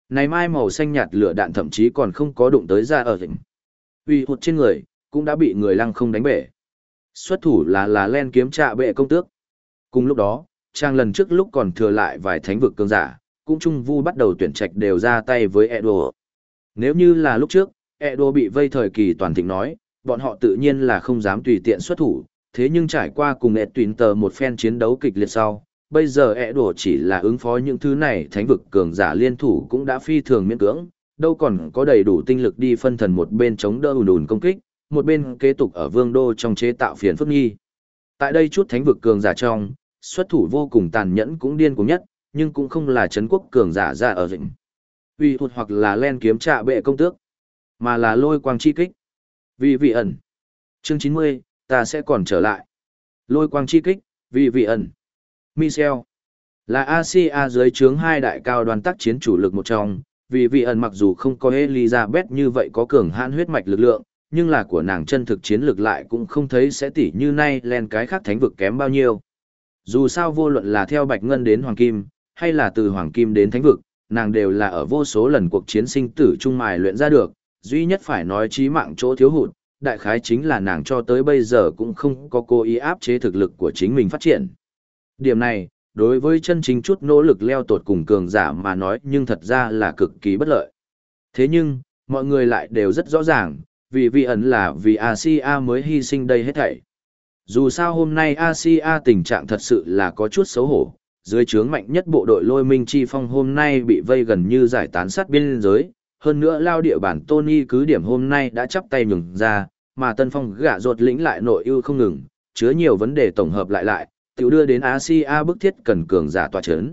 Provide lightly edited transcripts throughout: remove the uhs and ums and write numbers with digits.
Này mai màu xanh nhạt lửa đạn thậm chí còn không có đụng tới ra ở rỉnh. Uy hụt trên người, cũng đã bị người lăng không đánh bể. Xuất thủ là len kiếm trạ bệ công tước. Cùng lúc đó, trang lần trước lúc còn thừa lại vài thánh vực cường giả, cũng trung vu bắt đầu tuyển trạch đều ra tay với Edo. Nếu như là lúc trước, Edo bị vây thời kỳ toàn thịnh nói, bọn họ tự nhiên là không dám tùy tiện xuất thủ, thế nhưng trải qua cùng Etwinter một phen chiến đấu kịch liệt sau, bây giờ Edo chỉ là ứng phó những thứ này thánh vực cường giả liên thủ cũng đã phi thường miễn cưỡng, đâu còn có đầy đủ tinh lực đi phân thần một bên chống đỡ ùn công kích, một bên kế tục ở vương đô trong chế tạo phiền phức nghi. Tại đây chút thánh vực cường giả trong, xuất thủ vô cùng tàn nhẫn cũng điên cuồng nhất, nhưng cũng không là trấn quốc cường giả ra ở dịnh. Uy hụt hoặc là len kiếm trạ bệ công tước, mà là lôi quang chi kích. Vì vị ẩn. Chương 90, ta sẽ còn trở lại. Lôi quang chi kích, vì vị ẩn. Michel. Là Asia dưới trướng hai đại cao đoàn tác chiến chủ lực một trong, vì vị ẩn mặc dù không có Elizabeth như vậy có cường hãn huyết mạch lực lượng, nhưng là của nàng chân thực chiến lực lại cũng không thấy sẽ tỉ như nay len cái khác thánh vực kém bao nhiêu. Dù sao vô luận là theo Bạch Ngân đến Hoàng Kim, hay là từ Hoàng Kim đến Thánh vực, nàng đều là ở vô số lần cuộc chiến sinh tử trung mài luyện ra được, duy nhất phải nói chí mạng chỗ thiếu hụt, đại khái chính là nàng cho tới bây giờ cũng không có cố ý áp chế thực lực của chính mình phát triển. Điểm này, đối với chân chính chút nỗ lực leo tột cùng cường giả mà nói nhưng thật ra là cực kỳ bất lợi. Thế nhưng, mọi người lại đều rất rõ ràng, vì vị ẩn là vì Asia mới hy sinh đây hết thảy. Dù sao hôm nay Asia tình trạng thật sự là có chút xấu hổ, dưới trướng mạnh nhất bộ đội Lôi Minh Chi Phong hôm nay bị vây gần như giải tán sát biên giới, hơn nữa lao địa bản Tony cứ điểm hôm nay đã chắp tay nhường ra, mà Tân Phong gạ rột lĩnh lại nội ưu không ngừng, chứa nhiều vấn đề tổng hợp lại, tự đưa đến Asia bức thiết cần cường giả tọa chấn.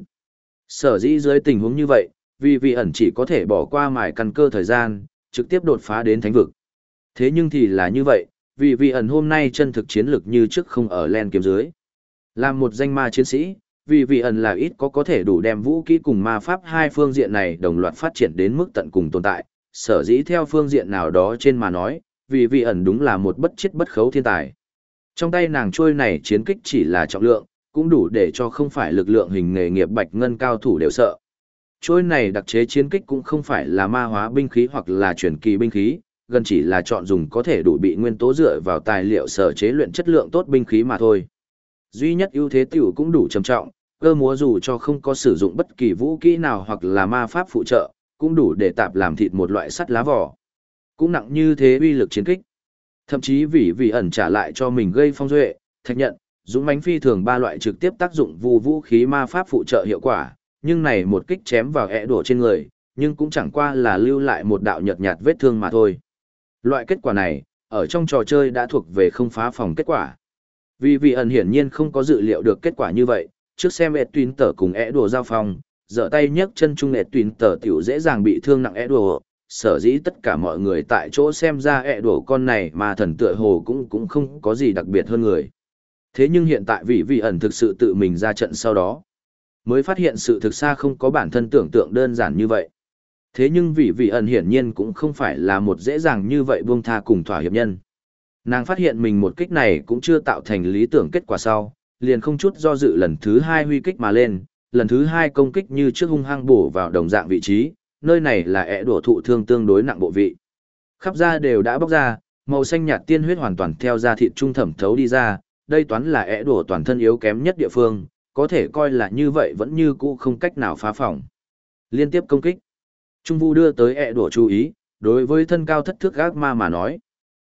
Sở dĩ dưới tình huống như vậy, vì vị ẩn chỉ có thể bỏ qua mài căn cơ thời gian, trực tiếp đột phá đến thánh vực. Thế nhưng thì là như vậy, vì vị ẩn hôm nay chân thực chiến lực như trước không ở len kiếm dưới. Làm một danh ma chiến sĩ, vì vị ẩn là ít có thể đủ đem vũ kỹ cùng ma pháp hai phương diện này đồng loạt phát triển đến mức tận cùng tồn tại, sở dĩ theo phương diện nào đó trên mà nói, vì vị ẩn đúng là một bất chết bất khấu thiên tài. Trong tay nàng trôi này chiến kích chỉ là trọng lượng, cũng đủ để cho không phải lực lượng hình nghề nghiệp bạch ngân cao thủ đều sợ. Trôi này đặc chế chiến kích cũng không phải là ma hóa binh khí hoặc là truyền kỳ binh khí, gần chỉ là chọn dùng có thể đủ bị nguyên tố dựa vào tài liệu sở chế luyện chất lượng tốt binh khí mà thôi. Duy nhất ưu thế tiểu cũng đủ trầm trọng, cơ múa dù cho không có sử dụng bất kỳ vũ kỹ nào hoặc là ma pháp phụ trợ, cũng đủ để tạp làm thịt một loại sắt lá vỏ. Cũng nặng như thế uy lực chiến kích. Thậm chí vì ẩn trả lại cho mình gây phong duệ, thạch nhận, dũng mãnh phi thường ba loại trực tiếp tác dụng vũ khí ma pháp phụ trợ hiệu quả, nhưng này một kích chém vào đổ trên người, nhưng cũng chẳng qua là lưu lại một đạo nhợt nhạt vết thương mà thôi. Loại kết quả này, ở trong trò chơi đã thuộc về không phá phòng kết quả. Vì ẩn hiển nhiên không có dự liệu được kết quả như vậy, trước xem Etwinter cùng đùa giao phong, giở tay nhấc chân chung Etwinter tiểu dễ dàng bị thương nặng đùa, sở dĩ tất cả mọi người tại chỗ xem ra đùa con này mà thần tựa hồ cũng không có gì đặc biệt hơn người. Thế nhưng hiện tại vì ẩn thực sự tự mình ra trận sau đó, mới phát hiện sự thực xa không có bản thân tưởng tượng đơn giản như vậy. Thế nhưng vì ẩn hiển nhiên cũng không phải là một dễ dàng như vậy buông tha cùng thỏa hiệp nhân. Nàng phát hiện mình một kích này cũng chưa tạo thành lý tưởng kết quả sau, liền không chút do dự lần thứ hai huy kích mà lên, lần thứ hai công kích như trước hung hăng bổ vào đồng dạng vị trí, nơi này là đổ thụ thương tương đối nặng bộ vị. Khắp da đều đã bóc ra, màu xanh nhạt tiên huyết hoàn toàn theo da thịt trung thẩm thấu đi ra, đây toán là đổ toàn thân yếu kém nhất địa phương, có thể coi là như vậy vẫn như cũ không cách nào phá phòng. Liên tiếp công kích. Trung Vu đưa tới đổ chú ý, đối với thân cao thất thước ác ma mà nói.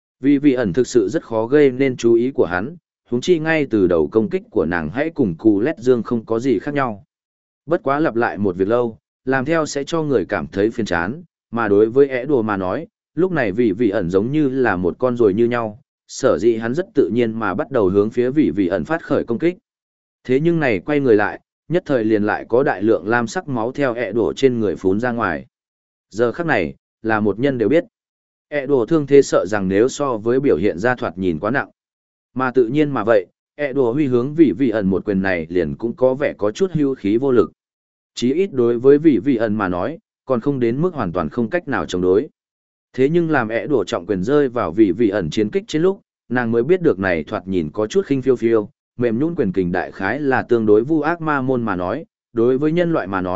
Vì ẩn thực sự rất khó gây nên chú ý của hắn, huống chi ngay từ đầu công kích của nàng hãy cùng cù lét dương không có gì khác nhau. Bất quá lặp lại một việc lâu, làm theo sẽ cho người cảm thấy phiền chán, mà đối với đùa mà nói, lúc này vì ẩn giống như là một con ruồi như nhau, sở dĩ hắn rất tự nhiên mà bắt đầu hướng phía vì ẩn phát khởi công kích. Thế nhưng này quay người lại, nhất thời liền lại có đại lượng lam sắc máu theo đùa trên người phún ra ngoài. Giờ khắc này, là một nhân đều biết. Đùa thương thế sợ rằng nếu so với biểu hiện ra thoạt nhìn quá nặng. Mà tự nhiên mà vậy, đùa huy hướng vì ẩn một quyền này liền cũng có vẻ có chút hưu khí vô lực. Chí ít đối với vì ẩn mà nói, còn không đến mức hoàn toàn không cách nào chống đối. Thế nhưng làm đùa trọng quyền rơi vào vì ẩn chiến kích trên lúc, nàng mới biết được này thoạt nhìn có chút khinh phiêu phiêu, mềm nhũn quyền kình đại khái là tương đối vu ác ma môn mà nói, đối với nhân loại mà nói,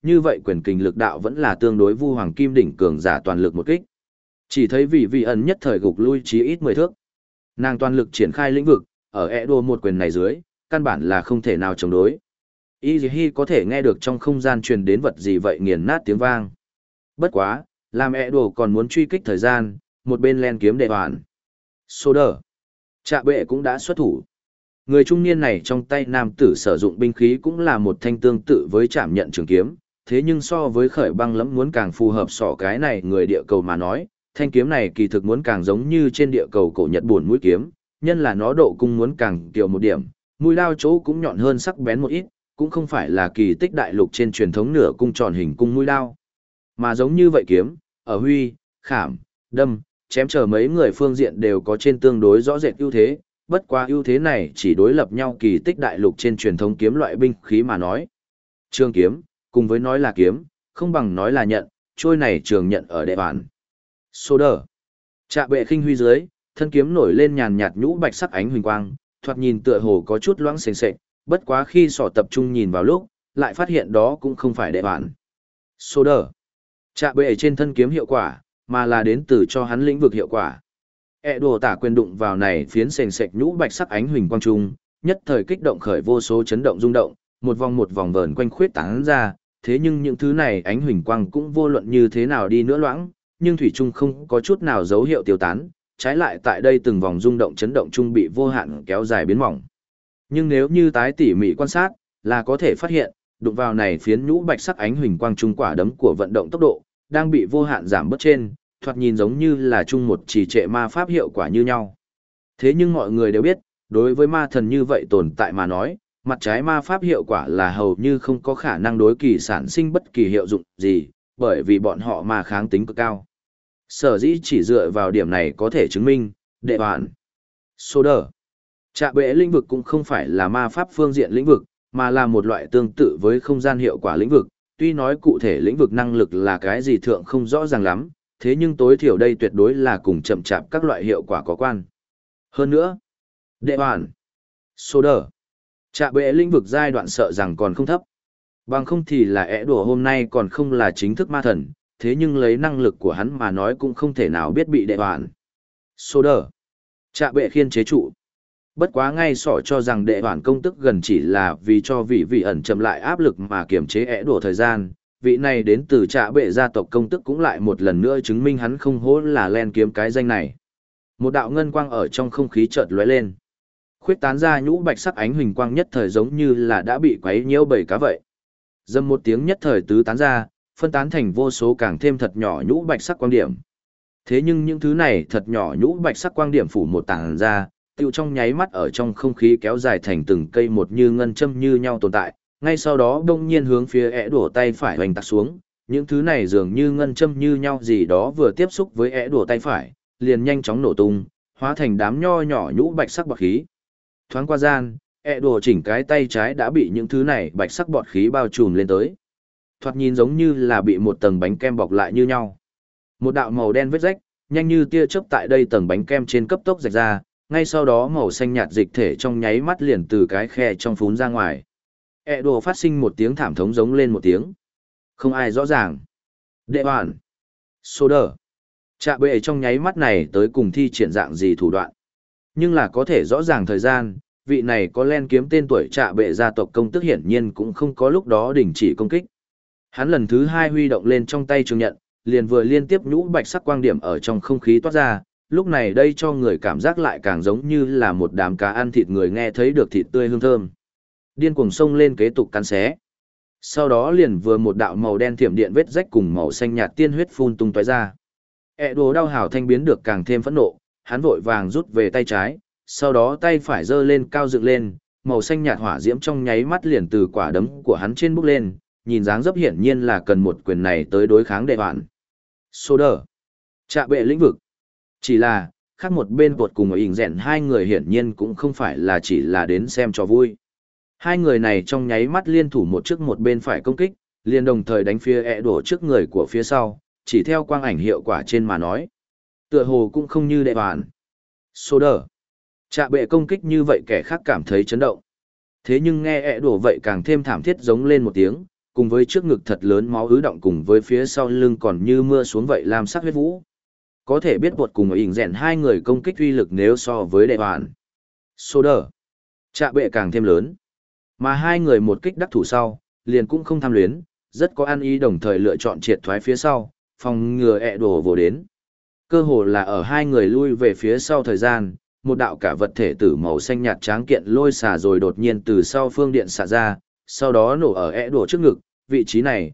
như vậy quyền kình lực đạo vẫn là tương đối vu hoàng kim đỉnh cường giả toàn lực một kích. Chỉ thấy vị ẩn nhất thời gục lui chí ít 10 thước. Nàng toàn lực triển khai lĩnh vực, ở Edo một quyền này dưới, căn bản là không thể nào chống đối. Izuhi có thể nghe được trong không gian truyền đến vật gì vậy nghiền nát tiếng vang. Bất quá, làm Edo còn muốn truy kích thời gian, một bên len kiếm đệ hoàn. Soder. Trạ bệ cũng đã xuất thủ. Người trung niên này trong tay nam tử sử dụng binh khí cũng là một thanh tương tự với trảm nhận trường kiếm, thế nhưng so với khởi băng lẫm muốn càng phù hợp sỏ cái này người địa cầu mà nói, thanh kiếm này kỳ thực muốn càng giống như trên địa cầu cổ Nhật buồn mũi kiếm, nhân là nó độ cung muốn càng tiểu một điểm, mũi lao chỗ cũng nhọn hơn sắc bén một ít, cũng không phải là kỳ tích đại lục trên truyền thống nửa cung tròn hình cung mũi lao, mà giống như vậy kiếm, ở huy, khảm, đâm, chém chờ mấy người phương diện đều có trên tương đối rõ rệt ưu thế, bất quá ưu thế này chỉ đối lập nhau kỳ tích đại lục trên truyền thống kiếm loại binh khí mà nói. Trường kiếm, cùng với nói là kiếm, không bằng nói là nhận, trôi này trường nhận ở đệ bản. Soder. Trạ bệ khinh huy dưới, thân kiếm nổi lên nhàn nhạt nhũ bạch sắc ánh huỳnh quang, thoạt nhìn tựa hồ có chút loãng sền sệt, bất quá khi sọ tập trung nhìn vào lúc, lại phát hiện đó cũng không phải đệ bản. Soder. Trạ bệ trên thân kiếm hiệu quả, mà là đến từ cho hắn lĩnh vực hiệu quả. Đồ tả quyền đụng vào này phiến sền sệt nhũ bạch sắc ánh huỳnh quang trung, nhất thời kích động khởi vô số chấn động rung động, một vòng vờn quanh khuyết tán ra, thế nhưng những thứ này ánh huỳnh quang cũng vô luận như thế nào đi nữa loãng, nhưng thủy trung không có chút nào dấu hiệu tiêu tán, trái lại tại đây từng vòng rung động chấn động trung bị vô hạn kéo dài biến mỏng. Nhưng nếu như tái tỉ mỉ quan sát, là có thể phát hiện, đụng vào này phiến nhũ bạch sắc ánh huỳnh quang trung quả đấm của vận động tốc độ, đang bị vô hạn giảm bớt trên, thoạt nhìn giống như là chung một trì trệ ma pháp hiệu quả như nhau. Thế nhưng mọi người đều biết, đối với ma thần như vậy tồn tại mà nói, mặt trái ma pháp hiệu quả là hầu như không có khả năng đối kỳ sản sinh bất kỳ hiệu dụng gì, bởi vì bọn họ mà kháng tính cực cao. Sở dĩ chỉ dựa vào điểm này có thể chứng minh, đệ bản. Soder. Trạ bệ lĩnh vực cũng không phải là ma pháp phương diện lĩnh vực, mà là một loại tương tự với không gian hiệu quả lĩnh vực, tuy nói cụ thể lĩnh vực năng lực là cái gì thượng không rõ ràng lắm, thế nhưng tối thiểu đây tuyệt đối là cùng chậm chạp các loại hiệu quả có quan. Hơn nữa, đệ bản. Soder. Trạ bệ lĩnh vực giai đoạn sợ rằng còn không thấp. Bằng không thì là đùa hôm nay còn không là chính thức ma thần, thế nhưng lấy năng lực của hắn mà nói cũng không thể nào biết bị đệ bản. Soder. Trạ bệ khiên chế trụ. Bất quá ngay sỏ cho rằng đệ bản công tức gần chỉ là vì cho vị ẩn chậm lại áp lực mà kiềm chế đùa thời gian. Vị này đến từ trạ bệ gia tộc công tức cũng lại một lần nữa chứng minh hắn không hố là len kiếm cái danh này. Một đạo ngân quang ở trong không khí chợt lóe lên. Khuyết tán ra nhũ bạch sắc ánh huỳnh quang nhất thời giống như là đã bị quấy nhiễu bầy cá vậy. Dầm một tiếng nhất thời tứ tán ra, phân tán thành vô số càng thêm thật nhỏ nhũ bạch sắc quang điểm. Thế nhưng những thứ này thật nhỏ nhũ bạch sắc quang điểm phủ một tảng ra, tựu trong nháy mắt ở trong không khí kéo dài thành từng cây một như ngân châm như nhau tồn tại, ngay sau đó đông nhiên hướng phía đổ tay phải hoành tạc xuống, những thứ này dường như ngân châm như nhau gì đó vừa tiếp xúc với đổ tay phải, liền nhanh chóng nổ tung, hóa thành đám nho nhỏ nhũ bạch sắc bọt khí. Thoáng qua gian, đổ chỉnh cái tay trái đã bị những thứ này bạch sắc bọt khí bao trùm lên tới. Thoạt nhìn giống như là bị một tầng bánh kem bọc lại như nhau. Một đạo màu đen vết rách, nhanh như tia chớp tại đây tầng bánh kem trên cấp tốc rạch ra, ngay sau đó màu xanh nhạt dịch thể trong nháy mắt liền từ cái khe trong phún ra ngoài. Đồ phát sinh một tiếng thảm thống giống lên một tiếng. Không ai rõ ràng. Đệ bản. Soder. Trạ bệ trong nháy mắt này tới cùng thi triển dạng gì thủ đoạn. Nhưng là có thể rõ ràng thời gian, vị này có len kiếm tên tuổi trạ bệ gia tộc công tức hiển nhiên cũng không có lúc đó đình chỉ công kích. Hắn lần thứ hai huy động lên trong tay trường nhận, liền vừa liên tiếp nhũ bạch sắc quang điểm ở trong không khí toát ra, lúc này đây cho người cảm giác lại càng giống như là một đám cá ăn thịt người nghe thấy được thịt tươi hương thơm. Điên cuồng xông lên kế tục cắn xé. Sau đó liền vừa một đạo màu đen thiểm điện vết rách cùng màu xanh nhạt tiên huyết phun tung tóe ra. Đồ đau hào thanh biến được càng thêm phẫn nộ, hắn vội vàng rút về tay trái, sau đó tay phải giơ lên cao dựng lên, màu xanh nhạt hỏa diễm trong nháy mắt liền từ quả đấm của hắn trên bốc lên, nhìn dáng dấp hiển nhiên là cần một quyền này tới đối kháng đệ bản. Soder. Trạ bệ lĩnh vực. Chỉ là, khác một bên tuột cùng ở ỉn rèn hai người hiển nhiên cũng không phải là chỉ là đến xem cho vui. Hai người này trong nháy mắt liên thủ một trước một bên phải công kích, liền đồng thời đánh phía đổ trước người của phía sau, chỉ theo quang ảnh hiệu quả trên mà nói. Tựa hồ cũng không như đệ bản. Soder. Trạ bệ công kích như vậy kẻ khác cảm thấy chấn động. Thế nhưng nghe đổ vậy càng thêm thảm thiết giống lên một tiếng, cùng với trước ngực thật lớn máu ứ động cùng với phía sau lưng còn như mưa xuống vậy làm sắc huyết vũ. Có thể biết bột cùng ỉn rèn hai người công kích uy lực nếu so với đệ hoàn. Sô đờ. Trạ bệ càng thêm lớn. Mà hai người một kích đắc thủ sau, liền cũng không tham luyến, rất có ăn ý đồng thời lựa chọn triệt thoái phía sau, phòng ngừa ẹ đổ vồ đến. Cơ hồ là ở hai người lui về phía sau thời gian, một đạo cả vật thể tử màu xanh nhạt tráng kiện lôi xả rồi đột nhiên từ sau phương điện xả ra, sau đó nổ ở ẹ đổ trước ngực, vị trí này,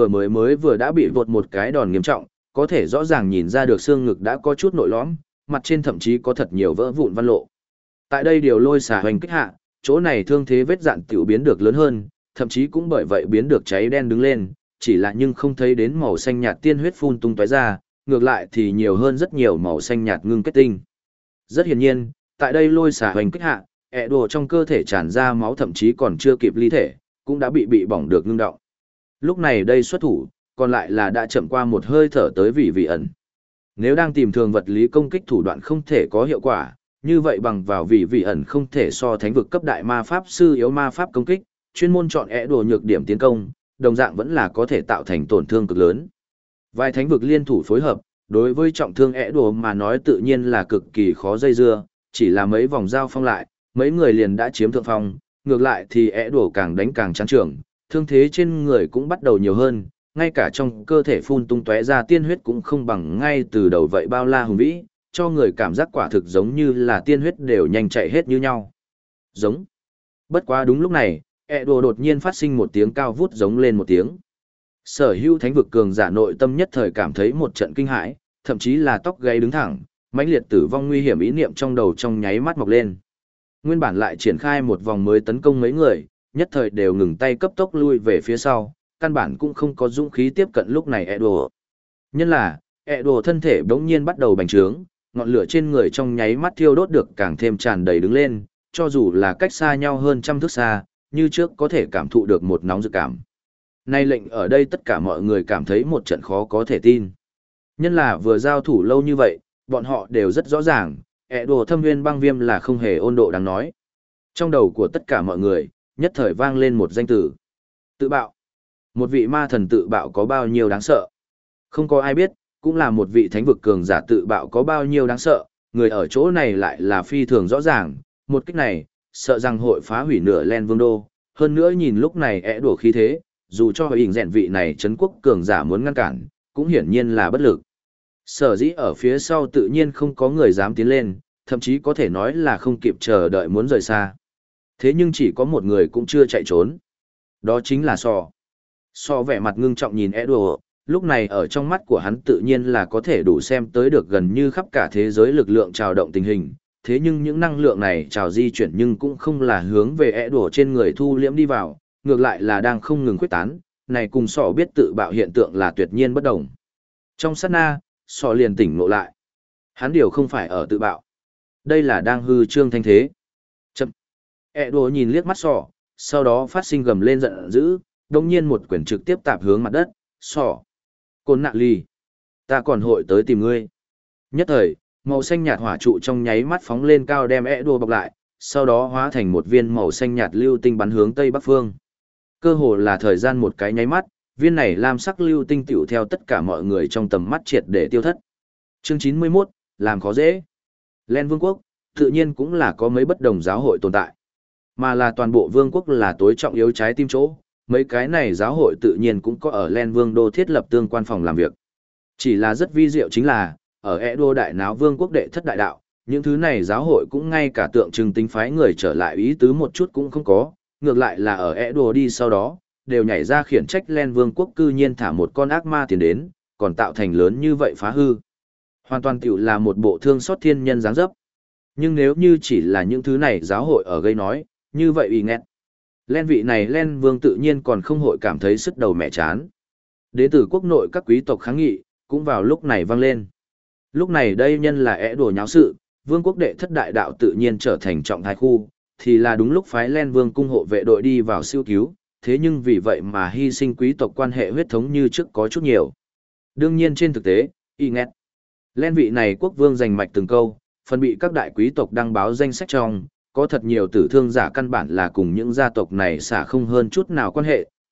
vừa đã bị vột một cái đòn nghiêm trọng, có thể rõ ràng nhìn ra được xương ngực đã có chút nội lõm, mặt trên thậm chí có thật nhiều vỡ vụn văn lộ. Tại đây điều lôi xả hoành kích hạ, chỗ này thương thế vết dạn tiểu biến được lớn hơn, thậm chí cũng bởi vậy biến được cháy đen đứng lên, chỉ là nhưng không thấy đến màu xanh nhạt tiên huyết phun tung tóe ra, ngược lại thì nhiều hơn rất nhiều màu xanh nhạt ngưng kết tinh. Rất hiển nhiên, tại đây lôi xả hoành kích hạ, ẹ đồ trong cơ thể tràn ra máu thậm chí còn chưa kịp ly thể, cũng đã bị bỏng được ngưng động. Lúc này đây xuất thủ, còn lại là đã chậm qua một hơi thở tới vị ẩn. Nếu đang tìm thường vật lý công kích thủ đoạn không thể có hiệu quả, như vậy bằng vào vị ẩn không thể so thánh vực cấp đại ma pháp sư yếu ma pháp công kích, chuyên môn chọn ẻ đồ nhược điểm tiến công, đồng dạng vẫn là có thể tạo thành tổn thương cực lớn. Vài thánh vực liên thủ phối hợp, đối với trọng thương ẻ đồ mà nói tự nhiên là cực kỳ khó dây dưa, chỉ là mấy vòng giao phong lại, mấy người liền đã chiếm thượng phong, ngược lại thì ẻ đồ càng đánh càng chán trường, thương thế trên người cũng bắt đầu nhiều hơn, ngay cả trong cơ thể phun tung tóe ra tiên huyết cũng không bằng ngay từ đầu vậy bao la hùng vĩ, cho người cảm giác quả thực giống như là tiên huyết đều nhanh chạy hết như nhau. Giống. Bất quá đúng lúc này, đồ đột nhiên phát sinh một tiếng cao vút giống lên một tiếng. Sở hữu thánh vực cường giả nội tâm nhất thời cảm thấy một trận kinh hãi, thậm chí là tóc gáy đứng thẳng, mãnh liệt tử vong nguy hiểm ý niệm trong đầu trong nháy mắt mọc lên. Nguyên bản lại triển khai một vòng mới tấn công mấy người, nhất thời đều ngừng tay cấp tốc lui về phía sau, căn bản cũng không có dũng khí tiếp cận lúc này Edo. Nhân là, Edo thân thể bỗng nhiên bắt đầu bành trướng, ngọn lửa trên người trong nháy mắt thiêu đốt được càng thêm tràn đầy đứng lên, cho dù là cách xa nhau hơn trăm thước xa, như trước có thể cảm thụ được một nóng dự cảm. Nay lệnh ở đây tất cả mọi người cảm thấy một trận khó có thể tin. Nhân là vừa giao thủ lâu như vậy, bọn họ đều rất rõ ràng, Edo thâm nguyên băng viêm là không hề ôn độ đáng nói. Trong đầu của tất cả mọi người, nhất thời vang lên một danh từ. Tự bạo. Một vị ma thần tự bạo có bao nhiêu đáng sợ? Không có ai biết, cũng là một vị thánh vực cường giả tự bạo có bao nhiêu đáng sợ, người ở chỗ này lại là phi thường rõ ràng, một kích này, sợ rằng hội phá hủy nửa Len Vương Đô, hơn nữa nhìn lúc này đổ khí thế, dù cho hình rèn vị này trấn quốc cường giả muốn ngăn cản, cũng hiển nhiên là bất lực. Sở dĩ ở phía sau tự nhiên không có người dám tiến lên, thậm chí có thể nói là không kịp chờ đợi muốn rời xa. Thế nhưng chỉ có một người cũng chưa chạy trốn. Đó chính là Sò. Sò vẻ mặt ngưng trọng nhìn Edo, lúc này ở trong mắt của hắn tự nhiên là có thể đủ xem tới được gần như khắp cả thế giới lực lượng trào động tình hình. Thế nhưng những năng lượng này trào di chuyển nhưng cũng không là hướng về Edo trên người thu liễm đi vào, ngược lại là đang không ngừng khuếch tán, này cùng Sò biết tự bạo hiện tượng là tuyệt nhiên bất đồng. Trong sát na, Sò liền tỉnh ngộ lại. Hắn điều không phải ở tự bạo. Đây là đang hư trương thanh thế. Chậm. Edo nhìn liếc mắt Sò, sau đó phát sinh gầm lên giận dữ, đồng nhiên một quyển trực tiếp tạp hướng mặt đất, Sò. Côn nạ ly. Ta còn hội tới tìm ngươi. Nhất thời, màu xanh nhạt hỏa trụ trong nháy mắt phóng lên cao đem Edo bọc lại, sau đó hóa thành một viên màu xanh nhạt lưu tinh bắn hướng tây bắc phương. Cơ hồ là thời gian một cái nháy mắt, viên này lam sắc lưu tinh tiểu theo tất cả mọi người trong tầm mắt triệt để tiêu thất. Chương 91, làm khó dễ. Len Vương quốc, tự nhiên cũng là có mấy bất đồng giáo hội tồn tại. Mà là toàn bộ vương quốc là tối trọng yếu trái tim chỗ, mấy cái này giáo hội tự nhiên cũng có ở Len Vương đô thiết lập tương quan phòng làm việc. Chỉ là rất vi diệu chính là, ở Edo đại náo vương quốc đệ thất đại đạo, những thứ này giáo hội cũng ngay cả tượng trưng tính phái người trở lại ý tứ một chút cũng không có, ngược lại là ở Edo đi sau đó, đều nhảy ra khiển trách Len Vương quốc cư nhiên thả một con ác ma tiến đến, còn tạo thành lớn như vậy phá hư. Hoàn toàn tiểu là một bộ thương xót thiên nhân dáng dấp. Nhưng nếu như chỉ là những thứ này giáo hội ở gây nói, như vậy ủy nghẹn. Len vị này Len Vương tự nhiên còn không hội cảm thấy sức đầu mẹ chán. Đến từ quốc nội các quý tộc kháng nghị, cũng vào lúc này vang lên. Lúc này đây nhân là Edo nháo sự, vương quốc đệ thất đại đạo tự nhiên trở thành trọng thái khu, thì là đúng lúc phái Len Vương cung hộ vệ đội đi vào siêu cứu, thế nhưng vì vậy mà hy sinh quý tộc quan hệ huyết thống như trước có chút nhiều. Đương nhiên trên thực tế, y nghẹt. Len vị này quốc vương giành mạch từng câu, phần bị các đại quý tộc đăng báo danh sách trong, có thật nhiều tử thương giả căn bản là cùng những gia tộc này xả không hơn chút nào quan hệ,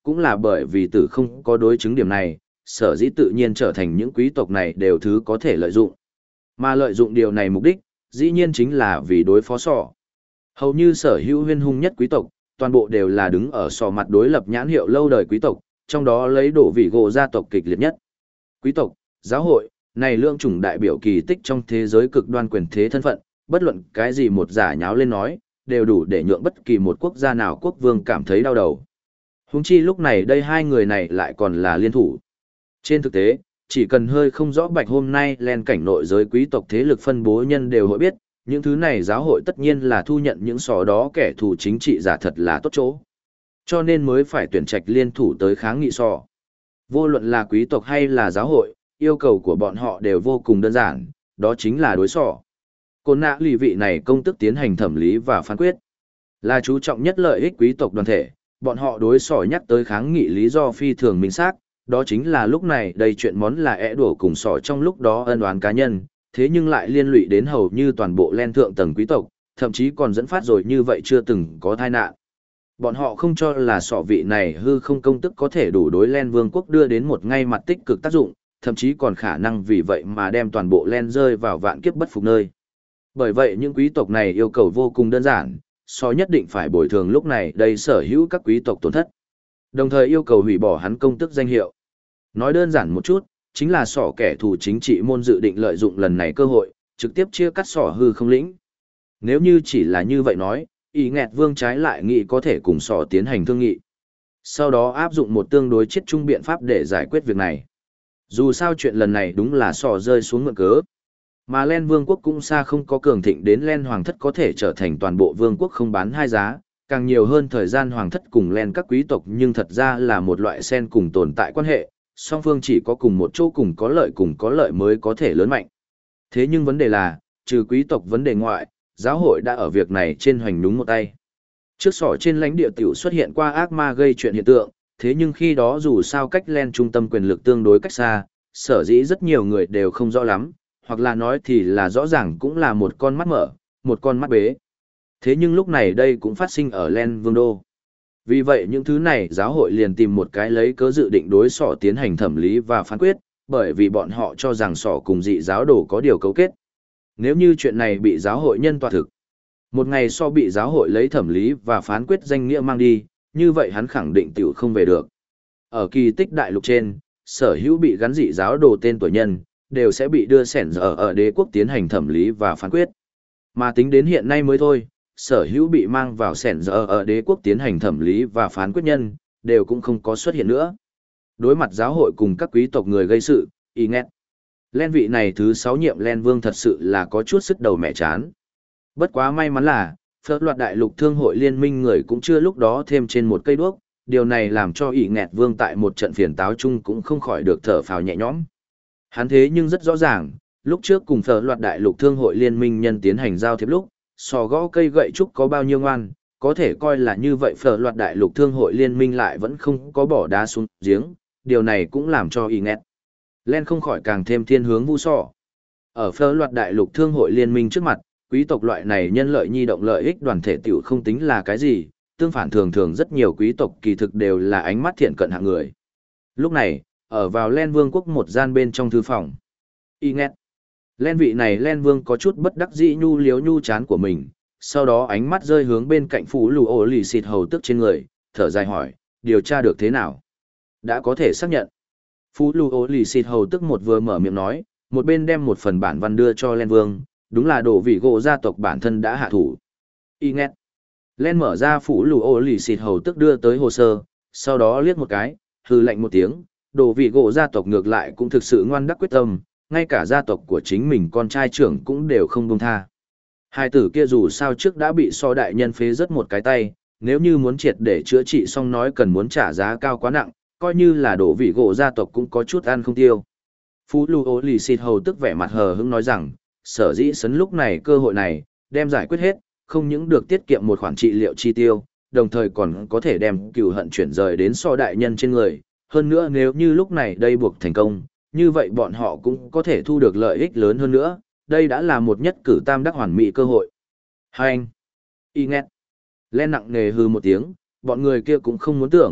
cũng là bởi vì tử không có đối chứng điểm này, sở dĩ tự nhiên trở thành những quý tộc này đều thứ có thể lợi dụng. Mà lợi dụng điều này mục đích, dĩ nhiên chính là vì đối phó sỏ. Hầu như sở hữu huyên hung nhất quý tộc, toàn bộ đều là đứng ở sỏ mặt đối lập nhãn hiệu lâu đời quý tộc, trong đó lấy đổ vị gỗ gia tộc kịch liệt nhất. Quý tộc, giáo hội, này lượng chủng đại biểu kỳ tích trong thế giới cực đoan quyền thế thân phận, bất luận cái gì một giả nháo lên nói, đều đủ để nhượng bất kỳ một quốc gia nào quốc vương cảm thấy đau đầu. Huống chi lúc này đây hai người này lại còn là liên thủ. Trên thực tế, chỉ cần hơi không rõ bạch hôm nay len cảnh nội giới quý tộc thế lực phân bố nhân đều hội biết, những thứ này giáo hội tất nhiên là thu nhận những sò đó kẻ thù chính trị giả thật là tốt chỗ. Cho nên mới phải tuyển trạch liên thủ tới kháng nghị sò. Vô luận là quý tộc hay là giáo hội, yêu cầu của bọn họ đều vô cùng đơn giản, đó chính là đối sò. Côn nạ lì vị này công tức tiến hành thẩm lý và phán quyết. Là chú trọng nhất lợi ích quý tộc đoàn thể, bọn họ đối sò nhắc tới kháng nghị lý do phi thường minh xác, đó chính là lúc này đầy chuyện món là ẻ đổ cùng sò trong lúc đó ân oán cá nhân, thế nhưng lại liên lụy đến hầu như toàn bộ len thượng tầng quý tộc, thậm chí còn dẫn phát rồi như vậy chưa từng có tai nạn. Bọn họ không cho là sọ vị này hư không công tức có thể đủ đối len vương quốc đưa đến một ngay mặt tích cực tác dụng, thậm chí còn khả năng vì vậy mà đem toàn bộ len rơi vào vạn kiếp bất phục nơi. Bởi vậy những quý tộc này yêu cầu vô cùng đơn giản, sọ nhất định phải bồi thường lúc này đây sở hữu các quý tộc tổn thất. Đồng thời yêu cầu hủy bỏ hắn công tức danh hiệu. Nói đơn giản một chút, chính là sọ kẻ thù chính trị môn dự định lợi dụng lần này cơ hội, trực tiếp chia cắt sọ hư không lĩnh. Nếu như chỉ là như vậy nói, ý nghẹt vương trái lại nghị có thể cùng sọ tiến hành thương nghị. Sau đó áp dụng một tương đối chiết chung biện pháp để giải quyết việc này. Dù sao chuyện lần này đúng là sọ rơi xuống mượn cớ. Mà Len vương quốc cũng xa không có cường thịnh đến Len hoàng thất có thể trở thành toàn bộ vương quốc không bán hai giá, càng nhiều hơn thời gian hoàng thất cùng Len các quý tộc nhưng thật ra là một loại sen cùng tồn tại quan hệ, song phương chỉ có cùng một chỗ cùng có lợi mới có thể lớn mạnh. Thế nhưng vấn đề là, trừ quý tộc vấn đề ngoại, giáo hội đã ở việc này trên hoành đúng một tay. Trước sỏ trên lãnh địa tiểu xuất hiện qua ác ma gây chuyện hiện tượng, thế nhưng khi đó dù sao cách Len trung tâm quyền lực tương đối cách xa, sở dĩ rất nhiều người đều không rõ lắm, hoặc là nói thì là rõ ràng cũng là một con mắt mở, một con mắt bế. Thế nhưng lúc này đây cũng phát sinh ở Len Vương Đô. Vì vậy những thứ này giáo hội liền tìm một cái lấy cớ dự định đối sỏ tiến hành thẩm lý và phán quyết, bởi vì bọn họ cho rằng sỏ cùng dị giáo đồ có điều cấu kết. Nếu như chuyện này bị giáo hội nhân tòa thực, một ngày so bị giáo hội lấy thẩm lý và phán quyết danh nghĩa mang đi, như vậy hắn khẳng định tiểu không về được. Ở kỳ tích đại lục trên, sở hữu bị gắn dị giáo đồ tên tuổi nhân, đều sẽ bị đưa sẻn ở đế quốc tiến hành thẩm lý và phán quyết. Mà tính đến hiện nay mới thôi, sở hữu bị mang vào sẻn ở đế quốc tiến hành thẩm lý và phán quyết nhân, đều cũng không có xuất hiện nữa. Đối mặt giáo hội cùng các quý tộc người gây sự, y nghẹt. Len vị này thứ 6 nhiệm Len vương thật sự là có chút sức đầu mẹ chán. Bất quá may mắn là, phớt loạt đại lục thương hội liên minh người cũng chưa lúc đó thêm trên một cây đuốc, điều này làm cho y nghẹt vương tại một trận phiền táo chung cũng không khỏi được thở phào nhẹ nhõm. Hắn thế nhưng rất rõ ràng, lúc trước cùng phở loạt đại lục thương hội liên minh nhân tiến hành giao thiệp lúc, sò gõ cây gậy trúc có bao nhiêu ngoan, có thể coi là như vậy phở loạt đại lục thương hội liên minh lại vẫn không có bỏ đá xuống giếng, điều này cũng làm cho y nghẹt. Len không khỏi càng thêm thiên hướng vu sò. Ở phở loạt đại lục thương hội liên minh trước mặt, quý tộc loại này nhân lợi nhi động lợi ích đoàn thể tiểu không tính là cái gì, tương phản thường thường rất nhiều quý tộc kỳ thực đều là ánh mắt thiện cận hạng người. Lúc này, ở vào Len Vương quốc một gian bên trong thư phòng. Y nghẹt. Len vị này Len Vương có chút bất đắc dĩ nhu liếu nhu chán của mình, sau đó ánh mắt rơi hướng bên cạnh phú lù ổ lì xịt hầu tức trên người, thở dài hỏi, điều tra được thế nào? Đã có thể xác nhận. Phú lù ổ lì xịt hầu tức một vừa mở miệng nói, một bên đem một phần bản văn đưa cho Len Vương, đúng là đổ vị gỗ gia tộc bản thân đã hạ thủ. Y nghẹt. Len mở ra phú lù ổ lì xịt hầu tức đưa tới hồ sơ, sau đó liếc một cái, hừ lạnh một tiếng, đồ vị gỗ gia tộc ngược lại cũng thực sự ngoan đắc quyết tâm, ngay cả gia tộc của chính mình con trai trưởng cũng đều không buông tha. Hai tử kia dù sao trước đã bị so đại nhân phế rất một cái tay, nếu như muốn triệt để chữa trị xong nói cần muốn trả giá cao quá nặng, coi như là đồ vị gỗ gia tộc cũng có chút ăn không tiêu. Phú Lưu Ô Lì Xịt hầu tức vẻ mặt hờ hững nói rằng, sở dĩ sấn lúc này cơ hội này, đem giải quyết hết, không những được tiết kiệm một khoản trị liệu chi tiêu, đồng thời còn có thể đem cừu hận chuyển rời đến so đại nhân trên người. Hơn nữa nếu như lúc này đây buộc thành công, như vậy bọn họ cũng có thể thu được lợi ích lớn hơn nữa, đây đã là một nhất cử tam đắc hoàn mỹ cơ hội. Hai anh, y nghẹt, Len nặng nề hư một tiếng, bọn người kia cũng không muốn tưởng,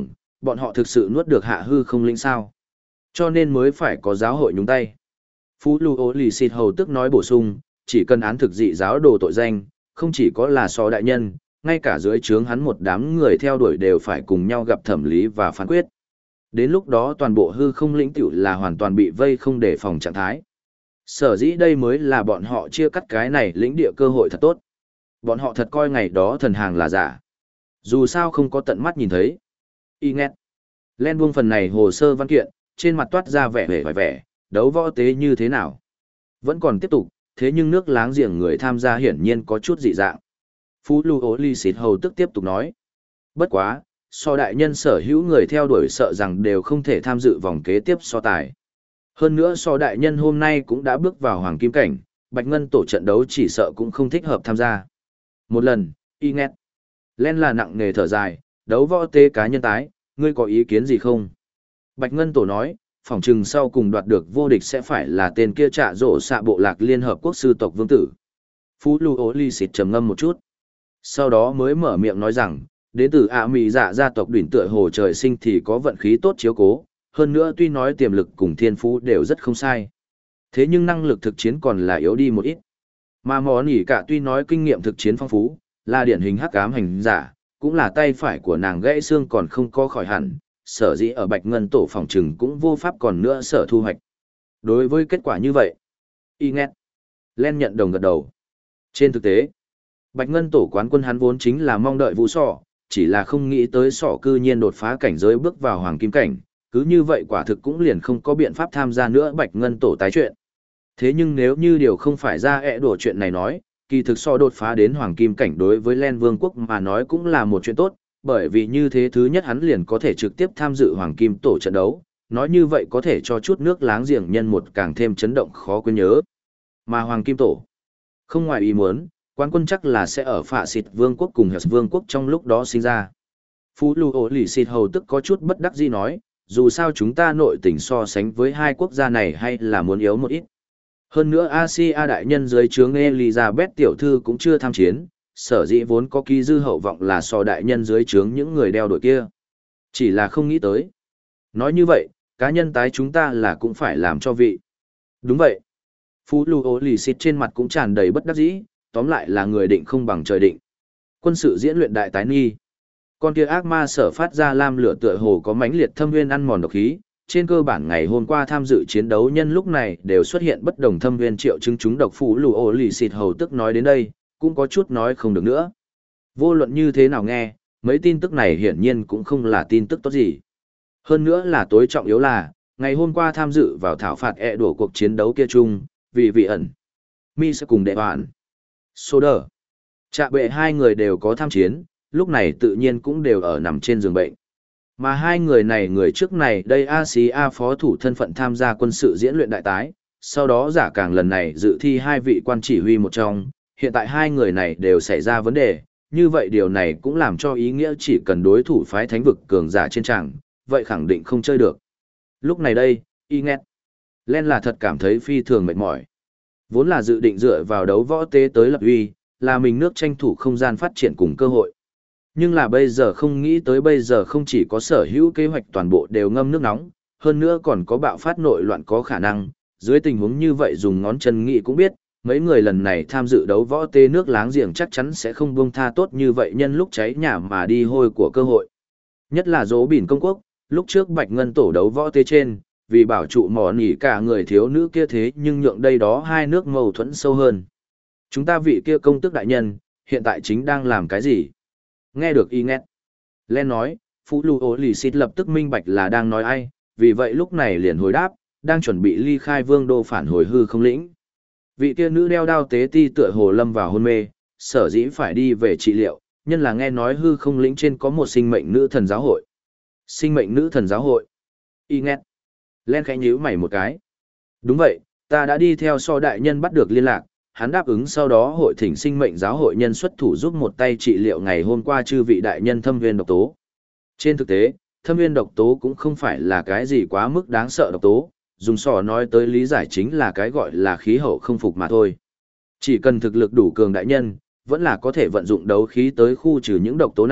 bọn họ thực sự nuốt được hạ hư không linh sao. Cho nên mới phải có giáo hội nhúng tay. Phú Lưu Ô Lì Xịt Hầu tức nói bổ sung, chỉ cần án thực dị giáo đồ tội danh, không chỉ có là so đại nhân, ngay cả dưới trướng hắn một đám người theo đuổi đều phải cùng nhau gặp thẩm lý và phán quyết. Đến lúc đó toàn bộ hư không lĩnh tiểu là hoàn toàn bị vây không để phòng trạng thái. Sở dĩ đây mới là bọn họ chia cắt cái này lĩnh địa cơ hội thật tốt. Bọn họ thật coi ngày đó thần hàng là giả. Dù sao không có tận mắt nhìn thấy. Y nghẹt. Len buông phần này hồ sơ văn kiện, trên mặt toát ra vẻ vẻ, đấu võ tế như thế nào. Vẫn còn tiếp tục, thế nhưng nước láng giềng người tham gia hiển nhiên có chút dị dạng. Phú Lưu Ô Lì Xịt Hầu tức tiếp tục nói. Bất quá, so đại nhân sở hữu người theo đuổi sợ rằng đều không thể tham dự vòng kế tiếp so tài. Hơn nữa so đại nhân hôm nay cũng đã bước vào hoàng kim cảnh, Bạch Ngân tổ trận đấu chỉ sợ cũng không thích hợp tham gia. Một lần, y nghẹt. Len là nặng nề thở dài, đấu võ tế cá nhân tái, ngươi có ý kiến gì không? Bạch Ngân tổ nói, phỏng chừng sau cùng đoạt được vô địch sẽ phải là tên kia trạ rổ xạ bộ lạc Liên Hợp Quốc sư tộc vương tử. Phú Lưu Ô Lì Xịt trầm ngâm một chút. Sau đó mới mở miệng nói rằng, đến từ ạ mị dạ gia tộc đỉnh tựa hồ trời sinh thì có vận khí tốt chiếu cố, hơn nữa tuy nói tiềm lực cùng thiên phú đều rất không sai. Thế nhưng năng lực thực chiến còn là yếu đi một ít. Mà mỏ nỉ cả tuy nói kinh nghiệm thực chiến phong phú, là điển hình hắc ám hành giả, cũng là tay phải của nàng gãy xương còn không có khỏi hẳn, sở dĩ ở Bạch Ngân tổ phòng trừng cũng vô pháp còn nữa sở thu hoạch. Đối với kết quả như vậy, y nghẹt. Len nhận đồng gật đầu. Trên thực tế, Bạch Ngân tổ quán quân hắn vốn chính là mong đợi Vũ Sọ, chỉ là không nghĩ tới Sọ cư nhiên đột phá cảnh giới bước vào hoàng kim cảnh, cứ như vậy quả thực cũng liền không có biện pháp tham gia nữa Bạch Ngân tổ tái chuyện. Thế nhưng nếu như điều không phải ra đổ chuyện này nói, kỳ thực Sọ đột phá đến hoàng kim cảnh đối với Len Vương quốc mà nói cũng là một chuyện tốt, bởi vì như thế thứ nhất hắn liền có thể trực tiếp tham dự hoàng kim tổ trận đấu, nói như vậy có thể cho chút nước láng giềng nhân một càng thêm chấn động khó quên nhớ. Mà hoàng kim tổ, không ngoài ý muốn, quán quân chắc là sẽ ở Phạ Xịt Vương quốc cùng Hiệp Vương quốc trong lúc đó sinh ra. Phú Lưu Ô Lì Xịt Hầu tức có chút bất đắc dĩ nói, dù sao chúng ta nội tình so sánh với hai quốc gia này hay là muốn yếu một ít. Hơn nữa Asia đại nhân dưới trướng Elizabeth tiểu thư cũng chưa tham chiến, sở dĩ vốn có ký dư hậu vọng là so đại nhân dưới trướng những người đeo đội kia. Chỉ là không nghĩ tới. Nói như vậy, cá nhân tái chúng ta là cũng phải làm cho vị. Đúng vậy. Phú Lưu Ô Lì Xịt trên mặt cũng tràn đầy bất đắc dĩ, tóm lại là người định không bằng trời định. Quân sự diễn luyện đại tái nghi. Con kia ác ma sở phát ra lam lửa tựa hồ có mãnh liệt thâm nguyên ăn mòn độc khí, trên cơ bản ngày hôm qua tham dự chiến đấu nhân lúc này đều xuất hiện bất đồng thâm nguyên triệu chứng chúng độc. Phú Lưu Ô Lì Xịt hầu tức nói đến đây, cũng có chút nói không được nữa. Vô luận như thế nào nghe, mấy tin tức này hiển nhiên cũng không là tin tức tốt gì. Hơn nữa là tối trọng yếu là, ngày hôm qua tham dự vào thảo phạt đổ cuộc chiến đấu kia chung, vì vị ẩn, mi sẽ cùng đệ bạn. Sô đờ. Trạ bệ hai người đều có tham chiến, lúc này tự nhiên cũng đều ở nằm trên giường bệnh. Mà hai người này người trước này đây Asia phó thủ thân phận tham gia quân sự diễn luyện đại tái, sau đó giả càng lần này dự thi hai vị quan chỉ huy một trong, hiện tại hai người này đều xảy ra vấn đề, như vậy điều này cũng làm cho ý nghĩa chỉ cần đối thủ phái thánh vực cường giả trên tràng, vậy khẳng định không chơi được. Lúc này đây, y nghẹt. Len là thật cảm thấy phi thường mệt mỏi. Vốn là dự định dựa vào đấu võ tế tới lập uy, là mình nước tranh thủ không gian phát triển cùng cơ hội. Nhưng là bây giờ không nghĩ tới bây giờ không chỉ có sở hữu kế hoạch toàn bộ đều ngâm nước nóng, hơn nữa còn có bạo phát nội loạn có khả năng, dưới tình huống như vậy dùng ngón chân nghĩ cũng biết, mấy người lần này tham dự đấu võ tế nước láng giềng chắc chắn sẽ không buông tha tốt như vậy nhân lúc cháy nhà mà đi hôi của cơ hội. Nhất là Dỗ Bỉn công quốc, lúc trước Bạch Ngân tổ đấu võ tế trên, vì bảo trụ mỏ nỉ cả người thiếu nữ kia thế nhưng nhượng đây đó hai nước mâu thuẫn sâu hơn. Chúng ta vị kia công tước đại nhân, hiện tại chính đang làm cái gì? Nghe được y nghẹt. Len nói, Phú Lưu Ô Lì Xịt lập tức minh bạch là đang nói ai, vì vậy lúc này liền hồi đáp, đang chuẩn bị ly khai vương đô phản hồi hư không lĩnh. Vị kia nữ đeo đao tế ti tựa hồ lâm vào hôn mê, sở dĩ phải đi về trị liệu, nhân là nghe nói hư không lĩnh trên có một sinh mệnh nữ thần giáo hội. Sinh mệnh nữ thần giáo hội. Y nghẹt. Len khẽ nhíu mày một cái. Đúng vậy, ta đã đi theo so đại nhân bắt được liên lạc, hắn đáp ứng sau đó hội thỉnh sinh mệnh giáo hội nhân xuất thủ giúp một tay trị liệu ngày hôm qua chư vị đại nhân thâm viên độc tố. Trên thực tế, thâm viên độc tố cũng không phải là cái gì quá mức đáng sợ độc tố, dùng sò nói tới lý giải chính là cái gọi là khí hậu không phục mà thôi. Chỉ cần thực lực đủ cường đại nhân, vẫn là có thể vận dụng đấu khí tới khu trừ những độc tố này,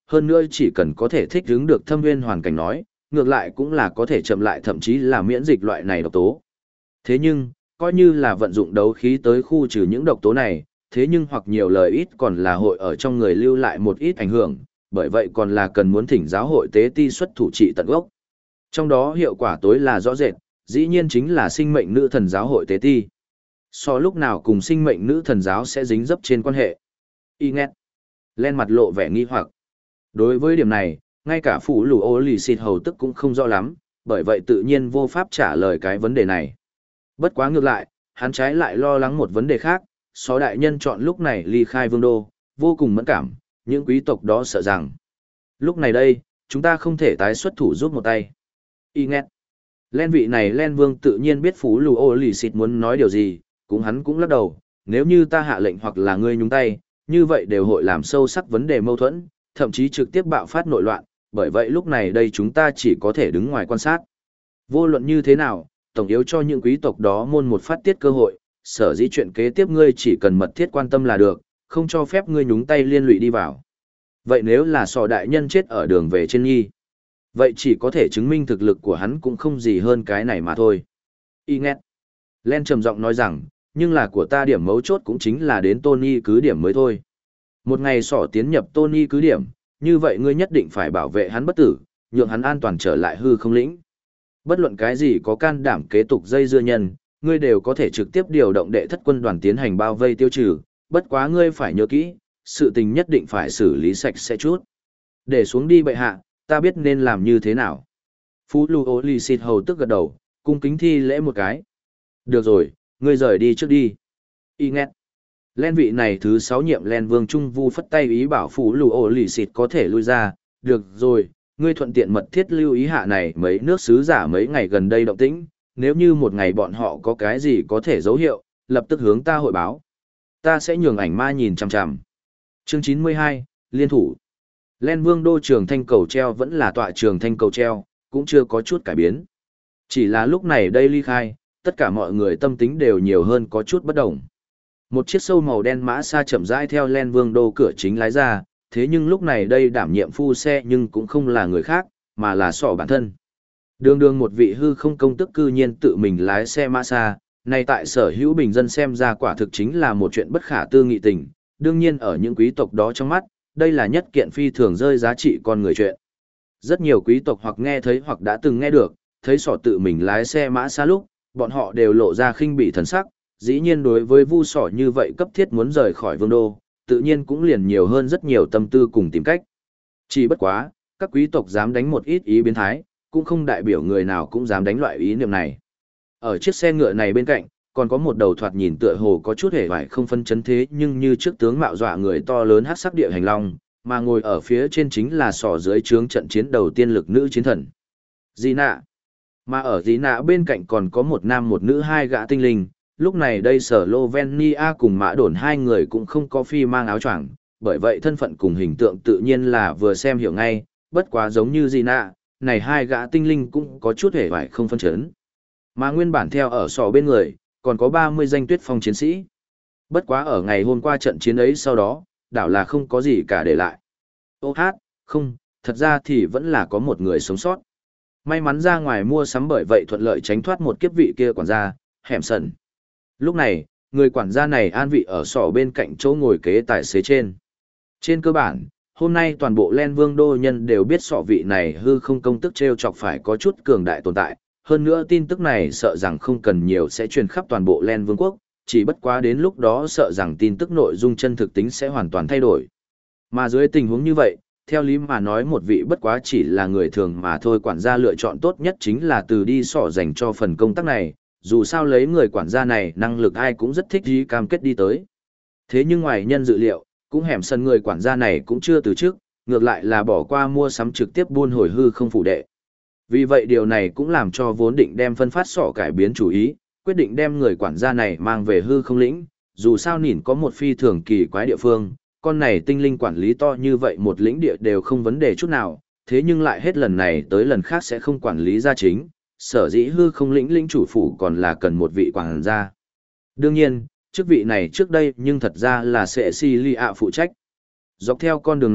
hơn nữa chỉ cần có thể thích ứng được thâm nguyên hoàn cảnh nói, ngược lại cũng là có thể chậm lại thậm chí là miễn dịch loại này độc tố. Thế nhưng, coi như là vận dụng đấu khí tới khu trừ những độc tố này, thế nhưng hoặc nhiều lời ít còn là hội ở trong người lưu lại một ít ảnh hưởng, bởi vậy còn là cần muốn thỉnh giáo hội tế ti xuất thủ trị tận gốc. Trong đó hiệu quả tối là rõ rệt, dĩ nhiên chính là sinh mệnh nữ thần giáo hội tế ti. So lúc nào cùng sinh mệnh nữ thần giáo sẽ dính dấp trên quan hệ. Y nghét. Lên mặt lộ vẻ nghi hoặc. Đối với điểm này, ngay cả phủ lù ô lì xịt hầu tức cũng không rõ lắm, bởi vậy tự nhiên vô pháp trả lời cái vấn đề này. Bất quá ngược lại, hắn trái lại lo lắng một vấn đề khác, Só đại nhân chọn lúc này ly khai vương đô, vô cùng mẫn cảm, những quý tộc đó sợ rằng. Lúc này đây, chúng ta không thể tái xuất thủ giúp một tay. Y nghét. Len vị này Len vương tự nhiên biết phủ lù ô lì xịt muốn nói điều gì, cũng hắn cũng lắc đầu, nếu như ta hạ lệnh hoặc là ngươi nhúng tay, như vậy đều hội làm sâu sắc vấn đề mâu thuẫn, thậm chí trực tiếp bạo phát nội loạn, bởi vậy lúc này đây chúng ta chỉ có thể đứng ngoài quan sát. Vô luận như thế nào, tổng yếu cho những quý tộc đó môn một phát tiết cơ hội, sở dĩ chuyện kế tiếp ngươi chỉ cần mật thiết quan tâm là được, không cho phép ngươi nhúng tay liên lụy đi vào. Vậy nếu là sò đại nhân chết ở đường về trên nghi, vậy chỉ có thể chứng minh thực lực của hắn cũng không gì hơn cái này mà thôi. Y nghét. Len trầm giọng nói rằng, nhưng là của ta điểm mấu chốt cũng chính là đến Tony cứ điểm mới thôi. Một ngày sỏ tiến nhập Tony cứ điểm, như vậy ngươi nhất định phải bảo vệ hắn bất tử, nhượng hắn an toàn trở lại hư không lĩnh. Bất luận cái gì có can đảm kế tục dây dưa nhân, ngươi đều có thể trực tiếp điều động đệ thất quân đoàn tiến hành bao vây tiêu trừ, bất quá ngươi phải nhớ kỹ, sự tình nhất định phải xử lý sạch sẽ chút. Để xuống đi bệ hạ, ta biết nên làm như thế nào. Phú Lưu Ô Lì Xịt hầu tức gật đầu, cung kính thi lễ một cái. Được rồi, ngươi rời đi trước đi. Y nghét. Len vị này thứ 6 nhiệm Len vương Trung Vu phất tay ý bảo Phú Lưu Ô Lì Xịt có thể lui ra. Được rồi, ngươi thuận tiện mật thiết lưu ý hạ này mấy nước sứ giả mấy ngày gần đây động tĩnh, nếu như một ngày bọn họ có cái gì có thể dấu hiệu, lập tức hướng ta hội báo. Ta sẽ nhường ảnh ma nhìn chằm chằm. Chương 92, Liên thủ. Len vương đô trường thanh cầu treo vẫn là tọa trường thanh cầu treo, cũng chưa có chút cải biến. Chỉ là lúc này đây ly khai, tất cả mọi người tâm tính đều nhiều hơn có chút bất đồng. Một chiếc sâu màu đen mã xa chậm rãi theo Len vương đô cửa chính lái ra, thế nhưng lúc này đây đảm nhiệm phu xe nhưng cũng không là người khác, mà là sỏ bản thân. Đường đường một vị hư không công tức cư nhiên tự mình lái xe mã xa, này tại sở hữu bình dân xem ra quả thực chính là một chuyện bất khả tư nghị tình, đương nhiên ở những quý tộc đó trong mắt, đây là nhất kiện phi thường rơi giá trị con người chuyện. Rất nhiều quý tộc hoặc nghe thấy hoặc đã từng nghe được, thấy sỏ tự mình lái xe mã xa lúc, bọn họ đều lộ ra khinh bỉ thần sắc, dĩ nhiên đối với vu sỏ như vậy cấp thiết muốn rời khỏi vương đô, tự nhiên cũng liền nhiều hơn rất nhiều tâm tư cùng tìm cách. Chỉ bất quá, các quý tộc dám đánh một ít ý biến thái, cũng không đại biểu người nào cũng dám đánh loại ý niệm này. Ở chiếc xe ngựa này bên cạnh, còn có một đầu thoạt nhìn tựa hồ có chút hề vải không phân chấn thế nhưng như trước tướng mạo dọa người to lớn hắc sắc địa hành long, mà ngồi ở phía trên chính là sỏ dưới trướng trận chiến đầu tiên lực nữ chiến thần. Di nạ. Mà ở Di nạ bên cạnh còn có một nam một nữ hai gã tinh linh, lúc này đây sở Lovenia cùng mã đồn hai người cũng không có phi mang áo choàng, bởi vậy thân phận cùng hình tượng tự nhiên là vừa xem hiểu ngay, bất quá giống như Di nạ, này hai gã tinh linh cũng có chút hề vải không phân chấn. Mà nguyên bản theo ở sỏ bên người, còn có 30 danh tuyết phong chiến sĩ. Bất quá ở ngày hôm qua trận chiến ấy sau đó, đảo là không có gì cả để lại. Ô hát, không, thật ra thì vẫn là có một người sống sót. May mắn ra ngoài mua sắm bởi vậy thuận lợi tránh thoát một kiếp vị kia quản gia, hẻm sần. Lúc này, người quản gia này an vị ở sỏ bên cạnh chỗ ngồi kế tài xế trên. Trên cơ bản, hôm nay toàn bộ Len Vương đô nhân đều biết sọ vị này hư không công tức treo chọc phải có chút cường đại tồn tại. Hơn nữa tin tức này sợ rằng không cần nhiều sẽ truyền khắp toàn bộ Len Vương quốc, chỉ bất quá đến lúc đó sợ rằng tin tức nội dung chân thực tính sẽ hoàn toàn thay đổi. Mà dưới tình huống như vậy, theo lý mà nói một vị bất quá chỉ là người thường mà thôi, quản gia lựa chọn tốt nhất chính là từ đi sỏ dành cho phần công tác này, dù sao lấy người quản gia này năng lực ai cũng rất thích ý cam kết đi tới. Thế nhưng ngoài nhân dự liệu, cũng hẻm sân người quản gia này cũng chưa từ trước, ngược lại là bỏ qua mua sắm trực tiếp buôn hồi hư không phủ đệ. Vì vậy điều này cũng làm cho vốn định đem phân phát sọ cải biến chủ ý, quyết định đem người quản gia này mang về hư không lĩnh, dù sao nhìn có một phi thường kỳ quái địa phương, con này tinh linh quản lý to như vậy một lĩnh địa đều không vấn đề chút nào, thế nhưng lại hết lần này tới lần khác sẽ không quản lý gia chính, sở dĩ hư không lĩnh lĩnh chủ phủ còn là cần một vị quản gia. Đương nhiên, chức vị này trước đây nhưng thật ra là Cecilia phụ trách. Dọc theo con đường này,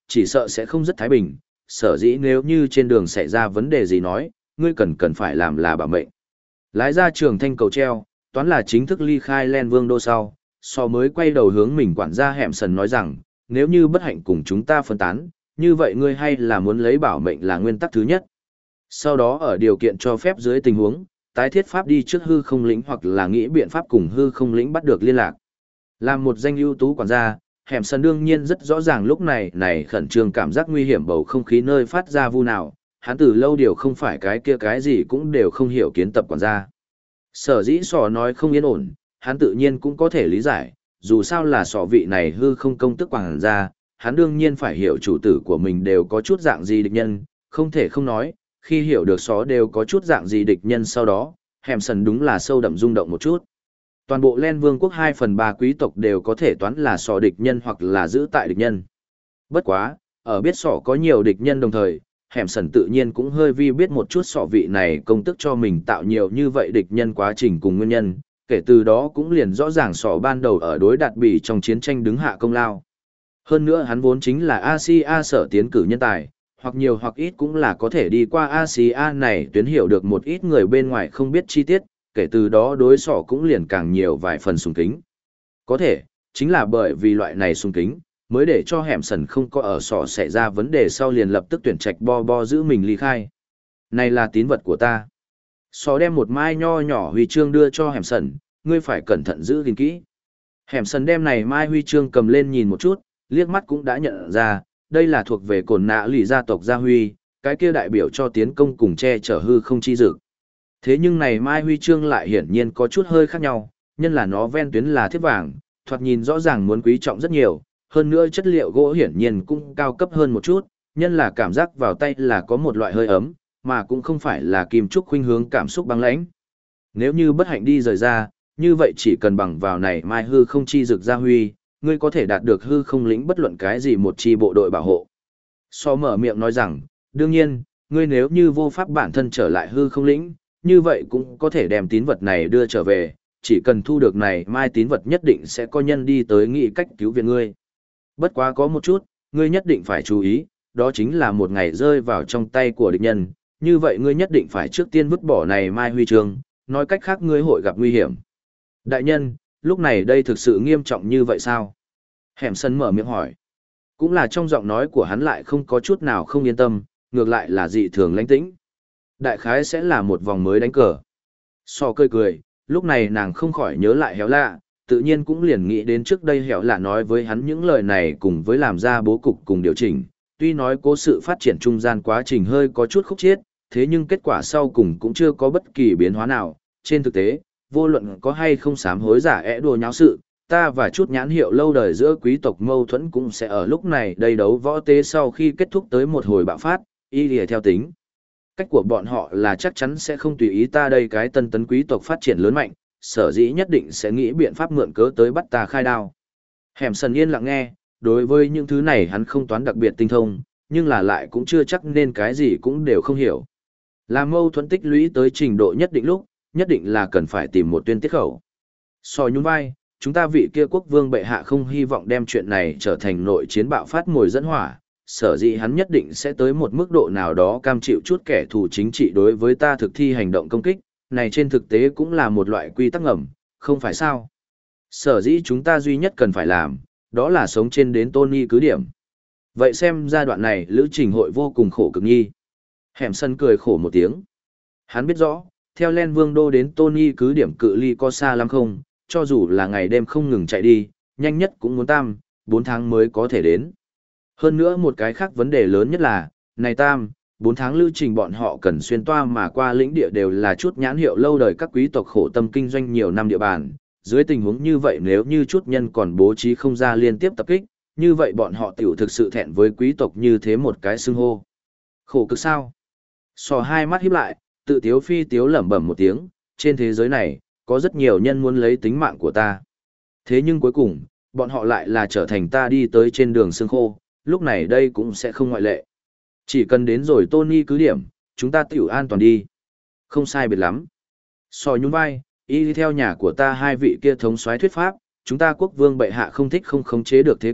chỉ sợ sẽ không rất thái bình, sở dĩ nếu như trên đường xảy ra vấn đề gì nói, ngươi cần phải làm là bảo mệnh. Lái ra trường thanh cầu treo, toán là chính thức ly khai Len Vương đô sau, so mới quay đầu hướng mình quản gia hẻm sần nói rằng, nếu như bất hạnh cùng chúng ta phân tán, như vậy ngươi hay là muốn lấy bảo mệnh là nguyên tắc thứ nhất. Sau đó ở điều kiện cho phép dưới tình huống, tái thiết pháp đi trước hư không lĩnh hoặc là nghĩ biện pháp cùng hư không lĩnh bắt được liên lạc. Làm một danh ưu tú quản gia, hẻm sần đương nhiên rất rõ ràng lúc này khẩn trương cảm giác nguy hiểm bầu không khí nơi phát ra vu nào, hắn từ lâu điều không phải cái kia cái gì cũng đều không hiểu kiến tập quản gia. Sở dĩ sò nói không yên ổn, hắn tự nhiên cũng có thể lý giải, dù sao là sò vị này hư không công tức quản gia, hắn đương nhiên phải hiểu chủ tử của mình đều có chút dạng gì địch nhân, không thể không nói, khi hiểu được só đều có chút dạng gì địch nhân sau đó, hẻm sần đúng là sâu đậm rung động một chút. Toàn bộ Len Vương quốc 2/3 quý tộc đều có thể toán là sò địch nhân hoặc là giữ tại địch nhân. Bất quá, ở biết sò có nhiều địch nhân đồng thời, hẻm sần tự nhiên cũng hơi vi biết một chút sọ vị này công tức cho mình tạo nhiều như vậy địch nhân quá trình cùng nguyên nhân, kể từ đó cũng liền rõ ràng sọ ban đầu ở đối đạt bỉ trong chiến tranh đứng hạ công lao. Hơn nữa hắn vốn chính là Asia sở tiến cử nhân tài, hoặc nhiều hoặc ít cũng là có thể đi qua Asia này tuyến hiểu được một ít người bên ngoài không biết chi tiết, kể từ đó đối sọ cũng liền càng nhiều vài phần sùng kính. Có thể, chính là bởi vì loại này sùng kính, mới để cho hẻm sần không có ở sọ xảy ra vấn đề sau liền lập tức tuyển trạch bo giữ mình ly khai. Này là tín vật của ta. Sọ đem một mai nho nhỏ huy chương đưa cho hẻm sần, ngươi phải cẩn thận giữ gìn kỹ. Hẻm sần đem này mai huy chương cầm lên nhìn một chút, liếc mắt cũng đã nhận ra, đây là thuộc về cồn nạ lì gia tộc gia huy, cái kia đại biểu cho tiến công cùng che chở hư không chi dực. Thế nhưng này mai huy chương lại hiển nhiên có chút hơi khác nhau, nhân là nó ven tuyến là thiết vàng, thoạt nhìn rõ ràng muốn quý trọng rất nhiều, hơn nữa chất liệu gỗ hiển nhiên cũng cao cấp hơn một chút, nhân là cảm giác vào tay là có một loại hơi ấm, mà cũng không phải là kim trúc khuynh hướng cảm xúc băng lãnh. Nếu như bất hạnh đi rời ra, như vậy chỉ cần bằng vào này mai hư không chi dực gia huy, ngươi có thể đạt được hư không lĩnh bất luận cái gì một chi bộ đội bảo hộ. So mở miệng nói rằng, đương nhiên, ngươi nếu như vô pháp bản thân trở lại hư không lĩnh, như vậy cũng có thể đem tín vật này đưa trở về, chỉ cần thu được này mai tín vật nhất định sẽ có nhân đi tới nghị cách cứu viện ngươi. Bất quá có một chút, ngươi nhất định phải chú ý, đó chính là một ngày rơi vào trong tay của địch nhân, như vậy ngươi nhất định phải trước tiên vứt bỏ này mai huy chương, nói cách khác ngươi hội gặp nguy hiểm. Đại nhân, lúc này đây thực sự nghiêm trọng như vậy sao? Hẻm sân mở miệng hỏi. Cũng là trong giọng nói của hắn lại không có chút nào không yên tâm, ngược lại là dị thường lãnh tĩnh. Đại khái sẽ là một vòng mới đánh cờ. So cười, lúc này nàng không khỏi nhớ lại héo lạ, tự nhiên cũng liền nghĩ đến trước đây héo lạ nói với hắn những lời này cùng với làm ra bố cục cùng điều chỉnh. Tuy nói cố sự phát triển trung gian quá trình hơi có chút khúc chiết, thế nhưng kết quả sau cùng cũng chưa có bất kỳ biến hóa nào. Trên thực tế, vô luận có hay không sám hối giả đùa nháo sự, ta và chút nhãn hiệu lâu đời giữa quý tộc mâu thuẫn cũng sẽ ở lúc này đây đấu võ tế sau khi kết thúc tới một hồi bạo phát, y lìa theo tính. Cách của bọn họ là chắc chắn sẽ không tùy ý ta đây cái tân tấn quý tộc phát triển lớn mạnh, sở dĩ nhất định sẽ nghĩ biện pháp mượn cớ tới bắt ta khai đao. Hẻm sần yên lặng nghe, đối với những thứ này hắn không toán đặc biệt tinh thông, nhưng là lại cũng chưa chắc nên cái gì cũng đều không hiểu. Là mâu thuẫn tích lũy tới trình độ nhất định lúc, nhất định là cần phải tìm một tuyên tiết khẩu. Soi nhún vai, chúng ta vị kia quốc vương bệ hạ không hy vọng đem chuyện này trở thành nội chiến bạo phát mồi dẫn hỏa, sở dĩ hắn nhất định sẽ tới một mức độ nào đó cam chịu chút kẻ thù chính trị đối với ta thực thi hành động công kích, này trên thực tế cũng là một loại quy tắc ngầm, không phải sao. Sở dĩ chúng ta duy nhất cần phải làm, đó là sống trên đến Tony cứ điểm. Vậy xem giai đoạn này lữ trình hội vô cùng khổ cực nhi. Hẻm sân cười khổ một tiếng. Hắn biết rõ, theo Len Vương Đô đến Tony cứ điểm cự ly có xa lắm không, cho dù là ngày đêm không ngừng chạy đi, nhanh nhất cũng muốn 4 tháng mới có thể đến. Hơn nữa một cái khác vấn đề lớn nhất là, này 4 tháng lưu trình bọn họ cần xuyên toa mà qua lĩnh địa đều là chút nhãn hiệu lâu đời các quý tộc khổ tâm kinh doanh nhiều năm địa bàn. Dưới tình huống như vậy nếu như chút nhân còn bố trí không ra liên tiếp tập kích, như vậy bọn họ tiểu thực sự thẹn với quý tộc như thế một cái xưng hô. Khổ cực sao? Sò hai mắt híp lại, tự tiếu phi tiếu lẩm bẩm một tiếng, trên thế giới này, có rất nhiều nhân muốn lấy tính mạng của ta. Thế nhưng cuối cùng, bọn họ lại là trở thành ta đi tới trên đường xương khô, lúc này đây cũng sẽ không ngoại lệ. Chỉ cần đến rồi Tony cứ điểm, chúng ta tiểu an toàn đi. Không sai biệt lắm. Sò nhún vai, y theo nhà của ta hai vị kia thống soái thuyết pháp, chúng ta quốc vương bệ hạ không thích không khống chế được thế cục,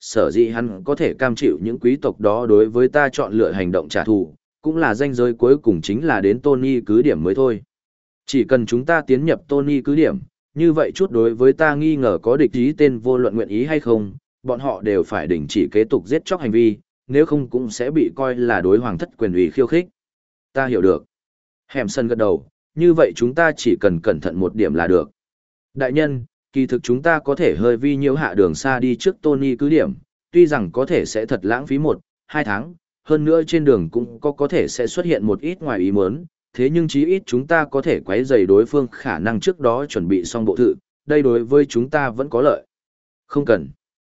sở dĩ hắn có thể cam chịu những quý tộc đó đối với ta chọn lựa hành động trả thù, cũng là ranh giới cuối cùng chính là đến Tony cứ điểm mới thôi. Chỉ cần chúng ta tiến nhập Tony cứ điểm, như vậy chút đối với ta nghi ngờ có địch ý tên vô luận nguyện ý hay không, bọn họ đều phải đình chỉ kế tục giết chóc hành vi, nếu không cũng sẽ bị coi là đối hoàng thất quyền ủy khiêu khích. Ta hiểu được. Hẻm sân gật đầu, như vậy chúng ta chỉ cần cẩn thận một điểm là được. Đại nhân, kỳ thực chúng ta có thể hơi vi nhiễu hạ đường xa đi trước Tony cứ điểm, tuy rằng có thể sẽ thật lãng phí 1-2 tháng, hơn nữa trên đường cũng có thể sẽ xuất hiện một ít ngoài ý muốn, thế nhưng chí ít chúng ta có thể quấy rầy đối phương khả năng trước đó chuẩn bị xong bộ thự, đây đối với chúng ta vẫn có lợi. Không cần.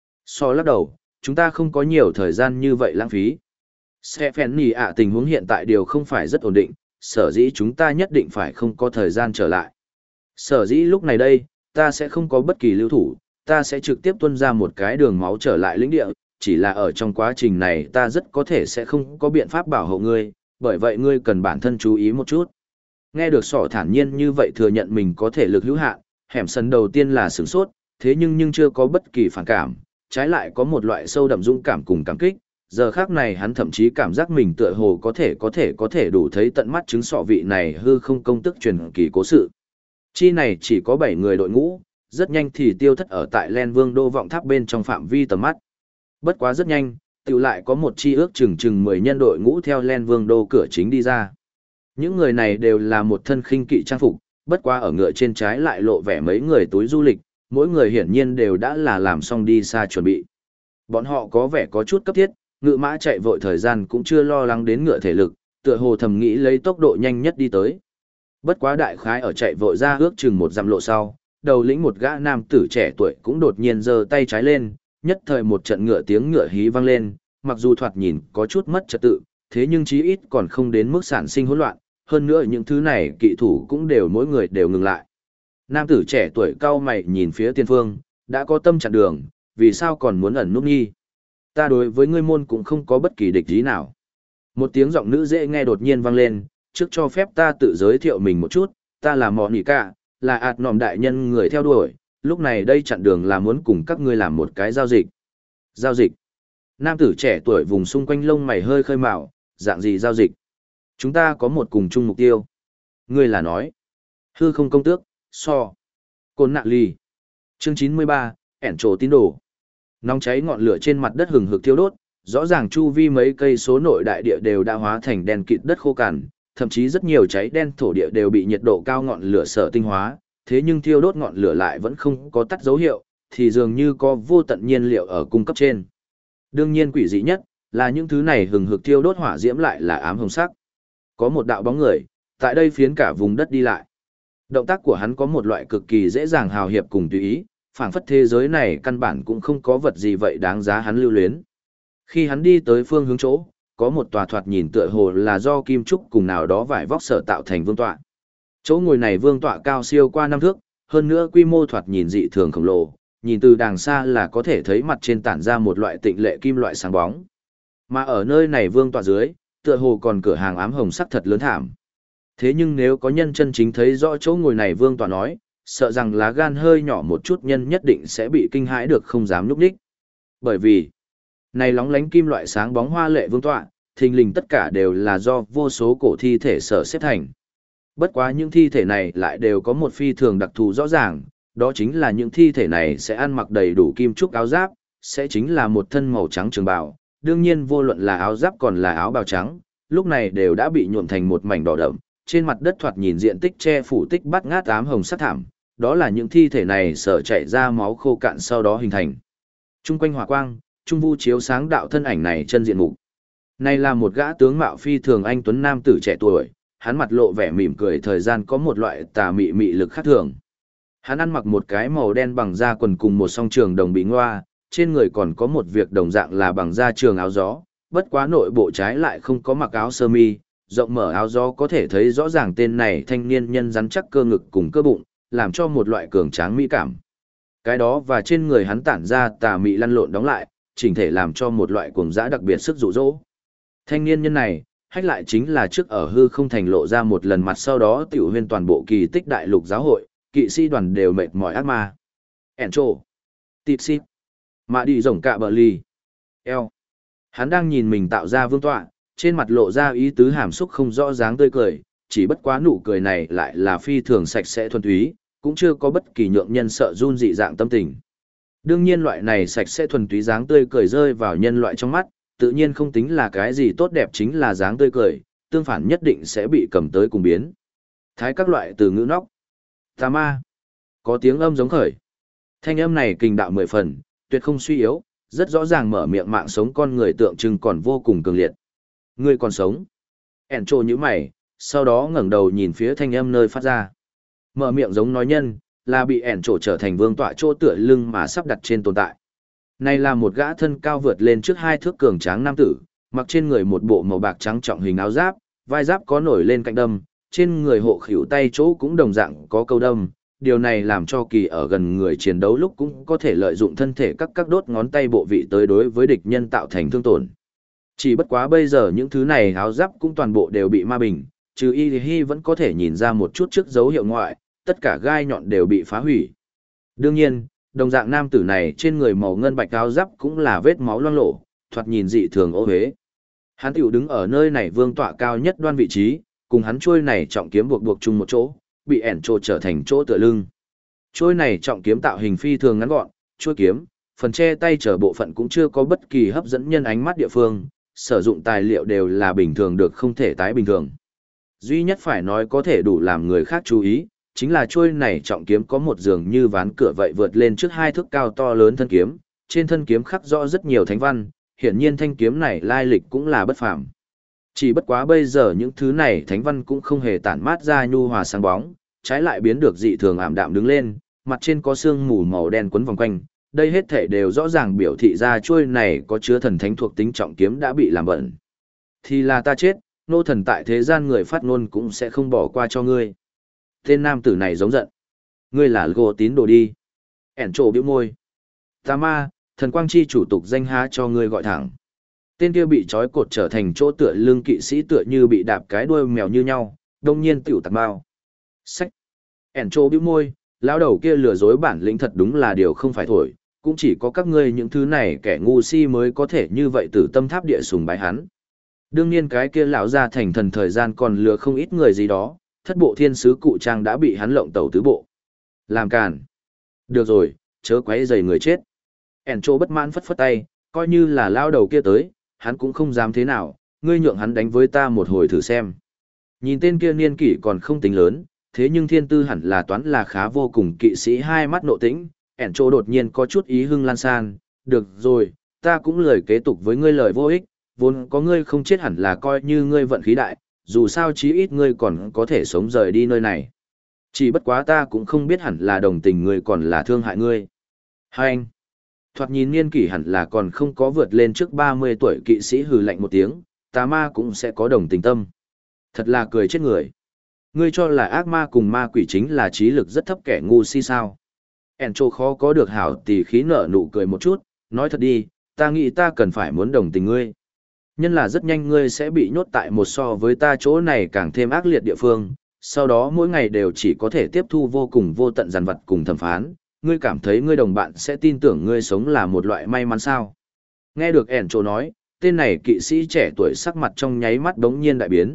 So lắc đầu, chúng ta không có nhiều thời gian như vậy lãng phí. Stephanie ạ, tình huống hiện tại điều không phải rất ổn định, sở dĩ chúng ta nhất định phải không có thời gian trở lại. Sở dĩ lúc này đây, ta sẽ không có bất kỳ lưu thủ, ta sẽ trực tiếp tuôn ra một cái đường máu trở lại lĩnh địa, chỉ là ở trong quá trình này ta rất có thể sẽ không có biện pháp bảo hộ ngươi, bởi vậy ngươi cần bản thân chú ý một chút. Nghe được sỏ thản nhiên như vậy thừa nhận mình có thể lực hữu hạn, hẻm sân đầu tiên là sửng sốt, thế nhưng chưa có bất kỳ phản cảm, trái lại có một loại sâu đậm dũng cảm cùng cảm kích. Giờ khác này hắn thậm chí cảm giác mình tựa hồ có thể đủ thấy tận mắt chứng sọ vị này hư không công tức truyền kỳ cố sự. Chi này chỉ có 7 người đội ngũ, rất nhanh thì tiêu thất ở tại Len Vương đô vọng tháp bên trong phạm vi tầm mắt. Bất quá rất nhanh, tiểu lại có một chi ước chừng 10 nhân đội ngũ theo Len Vương đô cửa chính đi ra. Những người này đều là một thân khinh kỵ trang phục, bất quá ở ngựa trên trái lại lộ vẻ mấy người túi du lịch, mỗi người hiển nhiên đều đã là làm xong đi xa chuẩn bị. Bọn họ có vẻ có chút cấp thiết, ngựa mã chạy vội thời gian cũng chưa lo lắng đến ngựa thể lực, tựa hồ thầm nghĩ lấy tốc độ nhanh nhất đi tới. Bất quá đại khái ở chạy vội ra ước chừng 1 dặm lộ sau, đầu lĩnh một gã nam tử trẻ tuổi cũng đột nhiên giơ tay trái lên, nhất thời một trận ngựa tiếng ngựa hí vang lên, mặc dù thoạt nhìn có chút mất trật tự, thế nhưng chí ít còn không đến mức sản sinh hỗn loạn, hơn nữa những thứ này kỵ thủ cũng đều mỗi người đều ngừng lại. Nam tử trẻ tuổi cau mày nhìn phía tiên phương, đã có tâm chặn đường, vì sao còn muốn ẩn núp nghi? Ta đối với ngươi môn cũng không có bất kỳ địch ý nào. Một tiếng giọng nữ dễ nghe đột nhiên vang lên, trước cho phép ta tự giới thiệu mình một chút, ta là Monica, là ạt nòm đại nhân người theo đuổi, lúc này đây chặn đường là muốn cùng các ngươi làm một cái giao dịch. Giao dịch? Nam tử trẻ tuổi vùng xung quanh lông mày hơi khơi mào, dạng gì giao dịch? Chúng ta có một cùng chung mục tiêu. Ngươi là nói. Hư không công tước, so. Côn nạ ly. Chương 93, ẻn trổ tín đồ. Nóng cháy ngọn lửa trên mặt đất hừng hực thiêu đốt, rõ ràng chu vi mấy cây số nội đại địa đều đã hóa thành đen kịt đất khô cằn, thậm chí rất nhiều cháy đen thổ địa đều bị nhiệt độ cao ngọn lửa sở tinh hóa, thế nhưng thiêu đốt ngọn lửa lại vẫn không có tắt dấu hiệu, thì dường như có vô tận nhiên liệu ở cung cấp trên. Đương nhiên quỷ dị nhất là những thứ này hừng hực thiêu đốt hỏa diễm lại là ám hồng sắc. Có một đạo bóng người, tại đây phiến cả vùng đất đi lại. Động tác của hắn có một loại cực kỳ dễ dàng hào hiệp cùng tùy ý, phảng phất thế giới này căn bản cũng không có vật gì vậy đáng giá hắn lưu luyến. Khi hắn đi tới phương hướng chỗ, có một tòa thoạt nhìn tựa hồ là do kim trúc cùng nào đó vải vóc sở tạo thành vương tọa. Chỗ ngồi này vương tọa cao siêu qua 5 thước, hơn nữa quy mô thoạt nhìn dị thường khổng lồ, nhìn từ đàng xa là có thể thấy mặt trên tản ra một loại tịnh lệ kim loại sáng bóng. Mà ở nơi này vương tọa dưới, tựa hồ còn cửa hàng ám hồng sắc thật lớn thảm. Thế nhưng nếu có nhân chân chính thấy rõ chỗ ngồi này vương tọa nói, sợ rằng lá gan hơi nhỏ một chút nhân nhất định sẽ bị kinh hãi được không dám nhúc nhích. Bởi vì, này lóng lánh kim loại sáng bóng hoa lệ vương tọa, thình lình tất cả đều là do vô số cổ thi thể sở xếp thành. Bất quá những thi thể này lại đều có một phi thường đặc thù rõ ràng, đó chính là những thi thể này sẽ ăn mặc đầy đủ kim trúc áo giáp, sẽ chính là một thân màu trắng trường bào. Đương nhiên vô luận là áo giáp còn là áo bào trắng, lúc này đều đã bị nhuộm thành một mảnh đỏ đậm, trên mặt đất thoạt nhìn diện tích che phủ tích bát ngát ám hồng sắc thảm, đó là những thi thể này sở chảy ra máu khô cạn sau đó hình thành. Trung quanh hỏa quang, trung vu chiếu sáng đạo thân ảnh này chân diện mục. Này là một gã tướng mạo phi thường anh tuấn nam tử trẻ tuổi, hắn mặt lộ vẻ mỉm cười thời gian có một loại tà mị mị lực khác thường. Hắn ăn mặc một cái màu đen bằng da quần cùng một song trường đồng bị ngoa, trên người còn có một việc đồng dạng là bằng da trường áo gió, bất quá nội bộ trái lại không có mặc áo sơ mi, rộng mở áo gió có thể thấy rõ ràng tên này thanh niên nhân rắn chắc cơ ngực cùng cơ bụng, làm cho một loại cường tráng mỹ cảm. Cái đó và trên người hắn tản ra tà mị lăn lộn đóng lại, chỉnh thể làm cho một loại cuồng dã đặc biệt sức dụ dỗ. Thanh niên nhân này, hách lại chính là trước ở hư không thành lộ ra một lần mặt sau đó tiểu huyên toàn bộ kỳ tích đại lục giáo hội, kỵ sĩ đoàn đều mệt mỏi ác ma. Encho, Tịp Xịp, Mà đi rồng cạ bờ ly. Eo. Hắn đang nhìn mình tạo ra vương tọa, trên mặt lộ ra ý tứ hàm xúc không rõ dáng tươi cười, chỉ bất quá nụ cười này lại là phi thường sạch sẽ thuần túy, cũng chưa có bất kỳ nhượng nhân sợ run dị dạng tâm tình. Đương nhiên loại này sạch sẽ thuần túy dáng tươi cười rơi vào nhân loại trong mắt, tự nhiên không tính là cái gì tốt đẹp, chính là dáng tươi cười, tương phản nhất định sẽ bị cầm tới cùng biến. Thái các loại từ ngữ nóc. Tà ma. Có tiếng âm giống khởi. Thanh âm này kình đạo 10 phần, tuyệt không suy yếu, rất rõ ràng mở miệng mạng sống con người tượng trưng còn vô cùng cường liệt. Ngươi còn sống. Ẻn trô như mày, sau đó ngẩng đầu nhìn phía thanh âm nơi phát ra. Mở miệng giống nói nhân, là bị ẻn trô trở thành vương tọa chỗ tựa lưng mà sắp đặt trên tồn tại. Này là một gã thân cao vượt lên trước 2 thước cường tráng nam tử, mặc trên người một bộ màu bạc trắng trọng hình áo giáp, vai giáp có nổi lên cạnh đâm, trên người hộ khỉu tay chỗ cũng đồng dạng có câu đâm. Điều này làm cho kỳ ở gần người chiến đấu lúc cũng có thể lợi dụng thân thể các đốt ngón tay bộ vị tới đối với địch nhân tạo thành thương tổn. Chỉ bất quá bây giờ những thứ này áo giáp cũng toàn bộ đều bị ma bình, trừ y hi vẫn có thể nhìn ra một chút trước dấu hiệu ngoại, tất cả gai nhọn đều bị phá hủy. Đương nhiên, đồng dạng nam tử này trên người màu ngân bạch áo giáp cũng là vết máu loang lổ, thoạt nhìn dị thường ô uế. Hắn tiểu đứng ở nơi này vương tọa cao nhất đoan vị trí, cùng hắn trôi này trọng kiếm buộc chung một chỗ, bị ẻn trô trở thành chỗ tựa lưng. Trôi này trọng kiếm tạo hình phi thường ngắn gọn, trôi kiếm, phần che tay trở bộ phận cũng chưa có bất kỳ hấp dẫn nhân ánh mắt địa phương, sử dụng tài liệu đều là bình thường được không thể tái bình thường. Duy nhất phải nói có thể đủ làm người khác chú ý, chính là trôi này trọng kiếm có một giường như ván cửa vậy vượt lên trước 2 thước cao to lớn thân kiếm, trên thân kiếm khắc rõ rất nhiều thánh văn, hiển nhiên thanh kiếm này lai lịch cũng là bất phàm. Chỉ bất quá bây giờ những thứ này thánh văn cũng không hề tản mát ra nhu hòa sáng bóng, trái lại biến được dị thường ảm đạm đứng lên, mặt trên có sương mù màu đen quấn vòng quanh, đây hết thể đều rõ ràng biểu thị ra chuôi này có chứa thần thánh thuộc tính trọng kiếm đã bị làm bẩn. Thì là ta chết, nô thần tại thế gian người phát ngôn cũng sẽ không bỏ qua cho ngươi. Tên nam tử này giống giận. Ngươi là gỗ tín đồ đi. Ẻn trổ bĩu môi. Tà ma, thần quang chi chủ tục danh há cho ngươi gọi thẳng. Tên kia bị trói cột trở thành chỗ tựa lưng kỵ sĩ tựa như bị đạp cái đuôi mèo như nhau, đông nhiên tiểu tạc bao. Sách. Ẻn trổ bĩu môi, lão đầu kia lừa dối bản lĩnh thật đúng là điều không phải thổi, cũng chỉ có các ngươi những thứ này kẻ ngu si mới có thể như vậy từ tâm tháp địa sùng bái hắn. Đương nhiên cái kia lão ra thành thần thời gian còn lừa không ít người gì đó, thất bộ thiên sứ cụ trang đã bị hắn lộng tẩu tứ bộ. Làm càn. Được rồi, chớ quấy rầy người chết. Ẻn trô bất mãn phất phất tay, coi như là lao đầu kia tới, hắn cũng không dám thế nào, ngươi nhượng hắn đánh với ta một hồi thử xem. Nhìn tên kia niên kỷ còn không tính lớn, thế nhưng thiên tư hẳn là toán là khá vô cùng kỵ sĩ hai mắt nộ tĩnh, ẻn trô đột nhiên có chút ý hưng lan san, được rồi, ta cũng lời kế tục với ngươi lời vô ích, vốn có ngươi không chết hẳn là coi như ngươi vận khí đại, dù sao chí ít ngươi còn có thể sống rời đi nơi này. Chỉ bất quá ta cũng không biết hẳn là đồng tình ngươi còn là thương hại ngươi. Hai anh, thoạt nhìn niên kỷ hẳn là còn không có vượt lên trước 30 tuổi kỵ sĩ hừ lạnh một tiếng, tà ma cũng sẽ có đồng tình tâm. Thật là cười chết người. Ngươi cho là ác ma cùng ma quỷ chính là trí lực rất thấp kẻ ngu si sao. Encho khó có được hảo tỷ khí nở nụ cười một chút, nói thật đi, ta nghĩ ta cần phải muốn đồng tình ngươi. Nhân là rất nhanh ngươi sẽ bị nhốt tại một so với ta chỗ này càng thêm ác liệt địa phương, sau đó mỗi ngày đều chỉ có thể tiếp thu vô cùng vô tận giàn vật cùng thẩm phán, ngươi cảm thấy ngươi đồng bạn sẽ tin tưởng ngươi sống là một loại may mắn sao. Nghe được Encho nói, tên này kỵ sĩ trẻ tuổi sắc mặt trong nháy mắt đống nhiên đại biến.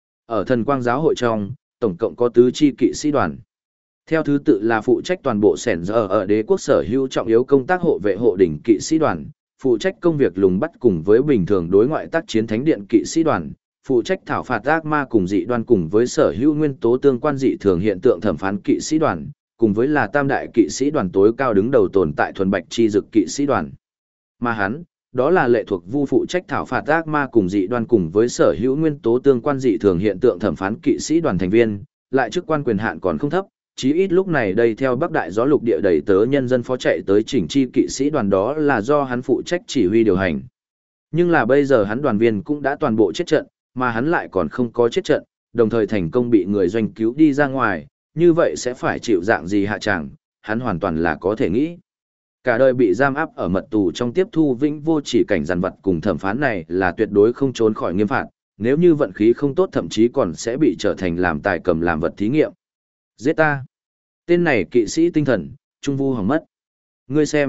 Ở thần quang giáo hội trong, tổng cộng có tứ chi kỵ sĩ đoàn. Theo thứ tự là phụ trách toàn bộ sẻn giờ ở đế quốc sở hữu trọng yếu công tác hộ vệ hộ đỉnh kỵ sĩ đoàn, phụ trách công việc lùng bắt cùng với bình thường đối ngoại tác chiến thánh điện kỵ sĩ đoàn, phụ trách thảo phạt ác ma cùng dị đoan cùng với sở hữu nguyên tố tương quan dị thường hiện tượng thẩm phán kỵ sĩ đoàn, cùng với là tam đại kỵ sĩ đoàn tối cao đứng đầu tồn tại thuần bạch chi dực kỵ sĩ đoàn. Mà hắn, đó là lệ thuộc vu phụ trách thảo phạt ác ma cùng dị đoan cùng với sở hữu nguyên tố tương quan dị thường hiện tượng thẩm phán kỵ sĩ đoàn thành viên, lại chức quan quyền hạn còn không thấp, chí ít lúc này đây theo Bắc Đại gió lục địa đầy tớ nhân dân phó chạy tới chỉnh chi kỵ sĩ đoàn đó là do hắn phụ trách chỉ huy điều hành. Nhưng là bây giờ hắn đoàn viên cũng đã toàn bộ chết trận, mà hắn lại còn không có chết trận, đồng thời thành công bị người doanh cứu đi ra ngoài, như vậy sẽ phải chịu dạng gì hạ tràng, hắn hoàn toàn là có thể nghĩ. Cả đời bị giam áp ở mật tù trong tiếp thu vĩnh vô chỉ cảnh giàn vật cùng thẩm phán này là tuyệt đối không trốn khỏi nghiêm phạt, nếu như vận khí không tốt thậm chí còn sẽ bị trở thành làm tài cầm làm vật thí nghiệm. Giết ta. Tên này kỵ sĩ tinh thần, trung vu hỏng mất. Ngươi xem,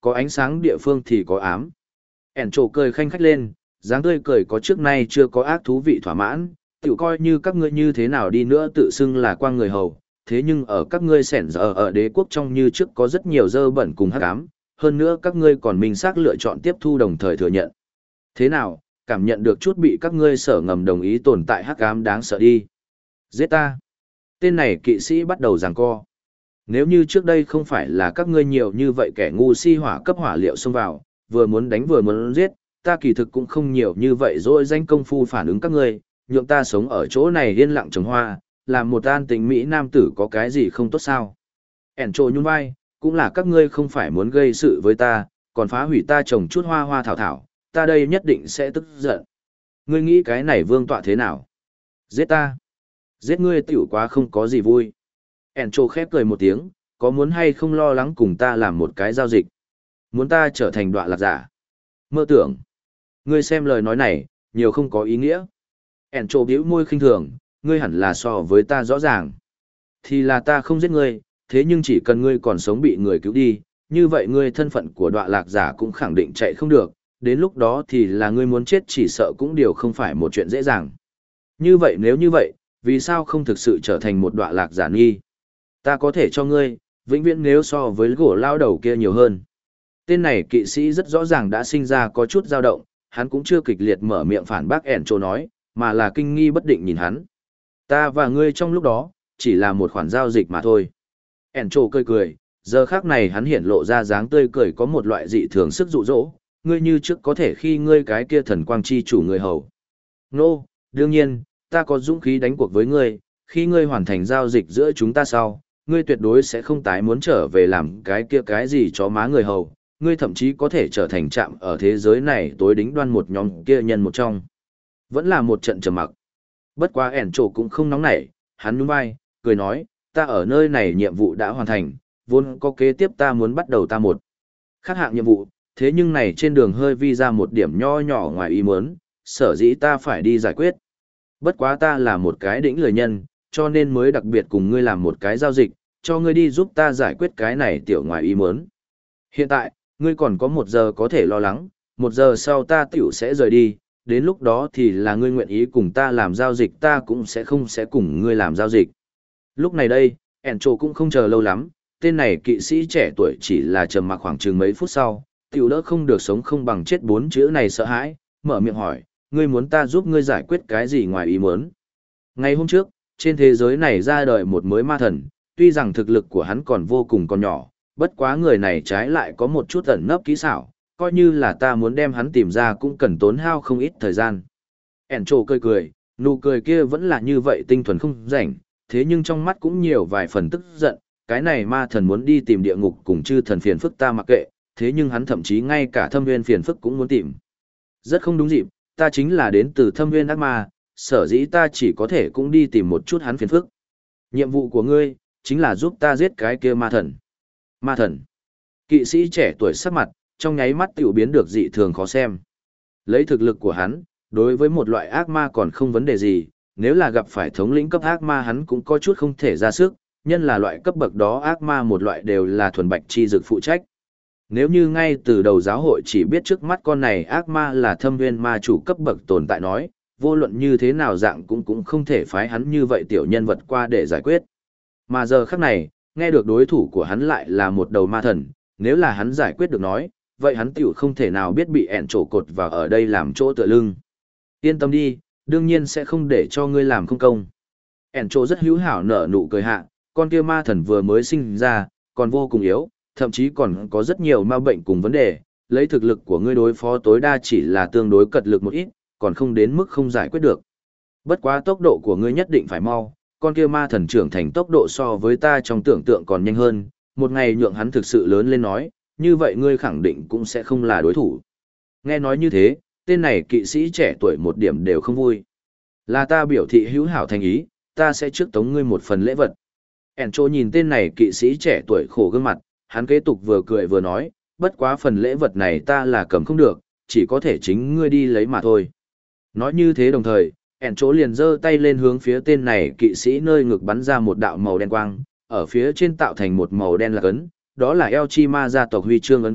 Có ánh sáng địa phương thì có ám. Ẻn trổ cười khanh khách lên, dáng tươi cười có trước nay chưa có ác thú vị thỏa mãn, tự coi như các ngươi như thế nào đi nữa tự xưng là quang người hầu, thế nhưng ở các ngươi sẻn giờ ở đế quốc trong như trước có rất nhiều dơ bẩn cùng hắc ám, hơn nữa các ngươi còn minh xác lựa chọn tiếp thu đồng thời thừa nhận. Thế nào, cảm nhận được chút bị các ngươi sở ngầm đồng ý tồn tại hắc ám đáng sợ đi. Giết ta. Tên này kỵ sĩ bắt đầu giằng co. Nếu như trước đây không phải là các ngươi nhiều như vậy kẻ ngu si hỏa cấp hỏa liệu xông vào, vừa muốn đánh vừa muốn giết, ta kỳ thực cũng không nhiều như vậy rồi danh công phu phản ứng các ngươi, nhượng ta sống ở chỗ này yên lặng trồng hoa, làm một an tình Mỹ nam tử có cái gì không tốt sao. Ẻn trồ nhún vai, cũng là các ngươi không phải muốn gây sự với ta, còn phá hủy ta trồng chút hoa hoa thảo thảo, ta đây nhất định sẽ tức giận. Ngươi nghĩ cái này vương tọa thế nào? Giết ta. Giết ngươi tiểu quá không có gì vui. Ẻn trồ khép cười một tiếng, có muốn hay không lo lắng cùng ta làm một cái giao dịch? Muốn ta trở thành đọa lạc giả? Mơ tưởng. Ngươi xem lời nói này, nhiều không có ý nghĩa. Ẻn trồ bĩu môi khinh thường, ngươi hẳn là so với ta rõ ràng. Thì là ta không giết ngươi, thế nhưng chỉ cần ngươi còn sống bị người cứu đi, như vậy ngươi thân phận của đọa lạc giả cũng khẳng định chạy không được, đến lúc đó thì là ngươi muốn chết chỉ sợ cũng điều không phải một chuyện dễ dàng. Như vậy nếu như vậy, vì sao không thực sự trở thành một đọa lạc giả nghi? Ta có thể cho ngươi, vĩnh viễn nếu so với gỗ lao đầu kia nhiều hơn. Tên này kỵ sĩ rất rõ ràng đã sinh ra có chút dao động, hắn cũng chưa kịch liệt mở miệng phản bác ẻn trồ nói, mà là kinh nghi bất định nhìn hắn. Ta và ngươi trong lúc đó, chỉ là một khoản giao dịch mà thôi. ẻn trồ cười cười, giờ khác này hắn hiển lộ ra dáng tươi cười có một loại dị thường sức dụ dỗ, ngươi như trước có thể khi ngươi cái kia thần quang chi chủ người hầu. Nô, đương nhiên, ta có dũng khí đánh cuộc với ngươi, khi ngươi hoàn thành giao dịch giữa chúng ta sau, ngươi tuyệt đối sẽ không tái muốn trở về làm cái kia cái gì chó má người hầu, ngươi thậm chí có thể trở thành trạm ở thế giới này tối đính đoan một nhóm kia nhân một trong. Vẫn là một trận trầm mặc. Bất quá ẻn trổ cũng không nóng nảy, hắn nhún vai, cười nói, ta ở nơi này nhiệm vụ đã hoàn thành, vốn có kế tiếp ta muốn bắt đầu ta một khác hạng nhiệm vụ, thế nhưng này trên đường hơi vi ra một điểm nho nhỏ ngoài ý muốn, sở dĩ ta phải đi giải quyết. Bất quá ta là một cái đĩnh lười nhân, cho nên mới đặc biệt cùng ngươi làm một cái giao dịch, cho ngươi đi giúp ta giải quyết cái này tiểu ngoài ý muốn. Hiện tại, ngươi còn có 1 giờ có thể lo lắng, 1 giờ sau ta tiểu sẽ rời đi, đến lúc đó thì là ngươi nguyện ý cùng ta làm giao dịch ta cũng sẽ cùng ngươi làm giao dịch. Lúc này đây, Encho cũng không chờ lâu lắm, tên này kỵ sĩ trẻ tuổi chỉ là trầm mặc khoảng chừng mấy phút sau, tiểu đỡ không được sống không bằng chết 4 chữ này sợ hãi, mở miệng hỏi, ngươi muốn ta giúp ngươi giải quyết cái gì ngoài ý muốn. Ngày hôm trước, trên thế giới này ra đời một mới ma thần, tuy rằng thực lực của hắn còn vô cùng còn nhỏ, bất quá người này trái lại có một chút ẩn nấp kỹ xảo, coi như là ta muốn đem hắn tìm ra cũng cần tốn hao không ít thời gian. Encho cười cười, nụ cười kia vẫn là như vậy tinh thuần không rảnh, thế nhưng trong mắt cũng nhiều vài phần tức giận, cái này ma thần muốn đi tìm địa ngục cùng chư thần phiền phức ta mặc kệ, thế nhưng hắn thậm chí ngay cả thâm nguyên phiền phức cũng muốn tìm. Rất không đúng dịp, ta chính là đến từ thâm nguyên ác ma, sở dĩ ta chỉ có thể cũng đi tìm một chút hắn phiền phức. Nhiệm vụ của ngươi, chính là giúp ta giết cái kia ma thần. Ma thần. Kỵ sĩ trẻ tuổi sắc mặt, trong nháy mắt tiểu biến được dị thường khó xem. Lấy thực lực của hắn, đối với một loại ác ma còn không vấn đề gì, nếu là gặp phải thống lĩnh cấp ác ma hắn cũng có chút không thể ra sức, nhân là loại cấp bậc đó ác ma một loại đều là thuần bạch chi dược phụ trách. Nếu như ngay từ đầu giáo hội chỉ biết trước mắt con này ác ma là thâm viên ma chủ cấp bậc tồn tại nói, vô luận như thế nào dạng cũng không thể phái hắn như vậy tiểu nhân vật qua để giải quyết. Mà giờ khắc này, nghe được đối thủ của hắn lại là một đầu ma thần, nếu là hắn giải quyết được nói, vậy hắn tiểu không thể nào biết bị ẹn trổ cột vào ở đây làm chỗ tựa lưng. Yên tâm đi, đương nhiên sẽ không để cho ngươi làm không công. Ẹn trổ rất hữu hảo nở nụ cười hạ, con kia ma thần vừa mới sinh ra, còn vô cùng yếu, thậm chí còn có rất nhiều ma bệnh cùng vấn đề, lấy thực lực của ngươi đối phó tối đa chỉ là tương đối cật lực một ít, còn không đến mức không giải quyết được. Bất quá tốc độ của ngươi nhất định phải mau, con kia ma thần trưởng thành tốc độ so với ta trong tưởng tượng còn nhanh hơn, một ngày nhượng hắn thực sự lớn lên nói, như vậy ngươi khẳng định cũng sẽ không là đối thủ. Nghe nói như thế, tên này kỵ sĩ trẻ tuổi một điểm đều không vui. Là ta biểu thị hữu hảo thành ý, ta sẽ trước tống ngươi một phần lễ vật. Encho nhìn tên này kỵ sĩ trẻ tuổi khổ gương mặt, hắn kế tục vừa cười vừa nói, bất quá phần lễ vật này ta là cầm không được, chỉ có thể chính ngươi đi lấy mà thôi. Nói như thế đồng thời, Encho liền giơ tay lên hướng phía tên này kỵ sĩ nơi ngực bắn ra một đạo màu đen quang, ở phía trên tạo thành một màu đen là ấn, đó là Elchima gia tộc huy chương ấn ký,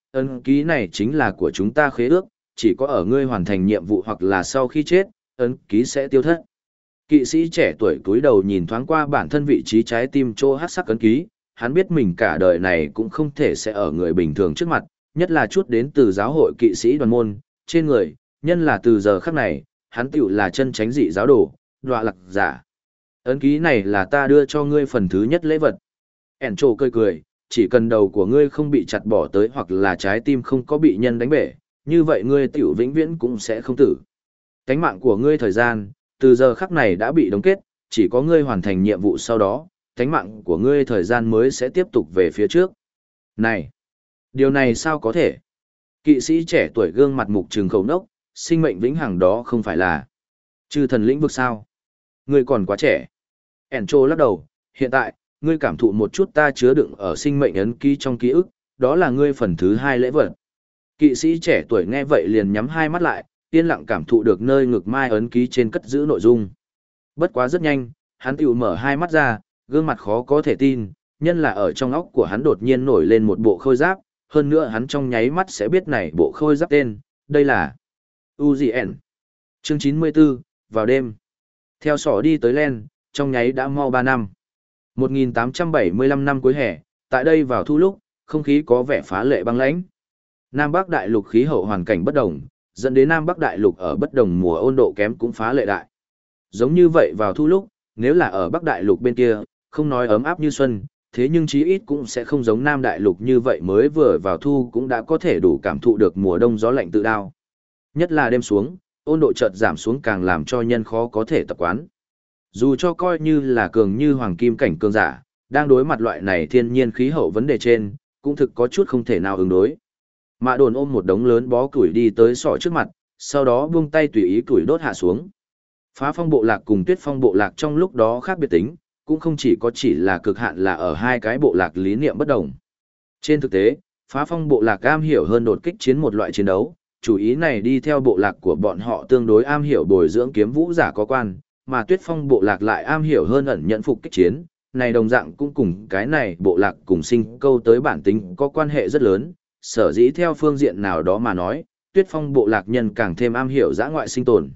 ấn ký này chính là của chúng ta khế ước, chỉ có ở ngươi hoàn thành nhiệm vụ hoặc là sau khi chết, ấn ký sẽ tiêu thất. Kỵ sĩ trẻ tuổi cúi đầu nhìn thoáng qua bản thân vị trí trái tim chỗ hắc sắc ấn ký, hắn biết mình cả đời này cũng không thể sẽ ở người bình thường trước mặt, nhất là chút đến từ giáo hội kỵ sĩ đoàn môn, trên người, nhân là từ giờ khắc này, hắn tựu là chân chánh dị giáo đồ, đọa lạc giả. Ấn ký này là ta đưa cho ngươi phần thứ nhất lễ vật. ẻn trổ cười cười, chỉ cần đầu của ngươi không bị chặt bỏ tới hoặc là trái tim không có bị nhân đánh bể, như vậy ngươi tiểu vĩnh viễn cũng sẽ không tử. Cánh mạng của ngươi thời gian, từ giờ khắc này đã bị đóng kết, chỉ có ngươi hoàn thành nhiệm vụ sau đó, cánh mạng của ngươi thời gian mới sẽ tiếp tục về phía trước. Này! Điều này sao có thể? Kỵ sĩ trẻ tuổi gương mặt mục trừng khẩu nốc, sinh mệnh vĩnh hằng đó không phải là chư thần lĩnh vực sao? Ngươi còn quá trẻ. ẻn trổ lắc đầu, hiện tại, ngươi cảm thụ một chút ta chứa đựng ở sinh mệnh ấn ký trong ký ức, đó là ngươi phần thứ hai lễ vật. Kỵ sĩ trẻ tuổi nghe vậy liền nhắm hai mắt lại, yên lặng cảm thụ được nơi ngực mai ấn ký trên cất giữ nội dung. Bất quá rất nhanh, hắn tiểu mở hai mắt ra, gương mặt khó có thể tin, nhân là ở trong óc của hắn đột nhiên nổi lên một bộ khôi giáp, hơn nữa hắn trong nháy mắt sẽ biết này bộ khôi giáp tên, đây là UGN. Chương 94, vào đêm. Theo sỏ đi tới Len, trong nháy đã mau 3 năm. 1875 năm cuối hè, tại đây vào thu lúc, không khí có vẻ phá lệ băng lãnh. Nam Bắc đại lục khí hậu hoàn cảnh bất đồng, dẫn đến Nam Bắc đại lục ở bất đồng mùa ôn độ kém cũng phá lệ đại. Giống như vậy vào thu lúc, nếu là ở Bắc đại lục bên kia, không nói ấm áp như xuân, thế nhưng chí ít cũng sẽ không giống Nam đại lục như vậy mới vừa vào thu cũng đã có thể đủ cảm thụ được mùa đông gió lạnh tự đao. Nhất là đêm xuống, ôn độ chợt giảm xuống càng làm cho nhân khó có thể tập quán. Dù cho coi như là cường như hoàng kim cảnh cường giả, đang đối mặt loại này thiên nhiên khí hậu vấn đề trên, cũng thực có chút không thể nào ứng đối. Mạ Đồn ôm một đống lớn bó củi đi tới sọ trước mặt, sau đó buông tay tùy ý củi đốt hạ xuống. Phá phong bộ lạc cùng tuyết phong bộ lạc trong lúc đó khác biệt tính, cũng không chỉ là cực hạn là ở hai cái bộ lạc lý niệm bất đồng. Trên thực tế, phá phong bộ lạc am hiểu hơn đột kích chiến một loại chiến đấu, chủ ý này đi theo bộ lạc của bọn họ tương đối am hiểu bồi dưỡng kiếm vũ giả có quan, mà tuyết phong bộ lạc lại am hiểu hơn ẩn nhận phục kích chiến, này đồng dạng cũng cùng cái này bộ lạc cùng sinh câu tới bản tính có quan hệ rất lớn, sở dĩ theo phương diện nào đó mà nói, tuyết phong bộ lạc nhân càng thêm am hiểu dã ngoại sinh tồn.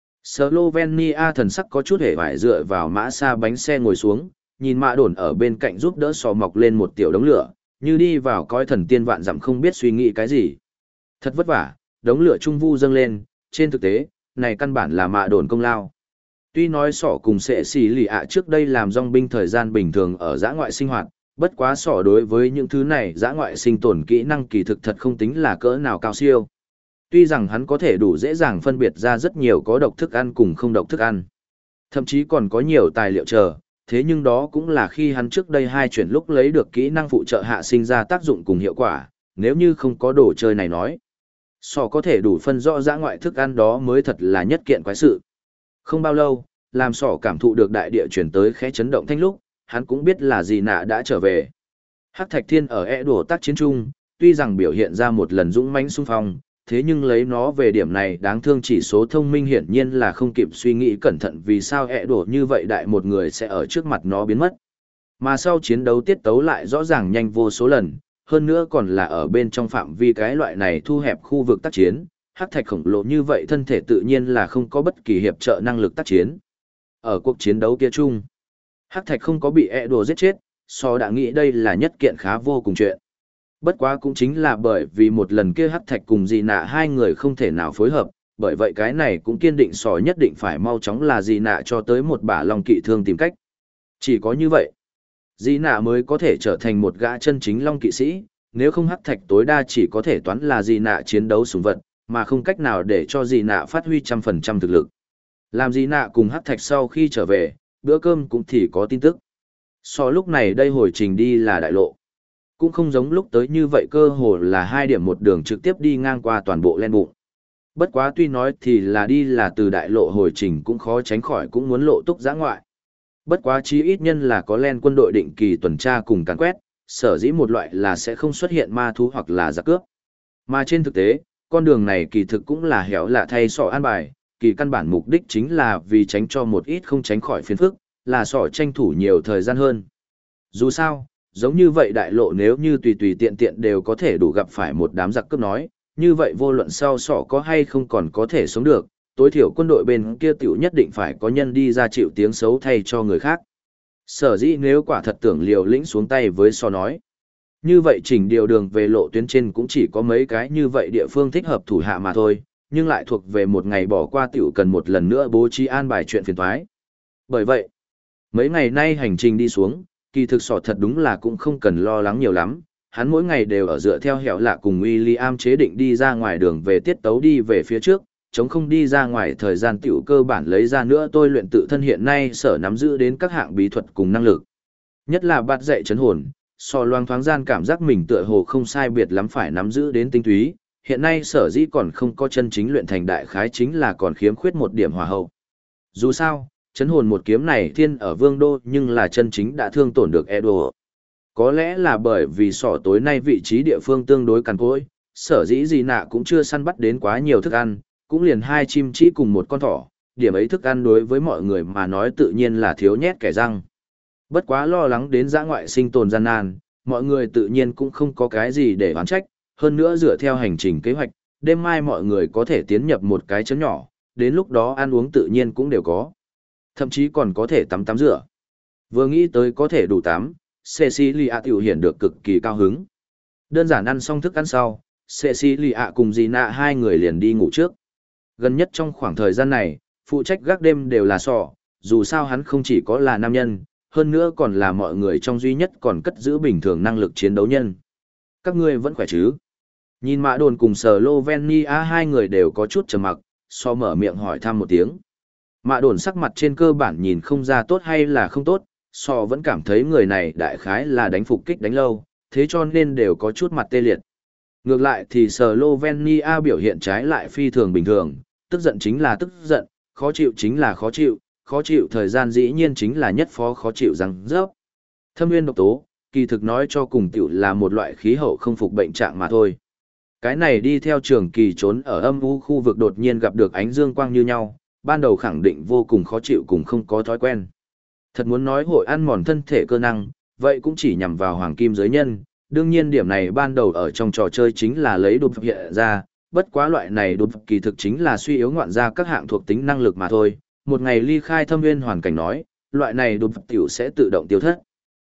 Slovenia thần sắc có chút hề vải dựa vào mã xa bánh xe ngồi xuống, nhìn Mạ Đồn ở bên cạnh giúp đỡ sò mọc lên một tiểu đống lửa, như đi vào coi thần tiên vạn dặm không biết suy nghĩ cái gì. Thật vất vả, đống lửa trung vu dâng lên, trên thực tế, này căn bản là Mạ Đồn công lao. Tuy nói sỏ cùng sẽ xì lì ạ trước đây làm dòng binh thời gian bình thường ở dã ngoại sinh hoạt, bất quá sỏ đối với những thứ này dã ngoại sinh tồn kỹ năng kỳ thực thật không tính là cỡ nào cao siêu. Tuy rằng hắn có thể đủ dễ dàng phân biệt ra rất nhiều có độc thức ăn cùng không độc thức ăn. Thậm chí còn có nhiều tài liệu chờ, thế nhưng đó cũng là khi hắn trước đây hai chuyển lúc lấy được kỹ năng phụ trợ hạ sinh ra tác dụng cùng hiệu quả, nếu như không có đồ chơi này nói. Sỏ có thể đủ phân rõ dã ngoại thức ăn đó mới thật là nhất kiện quái sự. Không bao lâu, làm sỏ cảm thụ được đại địa chuyển tới khẽ chấn động thanh lúc, hắn cũng biết là gì nạ đã trở về. Hắc Thạch Thiên ở đổ tác chiến trung, tuy rằng biểu hiện ra một lần dũng mãnh xung phong, thế nhưng lấy nó về điểm này đáng thương chỉ số thông minh hiển nhiên là không kịp suy nghĩ cẩn thận vì sao đổ như vậy đại một người sẽ ở trước mặt nó biến mất. Mà sau chiến đấu tiết tấu lại rõ ràng nhanh vô số lần, hơn nữa còn là ở bên trong phạm vi cái loại này thu hẹp khu vực tác chiến, hắc thạch khổng lồ như vậy thân thể tự nhiên là không có bất kỳ hiệp trợ năng lực tác chiến. Ở cuộc chiến đấu kia chung, hắc thạch không có bị đổ giết chết, so đã nghĩ đây là nhất kiện khá vô cùng chuyện. Bất quá cũng chính là bởi vì một lần kia hắc thạch cùng dì nạ hai người không thể nào phối hợp, bởi vậy cái này cũng kiên định sò nhất định phải mau chóng là dì nạ cho tới một bả long kỵ thương tìm cách. Chỉ có như vậy, dì nạ mới có thể trở thành một gã chân chính long kỵ sĩ, nếu không hắc thạch tối đa chỉ có thể toán là dì nạ chiến đấu súng vật, mà không cách nào để cho dì nạ phát huy 100% thực lực. Làm dì nạ cùng hắc thạch sau khi trở về, bữa cơm cũng thì có tin tức. So lúc này đây hồi trình đi là đại lộ. Cũng không giống lúc tới như vậy cơ hồ là 2 điểm một đường trực tiếp đi ngang qua toàn bộ len bụng. Bất quá tuy nói thì là đi là từ đại lộ hồi trình cũng khó tránh khỏi cũng muốn lộ túc giã ngoại. Bất quá chí ít nhân là có len quân đội định kỳ tuần tra cùng càn quét, sở dĩ một loại là sẽ không xuất hiện ma thú hoặc là giặc cướp. Mà trên thực tế, con đường này kỳ thực cũng là hẻo lạ thay sọ an bài, kỳ căn bản mục đích chính là vì tránh cho một ít không tránh khỏi phiền phức, là sọ tranh thủ nhiều thời gian hơn. Dù sao, giống như vậy đại lộ nếu như tùy tùy tiện tiện đều có thể đủ gặp phải một đám giặc cướp nói, như vậy vô luận sau sọ có hay không còn có thể sống được, tối thiểu quân đội bên kia tiểu nhất định phải có nhân đi ra chịu tiếng xấu thay cho người khác. Sở dĩ nếu quả thật tưởng liều lĩnh xuống tay với so nói. Như vậy chỉnh điều đường về lộ tuyến trên cũng chỉ có mấy cái như vậy địa phương thích hợp thủ hạ mà thôi, nhưng lại thuộc về một ngày bỏ qua tiểu cần một lần nữa bố trí an bài chuyện phiền toái. Bởi vậy, mấy ngày nay hành trình đi xuống, kỳ thực sọ thật đúng là cũng không cần lo lắng nhiều lắm, hắn mỗi ngày đều ở dựa theo hẹo lạ cùng William chế định đi ra ngoài đường về tiết tấu đi về phía trước, chống không đi ra ngoài thời gian tiểu cơ bản lấy ra nữa tôi luyện tự thân hiện nay sở nắm giữ đến các hạng bí thuật cùng năng lực. Nhất là bắt dạy chấn hồn, so loang thoáng gian cảm giác mình tựa hồ không sai biệt lắm phải nắm giữ đến tinh túy, hiện nay sở dĩ còn không có chân chính luyện thành đại khái chính là còn khiếm khuyết một điểm hòa hậu. Dù sao, chấn hồn một kiếm này thiên ở vương đô nhưng là chân chính đã thương tổn được Edo. Có lẽ là bởi vì sỏ tối nay vị trí địa phương tương đối cằn cỗi, sở dĩ gì nạ cũng chưa săn bắt đến quá nhiều thức ăn, cũng liền 2 chim chỉ cùng một con thỏ, điểm ấy thức ăn đối với mọi người mà nói tự nhiên là thiếu nhét kẻ răng. Bất quá lo lắng đến dã ngoại sinh tồn gian nan, mọi người tự nhiên cũng không có cái gì để oán trách, hơn nữa dựa theo hành trình kế hoạch, đêm mai mọi người có thể tiến nhập một cái trấn nhỏ, đến lúc đó ăn uống tự nhiên cũng đều có. Thậm chí còn có thể tắm rửa. Vừa nghĩ tới có thể đủ tắm, Cecilia tiểu hiện được cực kỳ cao hứng. Đơn giản ăn xong thức ăn sau, Cecilia cùng Gina hai người liền đi ngủ trước. Gần nhất trong khoảng thời gian này, phụ trách gác đêm đều là sọ, dù sao hắn không chỉ có là nam nhân, hơn nữa còn là mọi người trong duy nhất còn cất giữ bình thường năng lực chiến đấu nhân. Các ngươi vẫn khỏe chứ? Nhìn Mã Đồn cùng Slovenia hai người đều có chút trầm mặc, so mở miệng hỏi thăm một tiếng. Mã Đồn sắc mặt trên cơ bản nhìn không ra tốt hay là không tốt, so vẫn cảm thấy người này đại khái là đánh phục kích đánh lâu, thế cho nên đều có chút mặt tê liệt. Ngược lại thì Slovenia biểu hiện trái lại phi thường bình thường, tức giận chính là tức giận, khó chịu chính là khó chịu thời gian dĩ nhiên chính là nhất phó khó chịu răng rớp. Thâm nguyên độc tố, kỳ thực nói cho cùng tiểu là một loại khí hậu không phục bệnh trạng mà thôi. Cái này đi theo trường kỳ trốn ở âm u khu vực đột nhiên gặp được ánh dương quang như nhau, ban đầu khẳng định vô cùng khó chịu cùng không có thói quen. Thật muốn nói hội ăn mòn thân thể cơ năng, vậy cũng chỉ nhằm vào hoàng kim giới nhân, đương nhiên điểm này ban đầu ở trong trò chơi chính là lấy đột hiện ra, bất quá loại này đột kỳ thực chính là suy yếu ngoạn ra các hạng thuộc tính năng lực mà thôi, một ngày ly khai thâm nguyên hoàn cảnh nói, loại này đột tiểu sẽ tự động tiêu thất.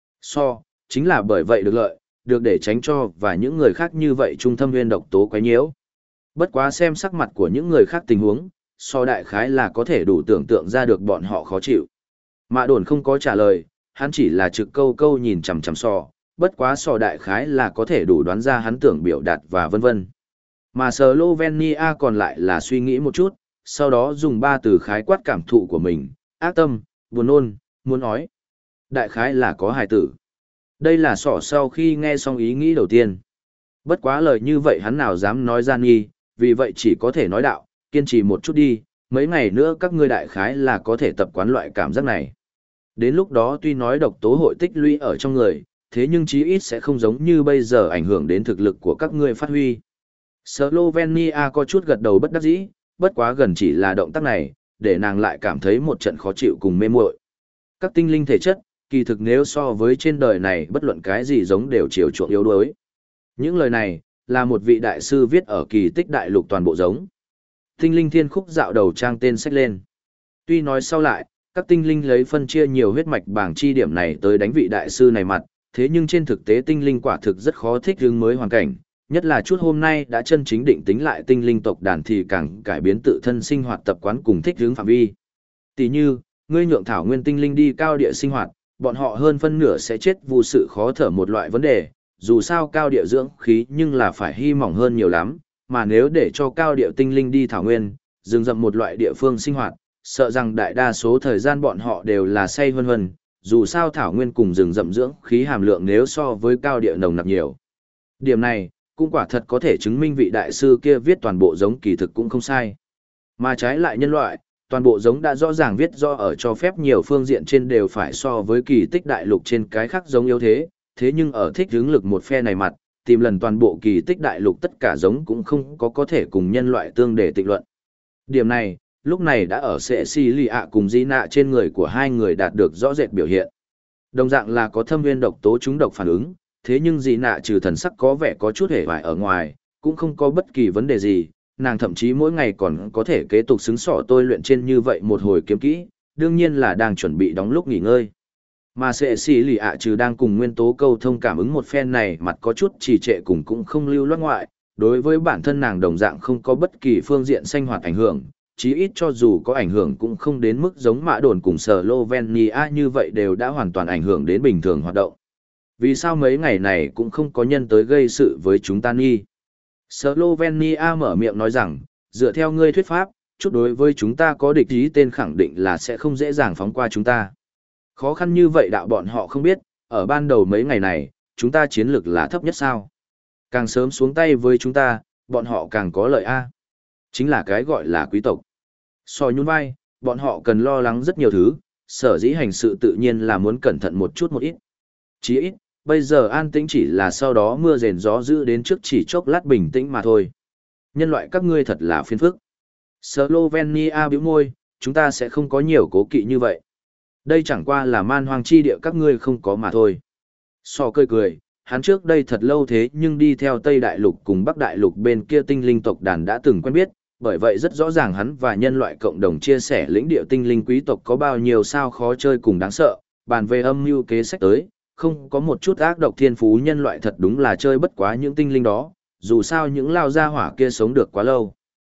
Chính là bởi vậy được lợi, được để tránh cho và những người khác như vậy trung thâm nguyên độc tố quấy nhiễu. Bất quá xem sắc mặt của những người khác tình huống, đại khái là có thể đủ tưởng tượng ra được bọn họ khó chịu. Mã Đồn không có trả lời, hắn chỉ là trực câu nhìn chằm chằm bất quá đại khái là có thể đủ đoán ra hắn tưởng biểu đạt và vân vân. Mà Slovenia còn lại là suy nghĩ một chút, sau đó dùng 3 từ khái quát cảm thụ của mình, ác tâm, buồn nôn, muốn nói. Đại khái là có hài tử. Đây là sau khi nghe xong ý nghĩ đầu tiên. Bất quá lời như vậy hắn nào dám nói gian nghi, vì vậy chỉ có thể nói đạo, kiên trì một chút đi, mấy ngày nữa các ngươi đại khái là có thể tập quán loại cảm giác này. Đến lúc đó tuy nói độc tố hội tích lũy ở trong người, thế nhưng chí ít sẽ không giống như bây giờ ảnh hưởng đến thực lực của các ngươi phát huy. Slovenia có chút gật đầu bất đắc dĩ, bất quá gần chỉ là động tác này, để nàng lại cảm thấy một trận khó chịu cùng mê muội. Các tinh linh thể chất, kỳ thực nếu so với trên đời này bất luận cái gì giống đều chiều chuộng yếu đuối. Những lời này, là một vị đại sư viết ở kỳ tích đại lục toàn bộ giống. Tinh linh thiên khúc dạo đầu trang tên sách lên. Tuy nói sau lại, các tinh linh lấy phân chia nhiều huyết mạch bảng chi điểm này tới đánh vị đại sư này mặt, thế nhưng trên thực tế tinh linh quả thực rất khó thích ứng mới hoàn cảnh, nhất là chút hôm nay đã chân chính định tính lại tinh linh tộc đàn thì càng cải biến tự thân sinh hoạt tập quán cùng thích ứng phạm vi. Tỷ như, ngươi nhượng thảo nguyên tinh linh đi cao địa sinh hoạt, bọn họ hơn phân nửa sẽ chết vô sự khó thở một loại vấn đề, dù sao cao địa dưỡng khí nhưng là phải hy mỏng hơn nhiều lắm, mà nếu để cho cao địa tinh linh đi thảo nguyên, rừng rậm một loại địa phương sinh hoạt, sợ rằng đại đa số thời gian bọn họ đều là say vân vân, dù sao thảo nguyên cùng rừng rậm dưỡng khí hàm lượng nếu so với cao địa nồng nặc nhiều. Điểm này, cũng quả thật có thể chứng minh vị đại sư kia viết toàn bộ giống kỳ thực cũng không sai. Mà trái lại nhân loại, toàn bộ giống đã rõ ràng viết do ở cho phép nhiều phương diện trên đều phải so với kỳ tích đại lục trên cái khác giống yếu thế, thế nhưng ở thích hướng lực một phe này mặt, tìm lần toàn bộ kỳ tích đại lục tất cả giống cũng không có thể cùng nhân loại tương để tịnh luận. Điểm này, lúc này đã ở Cecilia cùng Gina trên người của hai người đạt được rõ rệt biểu hiện. Đồng dạng là có thâm viên độc tố trúng độc phản ứng, thế nhưng dị nạ trừ thần sắc có vẻ có chút hề vải ở ngoài, cũng không có bất kỳ vấn đề gì, nàng thậm chí mỗi ngày còn có thể kế tục xứng sọ tôi luyện trên như vậy một hồi kiếm kỹ, đương nhiên là đang chuẩn bị đóng lúc nghỉ ngơi. Mà sẽ xì lì ạ trừ đang cùng nguyên tố câu thông cảm ứng một phen này mặt có chút trì trệ cùng cũng không lưu loát ngoại, đối với bản thân nàng đồng dạng không có bất kỳ phương diện sinh hoạt ảnh hưởng, chí ít cho dù có ảnh hưởng cũng không đến mức giống mã đồn cùng Slovenia như vậy đều đã hoàn toàn ảnh hưởng đến bình thường hoạt động. Vì sao mấy ngày này cũng không có nhân tới gây sự với chúng ta nghi? Slovenia mở miệng nói rằng, dựa theo ngươi thuyết pháp, chút đối với chúng ta có địch ý tên khẳng định là sẽ không dễ dàng phóng qua chúng ta. Khó khăn như vậy đạo bọn họ không biết, ở ban đầu mấy ngày này, chúng ta chiến lược là thấp nhất sao? Càng sớm xuống tay với chúng ta, bọn họ càng có lợi a. Chính là cái gọi là quý tộc. So nhún vai, bọn họ cần lo lắng rất nhiều thứ, sở dĩ hành sự tự nhiên là muốn cẩn thận một chút một ít. Chỉ ít, bây giờ an tĩnh chỉ là sau đó mưa rền gió dữ đến trước chỉ chốc lát bình tĩnh mà thôi. Nhân loại các ngươi thật là phiền phức. Slovenia bĩu môi, chúng ta sẽ không có nhiều cố kỵ như vậy. Đây chẳng qua là man hoang chi địa các ngươi không có mà thôi. So cười cười, hắn trước đây thật lâu thế nhưng đi theo Tây Đại Lục cùng Bắc Đại Lục bên kia tinh linh tộc đàn đã từng quen biết, bởi vậy rất rõ ràng hắn và nhân loại cộng đồng chia sẻ lĩnh địa tinh linh quý tộc có bao nhiêu sao khó chơi cùng đáng sợ, bàn về âm mưu kế sách tới, không có một chút ác độc thiên phú nhân loại thật đúng là chơi bất quá những tinh linh đó, dù sao những lao gia hỏa kia sống được quá lâu.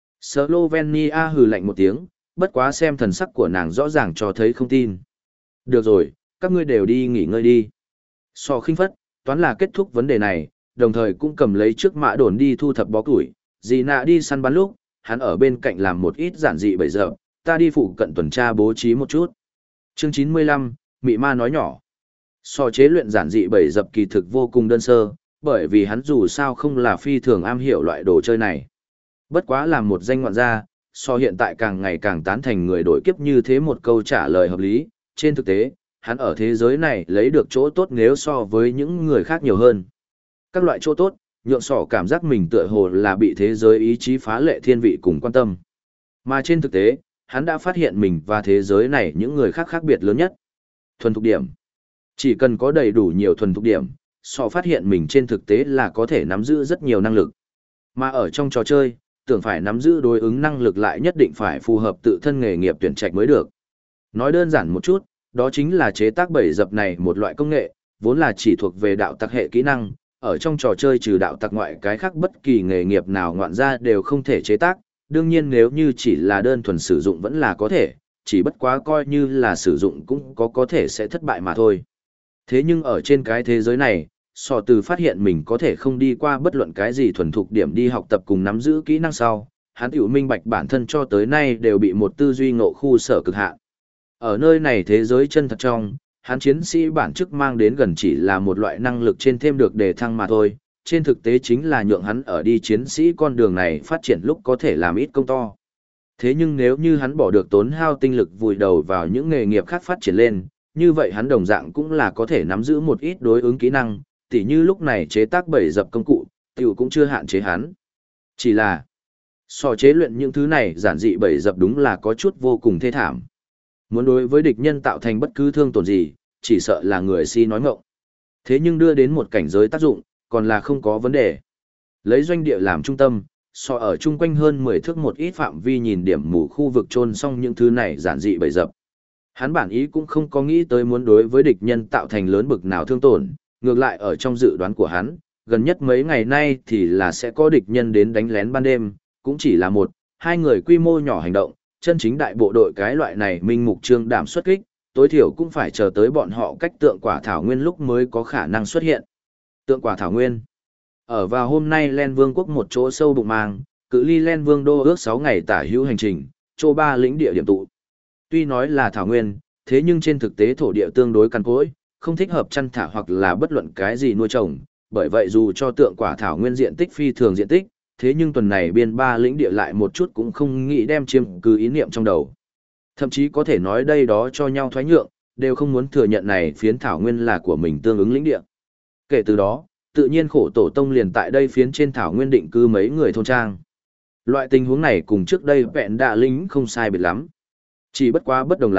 Slovenia hừ lạnh một tiếng, bất quá xem thần sắc của nàng rõ ràng cho thấy không tin. Được rồi, các ngươi đều đi nghỉ ngơi đi. So khinh phất, toán là kết thúc vấn đề này, đồng thời cũng cầm lấy chiếc mã đồn đi thu thập bó củi, dì nạ đi săn bắn lúc, hắn ở bên cạnh làm một ít giản dị bấy giờ, ta đi phụ cận tuần tra bố trí một chút. Chương 95, Mị Ma nói nhỏ. So chế luyện giản dị bầy dập kỳ thực vô cùng đơn sơ, bởi vì hắn dù sao không là phi thường am hiểu loại đồ chơi này. Bất quá làm một danh ngoạn gia, so hiện tại càng ngày càng tán thành người đổi kiếp như thế một câu trả lời hợp lý, trên thực tế, hắn ở thế giới này lấy được chỗ tốt nếu so với những người khác nhiều hơn. Các loại chỗ tốt, nhượng sỏ cảm giác mình tựa hồ là bị thế giới ý chí phá lệ thiên vị cùng quan tâm. Mà trên thực tế, hắn đã phát hiện mình và thế giới này những người khác khác biệt lớn nhất. Thuần thục điểm. Chỉ cần có đầy đủ nhiều thuần thục điểm, sọ phát hiện mình trên thực tế là có thể nắm giữ rất nhiều năng lực. Mà ở trong trò chơi, tưởng phải nắm giữ đối ứng năng lực lại nhất định phải phù hợp tự thân nghề nghiệp tuyển trạch mới được. Nói đơn giản một chút, đó chính là chế tác bẫy dập này một loại công nghệ, vốn là chỉ thuộc về đạo tặc hệ kỹ năng, ở trong trò chơi trừ đạo tặc ngoại cái khác bất kỳ nghề nghiệp nào ngoạn ra đều không thể chế tác, đương nhiên nếu như chỉ là đơn thuần sử dụng vẫn là có thể, chỉ bất quá coi như là sử dụng cũng có thể sẽ thất bại mà thôi. Thế nhưng ở trên cái thế giới này, sò từ phát hiện mình có thể không đi qua bất luận cái gì thuần thục điểm đi học tập cùng nắm giữ kỹ năng sau, hắn tiểu minh bạch bản thân cho tới nay đều bị một tư duy ngộ khu sở cực hạn. Ở nơi này thế giới chân thật trong, hắn chiến sĩ bản chức mang đến gần chỉ là một loại năng lực trên thêm được đề thăng mà thôi, trên thực tế chính là nhượng hắn ở đi chiến sĩ con đường này phát triển lúc có thể làm ít công to. Thế nhưng nếu như hắn bỏ được tốn hao tinh lực vùi đầu vào những nghề nghiệp khác phát triển lên, như vậy hắn đồng dạng cũng là có thể nắm giữ một ít đối ứng kỹ năng, tỉ như lúc này chế tác bẫy dập công cụ, tiểu cũng chưa hạn chế hắn. Chỉ là, so chế luyện những thứ này giản dị bẫy dập đúng là có chút vô cùng thê thảm. Muốn đối với địch nhân tạo thành bất cứ thương tổn gì, chỉ sợ là người si nói ngọng. Thế nhưng đưa đến một cảnh giới tác dụng, còn là không có vấn đề. Lấy doanh địa làm trung tâm, so ở chung quanh hơn 10 thước một ít phạm vi nhìn điểm mù khu vực chôn xong những thứ này giản dị bẫy dập. Hắn bản ý cũng không có nghĩ tới muốn đối với địch nhân tạo thành lớn bực nào thương tổn, ngược lại ở trong dự đoán của hắn, gần nhất mấy ngày nay thì là sẽ có địch nhân đến đánh lén ban đêm, cũng chỉ là một, hai người quy mô nhỏ hành động, chân chính đại bộ đội cái loại này minh mục trương đảm xuất kích, tối thiểu cũng phải chờ tới bọn họ cách tượng quả thảo nguyên lúc mới có khả năng xuất hiện. Tượng quả thảo nguyên. Ở vào hôm nay Len Vương quốc một chỗ sâu bụng mang, cự ly Len Vương đô ước 6 ngày tả hữu hành trình, chỗ 3 lĩnh địa điểm tụ. Tuy nói là thảo nguyên, thế nhưng trên thực tế thổ địa tương đối cằn cỗi, không thích hợp chăn thả hoặc là bất luận cái gì nuôi trồng, bởi vậy dù cho tượng quả thảo nguyên diện tích phi thường diện tích, thế nhưng tuần này biên 3 lĩnh địa lại một chút cũng không nghĩ đem chiếm cứ ý niệm trong đầu. Thậm chí có thể nói đây đó cho nhau thoái nhượng, đều không muốn thừa nhận này phiến thảo nguyên là của mình tương ứng lĩnh địa. Kể từ đó, tự nhiên khổ tổ tông liền tại đây phiến trên thảo nguyên định cư mấy người thôn trang. Loại tình huống này cùng trước đây vẹn đạ lính không sai biệt lắm. Chỉ bất quá bất đồng là,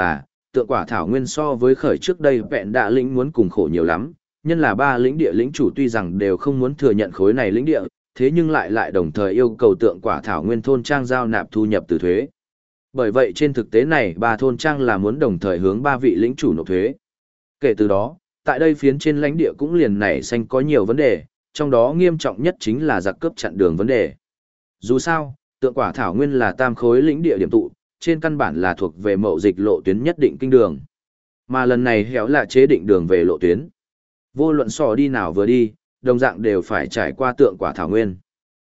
tượng quả thảo nguyên so với khởi trước đây vẹn đạ lĩnh muốn cùng khổ nhiều lắm, nhân là ba lĩnh địa lĩnh chủ tuy rằng đều không muốn thừa nhận khối này lĩnh địa, thế nhưng lại đồng thời yêu cầu tượng quả thảo nguyên thôn trang giao nạp thu nhập từ thuế. Bởi vậy trên thực tế này ba thôn trang là muốn đồng thời hướng ba vị lĩnh chủ nộp thuế. Kể từ đó, tại đây phiến trên lãnh địa cũng liền nảy sinh có nhiều vấn đề, trong đó nghiêm trọng nhất chính là giặc cướp chặn đường vấn đề. Dù sao, tượng quả thảo nguyên là tam khối lĩnh địa điểm tụ, trên căn bản là thuộc về mậu dịch lộ tuyến nhất định kinh đường. Mà lần này héo là chế định đường về lộ tuyến. Vô luận sò đi nào vừa đi, đồng dạng đều phải trải qua tượng quả thảo nguyên.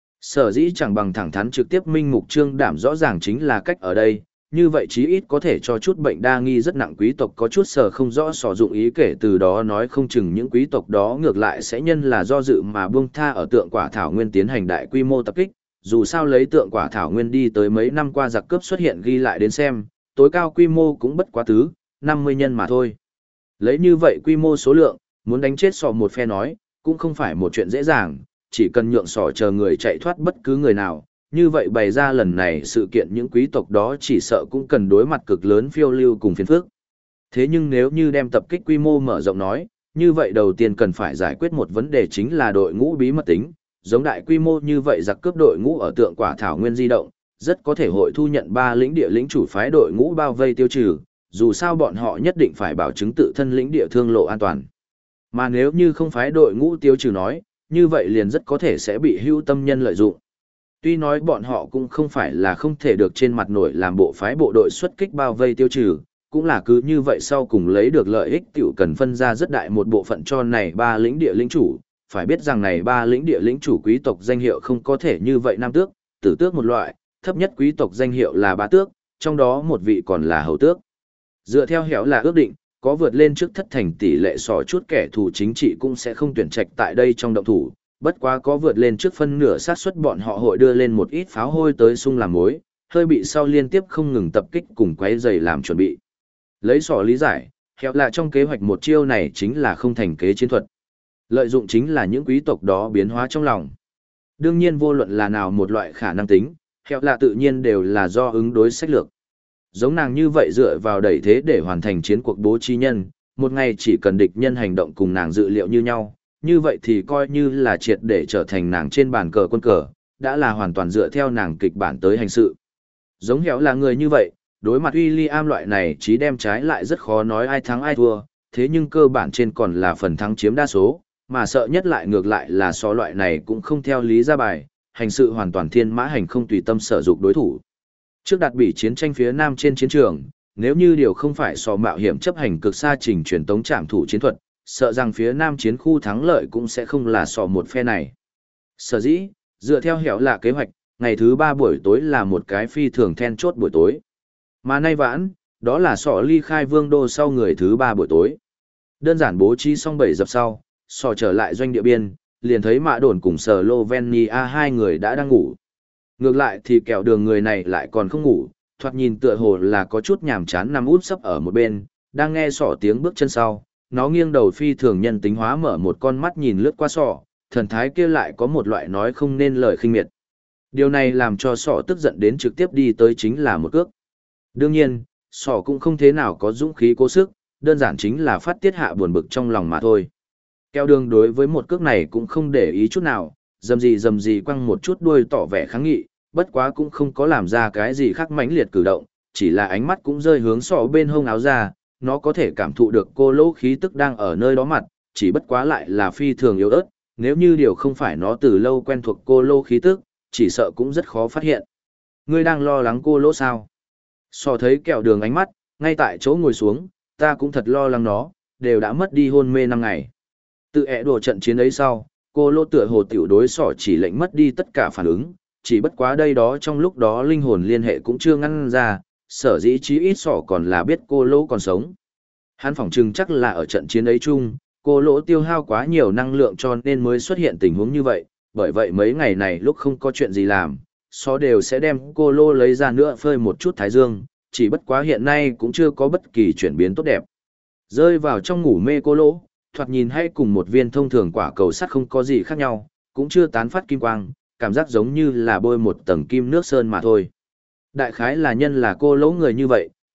Sở dĩ chẳng bằng thẳng thắn trực tiếp minh mục trương đảm rõ ràng chính là cách ở đây, như vậy chí ít có thể cho chút bệnh đa nghi rất nặng quý tộc có chút sở không rõ sò dụng ý, kể từ đó nói không chừng những quý tộc đó ngược lại sẽ nhân là do dự mà buông tha ở tượng quả thảo nguyên tiến hành đại quy mô tập kích. Dù sao lấy tượng quả thảo nguyên đi tới mấy năm qua giặc cướp xuất hiện ghi lại đến xem, tối cao quy mô cũng bất quá 50 nhân mà thôi. Lấy như vậy quy mô số lượng, muốn đánh chết sò một phe nói, cũng không phải một chuyện dễ dàng, chỉ cần nhượng sò chờ người chạy thoát bất cứ người nào, như vậy bày ra lần này sự kiện những quý tộc đó chỉ sợ cũng cần đối mặt cực lớn phiêu lưu cùng phiền phức. Thế nhưng nếu như đem tập kích quy mô mở rộng nói, như vậy đầu tiên cần phải giải quyết một vấn đề chính là đội ngũ bí mật tính, giống đại quy mô như vậy giặc cướp đội ngũ ở tượng quả thảo nguyên di động, rất có thể hội thu nhận ba lĩnh địa lĩnh chủ phái đội ngũ bao vây tiêu trừ, dù sao bọn họ nhất định phải bảo chứng tự thân lĩnh địa thương lộ an toàn. Mà nếu như không phái đội ngũ tiêu trừ nói, như vậy liền rất có thể sẽ bị hữu tâm nhân lợi dụng. Tuy nói bọn họ cũng không phải là không thể được trên mặt nổi làm bộ phái bộ đội xuất kích bao vây tiêu trừ, cũng là cứ như vậy sau cùng lấy được lợi ích tiểu cần phân ra rất đại một bộ phận cho này ba lĩnh địa lĩnh chủ. Phải biết rằng này ba lĩnh địa lĩnh chủ quý tộc danh hiệu không có thể như vậy nam tước, tử tước một loại, thấp nhất quý tộc danh hiệu là bá tước, trong đó một vị còn là hầu tước. Dựa theo héo là ước định, có vượt lên trước thất thành tỷ lệ sò chút kẻ thù chính trị cũng sẽ không tuyển trạch tại đây trong động thủ, bất quá có vượt lên trước phân nửa xác suất bọn họ hội đưa lên một ít pháo hôi tới sung làm mối, hơi bị sau liên tiếp không ngừng tập kích cùng quấy giày làm chuẩn bị. Lấy sò lý giải, héo là trong kế hoạch một chiêu này chính là không thành kế chiến thuật. Lợi dụng chính là những quý tộc đó biến hóa trong lòng. Đương nhiên vô luận là nào một loại khả năng tính, héo là tự nhiên đều là do ứng đối sách lược. Giống nàng như vậy dựa vào đẩy thế để hoàn thành chiến cuộc bố trí nhân, một ngày chỉ cần địch nhân hành động cùng nàng dự liệu như nhau, như vậy thì coi như là triệt để trở thành nàng trên bàn cờ quân cờ, đã là hoàn toàn dựa theo nàng kịch bản tới hành sự. Giống héo là người như vậy, đối mặt William loại này chỉ đem trái lại rất khó nói ai thắng ai thua, thế nhưng cơ bản trên còn là phần thắng chiếm đa số, mà sợ nhất lại ngược lại là so loại này cũng không theo lý ra bài, hành sự hoàn toàn thiên mã hành không tùy tâm sở dục đối thủ. Trước đặt bỉ chiến tranh phía nam trên chiến trường, nếu như điều không phải so mạo hiểm chấp hành cực xa trình truyền tống trảm thủ chiến thuật, sợ rằng phía nam chiến khu thắng lợi cũng sẽ không là so một phe này. Sở dĩ, dựa theo héo là kế hoạch, ngày thứ 3 buổi tối là một cái phi thường then chốt buổi tối. Mà nay vãn, đó là sọ ly khai vương đô sau người thứ 3 buổi tối. Đơn giản bố trí xong 7 dập sau, sọ trở lại doanh địa biên, liền thấy Mã Đồn cùng Slovenia hai người đã đang ngủ. Ngược lại thì kẹo đường người này lại còn không ngủ, thoạt nhìn tựa hồ là có chút nhàm chán nằm út sấp ở một bên, đang nghe sọ tiếng bước chân sau, nó nghiêng đầu phi thường nhân tính hóa mở một con mắt nhìn lướt qua sọ, thần thái kia lại có một loại nói không nên lời khinh miệt. Điều này làm cho sọ tức giận đến trực tiếp đi tới chính là một cước. Đương nhiên, sọ cũng không thế nào có dũng khí cố sức, đơn giản chính là phát tiết hạ buồn bực trong lòng mà thôi. Kẹo đường đối với một cước này cũng không để ý chút nào, dầm gì quăng một chút đuôi tỏ vẻ kháng nghị, bất quá cũng không có làm ra cái gì khác mãnh liệt cử động, chỉ là ánh mắt cũng rơi hướng sọ bên hông áo ra, nó có thể cảm thụ được cô lỗ khí tức đang ở nơi đó mặt, chỉ bất quá lại là phi thường yếu ớt, nếu như điều không phải nó từ lâu quen thuộc cô lỗ khí tức, chỉ sợ cũng rất khó phát hiện. Ngươi đang lo lắng cô lỗ sao? Sọ thấy kẹo đường ánh mắt, ngay tại chỗ ngồi xuống, ta cũng thật lo lắng nó, đều đã mất đi hôn mê 5 ngày. Tự ẹ đổ trận chiến ấy sau, cô lỗ tựa hồ tiểu đối sọ chỉ lệnh mất đi tất cả phản ứng, chỉ bất quá đây đó trong lúc đó linh hồn liên hệ cũng chưa ngăn ra, sở dĩ chí ít sọ còn là biết cô lỗ còn sống. Hắn phỏng chừng chắc là ở trận chiến ấy chung, cô lỗ tiêu hao quá nhiều năng lượng cho nên mới xuất hiện tình huống như vậy, bởi vậy mấy ngày này lúc không có chuyện gì làm, sọ đều sẽ đem cô lỗ lấy ra nữa phơi một chút thái dương, chỉ bất quá hiện nay cũng chưa có bất kỳ chuyển biến tốt đẹp. Rơi vào trong ngủ mê cô lỗ, thoạt nhìn hay cùng một viên thông thường quả cầu sắt không có gì khác nhau, cũng chưa tán phát kim quang, cảm giác giống như là bôi một tầng kim nước sơn mà thôi. Đại khái là nhân là cô lỗ người như vậy,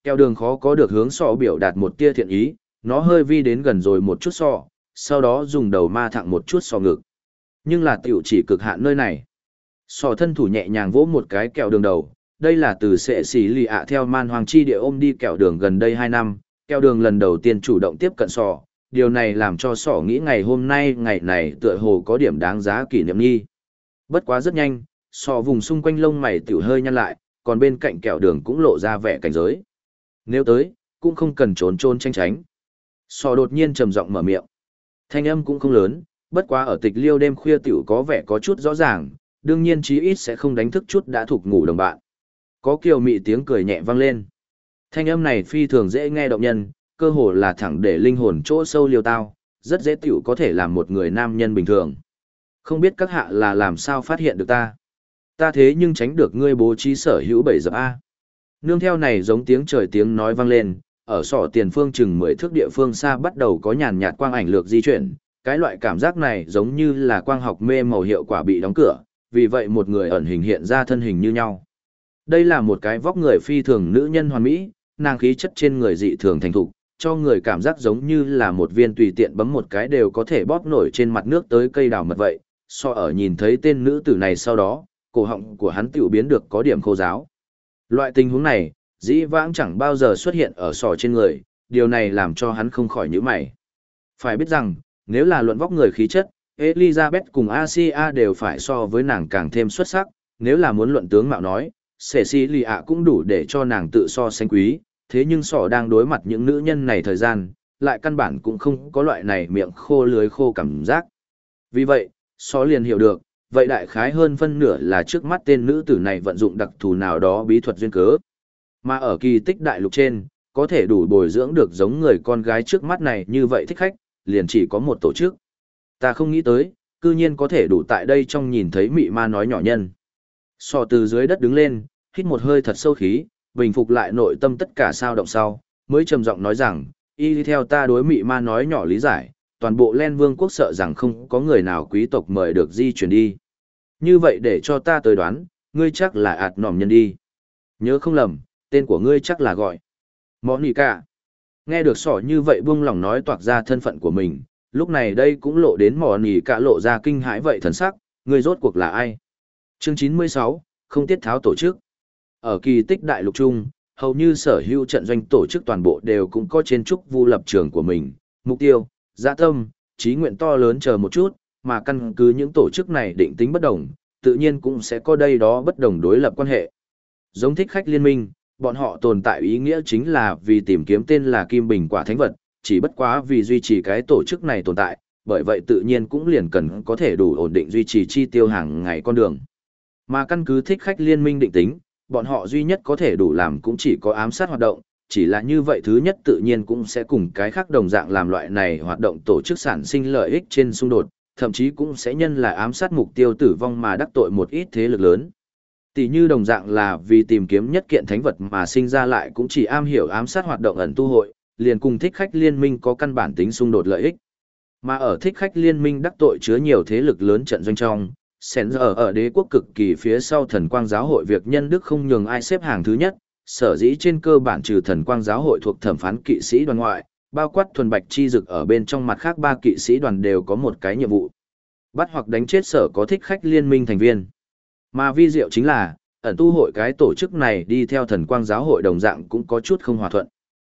Kẹo đường khó có được hướng sọ biểu đạt một tia thiện ý, nó hơi vi đến gần rồi một chút sọ, sau đó dùng đầu ma thẳng một chút sọ ngực. Nhưng là tiểu chỉ cực hạn nơi này. Sọ thân thủ nhẹ nhàng vỗ một cái kẹo đường đầu, đây là từ sệ xỉ lì ạ theo man hoàng chi địa ôm đi kẹo đường gần đây 2 năm, kẹo đường lần đầu tiên chủ động tiếp cận sọ, điều này làm cho sọ nghĩ ngày hôm nay ngày này tựa hồ có điểm đáng giá kỷ niệm nghi. Bất quá rất nhanh, sọ vùng xung quanh lông mày tiểu hơi nhăn lại, còn bên cạnh kẹo đường cũng lộ ra vẻ cảnh giới. Nếu tới, cũng không cần trốn trôn tranh tránh. Sọ đột nhiên trầm giọng mở miệng. Thanh âm cũng không lớn, bất quá ở tịch liêu đêm khuya tiểu có vẻ có chút rõ ràng, đương nhiên chí ít sẽ không đánh thức chút đã thuộc ngủ đồng bạn. Có kiều mị tiếng cười nhẹ vang lên. Thanh âm này phi thường dễ nghe động nhân, cơ hồ là thẳng để linh hồn chỗ sâu liêu tao, rất dễ tiểu có thể làm một người nam nhân bình thường. Không biết các hạ là làm sao phát hiện được ta. Ta thế nhưng tránh được ngươi bố trí sở hữu 7 dập A. Nương theo này giống tiếng trời tiếng nói vang lên, ở sọ tiền phương chừng 10 thước địa phương xa bắt đầu có nhàn nhạt quang ảnh lược di chuyển, cái loại cảm giác này giống như là quang học mê màu hiệu quả bị đóng cửa, vì vậy một người ẩn hình hiện ra thân hình như nhau. Đây là một cái vóc người phi thường nữ nhân hoàn mỹ, nàng khí chất trên người dị thường thành thục, cho người cảm giác giống như là một viên tùy tiện bấm một cái đều có thể bóp nổi trên mặt nước tới cây đào mật vậy. So ở nhìn thấy tên nữ tử này sau đó, cổ họng của hắn tiểu biến được có điểm khô ráo. Loại tình huống này, dĩ vãng chẳng bao giờ xuất hiện ở sọ trên người, điều này làm cho hắn không khỏi nhíu mày. Phải biết rằng, nếu là luận vóc người khí chất, Elizabeth cùng Asia đều phải so với nàng càng thêm xuất sắc, nếu là muốn luận tướng mạo nói, Cecilia cũng đủ để cho nàng tự so sánh quý, thế nhưng sọ đang đối mặt những nữ nhân này thời gian, lại căn bản cũng không có loại này miệng khô lưới khô cảm giác. Vì vậy, sọ liền hiểu được, vậy đại khái hơn phân nửa là trước mắt tên nữ tử này vận dụng đặc thù nào đó bí thuật duyên cớ. Mà ở kỳ tích đại lục trên, có thể đủ bồi dưỡng được giống người con gái trước mắt này như vậy thích khách, liền chỉ có một tổ chức. Ta không nghĩ tới, cư nhiên có thể đủ tại đây trong nhìn thấy mị ma nói nhỏ nhân. Sọ từ dưới đất đứng lên, hít một hơi thật sâu khí, bình phục lại nội tâm tất cả sao động sau, mới trầm giọng nói rằng, y theo ta đối mị ma nói nhỏ lý giải, toàn bộ Len Vương quốc sợ rằng không có người nào quý tộc mời được di chuyển đi. Như vậy để cho ta tới đoán, ngươi chắc là ạt nòm nhân đi. Nhớ không lầm, tên của ngươi chắc là gọi Monica. Nghe được sỏ như vậy buông lòng nói toạc ra thân phận của mình, lúc này đây cũng lộ đến Monica lộ ra kinh hãi vậy thần sắc, ngươi rốt cuộc là ai? Chương 96, không tiết tháo tổ chức. Ở kỳ tích đại lục chung, hầu như sở hữu trận doanh tổ chức toàn bộ đều cũng có trên trúc vu lập trường của mình, mục tiêu, dạ tâm, chí nguyện to lớn chờ một chút, mà căn cứ những tổ chức này định tính bất đồng, tự nhiên cũng sẽ có đây đó bất đồng đối lập quan hệ. Giống thích khách liên minh, bọn họ tồn tại ý nghĩa chính là vì tìm kiếm tên là Kim Bình Quả Thánh Vật, chỉ bất quá vì duy trì cái tổ chức này tồn tại, bởi vậy tự nhiên cũng liền cần có thể đủ ổn định duy trì chi tiêu hàng ngày con đường. Mà căn cứ thích khách liên minh định tính, bọn họ duy nhất có thể đủ làm cũng chỉ có ám sát hoạt động, chỉ là như vậy thứ nhất tự nhiên cũng sẽ cùng cái khác đồng dạng làm loại này hoạt động tổ chức sản sinh lợi ích trên xung đột, thậm chí cũng sẽ nhân là ám sát mục tiêu tử vong mà đắc tội một ít thế lực lớn. Tỷ như đồng dạng là vì tìm kiếm nhất kiện thánh vật mà sinh ra lại cũng chỉ am hiểu ám sát hoạt động ẩn tu hội, liền cùng thích khách liên minh có căn bản tính xung đột lợi ích. Mà ở thích khách liên minh đắc tội chứa nhiều thế lực lớn trận doanh trong, Sến giờ ở đế quốc cực kỳ phía sau thần quang giáo hội việc nhân đức không nhường ai xếp hàng thứ nhất, sở dĩ trên cơ bản trừ thần quang giáo hội thuộc thẩm phán kỵ sĩ đoàn ngoại, bao quát thuần bạch chi dực ở bên trong mặt khác 3 kỵ sĩ đoàn đều có một cái nhiệm vụ. Bắt hoặc đánh chết sở có thích khách liên minh thành viên. Mà vi diệu chính là, ẩn tu hội cái tổ chức này đi theo thần quang giáo hội đồng dạng cũng có chút không hòa thuận.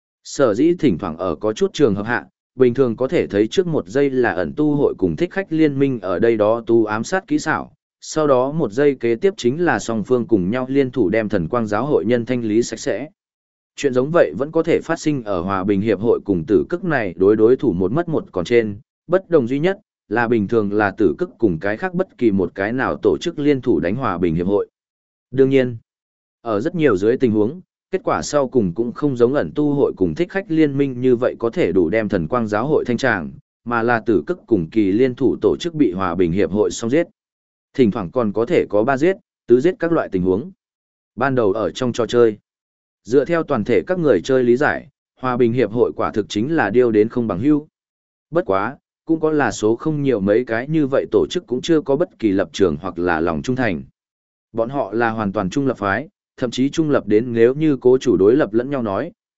Sở dĩ thỉnh thoảng ở có chút trường hợp hạ, bình thường có thể thấy trước một giây là ẩn tu hội cùng thích khách liên minh ở đây đó tu ám sát kỹ xảo, sau đó một giây kế tiếp chính là song phương cùng nhau liên thủ đem thần quang giáo hội nhân thanh lý sạch sẽ. Chuyện giống vậy vẫn có thể phát sinh ở hòa bình hiệp hội cùng tử cức này đối thủ một mất một còn trên, bất đồng duy nhất là bình thường là tử cức cùng cái khác bất kỳ một cái nào tổ chức liên thủ đánh hòa bình hiệp hội. Đương nhiên, ở rất nhiều dưới tình huống, kết quả sau cùng cũng không giống ẩn tu hội cùng thích khách liên minh như vậy có thể đủ đem thần quang giáo hội thanh tràng, mà là tử cức cùng kỳ liên thủ tổ chức bị hòa bình hiệp hội xong giết. Thỉnh thoảng còn có thể có 3 giết, 4 giết các loại tình huống. Ban đầu ở trong trò chơi, dựa theo toàn thể các người chơi lý giải, hòa bình hiệp hội quả thực chính là điêu đến không bằng hữu. Bất quá, cũng có là số không nhiều mấy cái như vậy tổ chức cũng chưa có bất kỳ lập trường hoặc là lòng trung thành. Bọn họ là hoàn toàn trung lập phái, thậm chí trung lập đến nếu như cố chủ đối lập lẫn nhau nói,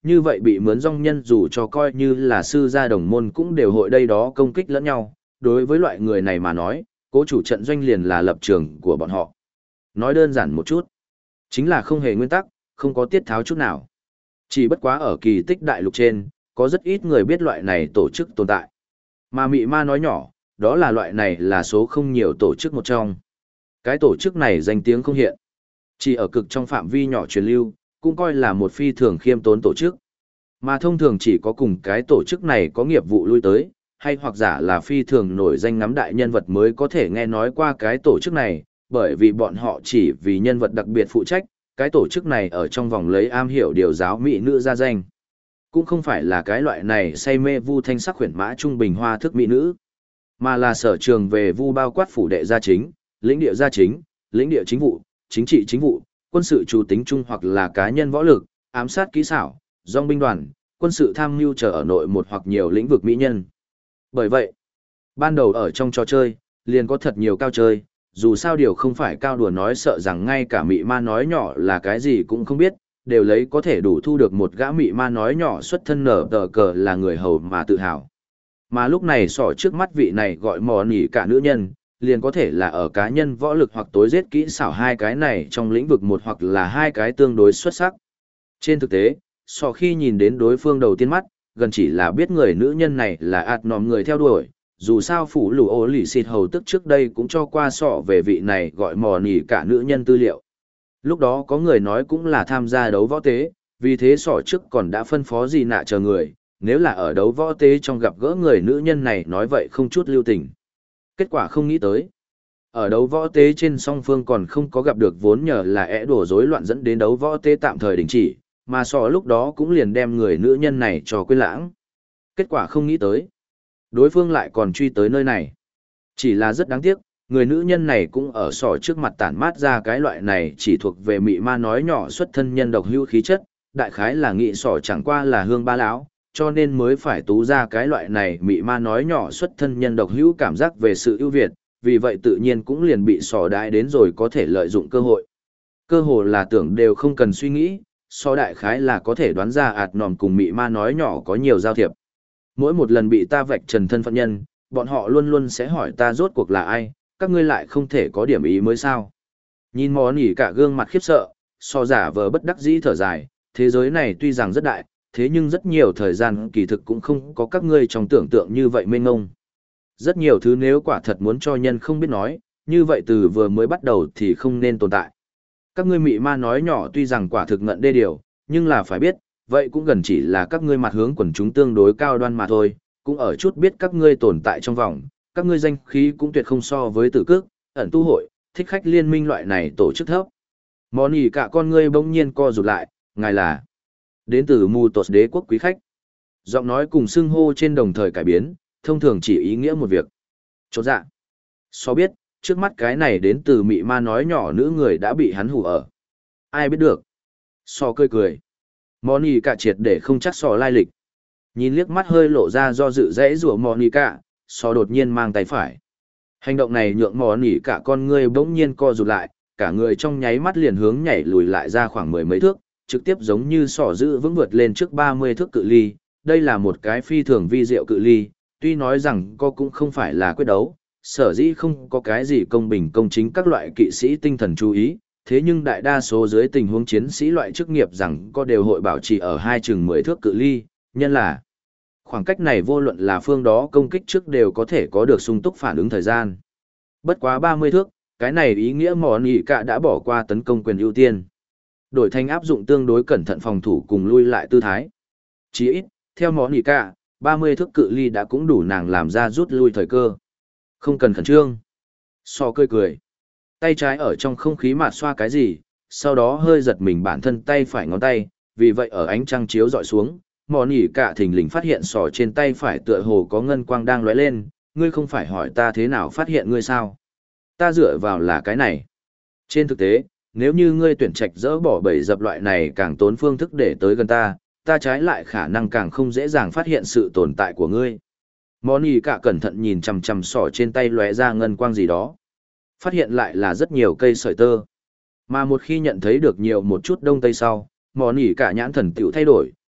như vậy bị mướn dòng nhân dù cho coi như là sư gia đồng môn cũng đều hội đây đó công kích lẫn nhau, đối với loại người này mà nói, cố chủ trận doanh liền là lập trường của bọn họ. Nói đơn giản một chút, chính là không hề nguyên tắc, không có tiết tháo chút nào. Chỉ bất quá ở kỳ tích đại lục trên, có rất ít người biết loại này tổ chức tồn tại. Mà Mị Ma nói nhỏ, đó là loại này là số không nhiều tổ chức một trong. Cái tổ chức này danh tiếng không hiện. Chỉ ở cực trong phạm vi nhỏ truyền lưu, cũng coi là một phi thường khiêm tốn tổ chức. Mà thông thường chỉ có cùng cái tổ chức này có nghiệp vụ lui tới, hay hoặc giả là phi thường nổi danh ngắm đại nhân vật mới có thể nghe nói qua cái tổ chức này, bởi vì bọn họ chỉ vì nhân vật đặc biệt phụ trách, cái tổ chức này ở trong vòng lấy am hiểu điều giáo mỹ nữ ra danh. Cũng không phải là cái loại này say mê vu thanh sắc khuyển mã trung bình hoa thức mỹ nữ, mà là sở trường về vu bao quát phủ đệ gia chính, lĩnh địa gia chính, lĩnh địa chính vụ, chính trị chính vụ, quân sự chủ tính chung hoặc là cá nhân võ lực, ám sát kỹ xảo, dòng binh đoàn, quân sự tham mưu trở ở nội một hoặc nhiều lĩnh vực mỹ nhân. Bởi vậy, ban đầu ở trong trò chơi, liền có thật nhiều cao chơi, dù sao điều không phải cao đùa nói sợ rằng ngay cả Mị Ma nói nhỏ là cái gì cũng không biết, đều lấy có thể đủ thu được một gã Mị Ma nói nhỏ xuất thân nở tờ cờ là người hầu mà tự hào. Mà lúc này sỏ trước mắt vị này gọi mò nỉ cả nữ nhân, liền có thể là ở cá nhân võ lực hoặc tối giết kỹ xảo hai cái này trong lĩnh vực một hoặc là hai cái tương đối xuất sắc. Trên thực tế, sỏ khi nhìn đến đối phương đầu tiên mắt, gần chỉ là biết người nữ nhân này là ạt nòm người theo đuổi, dù sao phủ lù ô lì xịt hầu tức trước đây cũng cho qua sọ về vị này gọi mò nỉ cả nữ nhân tư liệu. Lúc đó có người nói cũng là tham gia đấu võ tế, vì thế sọ trước còn đã phân phó gì nạ chờ người, nếu là ở đấu võ tế trong gặp gỡ người nữ nhân này nói vậy không chút lưu tình. Kết quả không nghĩ tới. Ở đấu võ tế trên song phương còn không có gặp được vốn nhờ là ẽ đổ rối loạn dẫn đến đấu võ tế tạm thời đình chỉ, mà sọ lúc đó cũng liền đem người nữ nhân này cho quên lãng. Kết quả không nghĩ tới. Đối phương lại còn truy tới nơi này. Chỉ là rất đáng tiếc, người nữ nhân này cũng ở sỏ trước mặt tản mát ra cái loại này chỉ thuộc về Mị Ma nói nhỏ xuất thân nhân độc hữu khí chất, đại khái là nghị sỏ chẳng qua là hương ba lão, cho nên mới phải tú ra cái loại này Mị Ma nói nhỏ xuất thân nhân độc hữu cảm giác về sự ưu việt, vì vậy tự nhiên cũng liền bị sỏ đại đến rồi có thể lợi dụng cơ hội. Cơ hội là tưởng đều không cần suy nghĩ, sỏ đại khái là có thể đoán ra ạt nòm cùng Mị Ma nói nhỏ có nhiều giao thiệp. Mỗi một lần bị ta vạch trần thân phận nhân, bọn họ luôn luôn sẽ hỏi ta rốt cuộc là ai, các ngươi lại không thể có điểm ý mới sao. Nhìn mò nỉ cả gương mặt khiếp sợ, so giả vờ bất đắc dĩ thở dài, thế giới này tuy rằng rất đại, thế nhưng rất nhiều thời gian kỳ thực cũng không có các ngươi trong tưởng tượng như vậy mênh ngông. Rất nhiều thứ nếu quả thật muốn cho nhân không biết nói, như vậy từ vừa mới bắt đầu thì không nên tồn tại. Các ngươi Mị Ma nói nhỏ tuy rằng quả thực ngận đê điều, nhưng là phải biết, vậy cũng gần chỉ là các ngươi mặt hướng quần chúng tương đối cao đoan mà thôi, cũng ở chút biết các ngươi tồn tại trong vòng, các ngươi danh khí cũng tuyệt không so với tử cước, ẩn tu hội, thích khách liên minh loại này tổ chức thấp. Món ỉ cả con ngươi bỗng nhiên co rụt lại, ngài là đến từ mù tột đế quốc quý khách. Giọng nói cùng xưng hô trên đồng thời cải biến, thông thường chỉ ý nghĩa một việc. Chốt dạ. So biết, trước mắt cái này đến từ Mị Ma nói nhỏ nữ người đã bị hắn hù ở. Ai biết được. So cười cười. Monica triệt để không chắc sò lai lịch. Nhìn liếc mắt hơi lộ ra do dự dễ rủa Monica, sò đột nhiên mang tay phải. Hành động này nhượng Monica con người bỗng nhiên co rụt lại, cả người trong nháy mắt liền hướng nhảy lùi lại ra khoảng mười mấy thước, trực tiếp giống như sò giữ vững vượt lên trước 30 thước cự ly. Đây là một cái phi thường vi diệu cự ly, tuy nói rằng co cũng không phải là quyết đấu, sở dĩ không có cái gì công bình công chính các loại kỵ sĩ tinh thần chú ý. Thế nhưng đại đa số dưới tình huống chiến sĩ loại chức nghiệp rằng có đều hội bảo trì ở hai chừng 10 thước cự ly, nhân là khoảng cách này vô luận là phương đó công kích trước đều có thể có được sung túc phản ứng thời gian. Bất quá 30 thước, cái này ý nghĩa mò nỉ cả đã bỏ qua tấn công quyền ưu tiên. Đổi thành áp dụng tương đối cẩn thận phòng thủ cùng lui lại tư thái. Chỉ ít, theo mò nỉ cả, 30 thước cự ly đã cũng đủ nàng làm ra rút lui thời cơ. Không cần khẩn trương. So cười cười. Tay trái ở trong không khí mạt xoa cái gì, sau đó hơi giật mình bản thân tay phải ngón tay, vì vậy ở ánh trăng chiếu dọi xuống, mò nỉ cả thình lình phát hiện sò trên tay phải tựa hồ có ngân quang đang lóe lên, ngươi không phải hỏi ta thế nào phát hiện ngươi sao? Ta dựa vào là cái này. Trên thực tế, nếu như ngươi tuyển trạch dỡ bỏ bẫy dập loại này càng tốn phương thức để tới gần ta, ta trái lại khả năng càng không dễ dàng phát hiện sự tồn tại của ngươi. Mò nỉ cả cẩn thận nhìn chằm chằm sò trên tay lóe ra ngân quang gì đó. Phát hiện lại là rất nhiều cây sợi tơ. Mà một khi nhận thấy được nhiều một chút đông tây sau, mò nỉ cả nhãn thần tiểu thay đổi,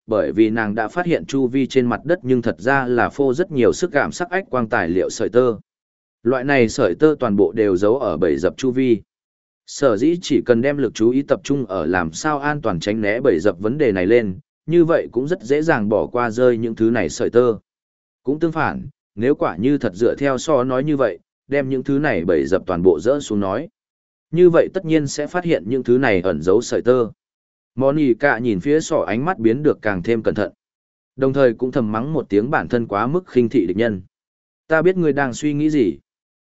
bởi vì nàng đã phát hiện chu vi trên mặt đất nhưng thật ra là phô rất nhiều sức cảm sắc ách quang tài liệu sợi tơ. Loại này sợi tơ toàn bộ đều giấu ở bẫy dập chu vi. Sở dĩ chỉ cần đem lực chú ý tập trung ở làm sao an toàn tránh né bẫy dập vấn đề này lên, như vậy cũng rất dễ dàng bỏ qua rơi những thứ này sợi tơ. Cũng tương phản, nếu quả như thật dựa theo so nói như vậy, đem những thứ này bẫy dập toàn bộ dỡ xuống nói. Như vậy tất nhiên sẽ phát hiện những thứ này ẩn giấu sợi tơ. Monica nhìn phía sọ ánh mắt biến được càng thêm cẩn thận. Đồng thời cũng thầm mắng một tiếng bản thân quá mức khinh thị địch nhân. Ta biết ngươi đang suy nghĩ gì.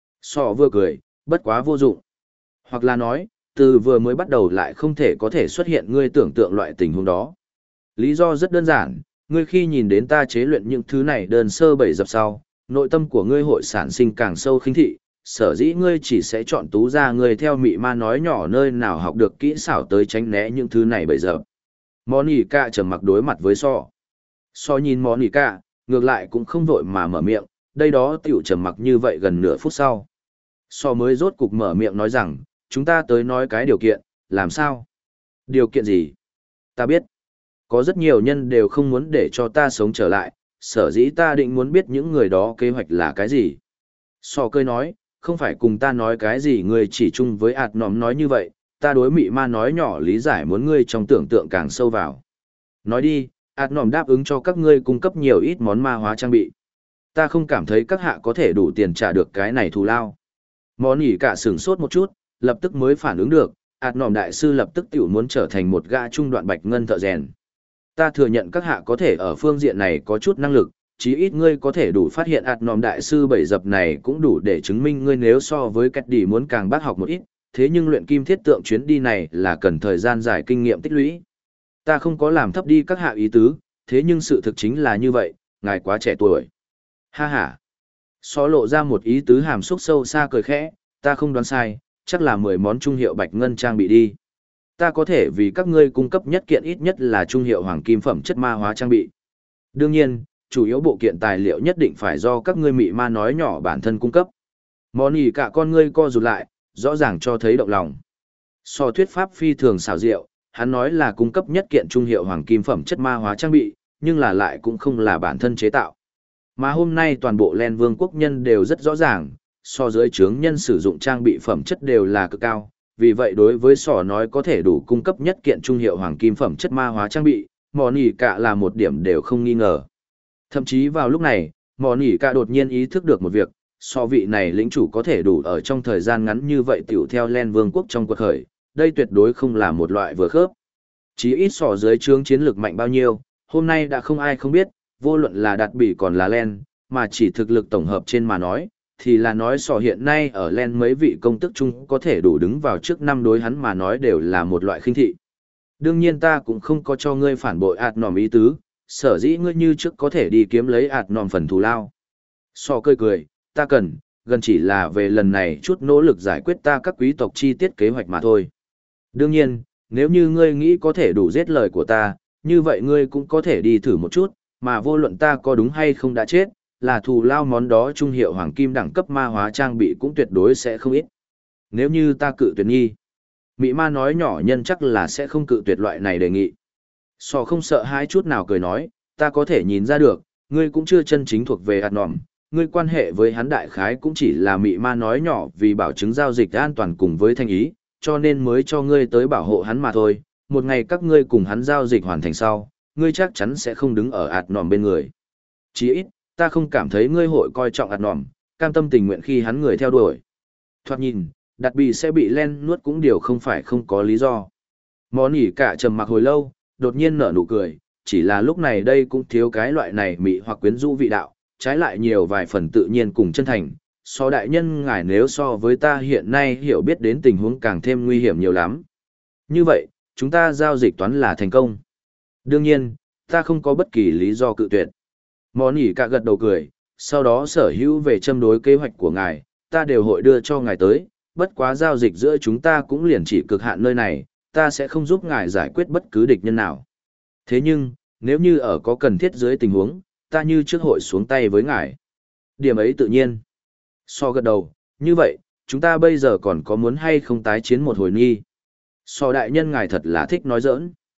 Sọ vừa cười, bất quá vô dụng. Hoặc là nói, từ vừa mới bắt đầu lại không thể có thể xuất hiện ngươi tưởng tượng loại tình huống đó. Lý do rất đơn giản, ngươi khi nhìn đến ta chế luyện những thứ này đơn sơ bẫy dập sau, nội tâm của ngươi hội sản sinh càng sâu khinh thị, sở dĩ ngươi chỉ sẽ chọn tú ra ngươi theo mị ma nói nhỏ nơi nào học được kỹ xảo tới tránh né những thứ này bẫy dập. Monica trầm mặc đối mặt với So. So nhìn Monica, ngược lại cũng không vội mà mở miệng, đây đó tiểu trầm mặc như vậy gần nửa phút sau. So mới rốt cục mở miệng nói rằng, chúng ta tới nói cái điều kiện, làm sao? Điều kiện gì? Ta biết. Có rất nhiều nhân đều không muốn để cho ta sống trở lại, sở dĩ ta định muốn biết những người đó kế hoạch là cái gì. So cười nói, không phải cùng ta nói cái gì ngươi chỉ chung với ạt nòm nói như vậy, ta đối mị ma nói nhỏ lý giải muốn ngươi trong tưởng tượng càng sâu vào. Nói đi, ạt nòm đáp ứng cho các ngươi cung cấp nhiều ít món ma hóa trang bị. Ta không cảm thấy các hạ có thể đủ tiền trả được cái này thù lao. Món nhỉ cả sửng sốt một chút, lập tức mới phản ứng được, ạt nòm đại sư lập tức tiểu muốn trở thành một gã trung đoạn bạch ngân thợ rèn. Ta thừa nhận các hạ có thể ở phương diện này có chút năng lực, chí ít ngươi có thể đủ phát hiện ạt nòm đại sư bẫy dập này cũng đủ để chứng minh ngươi nếu so với cách đi muốn càng bác học một ít, thế nhưng luyện kim thiết tượng chuyến đi này là cần thời gian dài kinh nghiệm tích lũy. Ta không có làm thấp đi các hạ ý tứ, thế nhưng sự thực chính là như vậy, ngài quá trẻ tuổi. Ha ha. Xó lộ ra một ý tứ hàm xúc sâu xa cười khẽ, ta không đoán sai, chắc là 10 món trung hiệu bạch ngân trang bị đi. Ta có thể vì các ngươi cung cấp nhất kiện ít nhất là trung hiệu hoàng kim phẩm chất ma hóa trang bị. Đương nhiên, chủ yếu bộ kiện tài liệu nhất định phải do các ngươi mị ma nói nhỏ bản thân cung cấp. Món ý cả con ngươi co rụt lại, rõ ràng cho thấy động lòng. So thuyết pháp phi thường xảo diệu, hắn nói là cung cấp nhất kiện trung hiệu hoàng kim phẩm chất ma hóa trang bị, nhưng là lại cũng không là bản thân chế tạo. Mà hôm nay toàn bộ Len Vương quốc nhân đều rất rõ ràng, so dưới trướng nhân sử dụng trang bị phẩm chất đều là cực cao, vì vậy đối với sỏ nói có thể đủ cung cấp nhất kiện trung hiệu hoàng kim phẩm chất ma hóa trang bị, mòn ỉ cả là một điểm đều không nghi ngờ. Thậm chí vào lúc này, mòn ỉ cả đột nhiên ý thức được một việc, so vị này lĩnh chủ có thể đủ ở trong thời gian ngắn như vậy tiểu theo Len Vương quốc trong cuộc khởi, đây tuyệt đối không là một loại vừa khớp. Chí ít sỏ dưới trướng chiến lược mạnh bao nhiêu, hôm nay đã không ai không biết, vô luận là đạt bỉ còn là Len, mà chỉ thực lực tổng hợp trên mà nói, thì là nói sò hiện nay ở Len mấy vị công tức chung có thể đủ đứng vào trước năm đối hắn mà nói đều là một loại khinh thị. Đương nhiên ta cũng không có cho ngươi phản bội ạt nòm ý tứ, sở dĩ ngươi như trước có thể đi kiếm lấy ạt nòm phần thù lao. Sò cười cười, ta cần, gần chỉ là về lần này chút nỗ lực giải quyết ta các quý tộc chi tiết kế hoạch mà thôi. Đương nhiên, nếu như ngươi nghĩ có thể đủ giết lời của ta, như vậy ngươi cũng có thể đi thử một chút, mà vô luận ta có đúng hay không đã chết, là thù lao món đó trung hiệu hoàng kim đẳng cấp ma hóa trang bị cũng tuyệt đối sẽ không ít. Nếu như ta cự tuyệt nghi, Mị ma nói nhỏ nhân chắc là sẽ không cự tuyệt loại này đề nghị. Sò không sợ hãi chút nào cười nói, ta có thể nhìn ra được, ngươi cũng chưa chân chính thuộc về hạt nòm, ngươi quan hệ với hắn đại khái cũng chỉ là mị ma nói nhỏ vì bảo chứng giao dịch an toàn cùng với thanh ý, cho nên mới cho ngươi tới bảo hộ hắn mà thôi. Một ngày các ngươi cùng hắn giao dịch hoàn thành sau, ngươi chắc chắn sẽ không đứng ở hạt nòm bên người. Chỉ ít, ta không cảm thấy ngươi hội coi trọng hạt nòm, cam tâm tình nguyện khi hắn người theo đuổi. Thoạt nhìn, đặt bị sẽ bị len nuốt cũng điều không phải không có lý do. Món ỉ cả trầm mặc hồi lâu, đột nhiên nở nụ cười, chỉ là lúc này đây cũng thiếu cái loại này mị hoặc quyến rũ vị đạo, trái lại nhiều vài phần tự nhiên cùng chân thành. So đại nhân ngài nếu so với ta hiện nay hiểu biết đến tình huống càng thêm nguy hiểm nhiều lắm. Như vậy, chúng ta giao dịch toán là thành công. Đương nhiên, ta không có bất kỳ lý do cự tuyệt. Món ỉ cả gật đầu cười, sau đó sở hữu về châm đối kế hoạch của ngài, ta đều hội đưa cho ngài tới, bất quá giao dịch giữa chúng ta cũng liền chỉ cực hạn nơi này, ta sẽ không giúp ngài giải quyết bất cứ địch nhân nào. Thế nhưng, nếu như ở có cần thiết dưới tình huống, ta như trước hội xuống tay với ngài. Điểm ấy tự nhiên. So gật đầu, như vậy, chúng ta bây giờ còn có muốn hay không tái chiến một hồi nghi. So đại nhân ngài thật là thích nói giỡn.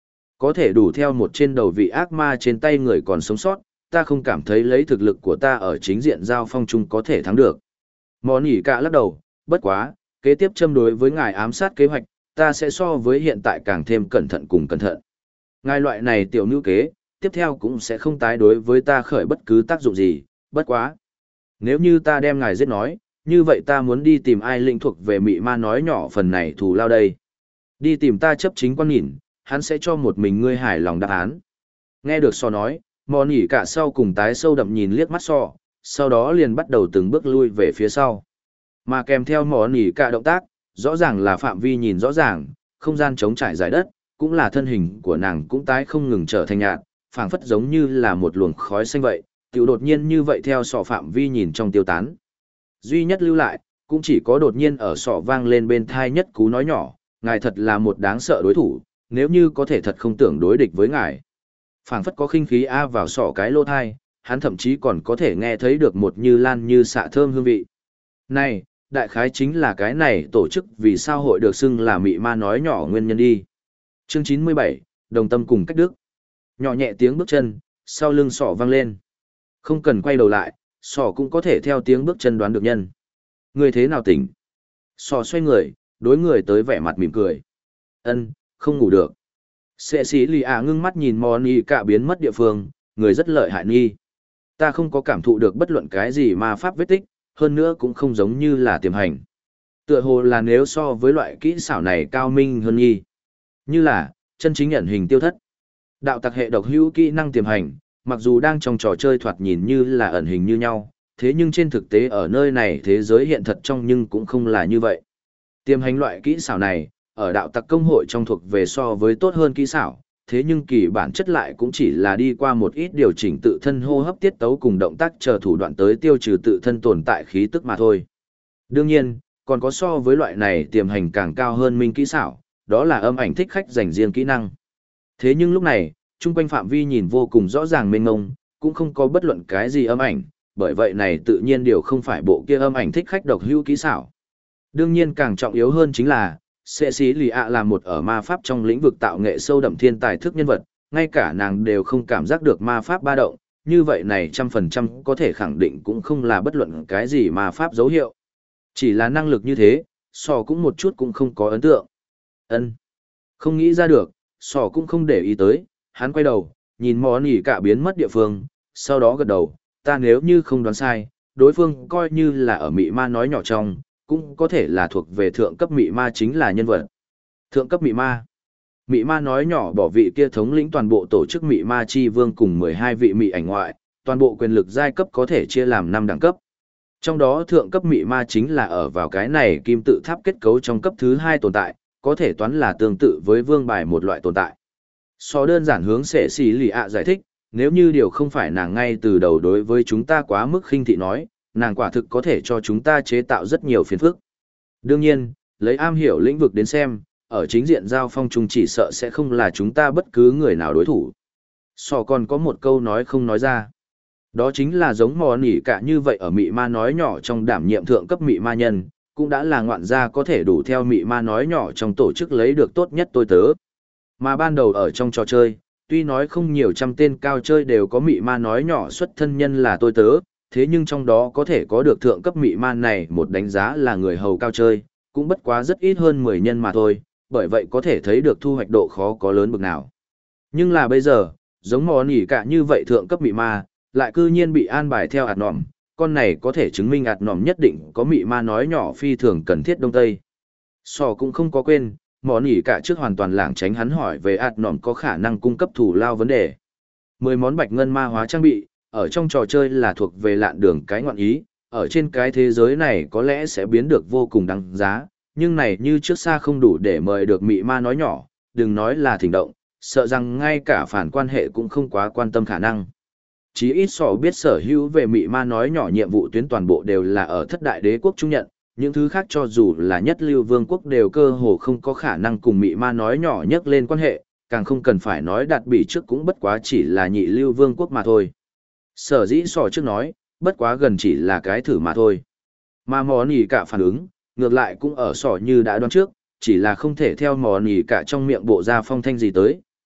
có thể đủ theo một trên đầu vị ác ma trên tay người còn sống sót, ta không cảm thấy lấy thực lực của ta ở chính diện giao phong chung có thể thắng được. Món ỉ cả lắc đầu, bất quá, kế tiếp châm đối với ngài ám sát kế hoạch, ta sẽ so với hiện tại càng thêm cẩn thận cùng cẩn thận. Ngài loại này tiểu nữ kế, tiếp theo cũng sẽ không tái đối với ta khởi bất cứ tác dụng gì, bất quá. Nếu như ta đem ngài giết nói, như vậy ta muốn đi tìm ai linh thuộc về mị ma nói nhỏ phần này thù lao đây. Đi tìm ta chấp chính quan nhìn, hắn sẽ cho một mình ngươi hài lòng đáp án. Nghe được so nói, mò nỉ cả sau cùng tái sâu đậm nhìn liếc mắt so, sau đó liền bắt đầu từng bước lui về phía sau. Mà kèm theo mò nỉ cả động tác, rõ ràng là phạm vi nhìn rõ ràng, không gian trống trải dài đất, cũng là thân hình của nàng cũng tái không ngừng trở thành nhạt, phảng phất giống như là một luồng khói xanh vậy, tiểu đột nhiên như vậy theo sọ phạm vi nhìn trong tiêu tán. Duy nhất lưu lại, cũng chỉ có đột nhiên ở sọ vang lên bên thai nhất cú nói nhỏ, ngài thật là một đáng sợ đối thủ, nếu như có thể thật không tưởng đối địch với ngài. Phảng phất có khinh khí a vào sọ cái lỗ thai, hắn thậm chí còn có thể nghe thấy được một như lan như xạ thơm hương vị. Này, đại khái chính là cái này tổ chức vì sao hội được xưng là mị ma nói nhỏ nguyên nhân đi. Chương 97, đồng tâm cùng cách đức. Nhỏ nhẹ tiếng bước chân, sau lưng sọ vang lên. Không cần quay đầu lại, sọ cũng có thể theo tiếng bước chân đoán được nhân. Người thế nào tỉnh? Sọ xoay người, đối người tới vẻ mặt mỉm cười. Ân, không ngủ được. Sệ sĩ lì ạ ngưng mắt nhìn mò ni cả biến mất địa phương, người rất lợi hại nghi. Ta không có cảm thụ được bất luận cái gì mà pháp vết tích, hơn nữa cũng không giống như là tiềm hành. Tựa hồ là nếu so với loại kỹ xảo này cao minh hơn nghi. Như là, chân chính ẩn hình tiêu thất. Đạo tặc hệ độc hữu kỹ năng tiềm hành, mặc dù đang trong trò chơi thoạt nhìn như là ẩn hình như nhau, thế nhưng trên thực tế ở nơi này thế giới hiện thật trong nhưng cũng không là như vậy. Tiềm hành loại kỹ xảo này, ở đạo tặc công hội trong thuộc về so với tốt hơn kỹ xảo, thế nhưng kỳ bản chất lại cũng chỉ là đi qua một ít điều chỉnh tự thân hô hấp tiết tấu cùng động tác chờ thủ đoạn tới tiêu trừ tự thân tồn tại khí tức mà thôi. Đương nhiên, còn có so với loại này tiềm hành càng cao hơn minh kỹ xảo, đó là âm ảnh thích khách dành riêng kỹ năng. Thế nhưng lúc này, chung quanh phạm vi nhìn vô cùng rõ ràng mênh mông, cũng không có bất luận cái gì âm ảnh, bởi vậy này tự nhiên điều không phải bộ kia âm ảnh thích khách độc hữu kỹ xảo. Đương nhiên càng trọng yếu hơn chính là, Sệ sĩ lì ạ là một ở ma pháp trong lĩnh vực tạo nghệ sâu đậm thiên tài thức nhân vật, ngay cả nàng đều không cảm giác được ma pháp ba động, như vậy này 100% có thể khẳng định cũng không là bất luận cái gì ma pháp dấu hiệu. Chỉ là năng lực như thế, sò cũng một chút cũng không có ấn tượng. Ân, không nghĩ ra được, sò cũng không để ý tới, hắn quay đầu, nhìn mò nỉ cả biến mất địa phương, sau đó gật đầu, ta nếu như không đoán sai, đối phương coi như là ở mị ma nói nhỏ trong, cũng có thể là thuộc về thượng cấp mị ma chính là nhân vật. Thượng cấp mị ma. Mị ma nói nhỏ bỏ vị kia thống lĩnh toàn bộ tổ chức mị ma chi vương cùng 12 vị mị ảnh ngoại, toàn bộ quyền lực giai cấp có thể chia làm 5 đẳng cấp. Trong đó thượng cấp mị ma chính là ở vào cái này kim tự tháp kết cấu trong cấp thứ 2 tồn tại, có thể toán là tương tự với vương bài một loại tồn tại. So đơn giản hướng Sệ sĩ lì ạ giải thích, nếu như điều không phải nàng ngay từ đầu đối với chúng ta quá mức khinh thị nói, nàng quả thực có thể cho chúng ta chế tạo rất nhiều phiền phức. Đương nhiên, lấy am hiểu lĩnh vực đến xem, ở chính diện giao phong chung chỉ sợ sẽ không là chúng ta bất cứ người nào đối thủ. Sò còn có một câu nói không nói ra. Đó chính là giống mò nỉ cả như vậy ở mị ma nói nhỏ trong đảm nhiệm thượng cấp mị ma nhân, cũng đã là ngoạn gia có thể đủ theo mị ma nói nhỏ trong tổ chức lấy được tốt nhất tôi tớ. Mà ban đầu ở trong trò chơi, tuy nói không nhiều trăm tên cao chơi đều có mị ma nói nhỏ xuất thân nhân là tôi tớ, thế nhưng trong đó có thể có được thượng cấp mị ma này một đánh giá là người hầu cao chơi, cũng bất quá rất ít hơn 10 nhân mà thôi, bởi vậy có thể thấy được thu hoạch độ khó có lớn bực nào. Nhưng là bây giờ, giống mò nỉ cả như vậy thượng cấp mị ma, lại cư nhiên bị an bài theo ạt nòm, con này có thể chứng minh ạt nòm nhất định có mị ma nói nhỏ phi thường cần thiết đông tây. Sò cũng không có quên, mò nỉ cả trước hoàn toàn lảng tránh hắn hỏi về ạt nòm có khả năng cung cấp thủ lao vấn đề. 10 món bạch ngân ma hóa trang bị, ở trong trò chơi là thuộc về lạn đường cái ngọn ý, ở trên cái thế giới này có lẽ sẽ biến được vô cùng đáng giá, nhưng này như trước xa không đủ để mời được mị ma nói nhỏ, đừng nói là thỉnh động, sợ rằng ngay cả phản quan hệ cũng không quá quan tâm khả năng. Chí ít sò biết sở hữu về mị ma nói nhỏ nhiệm vụ tuyến toàn bộ đều là ở thất đại đế quốc trung nhận, những thứ khác cho dù là nhất lưu vương quốc đều cơ hồ không có khả năng cùng mị ma nói nhỏ nhắc lên quan hệ, càng không cần phải nói đạt bị trước cũng bất quá chỉ là nhị lưu vương quốc mà thôi. Sở dĩ sò trước nói, bất quá gần chỉ là cái thử mà thôi. Mà mò nỉ cả phản ứng, ngược lại cũng ở sò như đã đoán trước, chỉ là không thể theo mò nỉ cả trong miệng bộ ra phong thanh gì tới,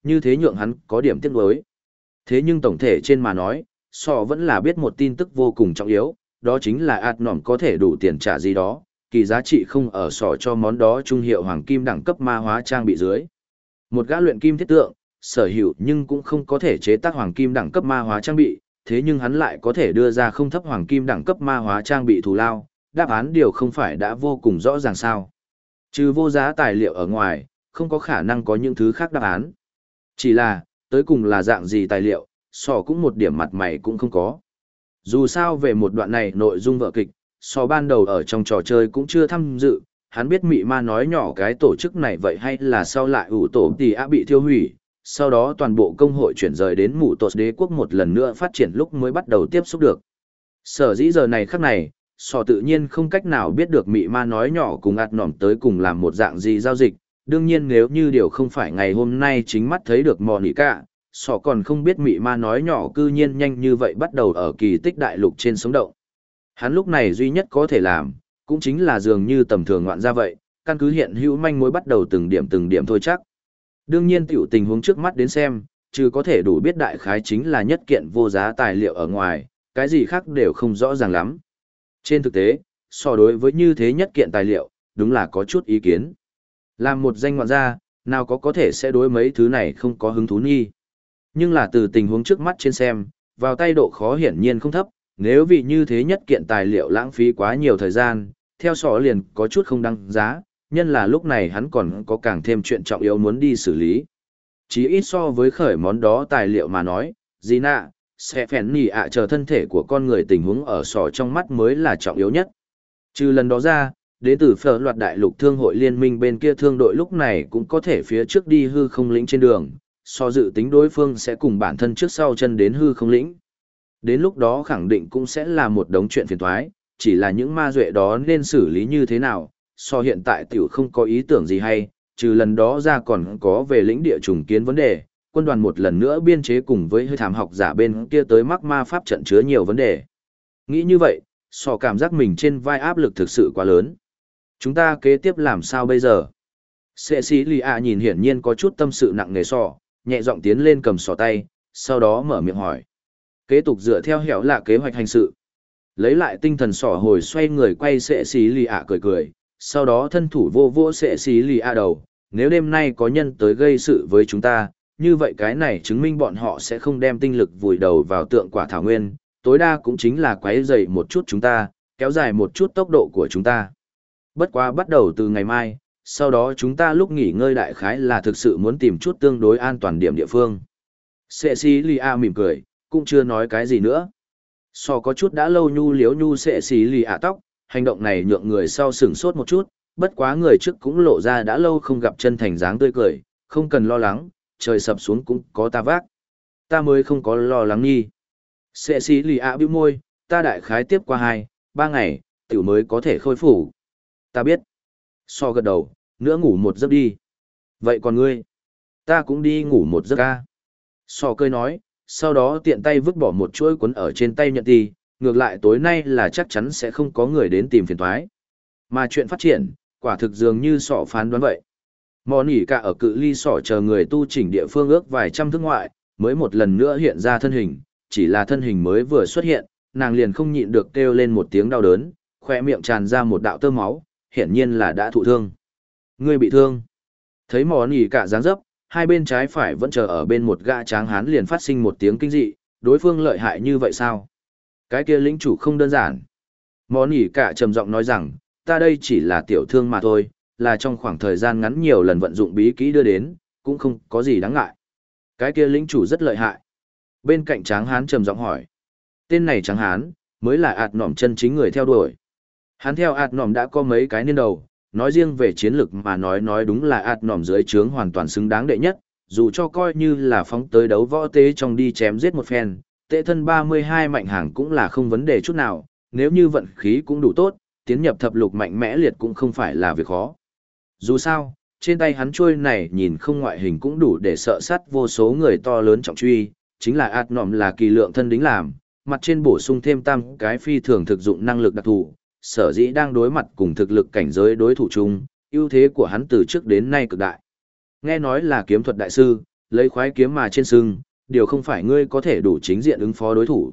như thế nhượng hắn có điểm tiếc nuối. Thế nhưng tổng thể trên mà nói, sọ vẫn là biết một tin tức vô cùng trọng yếu, đó chính là ạt nỏm có thể đủ tiền trả gì đó, kỳ giá trị không ở sọ cho món đó trung hiệu hoàng kim đẳng cấp ma hóa trang bị dưới. Một gã luyện kim thiết tượng, sở hữu nhưng cũng không có thể chế tác hoàng kim đẳng cấp ma hóa trang bị, thế nhưng hắn lại có thể đưa ra không thấp hoàng kim đẳng cấp ma hóa trang bị thù lao, đáp án điều không phải đã vô cùng rõ ràng sao. Trừ vô giá tài liệu ở ngoài, không có khả năng có những thứ khác đáp án. Chỉ là, tới cùng là dạng gì tài liệu, sò cũng một điểm mặt mày cũng không có. Dù sao về một đoạn này nội dung vở kịch, sò ban đầu ở trong trò chơi cũng chưa tham dự, hắn biết mị ma nói nhỏ cái tổ chức này vậy hay là sau lại ủ tổ thì đã bị thiêu hủy, sau đó toàn bộ công hội chuyển rời đến mụ tột đế quốc một lần nữa phát triển lúc mới bắt đầu tiếp xúc được. Sở dĩ giờ này khắc này, sò tự nhiên không cách nào biết được mị ma nói nhỏ cùng ạt nỏm tới cùng làm một dạng gì giao dịch, đương nhiên nếu như điều không phải ngày hôm nay chính mắt thấy được mò nỉ cả, sò còn không biết mị ma nói nhỏ cư nhiên nhanh như vậy bắt đầu ở kỳ tích đại lục trên sống động. Hắn lúc này duy nhất có thể làm, cũng chính là dường như tầm thường ngoạn ra vậy, căn cứ hiện hữu manh mối bắt đầu từng điểm thôi chắc. Đương nhiên tiểu tình huống trước mắt đến xem, chứ có thể đủ biết đại khái chính là nhất kiện vô giá tài liệu ở ngoài, cái gì khác đều không rõ ràng lắm. Trên thực tế, so đối với như thế nhất kiện tài liệu, đúng là có chút ý kiến. Làm một danh ngoạn gia, nào có thể sẽ đối mấy thứ này không có hứng thú nghi. Nhưng là từ tình huống trước mắt trên xem, vào tay độ khó hiển nhiên không thấp, nếu vì như thế nhất kiện tài liệu lãng phí quá nhiều thời gian, theo sọ liền có chút không đăng giá, nhân là lúc này hắn còn có càng thêm chuyện trọng yếu muốn đi xử lý. Chỉ ít so với khởi món đó tài liệu mà nói, gì nạ, sẽ phèn nỉ ạ chờ thân thể của con người tình huống ở sọ trong mắt mới là trọng yếu nhất. Trừ lần đó ra, đến từ phở loạt đại lục thương hội liên minh bên kia thương đội lúc này cũng có thể phía trước đi hư không lĩnh trên đường, so dự tính đối phương sẽ cùng bản thân trước sau chân đến hư không lĩnh. Đến lúc đó khẳng định cũng sẽ là một đống chuyện phiền toái, chỉ là những ma duệ đó nên xử lý như thế nào, so hiện tại tiểu không có ý tưởng gì hay, trừ lần đó ra còn có về lĩnh địa trùng kiến vấn đề, quân đoàn một lần nữa biên chế cùng với hơi thảm học giả bên kia tới mắc ma pháp trận chứa nhiều vấn đề. Nghĩ như vậy, so cảm giác mình trên vai áp lực thực sự quá lớn. Chúng ta kế tiếp làm sao bây giờ? Cecilia nhìn hiển nhiên có chút tâm sự nặng nề sọ, nhẹ giọng tiến lên cầm sọ tay, sau đó mở miệng hỏi. Kế tục dựa theo hẻo là kế hoạch hành sự. Lấy lại tinh thần sọ hồi xoay người quay Cecilia cười cười, sau đó thân thủ vô vô Cecilia đầu. Nếu đêm nay có nhân tới gây sự với chúng ta, như vậy cái này chứng minh bọn họ sẽ không đem tinh lực vùi đầu vào tượng quả thảo nguyên, tối đa cũng chính là quấy rầy một chút chúng ta, kéo dài một chút tốc độ của chúng ta. Bất quá bắt đầu từ ngày mai, sau đó chúng ta lúc nghỉ ngơi đại khái là thực sự muốn tìm chút tương đối an toàn điểm địa phương. Cecilia mỉm cười, cũng chưa nói cái gì nữa. So có chút đã lâu nhu liếu nhu Cecilia tóc, hành động này nhượng người sau sửng sốt một chút, bất quá người trước cũng lộ ra đã lâu không gặp chân thành dáng tươi cười, không cần lo lắng, trời sập xuống cũng có ta vác. Ta mới không có lo lắng nghi. Cecilia bĩu môi, ta đại khái tiếp qua 2-3 ngày, tiểu mới có thể khôi phục. Ta biết. So gật đầu, nữa ngủ một giấc đi. Vậy còn ngươi? Ta cũng đi ngủ một giấc ca. So cười nói, sau đó tiện tay vứt bỏ một chuỗi cuốn ở trên tay nhận ti, ngược lại tối nay là chắc chắn sẽ không có người đến tìm phiền toái. Mà chuyện phát triển, quả thực dường như sọ phán đoán vậy. Mò nỉ cả ở cự ly sọ chờ người tu chỉnh địa phương ước vài trăm thước ngoại, mới một lần nữa hiện ra thân hình, chỉ là thân hình mới vừa xuất hiện, nàng liền không nhịn được kêu lên một tiếng đau đớn, khỏe miệng tràn ra một đạo tơ máu, hiển nhiên là đã thụ thương. Ngươi bị thương. Thấy mò nỉ cả dáng dấp, hai bên trái phải vẫn chờ ở bên một gã tráng hán liền phát sinh một tiếng kinh dị, đối phương lợi hại như vậy sao? Cái kia lĩnh chủ không đơn giản. Mò nỉ cả trầm giọng nói rằng, ta đây chỉ là tiểu thương mà thôi, là trong khoảng thời gian ngắn nhiều lần vận dụng bí kỹ đưa đến, cũng không có gì đáng ngại. Cái kia lĩnh chủ rất lợi hại. Bên cạnh tráng hán trầm giọng hỏi. Tên này tráng hán, mới là ạt nỏm chân chính người theo đuổi. Hắn theo ạt nỏm đã có mấy cái niên đầu, nói riêng về chiến lược mà nói đúng là ạt nỏm dưới trướng hoàn toàn xứng đáng đệ nhất, dù cho coi như là phóng tới đấu võ tế trong đi chém giết một phen, tệ thân 32 mạnh hàng cũng là không vấn đề chút nào, nếu như vận khí cũng đủ tốt, tiến nhập thập lục mạnh mẽ liệt cũng không phải là việc khó. Dù sao, trên tay hắn chuôi này nhìn không ngoại hình cũng đủ để sợ sắt vô số người to lớn trọng truy, chính là ạt nỏm là kỳ lượng thân đính làm, mặt trên bổ sung thêm tam cái phi thường thực dụng năng lực đặc thù, sở dĩ đang đối mặt cùng thực lực cảnh giới đối thủ chung, ưu thế của hắn từ trước đến nay cực đại. Nghe nói là kiếm thuật đại sư, lấy khoái kiếm mà trên sừng, điều không phải ngươi có thể đủ chính diện ứng phó đối thủ.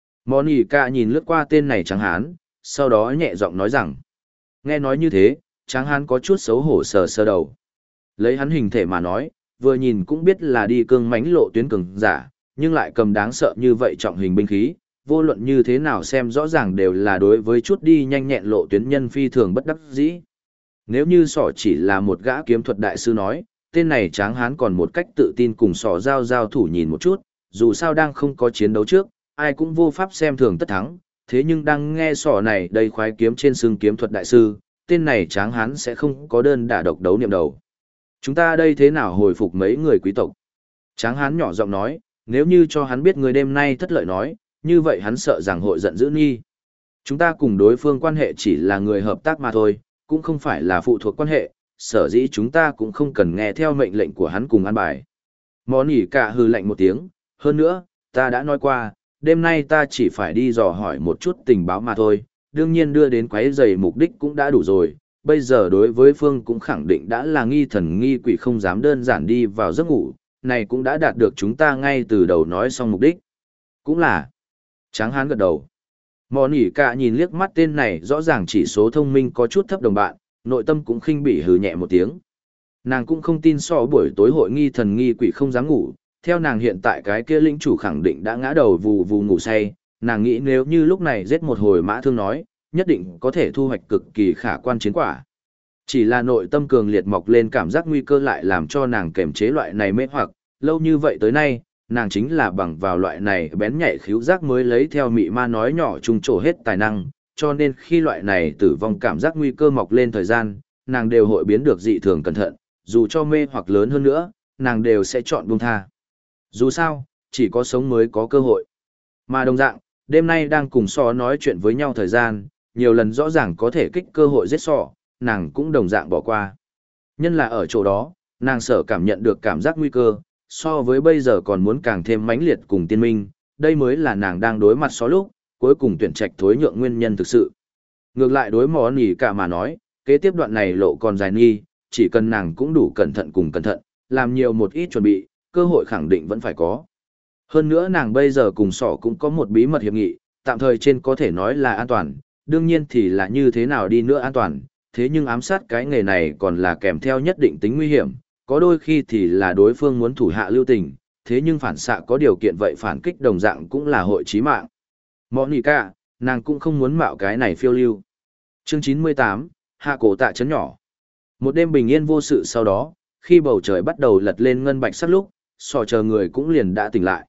Monica nhìn lướt qua tên này tráng hán, sau đó nhẹ giọng nói rằng. Nghe nói như thế, tráng hán có chút xấu hổ sờ sờ đầu. Lấy hắn hình thể mà nói, vừa nhìn cũng biết là đi cương mãnh lộ tuyến cường giả, nhưng lại cầm đáng sợ như vậy trọng hình binh khí, vô luận như thế nào xem rõ ràng đều là đối với chút đi nhanh nhẹn lộ tuyến nhân phi thường bất đắc dĩ. Nếu như sỏ chỉ là một gã kiếm thuật đại sư nói, tên này tráng hán còn một cách tự tin cùng sỏ giao thủ nhìn một chút, dù sao đang không có chiến đấu trước, ai cũng vô pháp xem thường tất thắng, thế nhưng đang nghe sỏ này đầy khoái kiếm trên xương kiếm thuật đại sư, tên này tráng hán sẽ không có đơn đả độc đấu niệm đầu. Chúng ta đây thế nào hồi phục mấy người quý tộc? Tráng hán nhỏ giọng nói, nếu như cho hắn biết người đêm nay thất lợi nói, như vậy hắn sợ rằng hội giận dữ nghi. Chúng ta cùng đối phương quan hệ chỉ là người hợp tác mà thôi, cũng không phải là phụ thuộc quan hệ, sở dĩ chúng ta cũng không cần nghe theo mệnh lệnh của hắn cùng an bài. Món ỉ cả hừ lạnh một tiếng, hơn nữa, ta đã nói qua, đêm nay ta chỉ phải đi dò hỏi một chút tình báo mà thôi, đương nhiên đưa đến quấy rầy mục đích cũng đã đủ rồi, bây giờ đối với phương cũng khẳng định đã là nghi thần nghi quỷ không dám đơn giản đi vào giấc ngủ, này cũng đã đạt được chúng ta ngay từ đầu nói xong mục đích. Cũng là, Tráng hán gật đầu. Mòn ỉ cả nhìn liếc mắt tên này rõ ràng chỉ số thông minh có chút thấp đồng bạn, nội tâm cũng khinh bỉ hừ nhẹ một tiếng. Nàng cũng không tin so buổi tối hội nghi thần nghi quỷ không dám ngủ, theo nàng hiện tại cái kia lĩnh chủ khẳng định đã ngã đầu vù vù ngủ say, nàng nghĩ nếu như lúc này giết một hồi mã thương nói, nhất định có thể thu hoạch cực kỳ khả quan chiến quả. Chỉ là nội tâm cường liệt mọc lên cảm giác nguy cơ lại làm cho nàng kềm chế loại này mê hoặc, lâu như vậy tới nay, nàng chính là bằng vào loại này bén nhạy khíu giác mới lấy theo mị ma nói nhỏ trung trổ hết tài năng, cho nên khi loại này tử vong cảm giác nguy cơ mọc lên thời gian, nàng đều hội biến được dị thường cẩn thận, dù cho mê hoặc lớn hơn nữa, nàng đều sẽ chọn buông tha. Dù sao, chỉ có sống mới có cơ hội. Mà đồng dạng, đêm nay đang cùng sò nói chuyện với nhau thời gian, nhiều lần rõ ràng có thể kích cơ hội giết sò, nàng cũng đồng dạng bỏ qua. Nhân là ở chỗ đó, nàng sợ cảm nhận được cảm giác nguy cơ, so với bây giờ còn muốn càng thêm mãnh liệt cùng tiên minh, đây mới là nàng đang đối mặt só lúc, cuối cùng tuyển trạch thối nhượng nguyên nhân thực sự. Ngược lại đối mò nỉ cả mà nói, kế tiếp đoạn này lộ còn dài nghi, chỉ cần nàng cũng đủ cẩn thận cùng cẩn thận, làm nhiều một ít chuẩn bị, cơ hội khẳng định vẫn phải có. Hơn nữa nàng bây giờ cùng sỏ cũng có một bí mật hiệp nghị, tạm thời trên có thể nói là an toàn, đương nhiên thì là như thế nào đi nữa an toàn, thế nhưng ám sát cái nghề này còn là kèm theo nhất định tính nguy hiểm, có đôi khi thì là đối phương muốn thủ hạ lưu tình, thế nhưng phản xạ có điều kiện vậy phản kích đồng dạng cũng là hội chí mạng. Monica, nàng cũng không muốn mạo cái này phiêu lưu. Chương 98, hạ cổ tạ chấn nhỏ. Một đêm bình yên vô sự sau đó, khi bầu trời bắt đầu lật lên ngân bạch sắc lúc, sò chờ người cũng liền đã tỉnh lại.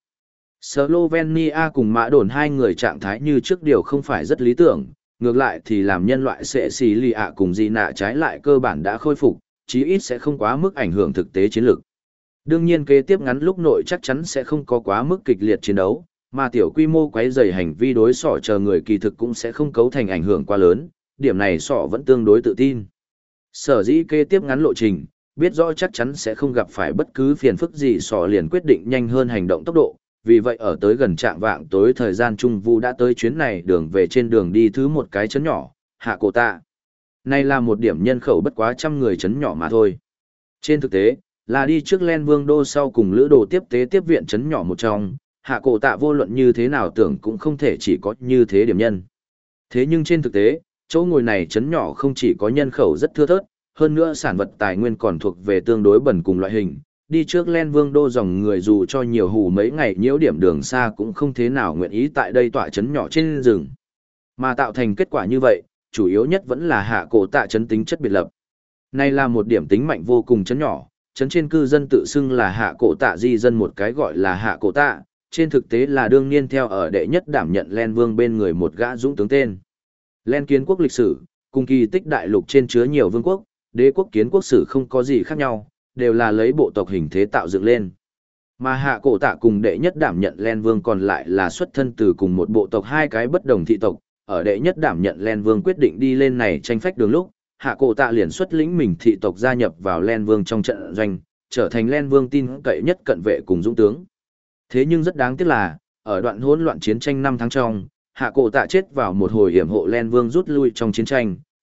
Slovenia cùng Mã Đồn hai người trạng thái như trước điều không phải rất lý tưởng, ngược lại thì làm nhân loại sẽ xì lì ạ cùng gì nạ trái lại cơ bản đã khôi phục, chí ít sẽ không quá mức ảnh hưởng thực tế chiến lược. Đương nhiên kế tiếp ngắn lúc nội chắc chắn sẽ không có quá mức kịch liệt chiến đấu, mà tiểu quy mô quấy rầy hành vi đối sọ chờ người kỳ thực cũng sẽ không cấu thành ảnh hưởng quá lớn, điểm này sọ vẫn tương đối tự tin. Sở dĩ kế tiếp ngắn lộ trình, biết rõ chắc chắn sẽ không gặp phải bất cứ phiền phức gì sọ liền quyết định nhanh hơn hành động tốc độ, vì vậy ở tới gần trạng vạng tối thời gian Trung Vu đã tới chuyến này đường về trên đường đi thứ một cái trấn nhỏ, Hạ Cổ Tạ. Này là một điểm nhân khẩu bất quá 100 người trấn nhỏ mà thôi. Trên thực tế, là đi trước Len Vương Đô sau cùng lữ đồ tiếp tế tiếp viện trấn nhỏ một trong, Hạ Cổ Tạ vô luận như thế nào tưởng cũng không thể chỉ có như thế điểm nhân. Thế nhưng trên thực tế, chỗ ngồi này trấn nhỏ không chỉ có nhân khẩu rất thưa thớt, hơn nữa sản vật tài nguyên còn thuộc về tương đối bẩn cùng loại hình. Đi trước Len Vương Đô dòng người dù cho nhiều hù mấy ngày nhiễu điểm đường xa cũng không thế nào nguyện ý tại đây tọa trấn nhỏ trên rừng. Mà tạo thành kết quả như vậy, chủ yếu nhất vẫn là Hạ Cổ Tạ trấn tính chất biệt lập. Này là một điểm tính mạnh vô cùng trấn nhỏ, trấn trên cư dân tự xưng là Hạ Cổ Tạ di dân một cái gọi là Hạ Cổ Tạ, trên thực tế là đương niên theo ở đệ nhất đảm nhận Len Vương bên người một gã dũng tướng tên. Len kiến quốc lịch sử, cùng kỳ tích đại lục trên chứa nhiều vương quốc, đế quốc kiến quốc sử không có gì khác nhau, đều là lấy bộ tộc hình thế tạo dựng lên. Mà Hạ Cổ Tạ cùng đệ nhất đảm nhận Len Vương còn lại là xuất thân từ cùng một bộ tộc hai cái bất đồng thị tộc, ở đệ nhất đảm nhận Len Vương quyết định đi lên này tranh phách đường lúc, Hạ Cổ Tạ liền xuất lĩnh mình thị tộc gia nhập vào Len Vương trong trận doanh, trở thành Len Vương tin cậy nhất cận vệ cùng dũng tướng. Thế nhưng rất đáng tiếc là, ở đoạn hỗn loạn chiến tranh 5 tháng trong, Hạ Cổ Tạ chết vào một hồi hiểm hộ Len Vương rút lui trong chiến tranh,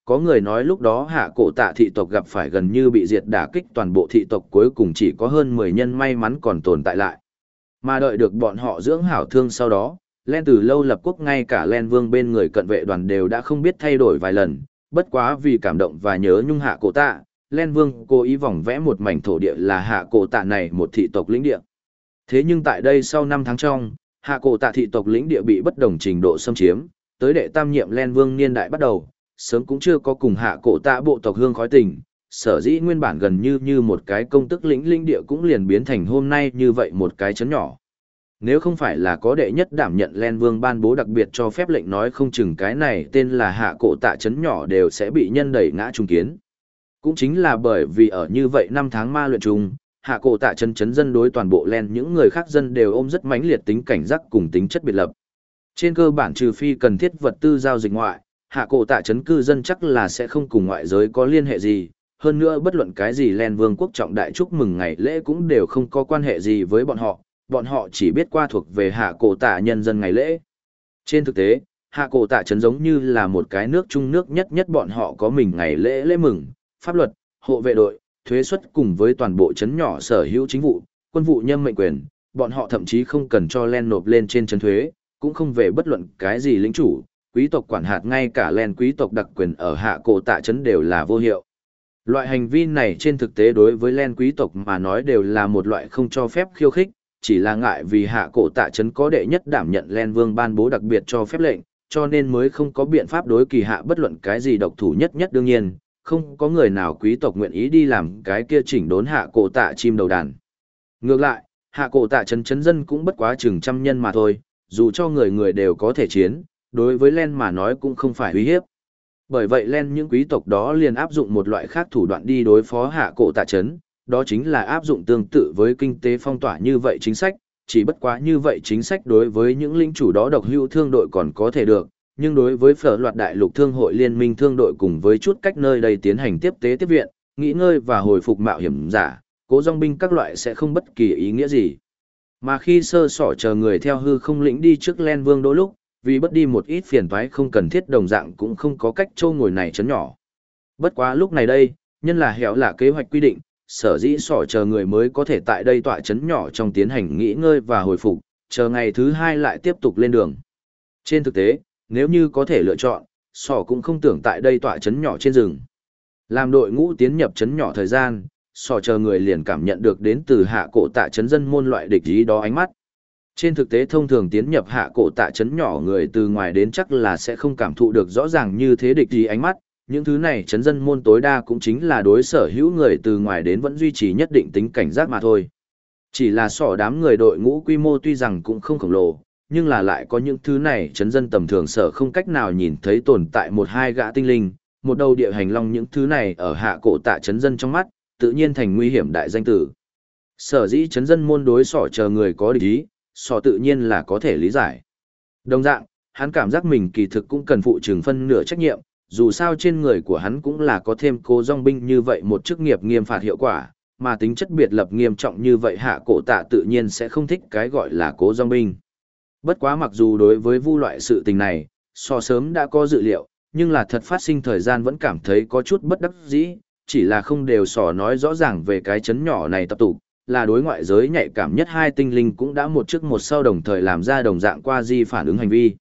có người nói lúc đó hạ cổ tạ thị tộc gặp phải gần như bị diệt đả kích, toàn bộ thị tộc cuối cùng chỉ có hơn 10 nhân may mắn còn tồn tại lại. Mà đợi được bọn họ dưỡng hảo thương sau đó, Len từ lâu lập quốc, ngay cả Len Vương bên người cận vệ đoàn đều đã không biết thay đổi vài lần, bất quá vì cảm động và nhớ nhung hạ cổ tạ, Len Vương cố ý vòng vẽ một mảnh thổ địa là hạ cổ tạ này một thị tộc lĩnh địa. Thế nhưng tại đây sau 5 tháng trong, hạ cổ tạ thị tộc lĩnh địa bị bất đồng trình độ xâm chiếm, tới đệ tam nhiệm Len Vương niên đại bắt đầu, sớm cũng chưa có cùng hạ cổ tạ bộ tộc hương khói tình, sở dĩ nguyên bản gần như một cái công tức lĩnh địa cũng liền biến thành hôm nay như vậy một cái chấn nhỏ. Nếu không phải là có đệ nhất đảm nhận Len Vương ban bố đặc biệt cho phép lệnh, nói không chừng cái này tên là hạ cổ tạ chấn nhỏ đều sẽ bị nhân đẩy ngã trùng kiến. Cũng chính là bởi vì ở như vậy 5 tháng ma luyện trùng, hạ cổ tạ chấn dân đối toàn bộ Len những người khác dân đều ôm rất mãnh liệt tính cảnh giác cùng tính chất biệt lập. Trên cơ bản trừ phi cần thiết vật tư giao dịch ngoại, hạ cổ tạ chấn cư dân chắc là sẽ không cùng ngoại giới có liên hệ gì. Hơn nữa bất luận cái gì Len Vương quốc trọng đại chúc mừng ngày lễ cũng đều không có quan hệ gì với bọn họ chỉ biết qua thuộc về hạ cổ tạ nhân dân ngày lễ. Trên thực tế, hạ cổ tạ trấn giống như là một cái nước trung nước nhất bọn họ có mình ngày lễ mừng, pháp luật, hộ vệ đội, thuế suất cùng với toàn bộ trấn nhỏ sở hữu chính vụ, quân vụ nhâm mệnh quyền, bọn họ thậm chí không cần cho Len nộp lên trên trấn thuế, cũng không về bất luận cái gì lĩnh chủ, quý tộc quản hạt, ngay cả Len quý tộc đặc quyền ở hạ cổ tạ trấn đều là vô hiệu. Loại hành vi này trên thực tế đối với Len quý tộc mà nói đều là một loại không cho phép khiêu khích, chỉ là ngại vì hạ cổ tạ trấn có đệ nhất đảm nhận Len Vương ban bố đặc biệt cho phép lệnh, cho nên mới không có biện pháp đối kỳ hạ bất luận cái gì độc thủ nhất đương nhiên, không có người nào quý tộc nguyện ý đi làm cái kia chỉnh đốn hạ cổ tạ chim đầu đàn. Ngược lại, hạ cổ tạ trấn dân cũng bất quá chừng trăm nhân mà thôi, dù cho người đều có thể chiến, đối với Len mà nói cũng không phải uy hiếp. Bởi vậy Len những quý tộc đó liền áp dụng một loại khác thủ đoạn đi đối phó hạ cổ tạ trấn, đó chính là áp dụng tương tự với kinh tế phong tỏa như vậy chính sách, chỉ bất quá như vậy chính sách đối với những lĩnh chủ đó độc hữu thương đội còn có thể được, nhưng đối với phở loạt đại lục thương hội liên minh thương đội cùng với chút cách nơi đây tiến hành tiếp tế tiếp viện, nghỉ ngơi và hồi phục mạo hiểm giả, cố dòng binh các loại sẽ không bất kỳ ý nghĩa gì. Mà khi sơ sỏ chờ người theo hư không lĩnh đi trước Len Vương đôi lúc, vì bất đi một ít phiền toái không cần thiết đồng dạng cũng không có cách châu ngồi này chấn nhỏ. Bất quá lúc này đây, nhân là hẻo là kế hoạch quy định, sở dĩ sỏ chờ người mới có thể tại đây tọa chấn nhỏ trong tiến hành nghỉ ngơi và hồi phục, chờ ngày thứ 2 lại tiếp tục lên đường. Trên thực tế, nếu như có thể lựa chọn, sỏ cũng không tưởng tại đây tọa chấn nhỏ trên rừng. Làm đội ngũ tiến nhập chấn nhỏ thời gian, sỏ chờ người liền cảm nhận được đến từ hạ cổ tạ chấn dân môn loại địch ý đó ánh mắt. Trên thực tế thông thường tiến nhập hạ cổ tạ chấn nhỏ người từ ngoài đến chắc là sẽ không cảm thụ được rõ ràng như thế địch ý ánh mắt. Những thứ này chấn dân môn tối đa cũng chính là đối sở hữu người từ ngoài đến vẫn duy trì nhất định tính cảnh giác mà thôi. Chỉ là sỏ đám người đội ngũ quy mô tuy rằng cũng không khổng lồ, nhưng là lại có những thứ này chấn dân tầm thường sở không cách nào nhìn thấy tồn tại một hai gã tinh linh, một đầu địa hành long, những thứ này ở hạ cổ tạ chấn dân trong mắt, tự nhiên thành nguy hiểm đại danh tử. Sở dĩ chấn dân môn đối sỏ chờ người có địch ý, sỏ tự nhiên là có thể lý giải. Đồng dạng, hắn cảm giác mình kỳ thực cũng cần phụ chừng phân nửa trách nhiệm, dù sao trên người của hắn cũng là có thêm cố dòng binh như vậy một chức nghiệp nghiêm phạt hiệu quả, mà tính chất biệt lập nghiêm trọng như vậy hạ cổ tạ tự nhiên sẽ không thích cái gọi là cố dòng binh. Bất quá mặc dù đối với vu loại sự tình này, so sớm đã có dự liệu, nhưng là thật phát sinh thời gian vẫn cảm thấy có chút bất đắc dĩ, chỉ là không đều sò nói rõ ràng về cái chấn nhỏ này tập tụ, là đối ngoại giới nhạy cảm nhất hai tinh linh cũng đã một trước một sau đồng thời làm ra đồng dạng qua di phản ứng hành vi.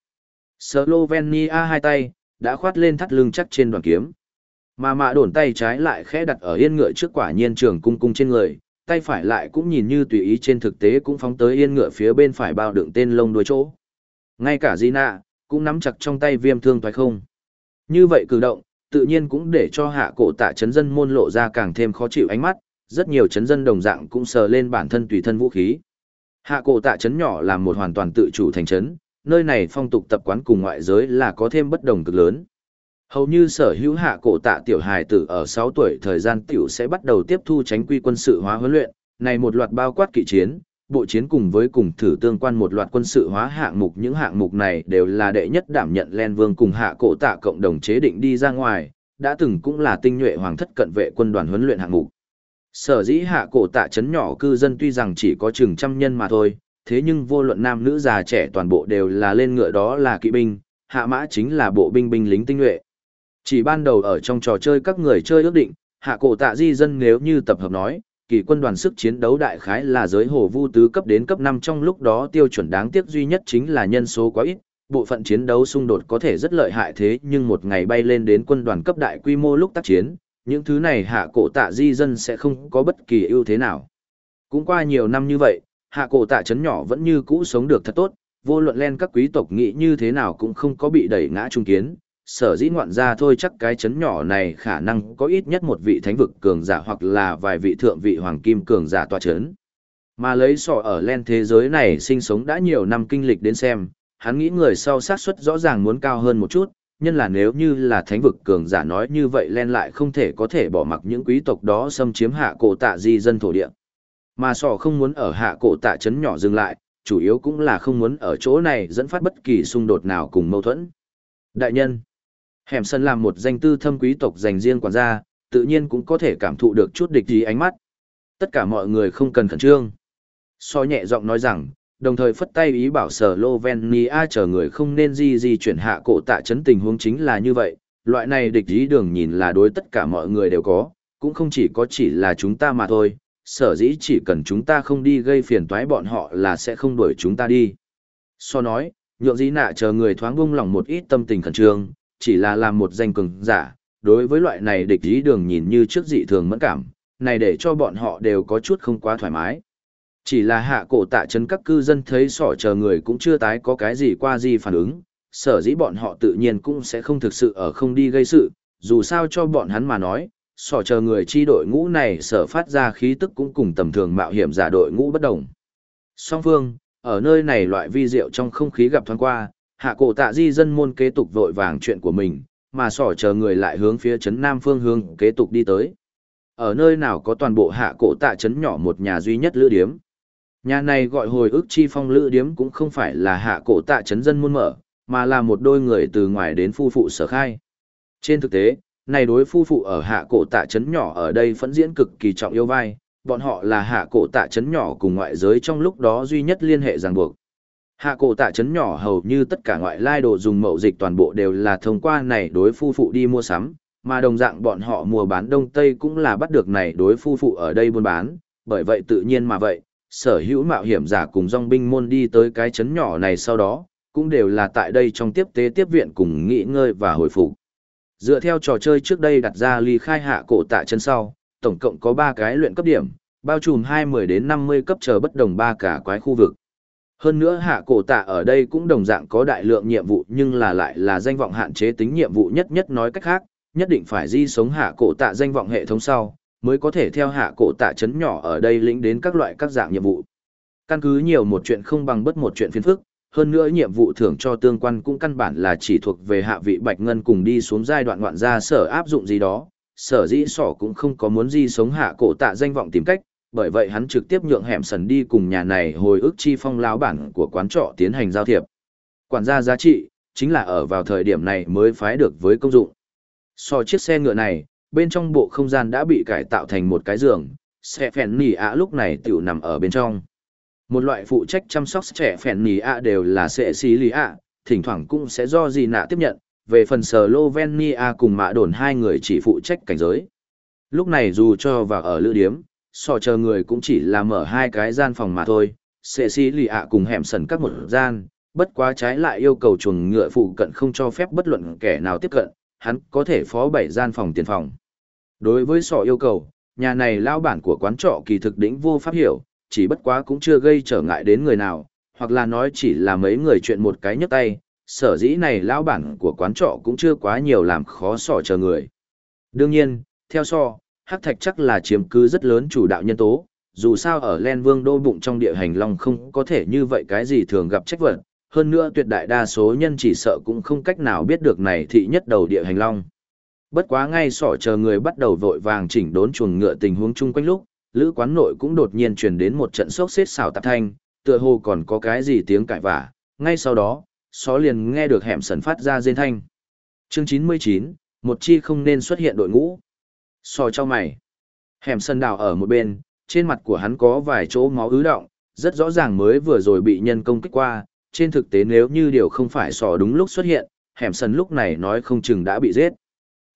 Slovenia hai tay, đã khoát lên thắt lưng chắc trên đoàn kiếm. Mà mạ đổn tay trái lại khẽ đặt ở yên ngựa trước quả nhiên trường cung trên người, tay phải lại cũng nhìn như tùy ý, trên thực tế cũng phóng tới yên ngựa phía bên phải bao đựng tên lông đuôi chỗ. Ngay cả Gina cũng nắm chặt trong tay viêm thương toái không. Như vậy cử động, tự nhiên cũng để cho hạ cổ tạ chấn dân môn lộ ra càng thêm khó chịu ánh mắt, rất nhiều chấn dân đồng dạng cũng sờ lên bản thân tùy thân vũ khí. Hạ cổ tạ chấn nhỏ là một hoàn toàn tự chủ thành trấn, nơi này phong tục tập quán cùng ngoại giới là có thêm bất đồng cực lớn. Hầu như sở hữu hạ cổ tạ tiểu hài tử ở 6 tuổi thời gian tiểu sẽ bắt đầu tiếp thu tránh quy quân sự hóa huấn luyện, này một loạt bao quát kỵ chiến, bộ chiến cùng với cùng thử tương quan một loạt quân sự hóa hạng mục, những hạng mục này đều là đệ nhất đảm nhận Len Vương cùng hạ cổ tạ cộng đồng chế định đi ra ngoài, đã từng cũng là tinh nhuệ hoàng thất cận vệ quân đoàn huấn luyện hạng mục. Sở dĩ hạ cổ tạ trấn nhỏ cư dân tuy rằng chỉ có chừng trăm nhân mà thôi, thế nhưng vô luận nam nữ già trẻ toàn bộ đều là lên ngựa, đó là kỵ binh, hạ mã chính là bộ binh lính tinh nhuệ. Chỉ ban đầu ở trong trò chơi các người chơi ước định, hạ cổ tạ di dân nếu như tập hợp nói, kỳ quân đoàn sức chiến đấu đại khái là giới hồ vu tứ cấp đến cấp 5 trong lúc đó tiêu chuẩn đáng tiếc duy nhất chính là nhân số quá ít, bộ phận chiến đấu xung đột có thể rất lợi hại thế nhưng một ngày bay lên đến quân đoàn cấp đại quy mô lúc tác chiến, những thứ này hạ cổ tạ di dân sẽ không có bất kỳ ưu thế nào. Cũng qua nhiều năm như vậy, hạ cổ tạ trấn nhỏ vẫn như cũ sống được thật tốt, vô luận len các quý tộc nghĩ như thế nào cũng không có bị đẩy ngã trung kiến. Sở dĩ ngoạn ra thôi chắc cái trấn nhỏ này khả năng có ít nhất một vị thánh vực cường giả hoặc là vài vị thượng vị hoàng kim cường giả tọa trấn. Mà lấy sọ ở len thế giới này sinh sống đã nhiều năm kinh lịch đến xem, hắn nghĩ người sau xác suất rõ ràng muốn cao hơn một chút, nhân là nếu như là thánh vực cường giả nói như vậy len lại không thể có thể bỏ mặc những quý tộc đó xâm chiếm hạ cổ tạ di dân thổ địa. Mà sọ không muốn ở hạ cổ tạ trấn nhỏ dừng lại, chủ yếu cũng là không muốn ở chỗ này dẫn phát bất kỳ xung đột nào cùng mâu thuẫn. Đại nhân, Hẻm Sân làm một danh tư thâm quý tộc dành riêng quản gia, tự nhiên cũng có thể cảm thụ được chút địch ý ánh mắt. Tất cả mọi người không cần khẩn trương. So nhẹ giọng nói rằng, đồng thời phất tay ý bảo Sở Lovenia chờ người không nên di chuyển hạ cổ tạ chấn tình huống chính là như vậy. Loại này địch ý đường nhìn là đối tất cả mọi người đều có, cũng không chỉ là chúng ta mà thôi. Sở dĩ chỉ cần chúng ta không đi gây phiền toái bọn họ là sẽ không đuổi chúng ta đi. So nói, nhượng dĩ nạ chờ người thoáng buông lòng một ít tâm tình khẩn trương, chỉ là làm một danh cường giả, đối với loại này địch ý đường nhìn như trước dị thường mẫn cảm, này để cho bọn họ đều có chút không quá thoải mái. Chỉ là hạ cổ tạ trấn các cư dân thấy sỏ chờ người cũng chưa tái có cái gì qua gì phản ứng, sở dĩ bọn họ tự nhiên cũng sẽ không thực sự ở không đi gây sự, dù sao cho bọn hắn mà nói, sỏ chờ người chi đội ngũ này sở phát ra khí tức cũng cùng tầm thường mạo hiểm giả đội ngũ bất đồng. Song phương, ở nơi này loại vi diệu trong không khí gặp thoáng qua, hạ cổ tạ di dân môn kế tục vội vàng chuyện của mình, mà sỏ chờ người lại hướng phía trấn nam phương hướng kế tục đi tới. Ở nơi nào có toàn bộ hạ cổ tạ trấn nhỏ một nhà duy nhất lữ điếm. Nhà này gọi hồi ức chi phong lữ điếm cũng không phải là hạ cổ tạ trấn dân môn mở, mà là một đôi người từ ngoài đến phu phụ sở khai. Trên thực tế, này đối phu phụ ở hạ cổ tạ trấn nhỏ ở đây phẫn diễn cực kỳ trọng yêu vai, bọn họ là hạ cổ tạ trấn nhỏ cùng ngoại giới trong lúc đó duy nhất liên hệ ràng buộc. Hạ cổ tạ trấn nhỏ hầu như tất cả ngoại lai đồ dùng mậu dịch toàn bộ đều là thông qua này đối phu phụ đi mua sắm, mà đồng dạng bọn họ mua bán Đông Tây cũng là bắt được này đối phu phụ ở đây buôn bán, bởi vậy tự nhiên mà vậy, sở hữu mạo hiểm giả cùng dòng binh môn đi tới cái trấn nhỏ này sau đó, cũng đều là tại đây trong tiếp tế tiếp viện cùng nghỉ ngơi và hồi phục. Dựa theo trò chơi trước đây đặt ra ly khai hạ cổ tạ trấn sau, tổng cộng có 3 cái luyện cấp điểm, bao trùm 20 đến 50 cấp chờ bất đồng 3 cả quái khu vực. Hơn nữa hạ cổ tạ ở đây cũng đồng dạng có đại lượng nhiệm vụ nhưng lại là danh vọng hạn chế tính nhiệm vụ nhất nói cách khác, nhất định phải di sống hạ cổ tạ danh vọng hệ thống sau, mới có thể theo hạ cổ tạ chấn nhỏ ở đây lĩnh đến các loại các dạng nhiệm vụ. Căn cứ nhiều một chuyện không bằng bất một chuyện phiền phức, hơn nữa nhiệm vụ thưởng cho tương quan cũng căn bản là chỉ thuộc về hạ vị bạch ngân cùng đi xuống giai đoạn ngoạn gia sở áp dụng gì đó, sở dĩ sỏ cũng không có muốn di sống hạ cổ tạ danh vọng tìm cách, bởi vậy hắn trực tiếp nhượng hẻm sần đi cùng nhà này hồi ức chi phong lão bản của quán trọ tiến hành giao thiệp. Quản gia giá trị, chính là ở vào thời điểm này mới phái được với công dụng. So chiếc xe ngựa này, bên trong bộ không gian đã bị cải tạo thành một cái giường, xe phèn nỉ ạ lúc này tiểu nằm ở bên trong. Một loại phụ trách chăm sóc trẻ phèn nỉ ạ đều là sẽ xí lý ạ, thỉnh thoảng cũng sẽ do gì nạ tiếp nhận, về phần Slovenia cùng mạ đồn 2 người chỉ phụ trách cảnh giới. Lúc này dù cho vào ở lữ điếm, so chờ người cũng chỉ là mở 2 cái gian phòng mà thôi, sẽ xí lì ạ cùng hẻm sần các một gian, bất quá trái lại yêu cầu chuồng ngựa phụ cận không cho phép bất luận kẻ nào tiếp cận, hắn có thể phó 7 gian phòng tiền phòng. Đối với sọ yêu cầu, nhà này lao bản của quán trọ kỳ thực đỉnh vô pháp hiểu, chỉ bất quá cũng chưa gây trở ngại đến người nào, hoặc là nói chỉ là mấy người chuyện một cái nhấc tay, sở dĩ này lao bản của quán trọ cũng chưa quá nhiều làm khó sọ chờ người. Đương nhiên, theo so, hắc thạch chắc là chiếm cứ rất lớn chủ đạo nhân tố, dù sao ở Len Vương đô bụng trong địa hành long không có thể như vậy cái gì thường gặp trách vật, hơn nữa tuyệt đại đa số nhân chỉ sợ cũng không cách nào biết được này thị nhất đầu địa hành long. Bất quá ngay sỏ chờ người bắt đầu vội vàng chỉnh đốn chuồng ngựa tình huống chung quanh lúc, lữ quán nội cũng đột nhiên truyền đến một trận sốc xếp xào tạp thanh, tựa hồ còn có cái gì tiếng cãi vả, ngay sau đó, xó liền nghe được hẻm sần phát ra rên thanh. Chương 99, một chi không nên xuất hiện đội ngũ. Sò cho mày. Hẻm sần đào ở một bên, trên mặt của hắn có vài chỗ máu ứ động, rất rõ ràng mới vừa rồi bị nhân công kích qua, trên thực tế nếu như điều không phải sò đúng lúc xuất hiện, hẻm sần lúc này nói không chừng đã bị giết.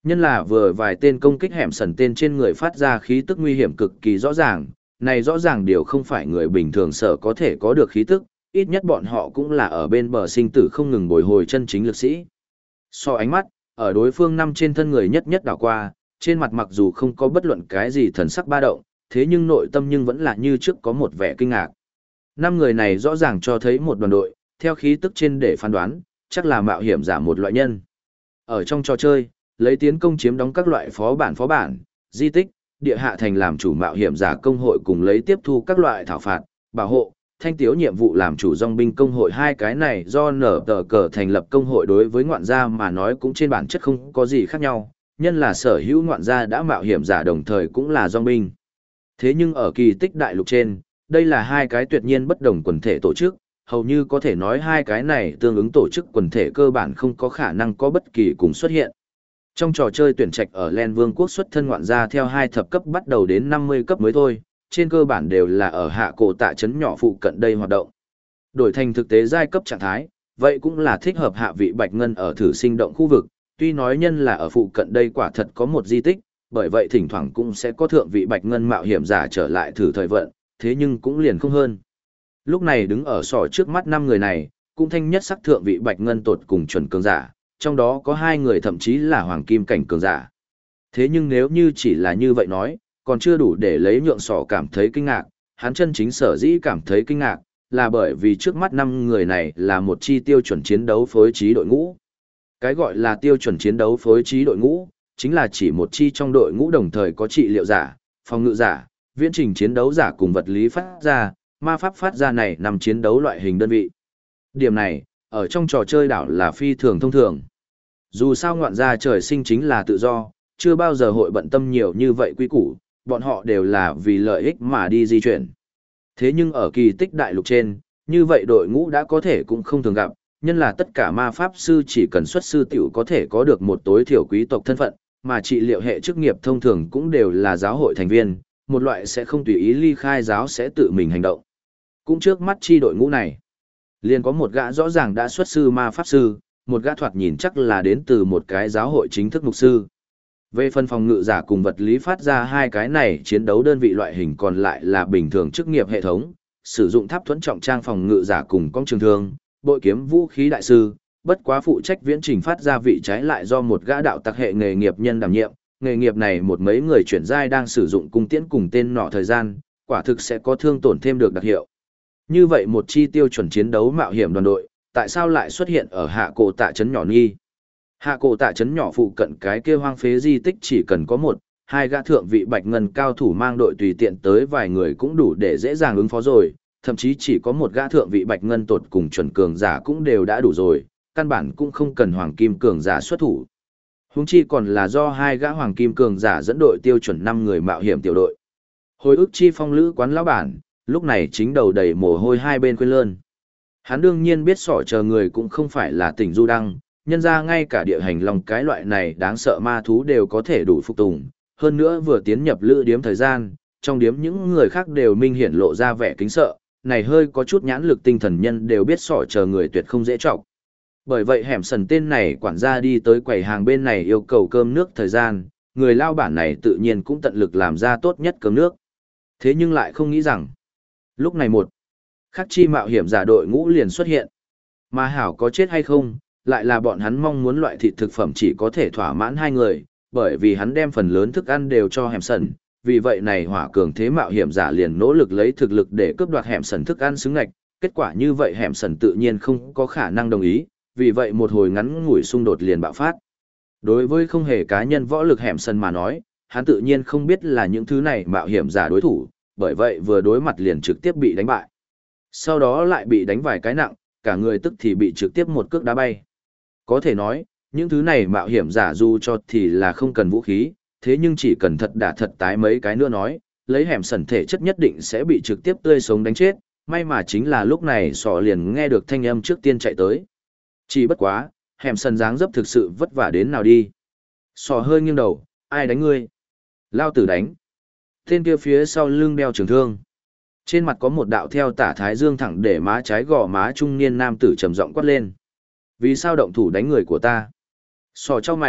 Nhân là vừa vài tên công kích hẻm sần tên trên người phát ra khí tức nguy hiểm cực kỳ rõ ràng, này rõ ràng điều không phải người bình thường sở có thể có được khí tức, ít nhất bọn họ cũng là ở bên bờ sinh tử không ngừng bồi hồi chân chính lực sĩ. So ánh mắt, ở đối phương năm trên thân người nhất nhất đảo qua, trên mặt mặc dù không có bất luận cái gì thần sắc ba động, thế nhưng nội tâm nhưng vẫn là như trước có một vẻ kinh ngạc. Năm người này rõ ràng cho thấy một đoàn đội, theo khí tức trên để phán đoán, chắc là mạo hiểm giả một loại nhân. Ở trong trò chơi, lấy tiến công chiếm đóng các loại phó bản, di tích, địa hạ thành làm chủ mạo hiểm giả công hội cùng lấy tiếp thu các loại thảo phạt, bảo hộ, thanh tiếu nhiệm vụ làm chủ dòng binh công hội hai cái này do nở tờ cờ thành lập công hội đối với ngoạn gia mà nói cũng trên bản chất không có gì khác nhau, nhân là sở hữu ngoạn gia đã mạo hiểm giả đồng thời cũng là dòng binh. Thế nhưng ở kỳ tích đại lục trên, đây là hai cái tuyệt nhiên bất đồng quần thể tổ chức, hầu như có thể nói hai cái này tương ứng tổ chức quần thể cơ bản không có khả năng có bất kỳ cùng xuất hiện. Trong trò chơi tuyển trạch ở Len Vương quốc xuất thân ngoạn gia theo 2 thập cấp bắt đầu đến 50 cấp mới thôi, trên cơ bản đều là ở hạ cổ tạ trấn nhỏ phụ cận đây hoạt động. Đổi thành thực tế giai cấp trạng thái, vậy cũng là thích hợp hạ vị Bạch Ngân ở thử sinh động khu vực, tuy nói nhân là ở phụ cận đây quả thật có một di tích, bởi vậy thỉnh thoảng cũng sẽ có thượng vị Bạch Ngân mạo hiểm giả trở lại thử thời vận, thế nhưng cũng liền không hơn. Lúc này đứng ở sỏ trước mắt 5 người này, cũng thanh nhất sắc thượng vị Bạch Ngân tột cùng chuẩn cường giả, trong đó có 2 người thậm chí là hoàng kim cảnh cường giả. Thế nhưng nếu như chỉ là như vậy nói, còn chưa đủ để lấy nhượng sỏ cảm thấy kinh ngạc, hắn chân chính sở dĩ cảm thấy kinh ngạc, là bởi vì trước mắt 5 người này là một chi tiêu chuẩn chiến đấu phối trí đội ngũ. Cái gọi là tiêu chuẩn chiến đấu phối trí đội ngũ, chính là chỉ một chi trong đội ngũ đồng thời có trị liệu giả, phòng ngự giả, viễn trình chiến đấu giả cùng vật lý phát ra, ma pháp phát ra này nằm chiến đấu loại hình đơn vị. Điểm này, ở trong trò chơi đảo là phi thường thông thường. Dù sao ngoạn gia trời sinh chính là tự do, chưa bao giờ hội bận tâm nhiều như vậy quy củ, bọn họ đều là vì lợi ích mà đi di chuyển. Thế nhưng ở kỳ tích đại lục trên, như vậy đội ngũ đã có thể cũng không thường gặp, nhân là tất cả ma pháp sư chỉ cần xuất sư tiểu có thể có được một tối thiểu quý tộc thân phận, mà trị liệu hệ chức nghiệp thông thường cũng đều là giáo hội thành viên, một loại sẽ không tùy ý ly khai giáo sẽ tự mình hành động. Cũng trước mắt chi đội ngũ này, liền có một gã rõ ràng đã xuất sư ma pháp sư, một gã thoạt nhìn chắc là đến từ một cái giáo hội chính thức mục sư. Về phần phòng ngự giả cùng vật lý phát ra hai cái này chiến đấu đơn vị loại hình còn lại là bình thường chức nghiệp hệ thống, sử dụng tháp thuẫn trọng trang phòng ngự giả cùng công trường thương, bội kiếm vũ khí đại sư, bất quá phụ trách viễn trình phát ra vị trái lại do một gã đạo tặc hệ nghề nghiệp nhân đảm nhiệm. Nghề nghiệp này một mấy người chuyển giai đang sử dụng cung tiễn cùng tên nọ thời gian, quả thực sẽ có thương tổn thêm được đặc hiệu. Như vậy một chi tiêu chuẩn chiến đấu mạo hiểm đoàn đội, tại sao lại xuất hiện ở hạ cổ tạ trấn nhỏ nghi? Hạ cổ tạ trấn nhỏ phụ cận cái kia hoang phế di tích chỉ cần có 1, 2 gã thượng vị Bạch Ngân cao thủ mang đội tùy tiện tới vài người cũng đủ để dễ dàng ứng phó rồi, thậm chí chỉ có 1 gã thượng vị Bạch Ngân tột cùng chuẩn cường giả cũng đều đã đủ rồi, căn bản cũng không cần hoàng kim cường giả xuất thủ. Huống chi còn là do 2 gã hoàng kim cường giả dẫn đội tiêu chuẩn 5 người mạo hiểm tiểu đội. Hồi ức chi phong lữ quán lão bản, lúc này chính đầu đầy mồ hôi hai bên quên lơn. Hắn đương nhiên biết sỏ chờ người cũng không phải là tỉnh du đăng, nhân ra ngay cả địa hành lòng cái loại này đáng sợ ma thú đều có thể đủ phục tùng. Hơn nữa vừa tiến nhập lữ điếm thời gian, trong điếm những người khác đều minh hiển lộ ra vẻ kính sợ, này hơi có chút nhãn lực tinh thần nhân đều biết sỏ chờ người tuyệt không dễ trọng. Bởi vậy hẻm sần tên này quản gia đi tới quầy hàng bên này yêu cầu cơm nước thời gian, người lao bản này tự nhiên cũng tận lực làm ra tốt nhất cơm nước. Thế nhưng lại không nghĩ rằng, lúc này một khắc chi mạo hiểm giả đội ngũ liền xuất hiện. Mà hảo có chết hay không, lại là bọn hắn mong muốn loại thịt thực phẩm chỉ có thể thỏa mãn 2 người, bởi vì hắn đem phần lớn thức ăn đều cho hẻm sần. Vì vậy này hỏa cường thế mạo hiểm giả liền nỗ lực lấy thực lực để cướp đoạt hẻm sần thức ăn xứng ngạch, kết quả như vậy hẻm sần tự nhiên không có khả năng đồng ý, vì vậy một hồi ngắn ngủi xung đột liền bạo phát. Đối với không hề cá nhân võ lực hẻm sần mà nói, hắn tự nhiên không biết là những thứ này mạo hiểm giả đối thủ, bởi vậy vừa đối mặt liền trực tiếp bị đánh bại. Sau đó lại bị đánh vài cái nặng, cả người tức thì bị trực tiếp một cước đá bay. Có thể nói, những thứ này mạo hiểm giả dù cho thì là không cần vũ khí, thế nhưng chỉ cần thật đả thật tái mấy cái nữa nói, lấy hẻm sần thể chất nhất định sẽ bị trực tiếp tươi sống đánh chết, may mà chính là lúc này sọ liền nghe được thanh âm trước tiên chạy tới. Chỉ bất quá, hẻm sần dáng dấp thực sự vất vả đến nào đi. Sọ hơi nghiêng đầu, ai đánh ngươi? Lao tử đánh. Tên kia phía sau lưng đeo trường thương. Trên mặt có một đạo theo tả thái dương thẳng để má trái gò má trung niên nam tử trầm giọng quát lên. Vì sao động thủ đánh người của ta? Sọ cho mày,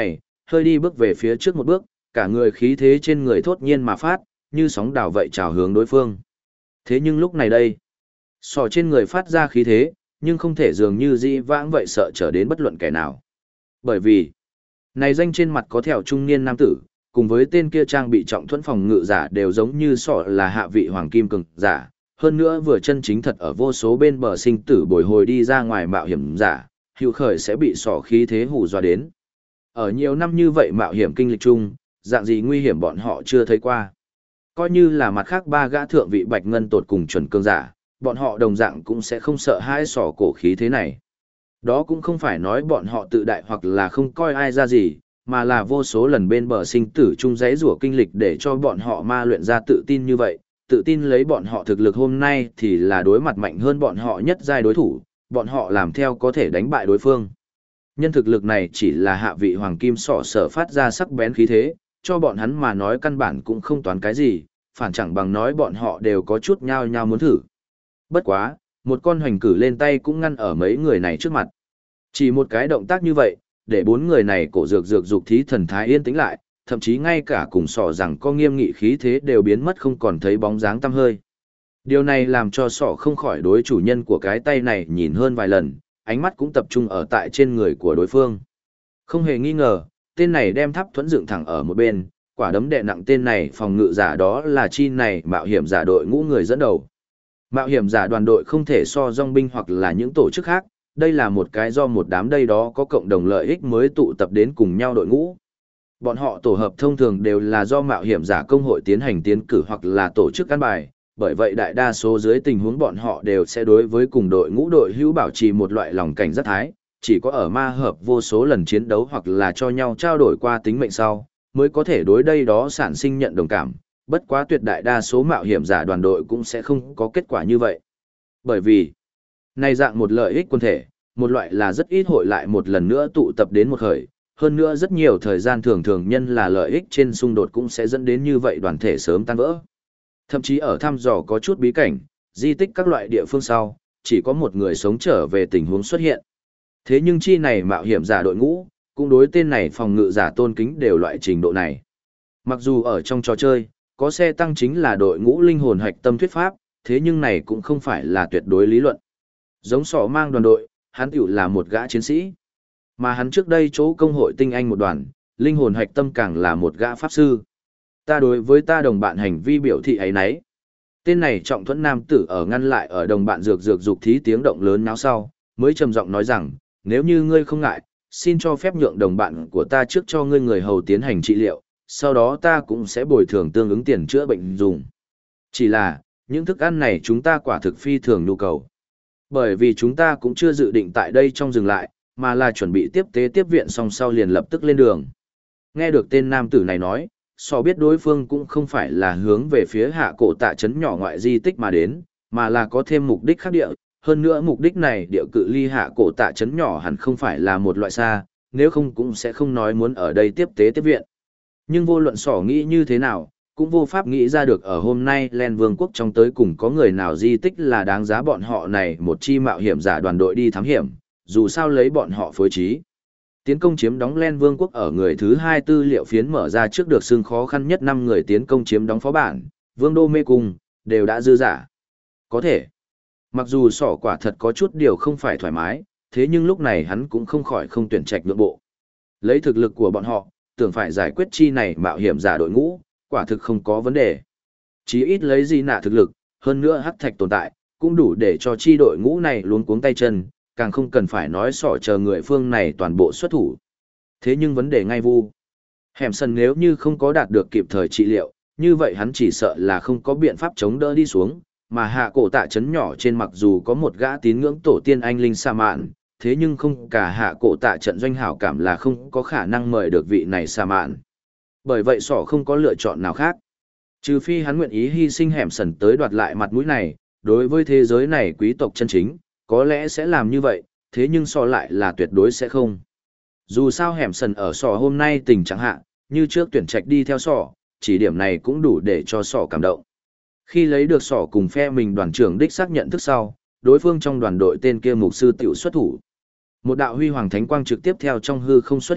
hơi đi bước về phía trước một bước, cả người khí thế trên người thốt nhiên mà phát, như sóng đảo vậy trào hướng đối phương. Thế nhưng lúc này đây, sọ trên người phát ra khí thế, nhưng không thể dường như dĩ vãng vậy sợ trở đến bất luận kẻ nào. Bởi vì, này danh trên mặt có thẹo trung niên nam tử, cùng với tên kia trang bị trọng thuẫn phòng ngự giả đều giống như sọ là hạ vị hoàng kim cường giả, hơn nữa vừa chân chính thật ở vô số bên bờ sinh tử bồi hồi đi ra ngoài mạo hiểm giả, hữu khởi sẽ bị sọ khí thế hù dọa đến. Ở nhiều năm như vậy mạo hiểm kinh lịch chung, dạng gì nguy hiểm bọn họ chưa thấy qua. Coi như là mặt khác ba gã thượng vị bạch ngân tột cùng chuẩn cương giả, bọn họ đồng dạng cũng sẽ không sợ hãi sọ cổ khí thế này. Đó cũng không phải nói bọn họ tự đại hoặc là không coi ai ra gì, mà là vô số lần bên bờ sinh tử chung giấy rủa kinh lịch để cho bọn họ ma luyện ra tự tin như vậy, tự tin lấy bọn họ thực lực hôm nay thì là đối mặt mạnh hơn bọn họ nhất giai đối thủ, bọn họ làm theo có thể đánh bại đối phương. Nhân thực lực này chỉ là hạ vị hoàng kim sọ sở phát ra sắc bén khí thế, cho bọn hắn mà nói căn bản cũng không toán cái gì, phản chẳng bằng nói bọn họ đều có chút nhao nhao muốn thử. Bất quá, một con hoành cử lên tay cũng ngăn ở mấy người này trước mặt. Chỉ một cái động tác như vậy, để bốn người này cổ dược dục thí thần thái yên tĩnh lại, thậm chí ngay cả cùng sọ rằng có nghiêm nghị khí thế đều biến mất không còn thấy bóng dáng tăm hơi. Điều này làm cho sọ không khỏi đối chủ nhân của cái tay này nhìn hơn vài lần, ánh mắt cũng tập trung ở tại trên người của đối phương. Không hề nghi ngờ, tên này đem tháp thuẫn dựng thẳng ở một bên, quả đấm đè nặng tên này phòng ngự giả đó là chi này mạo hiểm giả đội ngũ người dẫn đầu. Mạo hiểm giả đoàn đội không thể so dòng binh hoặc là những tổ chức khác, đây là một cái do một đám đây đó có cộng đồng lợi ích mới tụ tập đến cùng nhau đội ngũ. Bọn họ tổ hợp thông thường đều là do mạo hiểm giả công hội tiến hành tiến cử hoặc là tổ chức căn bài, bởi vậy đại đa số dưới tình huống bọn họ đều sẽ đối với cùng đội ngũ đội hữu bảo trì một loại lòng cảnh giác thái, chỉ có ở ma hợp vô số lần chiến đấu hoặc là cho nhau trao đổi qua tính mệnh sau, mới có thể đối đây đó sản sinh nhận đồng cảm, bất quá tuyệt đại đa số mạo hiểm giả đoàn đội cũng sẽ không có kết quả như vậy. Bởi vì, này dạng một lợi ích quân thể, một loại là rất ít hội lại một lần nữa tụ tập đến một khởi, hơn nữa rất nhiều thời gian thường thường nhân là lợi ích trên xung đột cũng sẽ dẫn đến như vậy đoàn thể sớm tan vỡ. Thậm chí ở thăm dò có chút bí cảnh, di tích các loại địa phương sau, chỉ có một người sống trở về tình huống xuất hiện. Thế nhưng chi này mạo hiểm giả đội ngũ, cũng đối tên này phòng ngự giả tôn kính đều loại trình độ này. Mặc dù ở trong trò chơi, có xe tăng chính là đội ngũ linh hồn hạch tâm thuyết pháp, thế nhưng này cũng không phải là tuyệt đối lý luận. Giống sọ mang đoàn đội, hắn tiểu là một gã chiến sĩ. Mà hắn trước đây chỗ công hội tinh anh một đoàn, linh hồn hạch tâm càng là một gã pháp sư. Ta đối với ta đồng bạn hành vi biểu thị ấy nấy. Tên này trọng thuẫn nam tử ở ngăn lại ở đồng bạn dược dục thí tiếng động lớn náo sau, mới trầm giọng nói rằng, nếu như ngươi không ngại, xin cho phép nhượng đồng bạn của ta trước cho ngươi người hầu tiến hành trị liệu, sau đó ta cũng sẽ bồi thường tương ứng tiền chữa bệnh dùng. Chỉ là, những thức ăn này chúng ta quả thực phi thường nhu cầu. Bởi vì chúng ta cũng chưa dự định tại đây trong dừng lại, mà là chuẩn bị tiếp tế tiếp viện xong sau liền lập tức lên đường. Nghe được tên nam tử này nói, so biết đối phương cũng không phải là hướng về phía hạ cổ tạ trấn nhỏ ngoại di tích mà đến, mà là có thêm mục đích khác địa. Hơn nữa mục đích này địa cự ly hạ cổ tạ trấn nhỏ hẳn không phải là một loại xa, nếu không cũng sẽ không nói muốn ở đây tiếp tế tiếp viện. Nhưng vô luận sỏ nghĩ như thế nào, cũng vô pháp nghĩ ra được ở hôm nay Len Vương quốc trong tới cùng có người nào di tích là đáng giá bọn họ này một chi mạo hiểm giả đoàn đội đi thám hiểm, dù sao lấy bọn họ phối trí. Tiến công chiếm đóng Len Vương quốc ở người thứ 2 tư liệu phiến mở ra trước được xưng khó khăn nhất 5 người tiến công chiếm đóng phó bản, Vương đô mê cung, đều đã dư giả. Có thể, mặc dù sỏ quả thật có chút điều không phải thoải mái, thế nhưng lúc này hắn cũng không khỏi không tuyển trạch nhượng bộ. Lấy thực lực của bọn họ, tưởng phải giải quyết chi này mạo hiểm giả đội ngũ, quả thực không có vấn đề. Chí ít lấy gì nạ thực lực, hơn nữa hắc thạch tồn tại, cũng đủ để cho chi đội ngũ này luống cuống tay chân, càng không cần phải nói sỏ chờ người phương này toàn bộ xuất thủ. Thế nhưng vấn đề ngay vu. Hẻm sần nếu như không có đạt được kịp thời trị liệu, như vậy hắn chỉ sợ là không có biện pháp chống đỡ đi xuống, mà hạ cổ tạ trấn nhỏ trên mặc dù có một gã tín ngưỡng tổ tiên anh linh sa mạn, thế nhưng không cả hạ cổ tạ trận doanh hảo cảm là không có khả năng mời được vị này sa mạn. Bởi vậy sỏ không có lựa chọn nào khác. Trừ phi hắn nguyện ý hy sinh hẻm sần tới đoạt lại mặt mũi này, đối với thế giới này quý tộc chân chính, có lẽ sẽ làm như vậy, thế nhưng sỏ lại là tuyệt đối sẽ không. Dù sao hẻm sần ở sỏ hôm nay tình trạng hạ, như trước tuyển trạch đi theo sỏ, chỉ điểm này cũng đủ để cho sỏ cảm động. Khi lấy được sỏ cùng phe mình đoàn trưởng đích xác nhận thức sau, đối phương trong đoàn đội tên kia mục sư tiểu xuất thủ. Một đạo huy hoàng thánh quang trực tiếp theo trong hư không xuất hiện,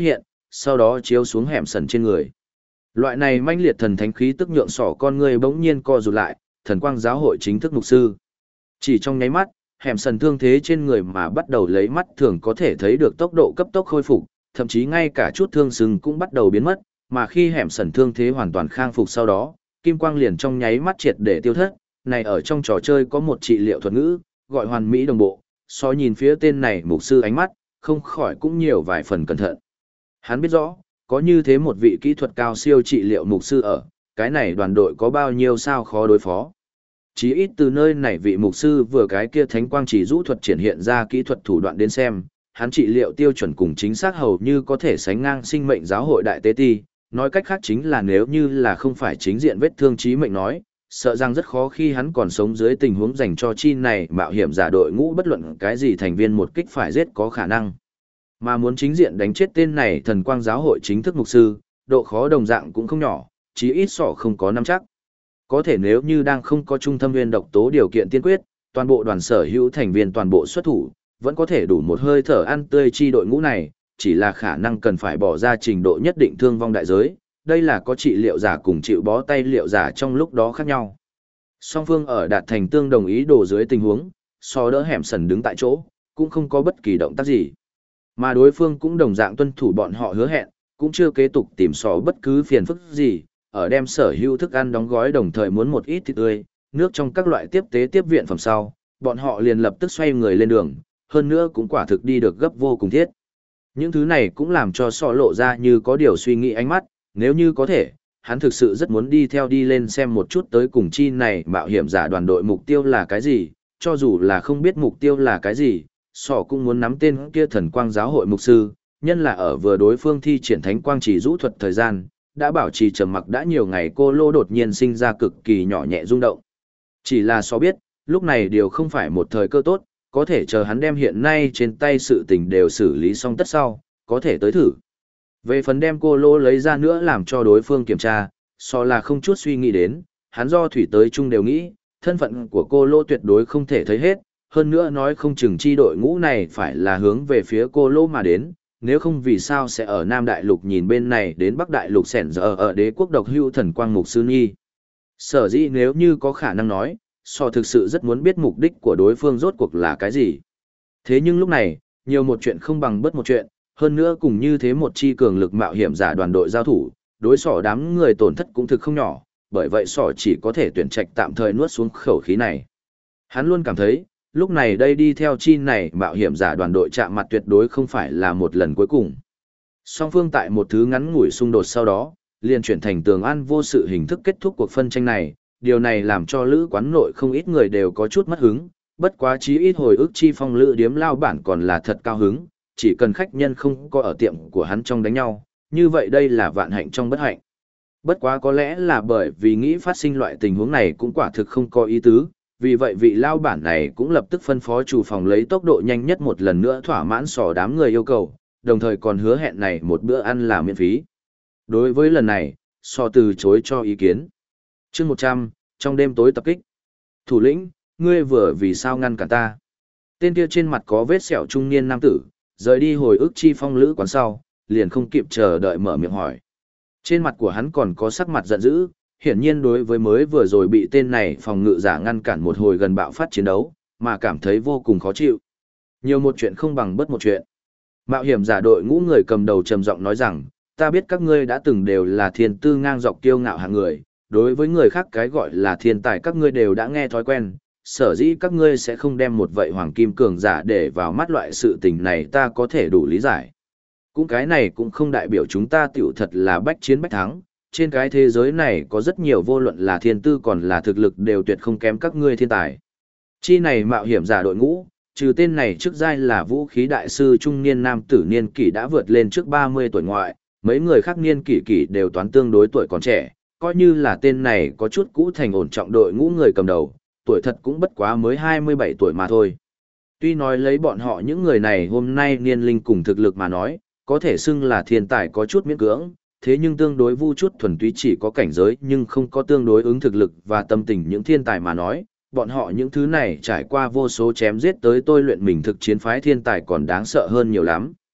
sau đó chiếu xuống hẻm sần trên người. Loại này manh liệt thần thánh khí tức nhượng sỏ con người bỗng nhiên co rụt lại, thần quang giáo hội chính thức mục sư. Chỉ trong nháy mắt, hẻm sần thương thế trên người mà bắt đầu lấy mắt thường có thể thấy được tốc độ cấp tốc khôi phục, thậm chí ngay cả chút thương sưng cũng bắt đầu biến mất, mà khi hẻm sần thương thế hoàn toàn khang phục sau đó, kim quang liền trong nháy mắt triệt để tiêu thất. Này ở trong trò chơi có một trị liệu thuật ngữ, gọi hoàn mỹ đồng bộ, so nhìn phía tên này mục sư ánh mắt, không khỏi cũng nhiều vài phần cẩn thận. Hắn biết rõ, có như thế một vị kỹ thuật cao siêu trị liệu mục sư ở, cái này đoàn đội có bao nhiêu sao khó đối phó. Chí ít từ nơi này vị mục sư vừa cái kia thánh quang chỉ rũ thuật triển hiện ra kỹ thuật thủ đoạn đến xem, hắn trị liệu tiêu chuẩn cùng chính xác hầu như có thể sánh ngang sinh mệnh giáo hội đại tế ti, nói cách khác chính là nếu như là không phải chính diện vết thương chí mệnh nói, sợ rằng rất khó khi hắn còn sống dưới tình huống dành cho chi này mạo hiểm giả đội ngũ bất luận cái gì thành viên một kích phải giết có khả năng. Mà muốn chính diện đánh chết tên này thần quang giáo hội chính thức mục sư, độ khó đồng dạng cũng không nhỏ, chí ít sỏ không có nắm chắc. Có thể nếu như đang không có trung tâm viên độc tố điều kiện tiên quyết, toàn bộ đoàn sở hữu thành viên toàn bộ xuất thủ, vẫn có thể đủ một hơi thở ăn tươi chi đội ngũ này, chỉ là khả năng cần phải bỏ ra trình độ nhất định thương vong đại giới, đây là có trị liệu giả cùng chịu bó tay liệu giả trong lúc đó khác nhau. Song phương ở đạt thành tương đồng ý đồ dưới tình huống, so đỡ hẻm sần đứng tại chỗ, cũng không có bất kỳ động tác gì. Mà đối phương cũng đồng dạng tuân thủ bọn họ hứa hẹn, cũng chưa kế tục tìm sò bất cứ phiền phức gì, ở đem sở hữu thức ăn đóng gói đồng thời muốn một ít thịt tươi, nước trong các loại tiếp tế tiếp viện phẩm sau, bọn họ liền lập tức xoay người lên đường, hơn nữa cũng quả thực đi được gấp vô cùng thiết. Những thứ này cũng làm cho sọ lộ ra như có điều suy nghĩ ánh mắt, nếu như có thể, hắn thực sự rất muốn đi theo đi lên xem một chút tới cùng chi này mạo hiểm giả đoàn đội mục tiêu là cái gì, cho dù là không biết mục tiêu là cái gì, sọ cũng muốn nắm tên kia thần quang giáo hội mục sư, nhân là ở vừa đối phương thi triển thánh quang chỉ rũ thuật thời gian, đã bảo trì trầm mặc đã nhiều ngày cô lô đột nhiên sinh ra cực kỳ nhỏ nhẹ rung động. Chỉ là sọ biết, lúc này điều không phải một thời cơ tốt, có thể chờ hắn đem hiện nay trên tay sự tình đều xử lý xong tất sau, có thể tới thử. Về phần đem cô lô lấy ra nữa làm cho đối phương kiểm tra, so là không chút suy nghĩ đến, hắn do thủy tới chung đều nghĩ, thân phận của cô lô tuyệt đối không thể thấy hết, hơn nữa nói không chừng chi đội ngũ này phải là hướng về phía cô lô mà đến, nếu không vì sao sẽ ở Nam Đại Lục nhìn bên này đến Bắc Đại Lục sẻn giờ ở đế quốc độc hưu thần quang mục sư nhi. Sở dĩ nếu như có khả năng nói, so thực sự rất muốn biết mục đích của đối phương rốt cuộc là cái gì. Thế nhưng lúc này, nhiều một chuyện không bằng bất một chuyện, hơn nữa cùng như thế một chi cường lực mạo hiểm giả đoàn đội giao thủ, đối sỏ đám người tổn thất cũng thực không nhỏ, bởi vậy sỏ chỉ có thể tuyển trạch tạm thời nuốt xuống khẩu khí này. Hắn luôn cảm thấy, lúc này đây đi theo chi này mạo hiểm giả đoàn đội chạm mặt tuyệt đối không phải là một lần cuối cùng. Song phương tại một thứ ngắn ngủi xung đột sau đó, liền chuyển thành tường an vô sự hình thức kết thúc cuộc phân tranh này, điều này làm cho lữ quán nội không ít người đều có chút mất hứng, bất quá chí ít hồi ức chi phong lữ điếm lao bản còn là thật cao hứng, chỉ cần khách nhân không có ở tiệm của hắn trong đánh nhau, như vậy đây là vạn hạnh trong bất hạnh. Bất quá có lẽ là bởi vì nghĩ phát sinh loại tình huống này cũng quả thực không có ý tứ, vì vậy vị lao bản này cũng lập tức phân phó chủ phòng lấy tốc độ nhanh nhất một lần nữa thỏa mãn sò đám người yêu cầu, đồng thời còn hứa hẹn này một bữa ăn là miễn phí. Đối với lần này, sò từ chối cho ý kiến. Chương 100, trong đêm tối tập kích. Thủ lĩnh, ngươi vừa vì sao ngăn cản ta? Tên kia trên mặt có vết sẹo trung niên nam tử, rời đi hồi ức chi phong lữ quán sau, liền không kịp chờ đợi mở miệng hỏi. Trên mặt của hắn còn có sắc mặt giận dữ, hiển nhiên đối với mới vừa rồi bị tên này phòng ngự giả ngăn cản một hồi gần bạo phát chiến đấu, mà cảm thấy vô cùng khó chịu. Nhiều một chuyện không bằng bất một chuyện. Mạo hiểm giả đội ngũ người cầm đầu trầm giọng nói rằng, ta biết các ngươi đã từng đều là thiên tư ngang dọc kiêu ngạo hạng người, đối với người khác cái gọi là thiên tài các ngươi đều đã nghe thói quen, sở dĩ các ngươi sẽ không đem một vậy hoàng kim cường giả để vào mắt loại sự tình này ta có thể đủ lý giải. Cũng cái này cũng không đại biểu chúng ta tiểu thật là bách chiến bách thắng, trên cái thế giới này có rất nhiều vô luận là thiên tư còn là thực lực đều tuyệt không kém các ngươi thiên tài. Chi này mạo hiểm giả đội ngũ, trừ tên này trước giai là vũ khí đại sư trung niên nam tử niên kỷ đã vượt lên trước 30 tuổi ngoại, mấy người khác niên kỷ đều toán tương đối tuổi còn trẻ, coi như là tên này có chút cũ thành ổn trọng đội ngũ người cầm đầu, tuổi thật cũng bất quá mới 27 tuổi mà thôi. Tuy nói lấy bọn họ những người này hôm nay niên linh cùng thực lực mà nói, có thể xưng là thiên tài có chút miễn cưỡng, thế nhưng tương đối vu chút thuần túy chỉ có cảnh giới nhưng không có tương đối ứng thực lực và tâm tình những thiên tài mà nói, bọn họ những thứ này trải qua vô số chém giết tới tôi luyện mình thực chiến phái thiên tài còn đáng sợ hơn nhiều lắm.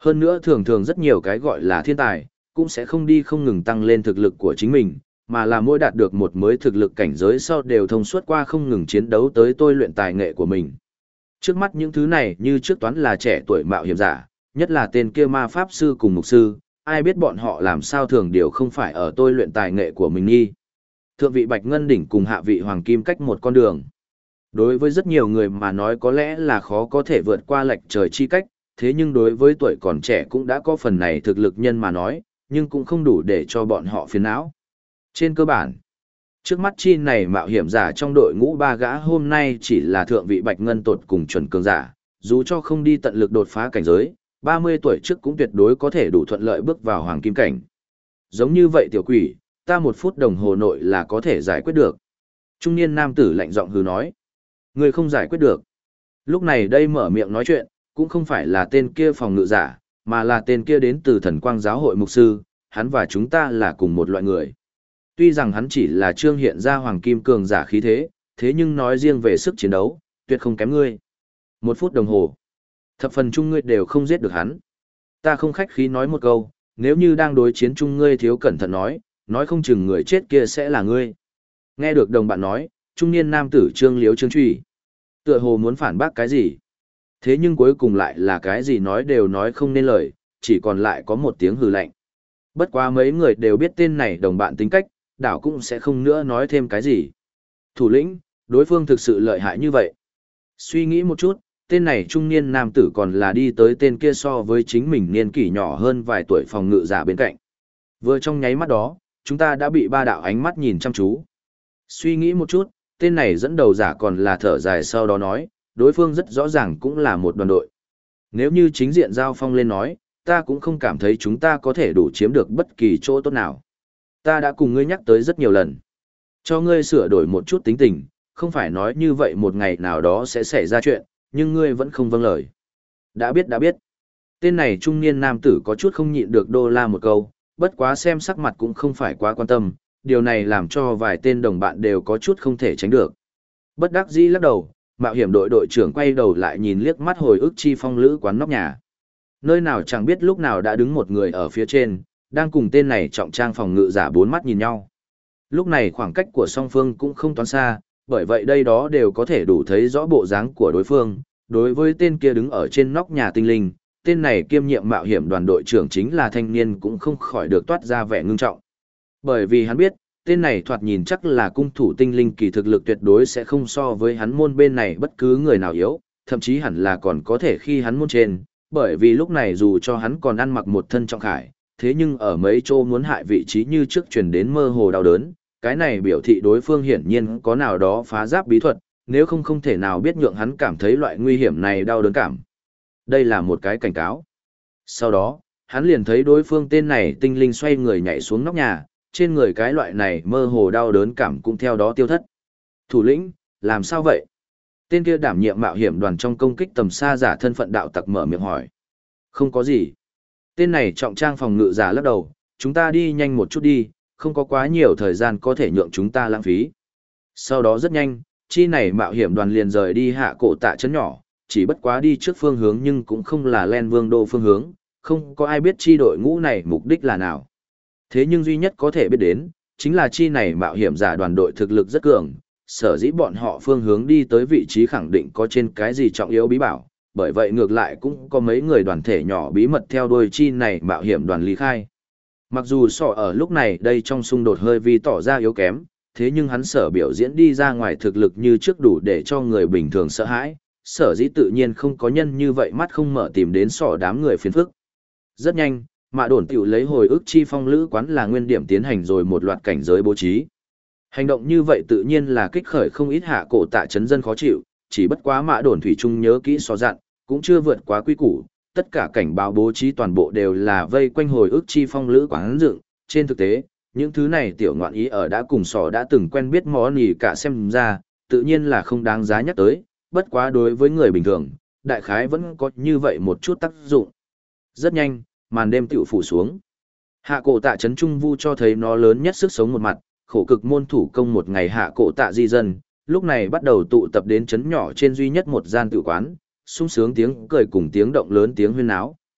Hơn nữa thường thường rất nhiều cái gọi là thiên tài, cũng sẽ không đi không ngừng tăng lên thực lực của chính mình, mà là mỗi đạt được một mới thực lực cảnh giới sau đều thông suốt qua không ngừng chiến đấu tới tôi luyện tài nghệ của mình. Trước mắt những thứ này như trước toán là trẻ tuổi mạo hiểm giả, nhất là tên kia ma pháp sư cùng mục sư, ai biết bọn họ làm sao thường điều không phải ở tôi luyện tài nghệ của mình nghi. Thượng vị Bạch Ngân Đỉnh cùng hạ vị Hoàng Kim cách một con đường. Đối với rất nhiều người mà nói có lẽ là khó có thể vượt qua lệch trời chi cách, thế nhưng đối với tuổi còn trẻ cũng đã có phần này thực lực nhân mà nói, nhưng cũng không đủ để cho bọn họ phiền não. Trên cơ bản, trước mắt chi này mạo hiểm giả trong đội ngũ ba gã hôm nay chỉ là thượng vị Bạch Ngân tột cùng chuẩn cường giả, dù cho không đi tận lực đột phá cảnh giới, 30 tuổi trước cũng tuyệt đối có thể đủ thuận lợi bước vào hoàng kim cảnh. Giống như vậy tiểu quỷ, ta 1 phút đồng hồ nội là có thể giải quyết được. Trung niên nam tử lạnh giọng hừ nói. Người không giải quyết được. Lúc này đây mở miệng nói chuyện, cũng không phải là tên kia phòng ngự giả, mà là tên kia đến từ thần quang giáo hội mục sư, hắn và chúng ta là cùng một loại người. Tuy rằng hắn chỉ là trương hiện ra hoàng kim cường giả khí thế, thế nhưng nói riêng về sức chiến đấu, tuyệt không kém ngươi. 1 phút đồng hồ. Thập phần chung ngươi đều không giết được hắn. Ta không khách khí nói một câu, nếu như đang đối chiến chung ngươi thiếu cẩn thận nói không chừng người chết kia sẽ là ngươi. Nghe được đồng bạn nói, trung niên nam tử trương liếu trương truy. Tựa hồ muốn phản bác cái gì. Thế nhưng cuối cùng lại là cái gì nói đều nói không nên lời, chỉ còn lại có một tiếng hừ lạnh. Bất quá mấy người đều biết tên này đồng bạn tính cách, đảo cũng sẽ không nữa nói thêm cái gì. Thủ lĩnh, đối phương thực sự lợi hại như vậy. Suy nghĩ một chút, tên này trung niên nam tử còn là đi tới tên kia so với chính mình niên kỷ nhỏ hơn vài tuổi phòng ngự giả bên cạnh. Vừa trong nháy mắt đó, chúng ta đã bị ba đạo ánh mắt nhìn chăm chú. Suy nghĩ một chút, tên này dẫn đầu giả còn là thở dài sau đó nói, đối phương rất rõ ràng cũng là một đoàn đội. Nếu như chính diện giao phong lên nói, ta cũng không cảm thấy chúng ta có thể đủ chiếm được bất kỳ chỗ tốt nào. Ta đã cùng ngươi nhắc tới rất nhiều lần. Cho ngươi sửa đổi một chút tính tình, không phải nói như vậy một ngày nào đó sẽ xảy ra chuyện, nhưng ngươi vẫn không vâng lời. Đã biết. Tên này trung niên nam tử có chút không nhịn được đô la một câu, bất quá xem sắc mặt cũng không phải quá quan tâm, điều này làm cho vài tên đồng bạn đều có chút không thể tránh được. Bất đắc dĩ lắc đầu, mạo hiểm đội đội trưởng quay đầu lại nhìn liếc mắt hồi ức chi phong lữ quán nóc nhà. Nơi nào chẳng biết lúc nào đã đứng một người ở phía trên, đang cùng tên này trọng trang phòng ngự giả 4 mắt nhìn nhau. Lúc này khoảng cách của song phương cũng không toán xa, bởi vậy đây đó đều có thể đủ thấy rõ bộ dáng của đối phương. Đối với tên kia đứng ở trên nóc nhà tinh linh, tên này kiêm nhiệm mạo hiểm đoàn đội trưởng chính là thanh niên cũng không khỏi được toát ra vẻ ngưng trọng. Bởi vì hắn biết, tên này thoạt nhìn chắc là cung thủ tinh linh kỳ thực lực tuyệt đối sẽ không so với hắn môn bên này bất cứ người nào yếu, thậm chí hẳn là còn có thể khi hắn môn trên, bởi vì lúc này dù cho hắn còn ăn mặc một thân trọng khải, thế nhưng ở mấy chỗ muốn hại vị trí như trước truyền đến mơ hồ đau đớn, cái này biểu thị đối phương hiển nhiên có nào đó phá giáp bí thuật, nếu không không thể nào biết nhượng hắn cảm thấy loại nguy hiểm này đau đớn cảm. Đây là một cái cảnh cáo. Sau đó, hắn liền thấy đối phương tên này tinh linh xoay người nhảy xuống nóc nhà, trên người cái loại này mơ hồ đau đớn cảm cũng theo đó tiêu thất. Thủ lĩnh, làm sao vậy? Tên kia đảm nhiệm mạo hiểm đoàn trong công kích tầm xa giả thân phận đạo tặc mở miệng hỏi. Không có gì. Tên này trọng trang phòng ngự giả lắc đầu, chúng ta đi nhanh một chút đi, không có quá nhiều thời gian có thể nhượng chúng ta lãng phí. Sau đó rất nhanh, chi này mạo hiểm đoàn liền rời đi hạ cổ tạ trấn nhỏ, chỉ bất quá đi trước phương hướng nhưng cũng không là Len Vương đô phương hướng, không có ai biết chi đội ngũ này mục đích là nào. Thế nhưng duy nhất có thể biết đến, chính là chi này mạo hiểm giả đoàn đội thực lực rất cường, sở dĩ bọn họ phương hướng đi tới vị trí khẳng định có trên cái gì trọng yếu bí bảo, bởi vậy ngược lại cũng có mấy người đoàn thể nhỏ bí mật theo đuôi chi này mạo hiểm đoàn ly khai. Mặc dù sọ ở lúc này đây trong xung đột hơi vi tỏ ra yếu kém, thế nhưng hắn sở biểu diễn đi ra ngoài thực lực như trước đủ để cho người bình thường sợ hãi, sở dĩ tự nhiên không có nhân như vậy mắt không mở tìm đến sọ đám người phiền phức. Rất nhanh, Mạ Đồn tiểu lấy hồi ức chi phong lữ quán là nguyên điểm tiến hành rồi một loạt cảnh giới bố trí. Hành động như vậy tự nhiên là kích khởi không ít hạ cổ tạ chấn dân khó chịu, chỉ bất quá Mạ Đồn thủy chung nhớ kỹ so dặn, cũng chưa vượt quá quy củ, tất cả cảnh báo bố trí toàn bộ đều là vây quanh hồi ức chi phong lữ quán dựng, trên thực tế, những thứ này tiểu ngoạn ý ở đã cùng sò đã từng quen biết món gì cả xem ra, tự nhiên là không đáng giá nhắc tới, bất quá đối với người bình thường, đại khái vẫn có như vậy một chút tác dụng. Rất nhanh, màn đêm tiểu phủ xuống. Hạ cổ tạ trấn Trung Vu cho thấy nó lớn nhất sức sống một mặt, khổ cực môn thủ công một ngày hạ cổ tạ di dân, lúc này bắt đầu tụ tập đến trấn nhỏ trên duy nhất một gian tự quán, sung sướng tiếng cười cùng tiếng động lớn tiếng huyên náo,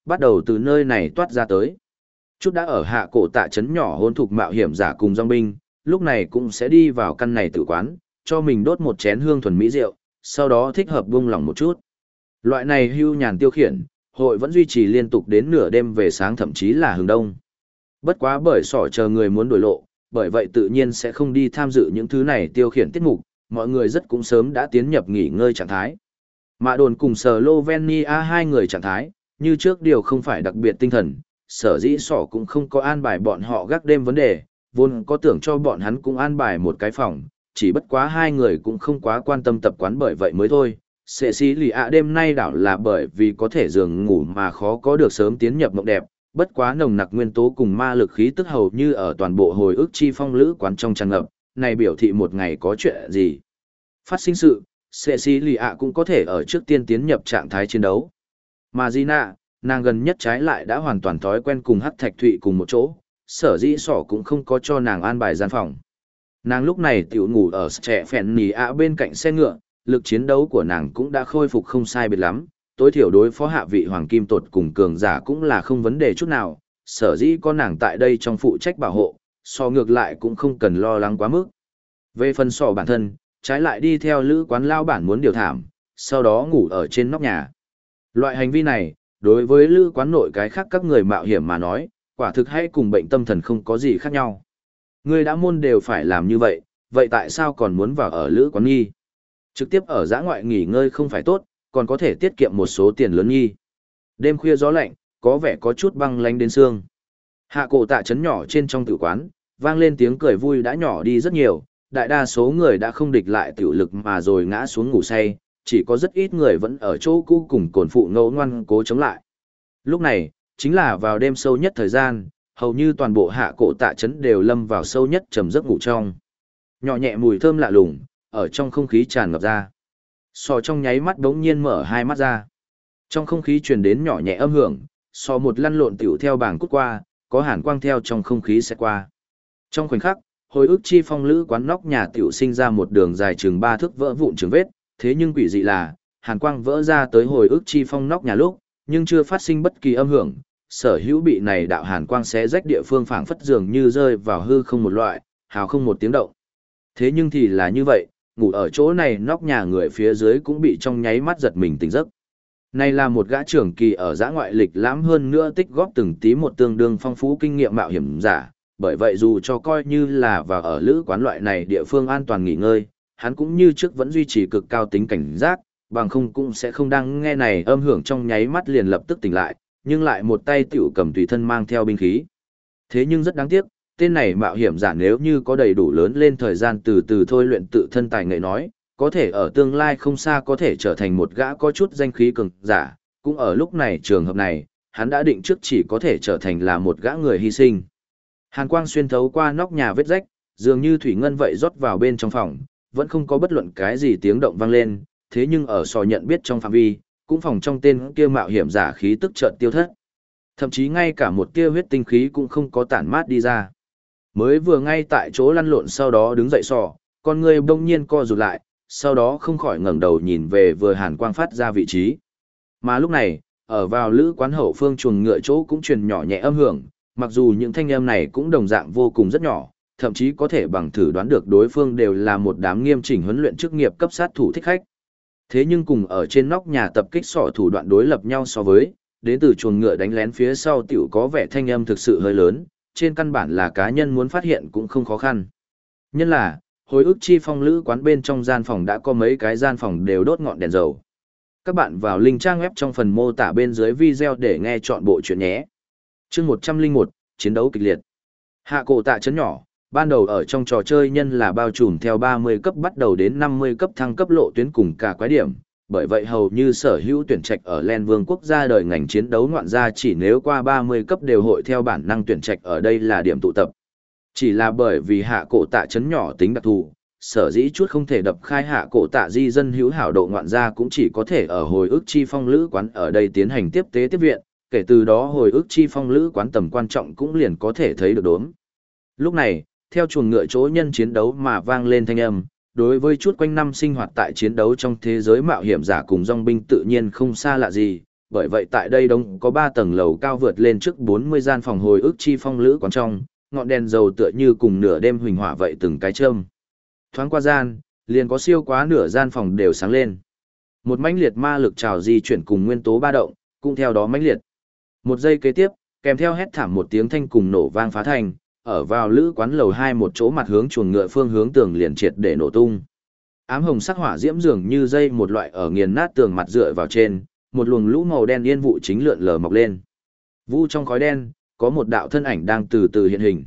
bắt đầu từ nơi này toát ra tới. Chút đã ở hạ cổ tạ trấn nhỏ hôn thục mạo hiểm giả cùng dòng binh, lúc này cũng sẽ đi vào căn này tử quán, cho mình đốt một chén hương thuần mỹ rượu, sau đó thích hợp buông lỏng một chút. Loại này hưu nhàn tiêu khiển, hội vẫn duy trì liên tục đến nửa đêm về sáng thậm chí là hướng đông. Bất quá bởi sỏ chờ người muốn đổi lộ, bởi vậy tự nhiên sẽ không đi tham dự những thứ này tiêu khiển tiết mục, mọi người rất cũng sớm đã tiến nhập nghỉ ngơi trạng thái. Mạ Đồn cùng Slovenia hai người trạng thái, như trước điều không phải đặc biệt tinh thần, sở dĩ sỏ cũng không có an bài bọn họ gác đêm vấn đề, vốn có tưởng cho bọn hắn cũng an bài một cái phòng, chỉ bất quá hai người cũng không quá quan tâm tập quán bởi vậy mới thôi. Sệ xí lì ạ đêm nay đảo là bởi vì có thể giường ngủ mà khó có được sớm tiến nhập mộng đẹp, bất quá nồng nặc nguyên tố cùng ma lực khí tức hầu như ở toàn bộ hồi ức chi phong lữ quán trong tràn ngập, này biểu thị một ngày có chuyện gì. Phát sinh sự, sệ xí lì ạ cũng có thể ở trước tiên tiến nhập trạng thái chiến đấu. Mà Gina, nàng gần nhất trái lại đã hoàn toàn thói quen cùng Hắc Thạch Thụy cùng một chỗ, sở dĩ sỏ cũng không có cho nàng an bài gian phòng. Nàng lúc này tiểu ngủ ở trẻ phèn nì ạ bên cạnh xe ngựa, lực chiến đấu của nàng cũng đã khôi phục không sai biệt lắm, tối thiểu đối phó hạ vị hoàng kim tột cùng cường giả cũng là không vấn đề chút nào, sở dĩ có nàng tại đây trong phụ trách bảo hộ, so ngược lại cũng không cần lo lắng quá mức. Về phần sỏ bản thân, trái lại đi theo lữ quán lao bản muốn điều thảm, sau đó ngủ ở trên nóc nhà. Loại hành vi này, đối với lữ quán nội cái khác các người mạo hiểm mà nói, quả thực hay cùng bệnh tâm thần không có gì khác nhau. Người đã môn đều phải làm như vậy, vậy tại sao còn muốn vào ở lữ quán nghi? Trực tiếp ở giã ngoại nghỉ ngơi không phải tốt, còn có thể tiết kiệm một số tiền lớn nghi. Đêm khuya gió lạnh, có vẻ có chút băng lánh đến xương. Hạ cổ tạ trấn nhỏ trên trong tử quán, vang lên tiếng cười vui đã nhỏ đi rất nhiều, đại đa số người đã không địch lại tiểu lực mà rồi ngã xuống ngủ say, chỉ có rất ít người vẫn ở chỗ cũ cùng cồn phụ ngẫu ngoan cố chống lại. Lúc này, chính là vào đêm sâu nhất thời gian, hầu như toàn bộ hạ cổ tạ trấn đều lâm vào sâu nhất trầm giấc ngủ trong. Nhỏ nhẹ mùi thơm lạ lùng, ở trong không khí tràn ngập ra. Sò trong nháy mắt đống nhiên mở hai mắt ra. Trong không khí truyền đến nhỏ nhẹ âm hưởng, sò một lăn lộn tiểu theo bảng cút qua, có hàn quang theo trong không khí sẽ qua. Trong khoảnh khắc, hồi ức chi phong lữ quán nóc nhà tiểu sinh ra một đường dài chừng 3 thước vỡ vụn trường vết, thế nhưng quỷ dị là, hàn quang vỡ ra tới hồi ức chi phong nóc nhà lúc, nhưng chưa phát sinh bất kỳ âm hưởng, sở hữu bị này đạo hàn quang xé rách địa phương phảng phất dường như rơi vào hư không một loại, hào không một tiếng động. Thế nhưng thì là như vậy, ngủ ở chỗ này nóc nhà người phía dưới cũng bị trong nháy mắt giật mình tỉnh giấc. Này là một gã trưởng kỳ ở giã ngoại lịch lãm hơn nữa tích góp từng tí một tương đương phong phú kinh nghiệm mạo hiểm giả, bởi vậy dù cho coi như là vào ở lữ quán loại này địa phương an toàn nghỉ ngơi, hắn cũng như trước vẫn duy trì cực cao tính cảnh giác, bằng không cũng sẽ không đang nghe này âm hưởng trong nháy mắt liền lập tức tỉnh lại, nhưng lại một tay tiểu cầm tùy thân mang theo binh khí. Thế nhưng rất đáng tiếc, tên này mạo hiểm giả nếu như có đầy đủ lớn lên thời gian từ từ thôi luyện tự thân tài nghệ nói, có thể ở tương lai không xa có thể trở thành một gã có chút danh khí cường giả, cũng ở lúc này trường hợp này, hắn đã định trước chỉ có thể trở thành là một gã người hy sinh. Hàn quang xuyên thấu qua nóc nhà vết rách, dường như thủy ngân vậy rót vào bên trong phòng, vẫn không có bất luận cái gì tiếng động vang lên, thế nhưng ở sò nhận biết trong phạm vi, cũng phòng trong tên kia mạo hiểm giả khí tức chợt tiêu thất. Thậm chí ngay cả một tia huyết tinh khí cũng không có tản mát đi ra. Mới vừa ngay tại chỗ lăn lộn sau đó đứng dậy sò, con người bỗng nhiên co rụt lại, sau đó không khỏi ngẩng đầu nhìn về vừa hàn quang phát ra vị trí. Mà lúc này, ở vào lữ quán hậu phương chuồng ngựa chỗ cũng truyền nhỏ nhẹ âm hưởng, mặc dù những thanh âm này cũng đồng dạng vô cùng rất nhỏ, thậm chí có thể bằng thử đoán được đối phương đều là một đám nghiêm chỉnh huấn luyện chức nghiệp cấp sát thủ thích khách. Thế nhưng cùng ở trên nóc nhà tập kích sọ thủ đoạn đối lập nhau so với, đến từ chuồng ngựa đánh lén phía sau tiểu có vẻ thanh âm thực sự hơi lớn, trên căn bản là cá nhân muốn phát hiện cũng không khó khăn. Nhân là, hồi ức chi phong lữ quán bên trong gian phòng đã có mấy cái gian phòng đều đốt ngọn đèn dầu. Các bạn vào link trang web trong phần mô tả bên dưới video để nghe chọn bộ chuyện nhé. Chương 101, chiến đấu kịch liệt. Hạ cổ tạ trấn nhỏ, ban đầu ở trong trò chơi nhân là bao trùm theo 30 cấp bắt đầu đến 50 cấp thăng cấp lộ tuyến cùng cả quái điểm, bởi vậy hầu như sở hữu tuyển trạch ở Len Vương quốc gia đời ngành chiến đấu ngoạn gia chỉ nếu qua 30 cấp đều hội theo bản năng tuyển trạch ở đây là điểm tụ tập. Chỉ là bởi vì hạ cổ tạ trấn nhỏ tính đặc thù, sở dĩ chút không thể đập khai hạ cổ tạ di dân hữu hảo độ ngoạn gia cũng chỉ có thể ở hồi ức chi phong lữ quán ở đây tiến hành tiếp tế tiếp viện, kể từ đó hồi ức chi phong lữ quán tầm quan trọng cũng liền có thể thấy được đốm. Lúc này, theo chuồng ngựa chỗ nhân chiến đấu mà vang lên thanh âm, đối với chút quanh năm sinh hoạt tại chiến đấu trong thế giới mạo hiểm giả cùng dòng binh tự nhiên không xa lạ gì, bởi vậy tại đây đông có 3 tầng lầu cao vượt lên trước 40 gian phòng hồi ức chi phong lữ quán trong, ngọn đèn dầu tựa như cùng nửa đêm huỳnh hỏa vậy từng cái châm. Thoáng qua gian, liền có siêu quá nửa gian phòng đều sáng lên. Một mãnh liệt ma lực trào di chuyển cùng nguyên tố ba động, cũng theo đó mãnh liệt. Một giây kế tiếp, kèm theo hét thảm một tiếng thanh cùng nổ vang phá thành, ở vào lữ quán lầu 2 một chỗ mặt hướng chuồng ngựa phương hướng tường liền triệt để nổ tung. Ám hồng sắc hỏa diễm dường như dây một loại ở nghiền nát tường mặt dựa vào trên, một luồng lũ màu đen yên vụ chính lượn lờ mọc lên. Vu trong khói đen, có một đạo thân ảnh đang từ từ hiện hình.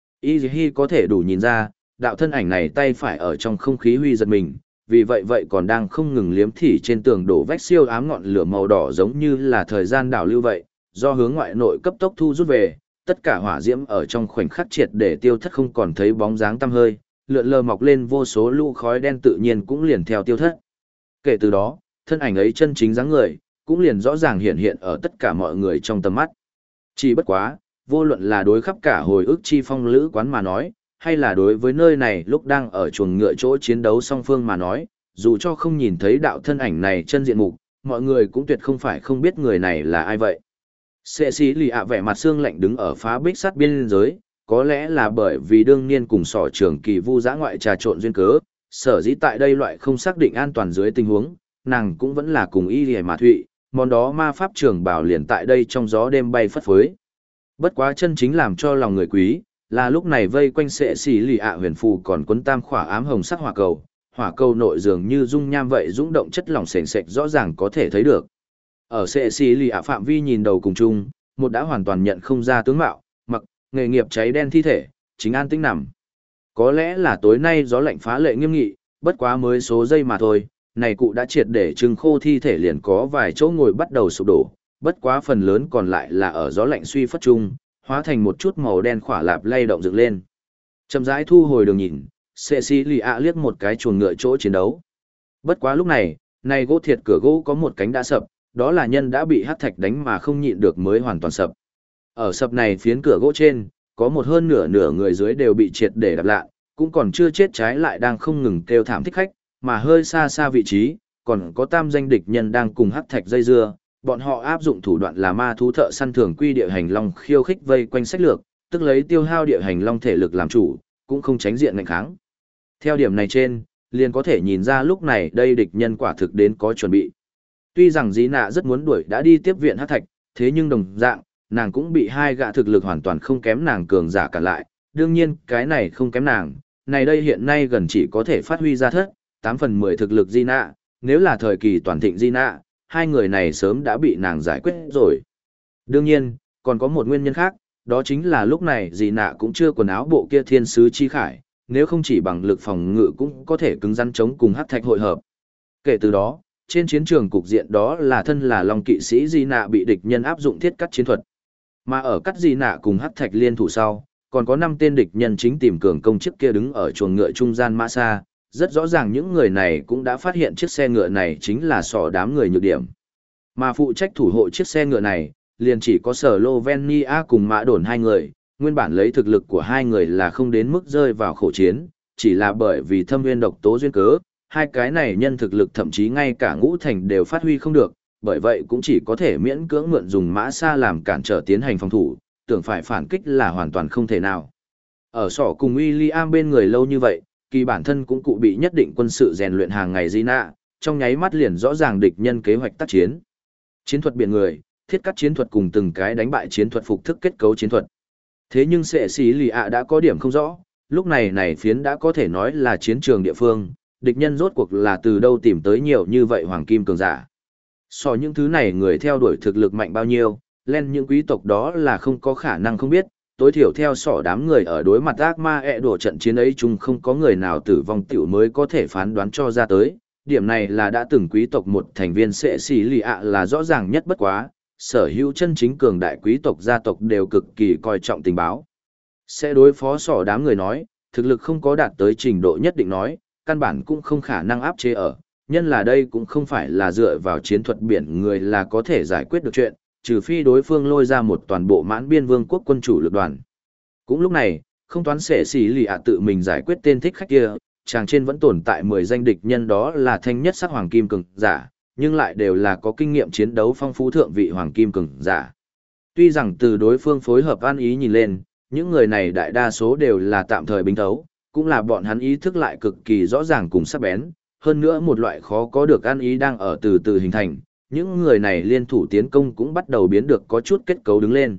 Y có thể đủ nhìn ra, đạo thân ảnh này tay phải ở trong không khí huy giật mình, vì vậy còn đang không ngừng liếm thỉ trên tường đổ vách siêu ám ngọn lửa màu đỏ giống như là thời gian đảo lưu vậy, do hướng ngoại nội cấp tốc thu rút về, tất cả hỏa diễm ở trong khoảnh khắc triệt để tiêu thất không còn thấy bóng dáng tăm hơi, lượn lờ mọc lên vô số lũ khói đen tự nhiên cũng liền theo tiêu thất. Kể từ đó, thân ảnh ấy chân chính dáng người, cũng liền rõ ràng hiện hiện ở tất cả mọi người trong tầm mắt. Chỉ bất quá, vô luận là đối khắp cả hồi ức chi phong lữ quán mà nói, hay là đối với nơi này lúc đang ở chuồng ngựa chỗ chiến đấu song phương mà nói, dù cho không nhìn thấy đạo thân ảnh này chân diện mục, mọi người cũng tuyệt không phải không biết người này là ai vậy. Sệ sĩ lì ạ vẻ mặt xương lạnh đứng ở phá bích sắt biên giới, có lẽ là bởi vì đương niên cùng sỏ trưởng kỳ vu giã ngoại trà trộn duyên cớ, sở dĩ tại đây loại không xác định an toàn dưới tình huống, nàng cũng vẫn là cùng y lì mà thụy, món đó ma pháp trường bảo liền tại đây trong gió đêm bay phất phới. Bất quá chân chính làm cho lòng người quý, là lúc này vây quanh sệ sĩ lì ạ huyền phù còn quấn tam khỏa ám hồng sắc hỏa cầu nội dường như dung nham vậy dũng động chất lỏng sền sệt rõ ràng có thể thấy được. Ở sệ sĩ lì ạ phạm vi nhìn đầu cùng chung, một đã hoàn toàn nhận không ra tướng mạo, mặc, nghề nghiệp cháy đen thi thể, chính an tĩnh nằm. Có lẽ là tối nay gió lạnh phá lệ nghiêm nghị, bất quá mới số giây mà thôi, này cụ đã triệt để trưng khô thi thể liền có vài chỗ ngồi bắt đầu sụp đổ, bất quá phần lớn còn lại là ở gió lạnh suy phất chung, hóa thành một chút màu đen khỏa lạp lay động dựng lên. Chậm rãi thu hồi đường nhìn, Cecilia liếc một cái chuồng ngựa chỗ chiến đấu. Bất quá lúc này, này gỗ thiệt cửa gỗ có một cánh đã sập, đó là nhân đã bị hắc thạch đánh mà không nhịn được mới hoàn toàn sập. Ở sập này phiến cửa gỗ trên, có một hơn nửa người dưới đều bị triệt để đập lạ, cũng còn chưa chết trái lại đang không ngừng kêu thảm thích khách, mà hơi xa xa vị trí, còn có tam danh địch nhân đang cùng hắc thạch dây dưa, bọn họ áp dụng thủ đoạn là ma thú thợ săn thường quy địa hành long khiêu khích vây quanh sách lược, tức lấy tiêu hao địa hành long thể lực làm chủ, cũng không tránh diện ngạnh kháng. Theo điểm này trên, liền có thể nhìn ra lúc này đây địch nhân quả thực đến có chuẩn bị. Tuy rằng Dĩ Nạ rất muốn đuổi đã đi tiếp viện hắc thạch, thế nhưng đồng dạng, nàng cũng bị hai gã thực lực hoàn toàn không kém nàng cường giả cản lại, đương nhiên cái này không kém nàng, này đây hiện nay gần chỉ có thể phát huy ra thất, 8/10 thực lực Dĩ Nạ, nếu là thời kỳ toàn thịnh Dĩ Nạ, hai người này sớm đã bị nàng giải quyết rồi. Đương nhiên, còn có một nguyên nhân khác, đó chính là lúc này Dĩ Nạ cũng chưa quần áo bộ kia thiên sứ chi khải, nếu không chỉ bằng lực phòng ngự cũng có thể cứng rắn chống cùng hắc thạch hội hợp. Kể từ đó, trên chiến trường cục diện đó là thân là Long kỵ sĩ Dĩ Nạ bị địch nhân áp dụng thiết cắt chiến thuật. Mà ở cắt Dĩ Nạ cùng hắc thạch liên thủ sau, còn có 5 tên địch nhân chính tìm cường công chiếc kia đứng ở chuồng ngựa trung gian mã xa, rất rõ ràng những người này cũng đã phát hiện chiếc xe ngựa này chính là sỏ đám người nhược điểm. Mà phụ trách thủ hộ chiếc xe ngựa này, liền chỉ có Slovenia cùng Mã Đồn hai người, nguyên bản lấy thực lực của hai người là không đến mức rơi vào khổ chiến, chỉ là bởi vì thâm nguyên độc tố duyên cớ, hai cái này nhân thực lực thậm chí ngay cả ngũ thành đều phát huy không được, bởi vậy cũng chỉ có thể miễn cưỡng mượn dùng mã xa làm cản trở tiến hành phòng thủ, tưởng phải phản kích là hoàn toàn không thể nào. Ở sỏ cùng William bên người lâu như vậy, kỳ bản thân cũng cụ bị nhất định quân sự rèn luyện hàng ngày Gina, trong nháy mắt liền rõ ràng địch nhân kế hoạch tác chiến. Chiến thuật biển người, thiết cắt chiến thuật cùng từng cái đánh bại chiến thuật phục thức kết cấu chiến thuật. Thế nhưng sệ sĩ lì ạ đã có điểm không rõ, lúc này phiến đã có thể nói là chiến trường địa phương, địch nhân rốt cuộc là từ đâu tìm tới nhiều như vậy hoàng kim cường giả. So những thứ này người theo đuổi thực lực mạnh bao nhiêu, lên những quý tộc đó là không có khả năng không biết, tối thiểu theo sỏ đám người ở đối mặt ác ma đổ trận chiến ấy chung không có người nào tử vong tiểu mới có thể phán đoán cho ra tới. Điểm này là đã từng quý tộc một thành viên sệ sĩ lì ạ là rõ ràng nhất bất quá, sở hữu chân chính cường đại quý tộc gia tộc đều cực kỳ coi trọng tình báo. Sẽ đối phó sỏ đám người nói, thực lực không có đạt tới trình độ nhất định nói, căn bản cũng không khả năng áp chế ở, nhân là đây cũng không phải là dựa vào chiến thuật biển người là có thể giải quyết được chuyện, trừ phi đối phương lôi ra một toàn bộ mãn biên vương quốc quân chủ lực đoàn. Cũng lúc này, không toán sệ sĩ lì ạ tự mình giải quyết tên thích khách kia, chàng trên vẫn tồn tại 10 danh địch nhân đó là thanh nhất sắc hoàng kim cường giả, nhưng lại đều là có kinh nghiệm chiến đấu phong phú thượng vị hoàng kim cường giả. Tuy rằng từ đối phương phối hợp ăn ý nhìn lên, những người này đại đa số đều là tạm thời binh thấu, cũng là bọn hắn ý thức lại cực kỳ rõ ràng cùng sắc bén, hơn nữa một loại khó có được ăn ý đang ở từ từ hình thành, những người này liên thủ tiến công cũng bắt đầu biến được có chút kết cấu đứng lên.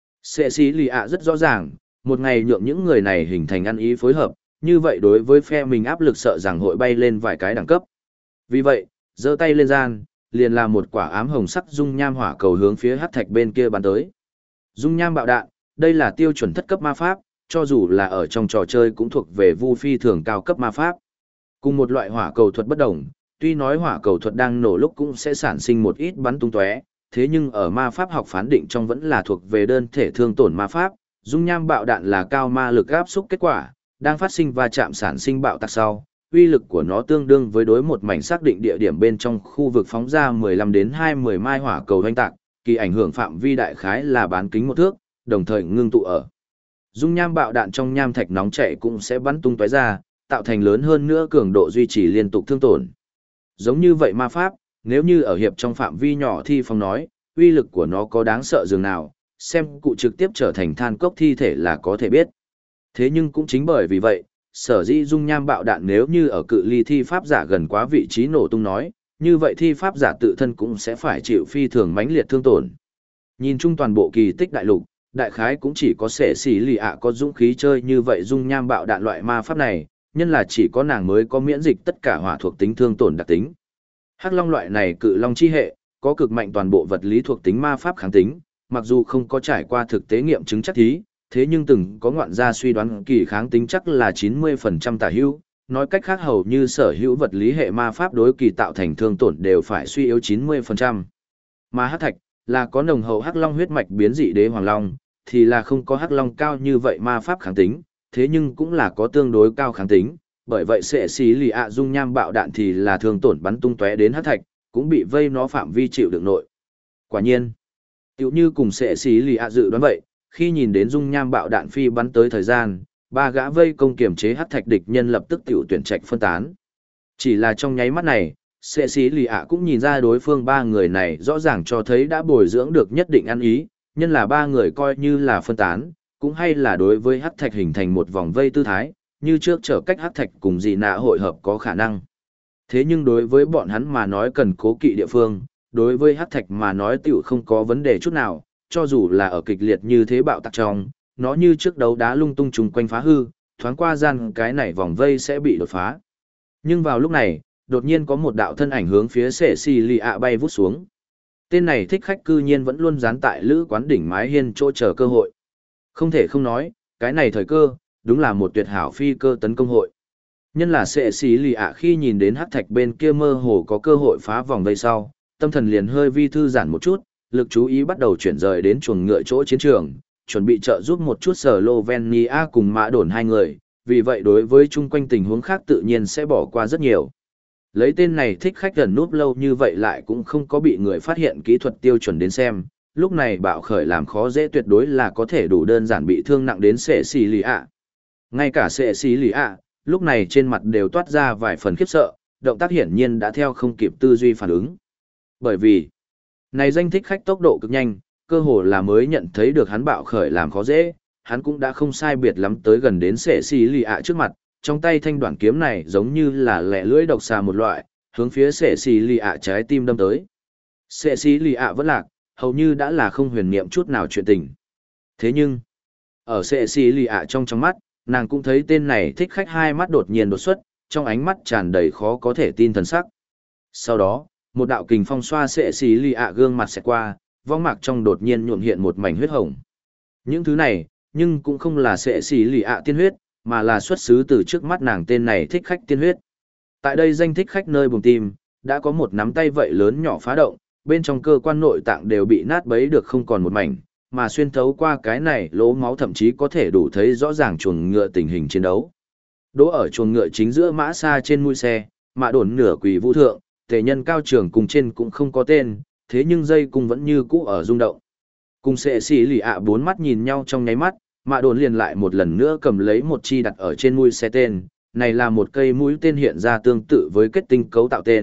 Cecilia rất rõ ràng, một ngày nhượng những người này hình thành ăn ý phối hợp, như vậy đối với phe mình áp lực sợ rằng hội bay lên vài cái đẳng cấp. Vì vậy, giơ tay lên gian, liền là một quả ám hồng sắc dung nham hỏa cầu hướng phía hắc thạch bên kia bắn tới. Dung nham bạo đạn, đây là tiêu chuẩn thất cấp ma pháp, cho dù là ở trong trò chơi cũng thuộc về vu phi thường cao cấp ma pháp. Cùng một loại hỏa cầu thuật bất đồng, tuy nói hỏa cầu thuật đang nổ lúc cũng sẽ sản sinh một ít bắn tung tóe, thế nhưng ở ma pháp học phán định trong vẫn là thuộc về đơn thể thương tổn ma pháp, dung nham bạo đạn là cao ma lực áp xúc kết quả, đang phát sinh va chạm sản sinh bạo tạc sau, uy lực của nó tương đương với đối một mảnh xác định địa điểm bên trong khu vực phóng ra 15 đến 20 mai hỏa cầu hoành tạc, kỳ ảnh hưởng phạm vi đại khái là bán kính 1 thước, đồng thời ngưng tụ ở. Dung nham bạo đạn trong nham thạch nóng chảy cũng sẽ bắn tung tóe ra, tạo thành lớn hơn nữa cường độ duy trì liên tục thương tổn. Giống như vậy ma pháp, nếu như ở hiệp trong phạm vi nhỏ thi phong nói, uy lực của nó có đáng sợ dường nào, xem cụ trực tiếp trở thành than cốc thi thể là có thể biết. Thế nhưng cũng chính bởi vì vậy, sở dĩ dung nham bạo đạn nếu như ở cự ly thi pháp giả gần quá vị trí nổ tung nói, như vậy thi pháp giả tự thân cũng sẽ phải chịu phi thường mãnh liệt thương tổn. Nhìn chung toàn bộ kỳ tích đại lục, đại khái cũng chỉ có sẽ xỉ lì ạ có dũng khí chơi như vậy dung nham bạo đạn loại ma pháp này, nhân là chỉ có nàng mới có miễn dịch tất cả hỏa thuộc tính thương tổn đặc tính. Hắc long loại này cự long chi hệ, có cực mạnh toàn bộ vật lý thuộc tính ma pháp kháng tính, mặc dù không có trải qua thực tế nghiệm chứng chắc thí, thế nhưng từng có ngoạn gia suy đoán kỳ kháng tính chắc là 90% tả hữu, nói cách khác hầu như sở hữu vật lý hệ ma pháp đối kỳ tạo thành thương tổn đều phải suy yếu 90%. Mà hắc thạch là có nồng hậu hắc long huyết mạch biến dị đế hoàng long, thì là không có hắc long cao như vậy ma pháp kháng tính, thế nhưng cũng là có tương đối cao kháng tính, bởi vậy sẽ xí lì ạ dung nham bạo đạn thì là thương tổn bắn tung tóe đến hắc thạch, cũng bị vây nó phạm vi chịu đựng nội. Quả nhiên, tựu như cùng sẽ xí lì ạ dự đoán vậy, khi nhìn đến dung nham bạo đạn phi bắn tới thời gian, ba gã vây công kiểm chế hắc thạch địch nhân lập tức tiểu tuyển trạch phân tán. Chỉ là trong nháy mắt này, sẽ xí lì ạ cũng nhìn ra đối phương ba người này rõ ràng cho thấy đã bồi dưỡng được nhất định ăn ý, nhân là ba người coi như là phân tán, cũng hay là đối với hắc thạch hình thành một vòng vây tư thái, như trước trở cách hắc thạch cùng dị nạ hội hợp có khả năng. Thế nhưng đối với bọn hắn mà nói cần cố kỵ địa phương, đối với hắc thạch mà nói tiểu không có vấn đề chút nào, cho dù là ở kịch liệt như thế bạo tạc trong, nó như trước đấu đá lung tung trùng quanh phá hư, thoáng qua gian cái này vòng vây sẽ bị đột phá. Nhưng vào lúc này, đột nhiên có một đạo thân ảnh hướng phía sệ xì lì ạ bay vút xuống. Tên này thích khách cư nhiên vẫn luôn dán tại lữ quán đỉnh mái hiên chỗ chờ cơ hội. Không thể không nói, cái này thời cơ, đúng là một tuyệt hảo phi cơ tấn công hội. Nhân là sệ xì lì ạ khi nhìn đến hắc thạch bên kia mơ hồ có cơ hội phá vòng vây sau, tâm thần liền hơi vi thư giãn một chút, lực chú ý bắt đầu chuyển rời đến chuồng ngựa chỗ chiến trường, chuẩn bị trợ giúp một chút Slovenia cùng Mã Đồn hai người, vì vậy đối với chung quanh tình huống khác tự nhiên sẽ bỏ qua rất nhiều. Lấy tên này thích khách gần núp lâu như vậy lại cũng không có bị người phát hiện kỹ thuật tiêu chuẩn đến xem, lúc này bạo khởi làm khó dễ tuyệt đối là có thể đủ đơn giản bị thương nặng đến sệ xì lì ạ. Ngay cả sệ xì lì ạ, lúc này trên mặt đều toát ra vài phần khiếp sợ, động tác hiển nhiên đã theo không kịp tư duy phản ứng. Bởi vì, này danh thích khách tốc độ cực nhanh, cơ hồ là mới nhận thấy được hắn bạo khởi làm khó dễ, hắn cũng đã không sai biệt lắm tới gần đến sệ xì lì ạ trước mặt, trong tay thanh đoạn kiếm này giống như là lẻ lưỡi độc xà một loại, hướng phía sệ xì lì ạ trái tim đâm tới. Sệ xì lì ạ vẫn lạc, hầu như đã là không huyền niệm chút nào chuyện tình. Thế nhưng, ở sệ xì lì ạ trong mắt, nàng cũng thấy tên này thích khách hai mắt đột nhiên đột xuất, trong ánh mắt tràn đầy khó có thể tin thần sắc. Sau đó, một đạo kình phong xoa sệ xì lì ạ gương mặt xẹt qua, vong mạc trong đột nhiên nhuộm hiện một mảnh huyết hồng. Những thứ này, nhưng cũng không là sệ xì lì ạ tiên huyết, mà là xuất xứ từ trước mắt nàng tên này thích khách tiên huyết. Tại đây danh thích khách nơi buồng tim, đã có một nắm tay vậy lớn nhỏ phá động, bên trong cơ quan nội tạng đều bị nát bấy được không còn một mảnh, mà xuyên thấu qua cái này lỗ máu thậm chí có thể đủ thấy rõ ràng chuồng ngựa tình hình chiến đấu. Đỗ ở chuồng ngựa chính giữa mã xa trên mui xe, Mã Đồn nửa quỳ vũ thượng, tề nhân cao trường cùng trên cũng không có tên, thế nhưng dây cung vẫn như cũ ở rung động. Cùng sệ xì lì ạ bốn mắt nhìn nhau trong nháy mắt, Mã Đồn liền lại một lần nữa cầm lấy một chi đặt ở trên mũi xe tên, này là một cây mũi tên hiện ra tương tự với kết tinh cấu tạo tên,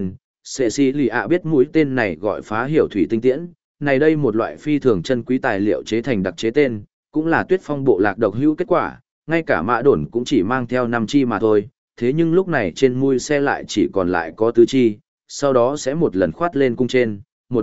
Cecilia biết mũi tên này gọi phá hiểu thủy tinh tiễn, này đây một loại phi thường chân quý tài liệu chế thành đặc chế tên, cũng là Tuyết Phong bộ lạc độc hữu kết quả, ngay cả Mã Đồn cũng chỉ mang theo 5 chi mà thôi, thế nhưng lúc này trên mui xe lại chỉ còn lại có tứ chi, sau đó sẽ một lần khoát lên cung trên,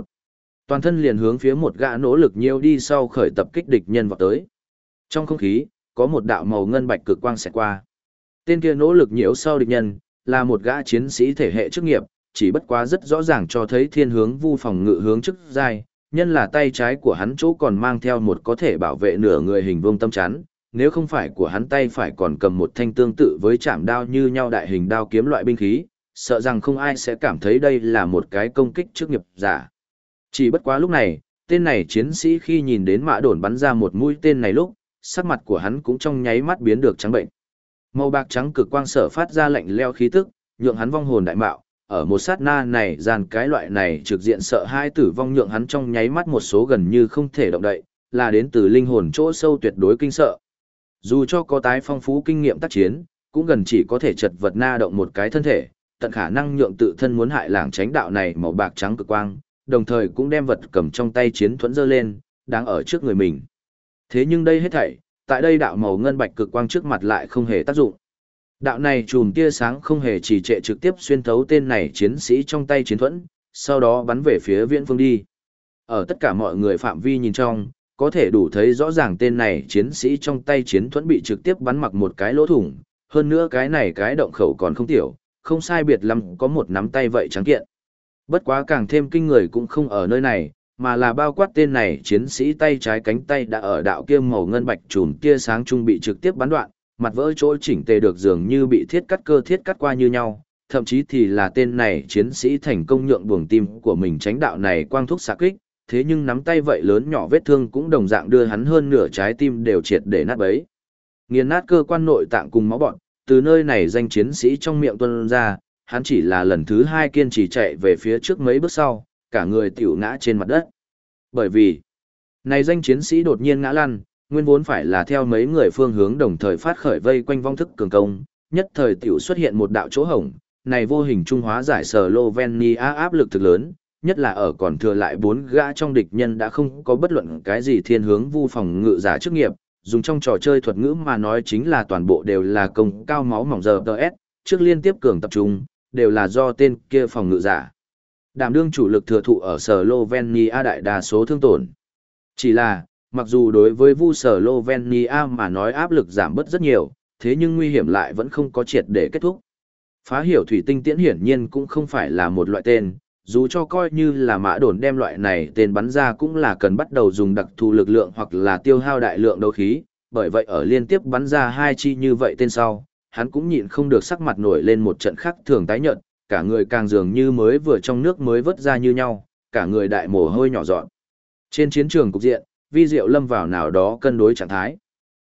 toàn thân liền hướng phía một gã nỗ lực nhiều đi sau khởi tập kích địch nhân vào tới. Trong không khí, có một đạo màu ngân bạch cực quang xẹt qua. Tên kia nỗ lực nhiễu sau địch nhân, là một gã chiến sĩ thể hệ chức nghiệp, chỉ bất quá rất rõ ràng cho thấy thiên hướng vu phòng ngự hướng chức giai, nhân là tay trái của hắn chỗ còn mang theo một có thể bảo vệ nửa người hình vuông tâm chắn, nếu không phải của hắn tay phải còn cầm một thanh tương tự với chạm đao như nhau đại hình đao kiếm loại binh khí, sợ rằng không ai sẽ cảm thấy đây là một cái công kích chức nghiệp giả. Chỉ bất quá lúc này, tên này chiến sĩ khi nhìn đến Mã Đồn bắn ra một mũi tên này lúc, sắc mặt của hắn cũng trong nháy mắt biến được trắng bệnh. Màu bạc trắng cực quang sở phát ra lạnh leo khí tức, nhượng hắn vong hồn đại mạo, ở một sát na này dàn cái loại này trực diện sợ hai tử vong nhượng hắn trong nháy mắt một số gần như không thể động đậy, là đến từ linh hồn chỗ sâu tuyệt đối kinh sợ. Dù cho có tái phong phú kinh nghiệm tác chiến, cũng gần chỉ có thể chật vật na động một cái thân thể, tận khả năng nhượng tự thân muốn hại làng tránh đạo này màu bạc trắng cực quang, đồng thời cũng đem vật cầm trong tay chiến thuẫn giơ lên, đang ở trước người mình. Thế nhưng đây hết thảy, tại đây đạo màu ngân bạch cực quang trước mặt lại không hề tác dụng. Đạo này chùm tia sáng không hề trì trệ trực tiếp xuyên thấu tên này chiến sĩ trong tay chiến thuẫn, sau đó bắn về phía viễn phương đi. Ở tất cả mọi người phạm vi nhìn trong, có thể đủ thấy rõ ràng tên này chiến sĩ trong tay chiến thuẫn bị trực tiếp bắn mặc một cái lỗ thủng, hơn nữa cái này cái động khẩu còn không tiểu, không sai biệt lắm có một nắm tay vậy trắng kiện. Bất quá càng thêm kinh người cũng không ở nơi này, mà là bao quát tên này chiến sĩ tay trái cánh tay đã ở đạo kia màu ngân bạch chùm tia sáng trung bị trực tiếp bắn đoạn, mặt vỡ chỗ chỉnh tề được dường như bị thiết cắt qua như nhau, thậm chí thì là tên này chiến sĩ thành công nhượng buồng tim của mình tránh đạo này quang thúc xạ kích, thế nhưng nắm tay vậy lớn nhỏ vết thương cũng đồng dạng đưa hắn hơn nửa trái tim đều triệt để nát bấy. Nghiền nát cơ quan nội tạng cùng máu bọn, từ nơi này danh chiến sĩ trong miệng tuôn ra, hắn chỉ là lần thứ 2 kiên trì chạy về phía trước mấy bước sau, cả người tiểu ngã trên mặt đất. Bởi vì, này danh chiến sĩ đột nhiên ngã lăn, nguyên vốn phải là theo mấy người phương hướng đồng thời phát khởi vây quanh vong thức cường công, nhất thời tiểu xuất hiện một đạo chỗ hổng, này vô hình trung hóa giải Slovenia áp lực thực lớn, nhất là ở còn thừa lại 4 gã trong địch nhân đã không có bất luận cái gì thiên hướng vu phòng ngự giả chức nghiệp, dùng trong trò chơi thuật ngữ mà nói chính là toàn bộ đều là công cao máu mỏng giờ TS, trước liên tiếp cường tập trung, đều là do tên kia phòng ngự giả. Đảm đương chủ lực thừa thụ ở Slovenia đại đa số thương tổn. Chỉ là, mặc dù đối với vu Slovenia mà nói áp lực giảm bớt rất nhiều, thế nhưng nguy hiểm lại vẫn không có triệt để kết thúc. Phá hiểu thủy tinh tiễn hiển nhiên cũng không phải là một loại tên, dù cho coi như là Mã Đồn đem loại này tên bắn ra cũng là cần bắt đầu dùng đặc thù lực lượng hoặc là tiêu hao đại lượng đấu khí, bởi vậy ở liên tiếp bắn ra 2 chi như vậy tên sau, hắn cũng nhịn không được sắc mặt nổi lên một trận khắc thường tái nhợt, cả người càng dường như mới vừa trong nước mới vớt ra như nhau, cả người đại mồ hôi nhỏ giọt. Trên chiến trường cục diện, vi diệu lâm vào nào đó cân đối trạng thái.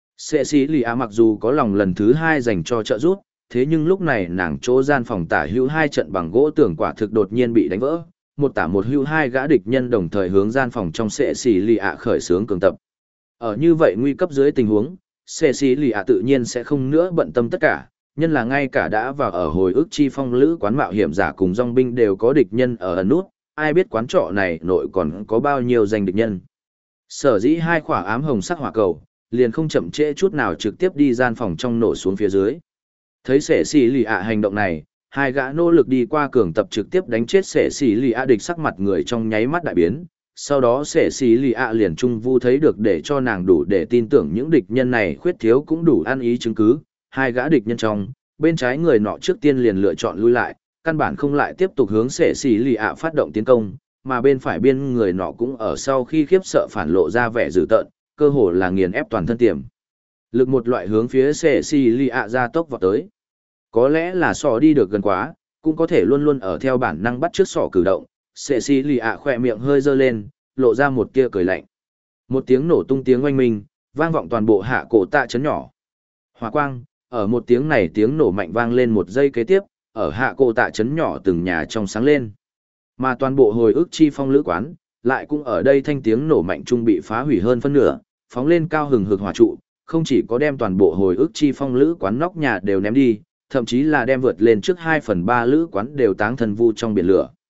Cecilia mặc dù có lòng lần thứ 2 dành cho trợ giúp, thế nhưng lúc này nàng chỗ gian phòng tả hữu 2 trận bằng gỗ tường quả thực đột nhiên bị đánh vỡ, một tả một hữu 2 gã địch nhân đồng thời hướng gian phòng trong Cecilia khởi xướng cường tập. Ở như vậy nguy cấp dưới tình huống, Cecilia tự nhiên sẽ không nữa bận tâm tất cả, nhân là ngay cả đã vào ở hồi ức chi phong lữ quán mạo hiểm giả cùng dòng binh đều có địch nhân ở ẩn nút, ai biết quán trọ này nội còn có bao nhiêu danh địch nhân. Sở dĩ 2 quả ám hồng sắc hỏa cầu, liền không chậm trễ chút nào trực tiếp đi gian phòng trong nổ xuống phía dưới. Thấy Cecilia hành động này, 2 gã nỗ lực đi qua cường tập trực tiếp đánh chết Cecilia địch sắc mặt người trong nháy mắt đại biến. Sau đó Cecilia liền trung vu thấy được để cho nàng đủ để tin tưởng những địch nhân này khuyết thiếu cũng đủ ăn ý chứng cứ. 2 gã địch nhân trong, bên trái người nọ trước tiên liền lựa chọn lui lại, căn bản không lại tiếp tục hướng Cecilia phát động tiến công, mà bên phải biên người nọ cũng ở sau khi khiếp sợ phản lộ ra vẻ dữ tợn, cơ hồ là nghiền ép toàn thân tiềm lực một loại hướng phía Cecilia ra tốc vào tới. Có lẽ là sọ đi được gần quá, cũng có thể luôn luôn ở theo bản năng bắt trước sọ cử động. Cecilia khỏe miệng hơi dơ lên, lộ ra một tia cười lạnh. Một tiếng nổ tung tiếng oanh minh, vang vọng toàn bộ hạ cổ tạ trấn nhỏ. Hỏa quang, ở một tiếng này tiếng nổ mạnh vang lên một giây kế tiếp, ở hạ cổ tạ trấn nhỏ từng nhà trong sáng lên. Mà toàn bộ hồi ức chi phong lữ quán, lại cũng ở đây thanh tiếng nổ mạnh trung bị phá hủy hơn phân nửa, phóng lên cao hừng hực hỏa trụ, không chỉ có đem toàn bộ hồi ức chi phong lữ quán nóc nhà đều ném đi, thậm chí là đem vượt lên trước 2/3 lữ quán đều táng thân vu trong biển lửa.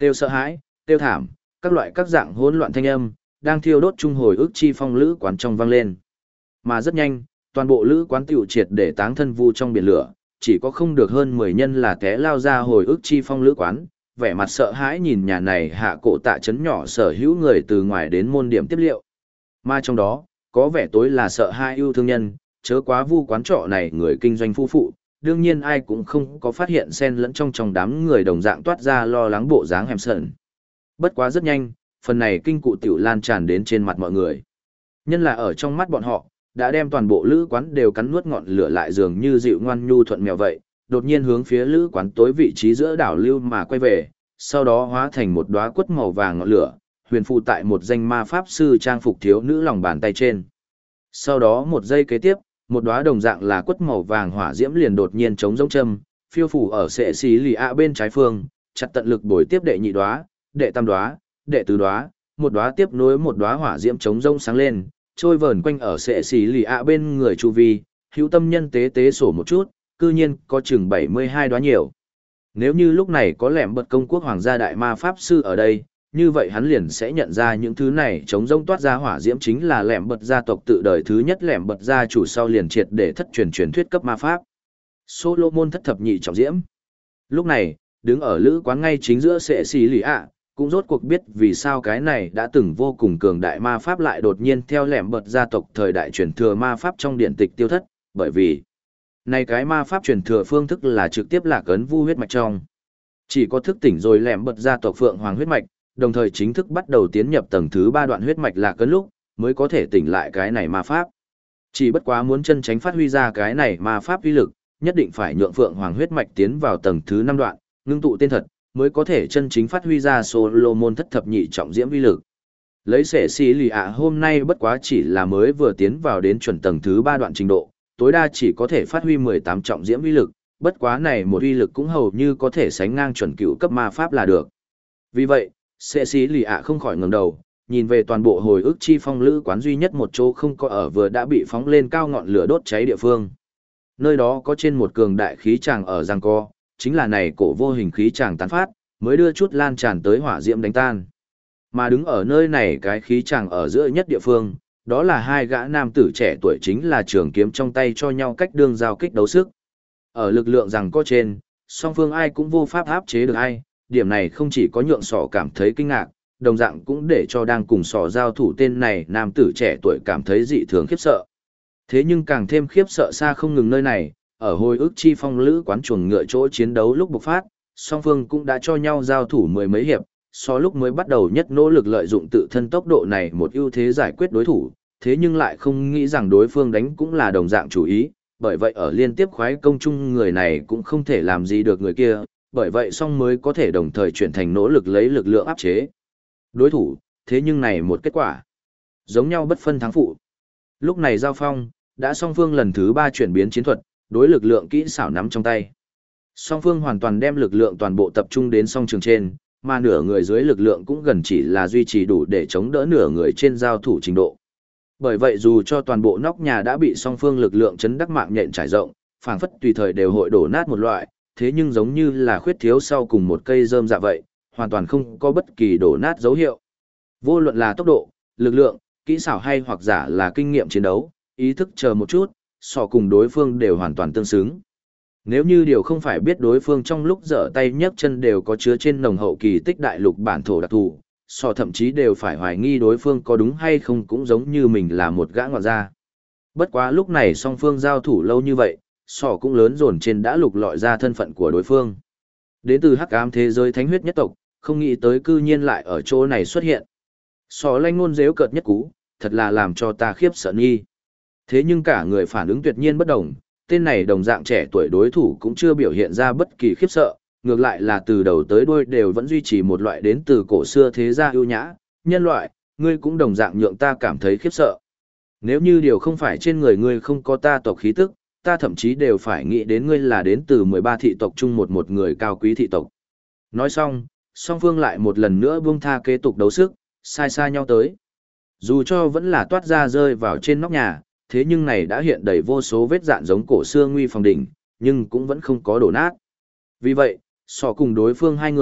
Tiêu sợ hãi, tiêu thảm, các loại các dạng hỗn loạn thanh âm, đang thiêu đốt chung hồi ức chi phong lữ quán trong vang lên. Mà rất nhanh, toàn bộ lữ quán tiểu triệt để táng thân vu trong biển lửa, chỉ có không được hơn 10 nhân là té lao ra hồi ức chi phong lữ quán, vẻ mặt sợ hãi nhìn nhà này hạ cổ tạ chấn nhỏ sở hữu người từ ngoài đến môn điểm tiếp liệu. Mà trong đó, có vẻ tối là sợ hai yêu thương nhân, chớ quá vu quán trọ này người kinh doanh phu phụ, đương nhiên ai cũng không có phát hiện xen lẫn trong đám người đồng dạng toát ra lo lắng bộ dáng hèm sợn. Bất quá rất nhanh, phần này kinh cụ tiểu lan tràn đến trên mặt mọi người. Nhân là ở trong mắt bọn họ, đã đem toàn bộ lữ quán đều cắn nuốt ngọn lửa lại dường như dịu ngoan nhu thuận mèo vậy, đột nhiên hướng phía lữ quán tối vị trí giữa đảo lưu mà quay về, sau đó hóa thành một đóa quất màu vàng ngọn lửa, huyền phù tại một danh ma pháp sư trang phục thiếu nữ lòng bàn tay trên. Sau đó một giây kế tiếp, một đóa đồng dạng là quất màu vàng hỏa diễm liền đột nhiên chống giống châm, phiêu phủ ở sệ xí lì ạ bên trái phương, chặt tận lực bồi tiếp đệ nhị đóa, đệ tam đóa, đệ tứ đóa, một đóa tiếp nối một đóa hỏa diễm chống rông sáng lên, trôi vờn quanh ở sệ xí lì ạ bên người chu vi, hữu tâm nhân tế tế sổ một chút, cư nhiên có chừng 72 đóa nhiều. Nếu như lúc này có lẻm bật công quốc hoàng gia đại ma pháp sư ở đây, như vậy hắn liền sẽ nhận ra những thứ này chống rông toát ra hỏa diễm chính là lẻm bật gia tộc tự đời thứ nhất lẻm bật gia chủ sau liền triệt để thất truyền thuyết cấp ma pháp. Solomon thất thập nhị trọng diễm. Lúc này, đứng ở lữ quán ngay chính giữa sệ xì lì ạ, cũng rốt cuộc biết vì sao cái này đã từng vô cùng cường đại ma pháp lại đột nhiên theo lẻm bật gia tộc thời đại truyền thừa ma pháp trong điện tịch tiêu thất, bởi vì này cái ma pháp truyền thừa phương thức là trực tiếp lạc ấn vu huyết mạch trong. Chỉ có thức tỉnh rồi lẻm bật gia tộc Phượng Hoàng huyết mạch, đồng thời chính thức bắt đầu tiến nhập tầng thứ 3 đoạn huyết mạch lạc ấn lúc, mới có thể tỉnh lại cái này ma pháp. Chỉ bất quá muốn chân tránh phát huy ra cái này ma pháp uy lực, nhất định phải nhượng Phượng Hoàng huyết mạch tiến vào tầng thứ 5 đoạn, ngưng tụ tên thật, mới có thể chân chính phát huy ra Solomon thất thập nhị trọng diễm uy lực. Lấy sẻ xì lì ạ hôm nay bất quá chỉ là mới vừa tiến vào đến chuẩn tầng thứ 3 đoạn trình độ, tối đa chỉ có thể phát huy 18 trọng diễm uy lực, bất quá này một uy lực cũng hầu như có thể sánh ngang chuẩn cựu cấp ma pháp là được. Vì vậy, sẻ xì lì ạ không khỏi ngẩng đầu, nhìn về toàn bộ hồi ức chi phong lữ quán duy nhất một chỗ không có ở vừa đã bị phóng lên cao ngọn lửa đốt cháy địa phương. Nơi đó có trên một cường đại khí tràng ở giằng co, chính là này cổ vô hình khí tràng tán phát, mới đưa chút lan tràn tới hỏa diễm đánh tan. Mà đứng ở nơi này cái khí tràng ở giữa nhất địa phương, đó là hai gã nam tử trẻ tuổi chính là trường kiếm trong tay cho nhau cách đường giao kích đấu sức. Ở lực lượng giằng co trên, song phương ai cũng vô pháp áp chế được ai, điểm này không chỉ có nhượng sỏ cảm thấy kinh ngạc, đồng dạng cũng để cho đang cùng sỏ giao thủ tên này nam tử trẻ tuổi cảm thấy dị thường khiếp sợ. Thế nhưng càng thêm khiếp sợ xa không ngừng nơi này, ở hồi ức chi phong lữ quán chuồng ngựa chỗ chiến đấu lúc bộc phát, song phương cũng đã cho nhau giao thủ mười mấy hiệp, so lúc mới bắt đầu nhất nỗ lực lợi dụng tự thân tốc độ này một ưu thế giải quyết đối thủ, thế nhưng lại không nghĩ rằng đối phương đánh cũng là đồng dạng chủ ý, bởi vậy ở liên tiếp khoái công chung người này cũng không thể làm gì được người kia, bởi vậy song mới có thể đồng thời chuyển thành nỗ lực lấy lực lượng áp chế đối thủ, thế nhưng này một kết quả giống nhau bất phân thắng phụ. Lúc này giao phong, đã song phương lần thứ 3 chuyển biến chiến thuật, đối lực lượng kỹ xảo nắm trong tay. Song phương hoàn toàn đem lực lượng toàn bộ tập trung đến song trường trên, mà nửa người dưới lực lượng cũng gần chỉ là duy trì đủ để chống đỡ nửa người trên giao thủ trình độ. Bởi vậy dù cho toàn bộ nóc nhà đã bị song phương lực lượng chấn đắc mạng nhện trải rộng, phảng phất tùy thời đều hội đổ nát một loại, thế nhưng giống như là khuyết thiếu sau cùng một cây rơm dạ vậy, hoàn toàn không có bất kỳ đổ nát dấu hiệu. Vô luận là tốc độ, lực lượng, kỹ xảo hay hoặc giả là kinh nghiệm chiến đấu, ý thức chờ một chút, so cùng đối phương đều hoàn toàn tương xứng. Nếu như điều không phải biết đối phương trong lúc giở tay nhấc chân đều có chứa trên nồng hậu kỳ tích đại lục bản thổ đặc thù, so thậm chí đều phải hoài nghi đối phương có đúng hay không cũng giống như mình là một gã ngoại gia. Bất quá lúc này song phương giao thủ lâu như vậy, so cũng lớn dồn trên đã lục lọi ra thân phận của đối phương. Đến từ hắc ám thế giới thánh huyết nhất tộc, không nghĩ tới cư nhiên lại ở chỗ này xuất hiện. So lanh ngôn dếu cợt nhất cú, thật là làm cho ta khiếp sợ nghi. Thế nhưng cả người phản ứng tuyệt nhiên bất đồng, tên này đồng dạng trẻ tuổi đối thủ cũng chưa biểu hiện ra bất kỳ khiếp sợ, ngược lại là từ đầu tới đuôi đều vẫn duy trì một loại đến từ cổ xưa thế gia ưu nhã, nhân loại, ngươi cũng đồng dạng nhượng ta cảm thấy khiếp sợ. Nếu như điều không phải trên người ngươi không có ta tộc khí tức, ta thậm chí đều phải nghĩ đến ngươi là đến từ 13 thị tộc chung một người cao quý thị tộc. Nói xong, song phương lại một lần nữa buông tha kế tục đấu sức, sai xa nhau tới. Dù cho vẫn là toát ra rơi vào trên nóc nhà, thế nhưng này đã hiện đầy vô số vết dạn giống cổ xưa nguy phòng đỉnh, nhưng cũng vẫn không có đổ nát. Vì vậy, so cùng đối phương hai người,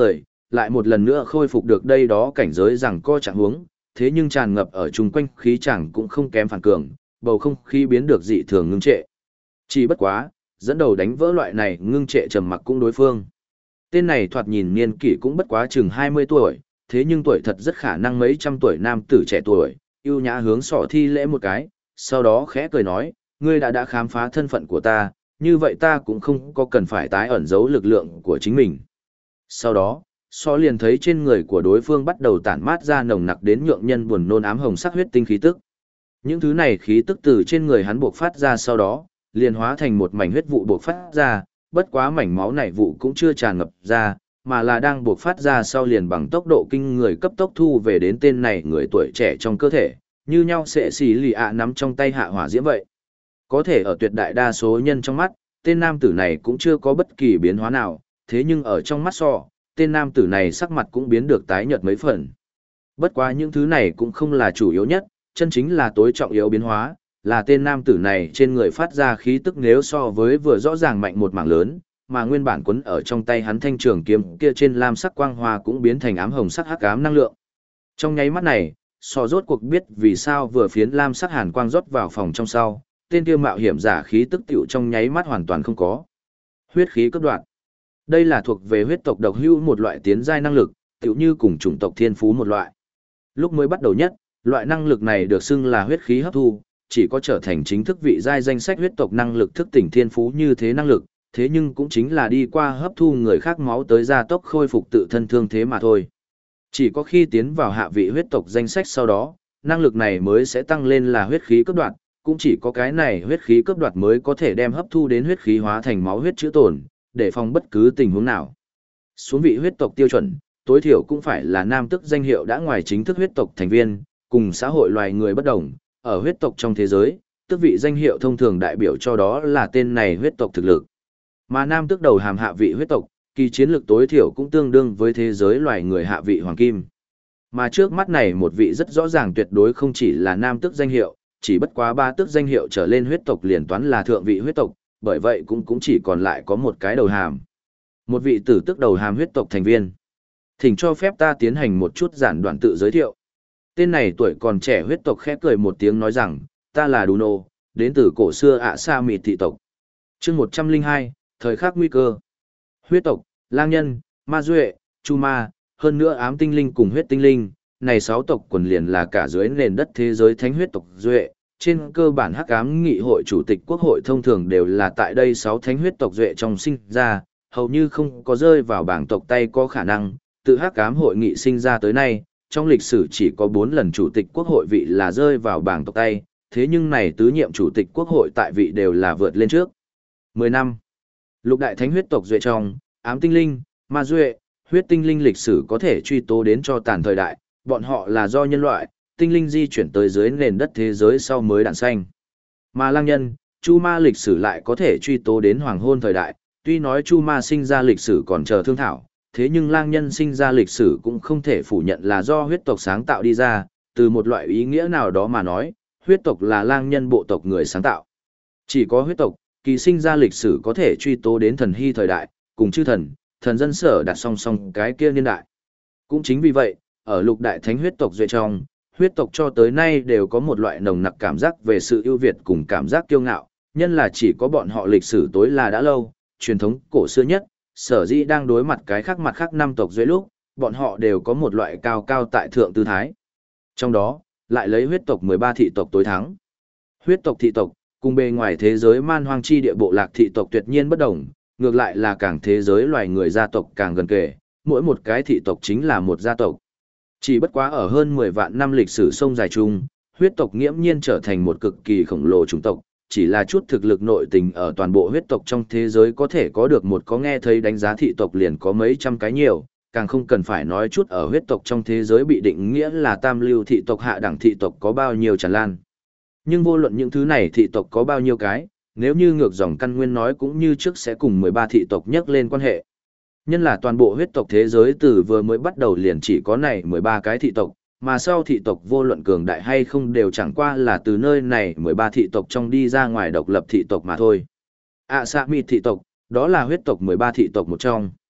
lại một lần nữa khôi phục được đây đó cảnh giới rằng co trạng huống, thế nhưng tràn ngập ở chung quanh khí chẳng cũng không kém phản cường, bầu không khí biến được dị thường ngưng trệ. Chỉ bất quá, dẫn đầu đánh vỡ loại này ngưng trệ trầm mặc cũng đối phương. Tên này thoạt nhìn niên kỷ cũng bất quá chừng 20 tuổi, thế nhưng tuổi thật rất khả năng mấy trăm tuổi nam tử trẻ tuổi, ưu nhã hướng sọ thi lễ một cái, sau đó khẽ cười nói, ngươi đã khám phá thân phận của ta, như vậy ta cũng không có cần phải tái ẩn giấu lực lượng của chính mình. Sau đó, sọ liền thấy trên người của đối phương bắt đầu tản mát ra nồng nặc đến nhượng nhân buồn nôn ám hồng sắc huyết tinh khí tức. Những thứ này khí tức từ trên người hắn buộc phát ra sau đó, liền hóa thành một mảnh huyết vụ buộc phát ra, bất quá mảnh máu này vụ cũng chưa tràn ngập ra, mà là đang buộc phát ra sau liền bằng tốc độ kinh người cấp tốc thu về đến tên này người tuổi trẻ trong cơ thể, như nhau sẽ xì lì ạ nắm trong tay hạ hỏa diễm vậy. Có thể ở tuyệt đại đa số nhân trong mắt, tên nam tử này cũng chưa có bất kỳ biến hóa nào, thế nhưng ở trong mắt sọ, tên nam tử này sắc mặt cũng biến được tái nhợt mấy phần. Bất quá những thứ này cũng không là chủ yếu nhất, chân chính là tối trọng yếu biến hóa, là tên nam tử này trên người phát ra khí tức nếu so với vừa rõ ràng mạnh một mảng lớn, mà nguyên bản quấn ở trong tay hắn thanh trường kiếm kia trên lam sắc quang hoa cũng biến thành ám hồng sắc hắc ám năng lượng. Trong nháy mắt này, sọ rốt cuộc biết vì sao vừa phiến lam sắc hàn quang rót vào phòng trong sau, tên kia mạo hiểm giả khí tức tiểu trong nháy mắt hoàn toàn không có. Huyết khí cấp đoạn. Đây là thuộc về huyết tộc độc hữu một loại tiến giai năng lực, tiểu như cùng chủng tộc thiên phú một loại. Lúc mới bắt đầu nhất, loại năng lực này được xưng là huyết khí hấp thu, chỉ có trở thành chính thức vị giai danh sách huyết tộc năng lực thức tỉnh thiên phú như thế năng lực, thế nhưng cũng chính là đi qua hấp thu người khác máu tới gia tốc khôi phục tự thân thương thế mà thôi. Chỉ có khi tiến vào hạ vị huyết tộc danh sách sau đó, năng lực này mới sẽ tăng lên là huyết khí cấp đoạn, cũng chỉ có cái này huyết khí cấp đoạt mới có thể đem hấp thu đến huyết khí hóa thành máu huyết chữa tổn, để phòng bất cứ tình huống nào. Xuống vị huyết tộc tiêu chuẩn, tối thiểu cũng phải là nam tức danh hiệu đã ngoài chính thức huyết tộc thành viên, cùng xã hội loài người bất đồng, ở huyết tộc trong thế giới, tước vị danh hiệu thông thường đại biểu cho đó là tên này huyết tộc thực lực. Mà nam tước đầu hàm hạ vị huyết tộc, kỳ chiến lược tối thiểu cũng tương đương với thế giới loài người hạ vị hoàng kim. Mà trước mắt này một vị rất rõ ràng tuyệt đối không chỉ là nam tước danh hiệu, chỉ bất quá 3 tước danh hiệu trở lên huyết tộc liền toán là thượng vị huyết tộc, bởi vậy cũng chỉ còn lại có một cái đầu hàm. Một vị tử tước đầu hàm huyết tộc thành viên. Thỉnh cho phép ta tiến hành một chút giản đoạn tự giới thiệu. Tên này tuổi còn trẻ huyết tộc khẽ cười một tiếng nói rằng, ta là Duno, đến từ cổ xưa ạ sa mịt thị tộc. Chương 102, thời khắc nguy cơ. Huyết tộc, lang nhân, ma duệ, chu ma, hơn nữa ám tinh linh cùng huyết tinh linh, này 6 tộc quần liền là cả dưới nền đất thế giới thánh huyết tộc duệ. Trên cơ bản hắc ám nghị hội chủ tịch quốc hội thông thường đều là tại đây 6 thánh huyết tộc duệ trong sinh ra, hầu như không có rơi vào bảng tộc tay có khả năng, từ hắc ám hội nghị sinh ra tới nay, trong lịch sử chỉ có 4 lần chủ tịch quốc hội vị là rơi vào bảng tộc tay, thế nhưng này tứ nhiệm chủ tịch quốc hội tại vị đều là vượt lên trước. 10 năm. Lục đại thánh huyết tộc duệ trong, ám tinh linh, ma duệ, huyết tinh linh lịch sử có thể truy tố đến cho tàn thời đại, bọn họ là do nhân loại, tinh linh di chuyển tới dưới nền đất thế giới sau mới đản sanh. Mà lang nhân, chu ma lịch sử lại có thể truy tố đến hoàng hôn thời đại, tuy nói chu ma sinh ra lịch sử còn chờ thương thảo, thế nhưng lang nhân sinh ra lịch sử cũng không thể phủ nhận là do huyết tộc sáng tạo đi ra, từ một loại ý nghĩa nào đó mà nói, huyết tộc là lang nhân bộ tộc người sáng tạo. Chỉ có huyết tộc, kỳ sinh ra lịch sử có thể truy tố đến thần hy thời đại, cùng chư thần, thần dân sở đặt song song cái kia niên đại. Cũng chính vì vậy, ở lục đại thánh huyết tộc duệ trong, huyết tộc cho tới nay đều có một loại nồng nặc cảm giác về sự ưu việt cùng cảm giác kiêu ngạo, nhân là chỉ có bọn họ lịch sử tối là đã lâu, truyền thống cổ xưa nhất, sở dĩ đang đối mặt cái khác mặt khác năm tộc duệ lúc, bọn họ đều có một loại cao cao tại thượng tư thái. Trong đó, lại lấy huyết tộc 13 thị tộc tối thắng. Huyết tộc thị tộc, cùng bề ngoài thế giới man hoang chi địa bộ lạc thị tộc tuyệt nhiên bất đồng, ngược lại là càng thế giới loài người gia tộc càng gần kề, mỗi một cái thị tộc chính là một gia tộc. Chỉ bất quá ở hơn 10 vạn năm lịch sử sông dài chung, huyết tộc nghiễm nhiên trở thành một cực kỳ khổng lồ chủng tộc, chỉ là chút thực lực nội tình ở toàn bộ huyết tộc trong thế giới có thể có được một có nghe thấy đánh giá thị tộc liền có mấy trăm cái nhiều, càng không cần phải nói chút ở huyết tộc trong thế giới bị định nghĩa là tam lưu thị tộc hạ đẳng thị tộc có bao nhiêu tràn lan. Nhưng vô luận những thứ này thị tộc có bao nhiêu cái, nếu như ngược dòng căn nguyên nói cũng như trước sẽ cùng 13 thị tộc nhắc lên quan hệ. Nhân là toàn bộ huyết tộc thế giới từ vừa mới bắt đầu liền chỉ có này 13 cái thị tộc, mà sau thị tộc vô luận cường đại hay không đều chẳng qua là từ nơi này 13 thị tộc trong đi ra ngoài độc lập thị tộc mà thôi. Sa mịt thị tộc, đó là huyết tộc 13 thị tộc một trong.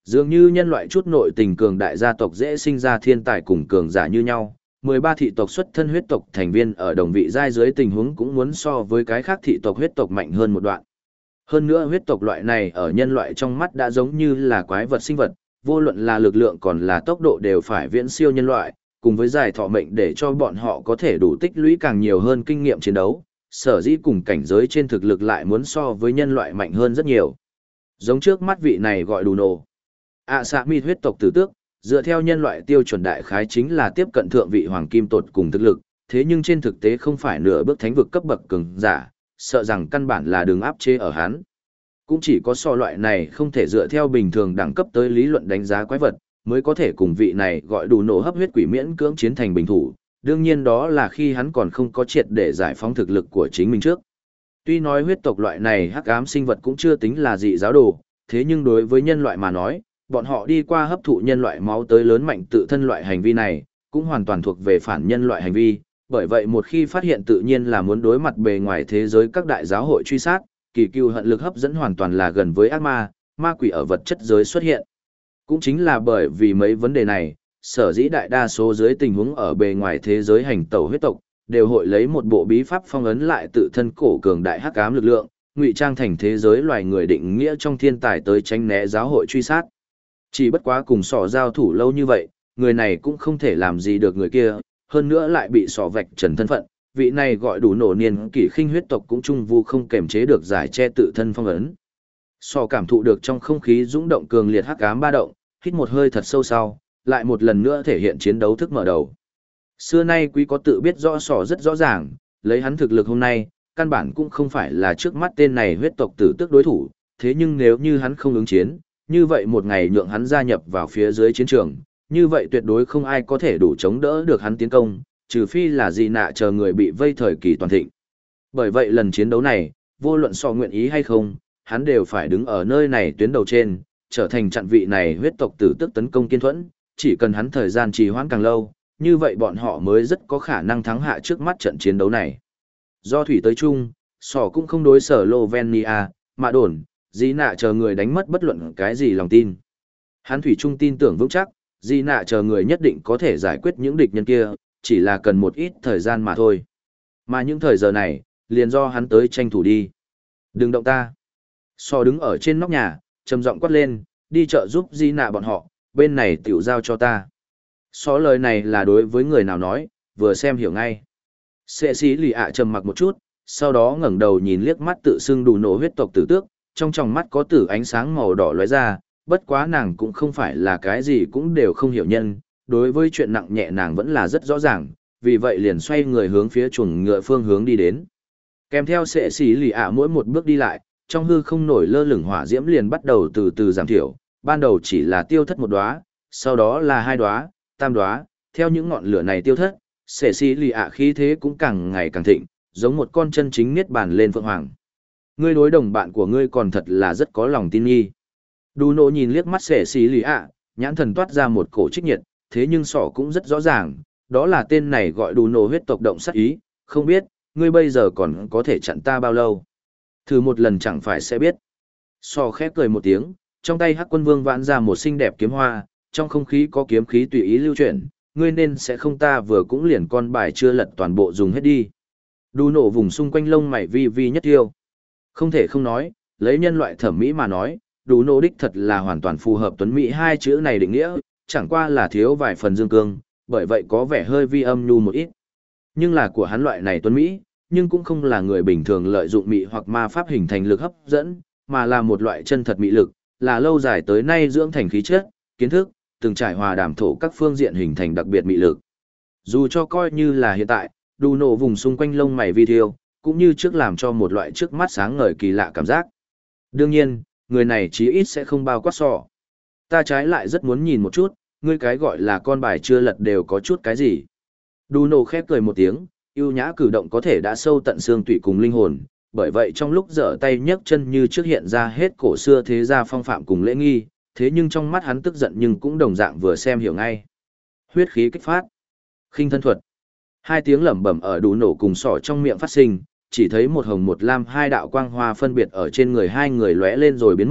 Dường như nhân loại chút nội tình cường đại gia tộc dễ sinh ra thiên tài cùng cường giả như nhau, 13 thị tộc xuất thân huyết tộc thành viên ở đồng vị giai dưới tình huống cũng muốn so với cái khác thị tộc huyết tộc mạnh hơn một đoạn. Hơn nữa huyết tộc loại này ở nhân loại trong mắt đã giống như là quái vật sinh vật, vô luận là lực lượng còn là tốc độ đều phải viễn siêu nhân loại, cùng với giải thọ mệnh để cho bọn họ có thể đủ tích lũy càng nhiều hơn kinh nghiệm chiến đấu, sở dĩ cùng cảnh giới trên thực lực lại muốn so với nhân loại mạnh hơn rất nhiều. Giống trước mắt vị này gọi Đủ Nổ. Xạ Mi huyết tộc tử tước, dựa theo nhân loại tiêu chuẩn đại khái chính là tiếp cận thượng vị hoàng kim tột cùng thực lực, thế nhưng trên thực tế không phải nửa bước thánh vực cấp bậc cường giả, sợ rằng căn bản là đường áp chế ở hắn. Cũng chỉ có so loại này không thể dựa theo bình thường đẳng cấp tới lý luận đánh giá quái vật, mới có thể cùng vị này gọi Đủ Nổ hấp huyết quỷ miễn cưỡng chiến thành bình thủ, đương nhiên đó là khi hắn còn không có triệt để giải phóng thực lực của chính mình trước. Tuy nói huyết tộc loại này hắc ám sinh vật cũng chưa tính là dị giáo đồ, thế nhưng đối với nhân loại mà nói, bọn họ đi qua hấp thụ nhân loại máu tới lớn mạnh tự thân loại hành vi này, cũng hoàn toàn thuộc về phản nhân loại hành vi, bởi vậy một khi phát hiện tự nhiên là muốn đối mặt bề ngoài thế giới các đại giáo hội truy sát, kỳ cừu hận lực hấp dẫn hoàn toàn là gần với ác ma, ma quỷ ở vật chất giới xuất hiện. Cũng chính là bởi vì mấy vấn đề này, sở dĩ đại đa số dưới tình huống ở bề ngoài thế giới hành tẩu huyết tộc, đều hội lấy một bộ bí pháp phong ấn lại tự thân cổ cường đại hắc ám lực lượng, ngụy trang thành thế giới loài người định nghĩa trong thiên tài tới tránh né giáo hội truy sát. Chỉ bất quá cùng sỏ giao thủ lâu như vậy, người này cũng không thể làm gì được người kia, hơn nữa lại bị sỏ vạch trần thân phận, vị này gọi Đủ Nổ niên kỷ khinh huyết tộc cũng trung vu không kềm chế được giải che tự thân phong ấn. Sỏ cảm thụ được trong không khí dũng động cường liệt hắc ám ba động, hít một hơi thật sâu sau, lại một lần nữa thể hiện chiến đấu thức mở đầu. Xưa nay quý có tự biết rõ sỏ rất rõ ràng, lấy hắn thực lực hôm nay, căn bản cũng không phải là trước mắt tên này huyết tộc tử tước đối thủ, thế nhưng nếu như hắn không ứng chiến, như vậy một ngày nhượng hắn gia nhập vào phía dưới chiến trường, như vậy tuyệt đối không ai có thể đủ chống đỡ được hắn tiến công, trừ phi là gì nạ chờ người bị vây thời kỳ toàn thịnh. Bởi vậy lần chiến đấu này, vô luận sỏ nguyện ý hay không, hắn đều phải đứng ở nơi này tuyến đầu trên, trở thành chặn vị này huyết tộc tử tước tấn công kiên thuẫn, chỉ cần hắn thời gian trì hoãn càng lâu, như vậy bọn họ mới rất có khả năng thắng hạ trước mắt trận chiến đấu này. Do thủy tới chung, sỏ cũng không đối sở Lovenia, mà đồn, dĩ nạ chờ người đánh mất bất luận cái gì lòng tin. Hắn thủy trung tin tưởng vững chắc, dĩ nạ chờ người nhất định có thể giải quyết những địch nhân kia, chỉ là cần một ít thời gian mà thôi. Mà những thời giờ này, liền do hắn tới tranh thủ đi. Đừng động ta. Sỏ đứng ở trên nóc nhà, trầm giọng quát lên, đi chợ giúp dĩ nạ bọn họ, bên này tiểu giao cho ta. Sỏ lời này là đối với người nào nói, vừa xem hiểu ngay. Sệ sĩ lì ạ trầm mặc một chút, sau đó ngẩng đầu nhìn liếc mắt tự xưng Đủ Nổ huyết tộc tử tước, trong tròng mắt có tử ánh sáng màu đỏ lóe ra, bất quá nàng cũng không phải là cái gì cũng đều không hiểu nhân, đối với chuyện nặng nhẹ nàng vẫn là rất rõ ràng, vì vậy liền xoay người hướng phía chuồng ngựa phương hướng đi đến. Kèm theo sệ sĩ lì ạ mỗi một bước đi lại, trong hư không nổi lơ lửng hỏa diễm liền bắt đầu từ từ giảm thiểu, ban đầu chỉ là tiêu thất một đóa, sau đó là hai đóa, tam đóa, theo những ngọn lửa này tiêu thất, sệ sĩ lì ạ khí thế cũng càng ngày càng thịnh, giống một con chân chính niết bàn lên phượng hoàng. Ngươi đối đồng bạn của ngươi còn thật là rất có lòng tin nghi. Đủ Nổ nhìn liếc mắt sệ sĩ lì ạ, nhãn thần toát ra một cổ trích nhiệt, thế nhưng sỏ cũng rất rõ ràng, đó là tên này gọi Đủ Nổ huyết tộc động sát ý, không biết, ngươi bây giờ còn có thể chặn ta bao lâu. Thử một lần chẳng phải sẽ biết. Sỏ khép cười một tiếng, trong tay Hắc Quân Vương vãn ra một xinh đẹp kiếm hoa, trong không khí có kiếm khí tùy ý lưu chuyển, ngươi nên sẽ không ta vừa cũng liền con bài chưa lật toàn bộ dùng hết đi. Đủ Nổ vùng xung quanh lông mày vi vi nhất tiêu. Không thể không nói, lấy nhân loại thẩm mỹ mà nói, Đủ Nổ đích thật là hoàn toàn phù hợp tuấn mỹ hai chữ này định nghĩa, chẳng qua là thiếu vài phần dương cương, bởi vậy có vẻ hơi vi âm nhu một ít. Nhưng là của hắn loại này tuấn mỹ, nhưng cũng không là người bình thường lợi dụng mỹ hoặc ma pháp hình thành lực hấp dẫn, mà là một loại chân thật mỹ lực, là lâu dài tới nay dưỡng thành khí chất, kiến thức, từng trải hòa đàm thổ các phương diện hình thành đặc biệt mỹ lực. Dù cho coi như là hiện tại, Đủ Nổ vùng xung quanh lông mày vi thiêu, cũng như trước làm cho một loại trước mắt sáng ngời kỳ lạ cảm giác. Đương nhiên, người này chí ít sẽ không bao quát sọ. Ta trái lại rất muốn nhìn một chút, ngươi cái gọi là con bài chưa lật đều có chút cái gì. Đủ Nổ khép cười một tiếng, ưu nhã cử động có thể đã sâu tận xương tủy cùng linh hồn, bởi vậy trong lúc giở tay nhấc chân như trước hiện ra hết cổ xưa thế gia phong phạm cùng lễ nghi, thế nhưng trong mắt hắn tức giận nhưng cũng đồng dạng vừa xem hiểu ngay. Huyết khí kích phát, khinh thân thuật. Hai tiếng lẩm bẩm ở Đủ Nổ cùng sỏ trong miệng phát sinh, chỉ thấy một hồng một lam hai đạo quang hoa phân biệt ở trên người hai người lóe lên rồi biến mất,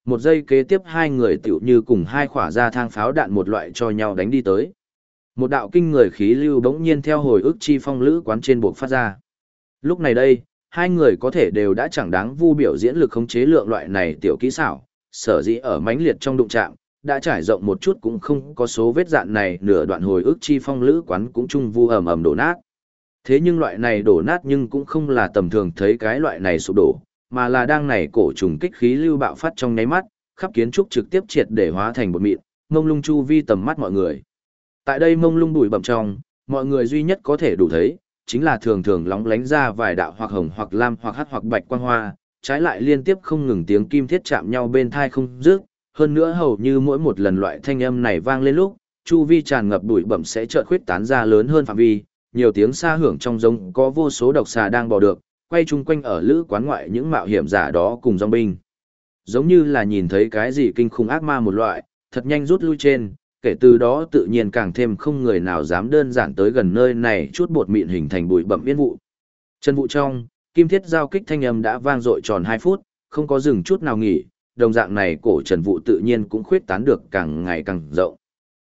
một giây kế tiếp hai người tựu như cùng hai quả ra thang pháo đạn một loại cho nhau đánh đi tới. Một đạo kinh người khí lưu bỗng nhiên theo hồi ức chi phong lữ quán trên buộc phát ra. Lúc này đây, hai người có thể đều đã chẳng đáng vu biểu diễn lực khống chế lượng loại này tiểu kỹ xảo, sở dĩ ở mãnh liệt trong đụng chạm, đã trải rộng một chút cũng không có số vết dạn này, nửa đoạn hồi ức chi phong lữ quán cũng chung vu ầm ầm đổ nát. Thế nhưng loại này đổ nát nhưng cũng không là tầm thường thấy cái loại này sụp đổ, mà là đang này cổ trùng kích khí lưu bạo phát trong nháy mắt, khắp kiến trúc trực tiếp triệt để hóa thành bột mịn, mông lung chu vi tầm mắt mọi người. Tại đây mông lung bụi bặm trong, mọi người duy nhất có thể đủ thấy, chính là thường thường lóng lánh ra vài đạo hoặc hồng hoặc lam hoặc hắc hoặc bạch quang hoa, trái lại liên tiếp không ngừng tiếng kim thiết chạm nhau bên thai không dứt, hơn nữa hầu như mỗi một lần loại thanh âm này vang lên lúc, chu vi tràn ngập bụi bặm sẽ chợt khuyết tán ra lớn hơn phạm vi, nhiều tiếng xa hưởng trong giống có vô số độc xà đang bò được, quay chung quanh ở lữ quán ngoại những mạo hiểm giả đó cùng dòng binh. Giống như là nhìn thấy cái gì kinh khủng ác ma một loại, thật nhanh rút lui trên, kể từ đó tự nhiên càng thêm không người nào dám đơn giản tới gần nơi này chút bột mịn hình thành bụi bặm yên vụ. Chân vụ trong, kim thiết giao kích thanh âm đã vang dội tròn 2 phút, không có dừng chút nào nghỉ, đồng dạng này cổ trần vụ tự nhiên cũng khuyết tán được càng ngày càng rộng.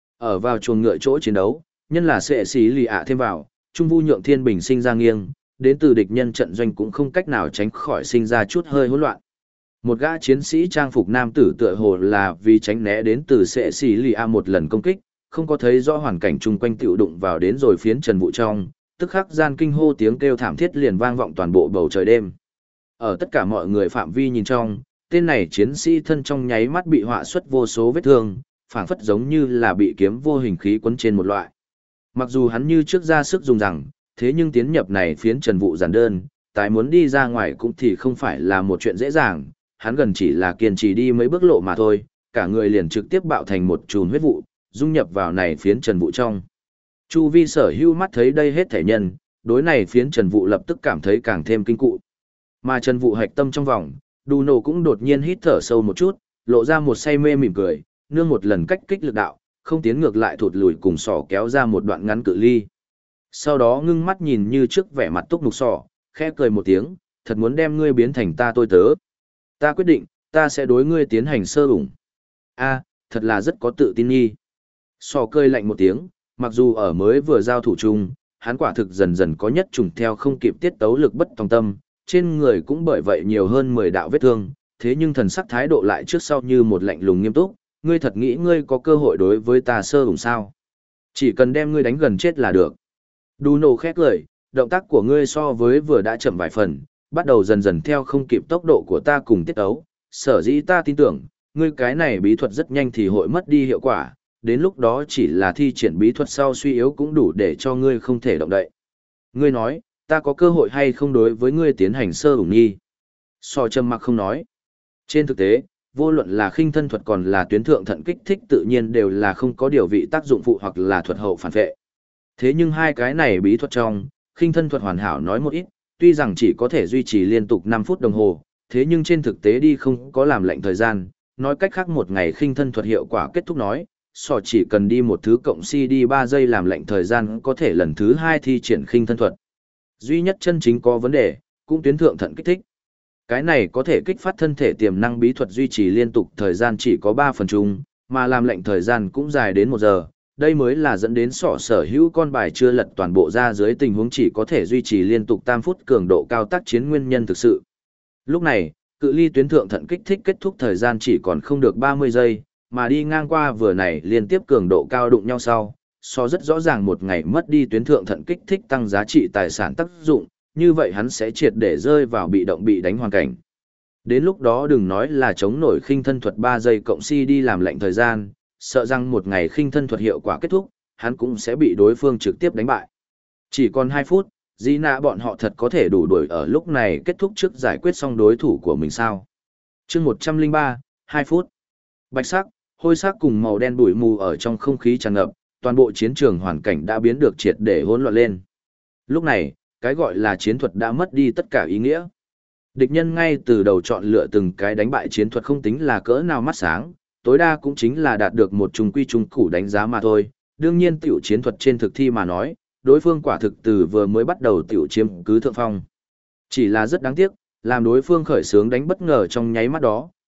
Ở vào chuồng ngựa chỗ chiến đấu, nhân là sẽ xí lì ạ thêm vào, trung vu nhượng thiên bình sinh ra nghiêng, đến từ địch nhân trận doanh cũng không cách nào tránh khỏi sinh ra chút hơi hỗn loạn. Một gã chiến sĩ trang phục nam tử tựa hồ là vì tránh né đến từ sẽ xì lì a một lần công kích, không có thấy rõ hoàn cảnh chung quanh tiểu đụng vào đến rồi phiến trần vụ trong, tức khắc gian kinh hô tiếng kêu thảm thiết liền vang vọng toàn bộ bầu trời đêm. Ở tất cả mọi người phạm vi nhìn trong, tên này chiến sĩ thân trong nháy mắt bị họa xuất vô số vết thương, phảng phất giống như là bị kiếm vô hình khí quấn trên một loại. Mặc dù hắn như trước ra sức dùng rằng, thế nhưng tiến nhập này phiến trần vụ giản đơn, tái muốn đi ra ngoài cũng thì không phải là một chuyện dễ dàng, hắn gần chỉ là kiên trì đi mấy bước lộ mà thôi, cả người liền trực tiếp bạo thành một chùm huyết vụ, dung nhập vào này phiến trần vụ trong. Chu vi sở hữu mắt thấy đây hết thể nhân, đối này phiến trần vụ lập tức cảm thấy càng thêm kinh cụ. Mà trần vụ hạch tâm trong vòng, Đù Nổ cũng đột nhiên hít thở sâu một chút, lộ ra một say mê mỉm cười, nương một lần cách kích lực đạo, không tiến ngược lại thụt lùi cùng sỏ kéo ra một đoạn ngắn cự ly. Sau đó ngưng mắt nhìn như trước vẻ mặt túc nục sỏ, khẽ cười một tiếng, thật muốn đem ngươi biến thành ta tôi tớ. Ta quyết định, ta sẽ đối ngươi tiến hành sơ ủng. A, thật là rất có tự tin nghi. Sò cười lạnh một tiếng, mặc dù ở mới vừa giao thủ chung, hắn quả thực dần dần có nhất trùng theo không kịp tiết tấu lực bất tòng tâm, trên người cũng bởi vậy nhiều hơn 10 đạo vết thương, thế nhưng thần sắc thái độ lại trước sau như một lạnh lùng nghiêm túc, ngươi thật nghĩ ngươi có cơ hội đối với ta sơ ủng sao? Chỉ cần đem ngươi đánh gần chết là được. Đu nổ khét lời, động tác của ngươi so với vừa đã chậm vài phần, bắt đầu dần dần theo không kịp tốc độ của ta cùng tiết ấu, sở dĩ ta tin tưởng, ngươi cái này bí thuật rất nhanh thì hội mất đi hiệu quả, đến lúc đó chỉ là thi triển bí thuật sau suy yếu cũng đủ để cho ngươi không thể động đậy. Ngươi nói, ta có cơ hội hay không đối với ngươi tiến hành sơ ủng nghi? So trầm mặc không nói. Trên thực tế, vô luận là khinh thân thuật còn là tuyến thượng thận kích thích tự nhiên đều là không có điều vị tác dụng phụ hoặc là thuật hậu phản vệ. Thế nhưng hai cái này bí thuật trong, khinh thân thuật hoàn hảo nói một ít, tuy rằng chỉ có thể duy trì liên tục 5 phút đồng hồ, thế nhưng trên thực tế đi không có làm lệnh thời gian, nói cách khác một ngày khinh thân thuật hiệu quả kết thúc nói, sò chỉ cần đi một thứ cộng CD 3 giây làm lệnh thời gian có thể lần thứ 2 thi triển khinh thân thuật. Duy nhất chân chính có vấn đề, cũng tuyến thượng thận kích thích. Cái này có thể kích phát thân thể tiềm năng bí thuật duy trì liên tục thời gian chỉ có 3 phần chung, mà làm lệnh thời gian cũng dài đến 1 giờ. Đây mới là dẫn đến sọ sở hữu con bài chưa lật toàn bộ ra dưới tình huống chỉ có thể duy trì liên tục tam phút cường độ cao tác chiến nguyên nhân thực sự. Lúc này, cự ly tuyến thượng thận kích thích kết thúc thời gian chỉ còn không được 30 giây, mà đi ngang qua vừa này liên tiếp cường độ cao đụng nhau sau, so rất rõ ràng một ngày mất đi tuyến thượng thận kích thích tăng giá trị tài sản tác dụng, như vậy hắn sẽ triệt để rơi vào bị động bị đánh hoàn cảnh. Đến lúc đó đừng nói là chống nổi khinh thân thuật 3 giây cộng si đi làm lệnh thời gian, sợ rằng một ngày khinh thân thuật hiệu quả kết thúc, hắn cũng sẽ bị đối phương trực tiếp đánh bại. Chỉ còn 2 phút, Di nạ bọn họ thật có thể đủ đuổi ở lúc này kết thúc trước giải quyết xong đối thủ của mình sao. chương 103, 2 phút. Bạch sắc, hôi sắc cùng màu đen bụi mù ở trong không khí tràn ngập, toàn bộ chiến trường hoàn cảnh đã biến được triệt để hỗn loạn lên. Lúc này, cái gọi là chiến thuật đã mất đi tất cả ý nghĩa. Địch nhân ngay từ đầu chọn lựa từng cái đánh bại chiến thuật không tính là cỡ nào mắt sáng, tối đa cũng chính là đạt được một trùng quy trùng củ đánh giá mà thôi. Đương nhiên tiểu chiến thuật trên thực thi mà nói, đối phương quả thực từ vừa mới bắt đầu tiểu chiếm cứ thượng phong. Chỉ là rất đáng tiếc, làm đối phương khởi xướng đánh bất ngờ trong nháy mắt đó,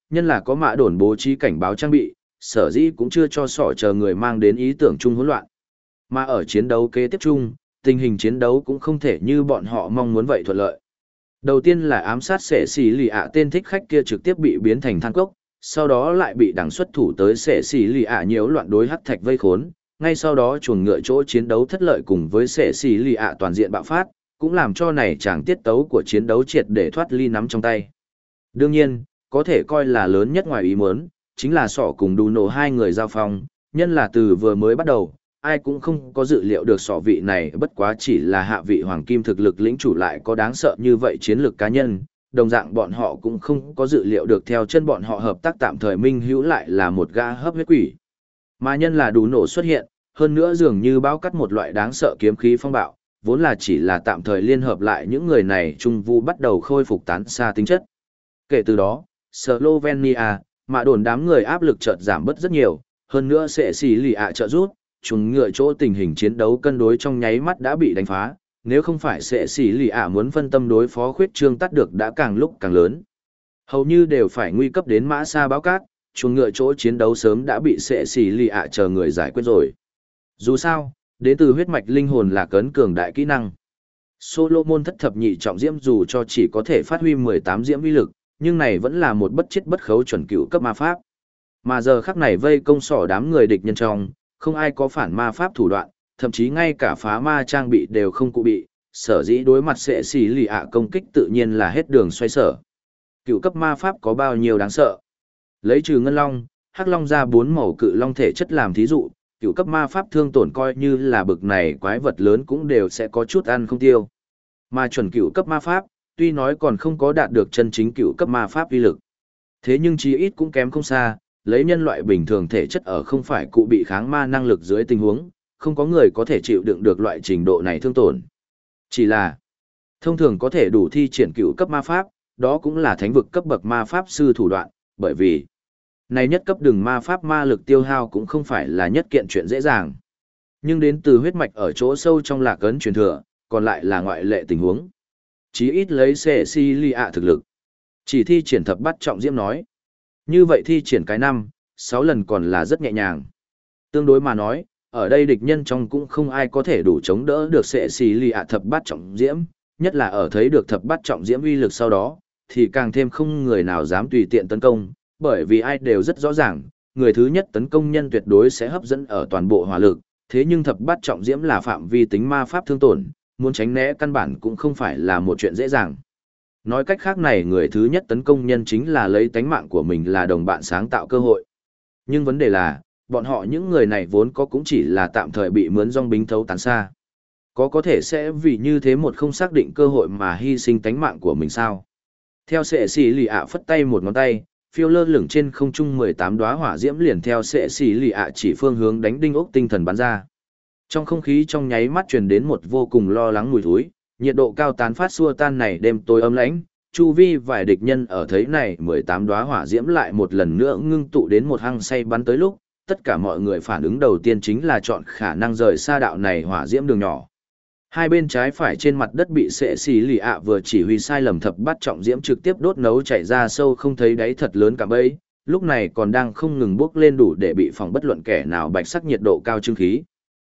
nhân là có mạ đồn bố trí cảnh báo trang bị, sở dĩ cũng chưa cho sỏ chờ người mang đến ý tưởng chung hỗn loạn. Mà ở chiến đấu kế tiếp chung, tình hình chiến đấu cũng không thể như bọn họ mong muốn vậy thuận lợi. Đầu tiên là ám sát sẻ xì lì ạ tên thích khách kia trực tiếp bị biến thành than cốc, sau đó lại bị đằng xuất thủ tới sẻ xì lì ạ nhiễu loạn đối hắc thạch vây khốn, ngay sau đó chuồng ngựa chỗ chiến đấu thất lợi cùng với sẻ xì lì ạ toàn diện bạo phát, cũng làm cho này chàng tiết tấu của chiến đấu triệt để thoát ly nắm trong tay. Đương nhiên, có thể coi là lớn nhất ngoài ý muốn, chính là sỏ cùng đù nổ hai người giao phong, nhân là từ vừa mới bắt đầu, ai cũng không có dự liệu được sỏ vị này bất quá chỉ là hạ vị hoàng kim thực lực lĩnh chủ lại có đáng sợ như vậy chiến lược cá nhân, đồng dạng bọn họ cũng không có dự liệu được theo chân bọn họ hợp tác tạm thời minh hữu lại là một gã hấp huyết quỷ. Mà nhân là đủ nổ xuất hiện, hơn nữa dường như bao cắt một loại đáng sợ kiếm khí phong bạo, vốn là chỉ là tạm thời liên hợp lại những người này trung vu bắt đầu khôi phục tán xa tính chất. Kể từ đó, Slovenia, mà đồn đám người áp lực chợt giảm bớt rất nhiều, hơn nữa sẽ xì lì ạ trợ rút, chúng ngựa chỗ tình hình chiến đấu cân đối trong nháy mắt đã bị đánh phá, nếu không phải sẽ xì lì ạ muốn phân tâm đối phó khuyết trương tắt được đã càng lúc càng lớn. Hầu như đều phải nguy cấp đến mã xa báo cát, chuồng ngựa chỗ chiến đấu sớm đã bị sẽ xì lì ạ chờ người giải quyết rồi. Dù sao, đến từ huyết mạch linh hồn là cấn cường đại kỹ năng. Solomon thất thập nhị trọng diễm dù cho chỉ có thể phát huy 18 diễm uy lực, nhưng này vẫn là một bất chết bất khấu chuẩn cựu cấp ma pháp. Mà giờ khắc này vây công sỏ đám người địch nhân trong, không ai có phản ma pháp thủ đoạn, thậm chí ngay cả phá ma trang bị đều không cụ bị, sở dĩ đối mặt sẽ xì lì ạ công kích tự nhiên là hết đường xoay sở. Cựu cấp ma pháp có bao nhiêu đáng sợ? Lấy trừ ngân long, hắc long ra 4 màu cự long thể chất làm thí dụ, cựu cấp ma pháp thương tổn coi như là bực này quái vật lớn cũng đều sẽ có chút ăn không tiêu. Mà chuẩn cựu cấp ma pháp, tuy nói còn không có đạt được chân chính cựu cấp ma pháp uy lực. Thế nhưng chí ít cũng kém không xa, lấy nhân loại bình thường thể chất ở không phải cụ bị kháng ma năng lực dưới tình huống, không có người có thể chịu đựng được loại trình độ này thương tổn. Chỉ là, thông thường có thể đủ thi triển cựu cấp ma pháp, đó cũng là thánh vực cấp bậc ma pháp sư thủ đoạn, bởi vì này nhất cấp đường ma pháp ma lực tiêu hao cũng không phải là nhất kiện chuyện dễ dàng. Nhưng đến từ huyết mạch ở chỗ sâu trong lạc ấn truyền thừa, còn lại là ngoại lệ tình huống. Chí ít lấy Cecilia thực lực. Chỉ thi triển thập bắt trọng diễm nói. Như vậy thi triển cái 5-6 lần còn là rất nhẹ nhàng. Tương đối mà nói, ở đây địch nhân trong cũng không ai có thể đủ chống đỡ được Cecilia thập bắt trọng diễm, nhất là ở thấy được thập bắt trọng diễm uy lực sau đó, thì càng thêm không người nào dám tùy tiện tấn công, bởi vì ai đều rất rõ ràng, người thứ nhất tấn công nhân tuyệt đối sẽ hấp dẫn ở toàn bộ hỏa lực, thế nhưng thập bát trọng diễm là phạm vi tính ma pháp thương tổn, muốn tránh né căn bản cũng không phải là một chuyện dễ dàng. Nói cách khác này người thứ nhất tấn công nhân chính là lấy tánh mạng của mình là đồng bạn sáng tạo cơ hội. Nhưng vấn đề là, bọn họ những người này vốn có cũng chỉ là tạm thời bị mướn dòng binh thấu tán xa. Có thể sẽ vì như thế một không xác định cơ hội mà hy sinh tánh mạng của mình sao. Theo sệ xì lì ạ phất tay một ngón tay, phiêu lơ lửng trên không trung 18 đóa hỏa diễm liền theo sệ xì lì ạ chỉ phương hướng đánh đinh ốc tinh thần bắn ra. Trong không khí trong nháy mắt truyền đến một vô cùng lo lắng mùi thối, nhiệt độ cao tán phát xua tan này đêm tối âm lãnh, chu vi vài địch nhân ở thấy này 18 đóa hỏa diễm lại một lần nữa ngưng tụ đến một hăng say bắn tới lúc, tất cả mọi người phản ứng đầu tiên chính là chọn khả năng rời xa đạo này hỏa diễm đường nhỏ. Hai bên trái phải trên mặt đất bị sệ xì lì ạ vừa chỉ huy sai lầm thập bắt trọng diễm trực tiếp đốt nấu chảy ra sâu không thấy đáy thật lớn cả bấy, lúc này còn đang không ngừng bốc lên đủ để bị phòng bất luận kẻ nào bạch sắc nhiệt độ cao trưng khí.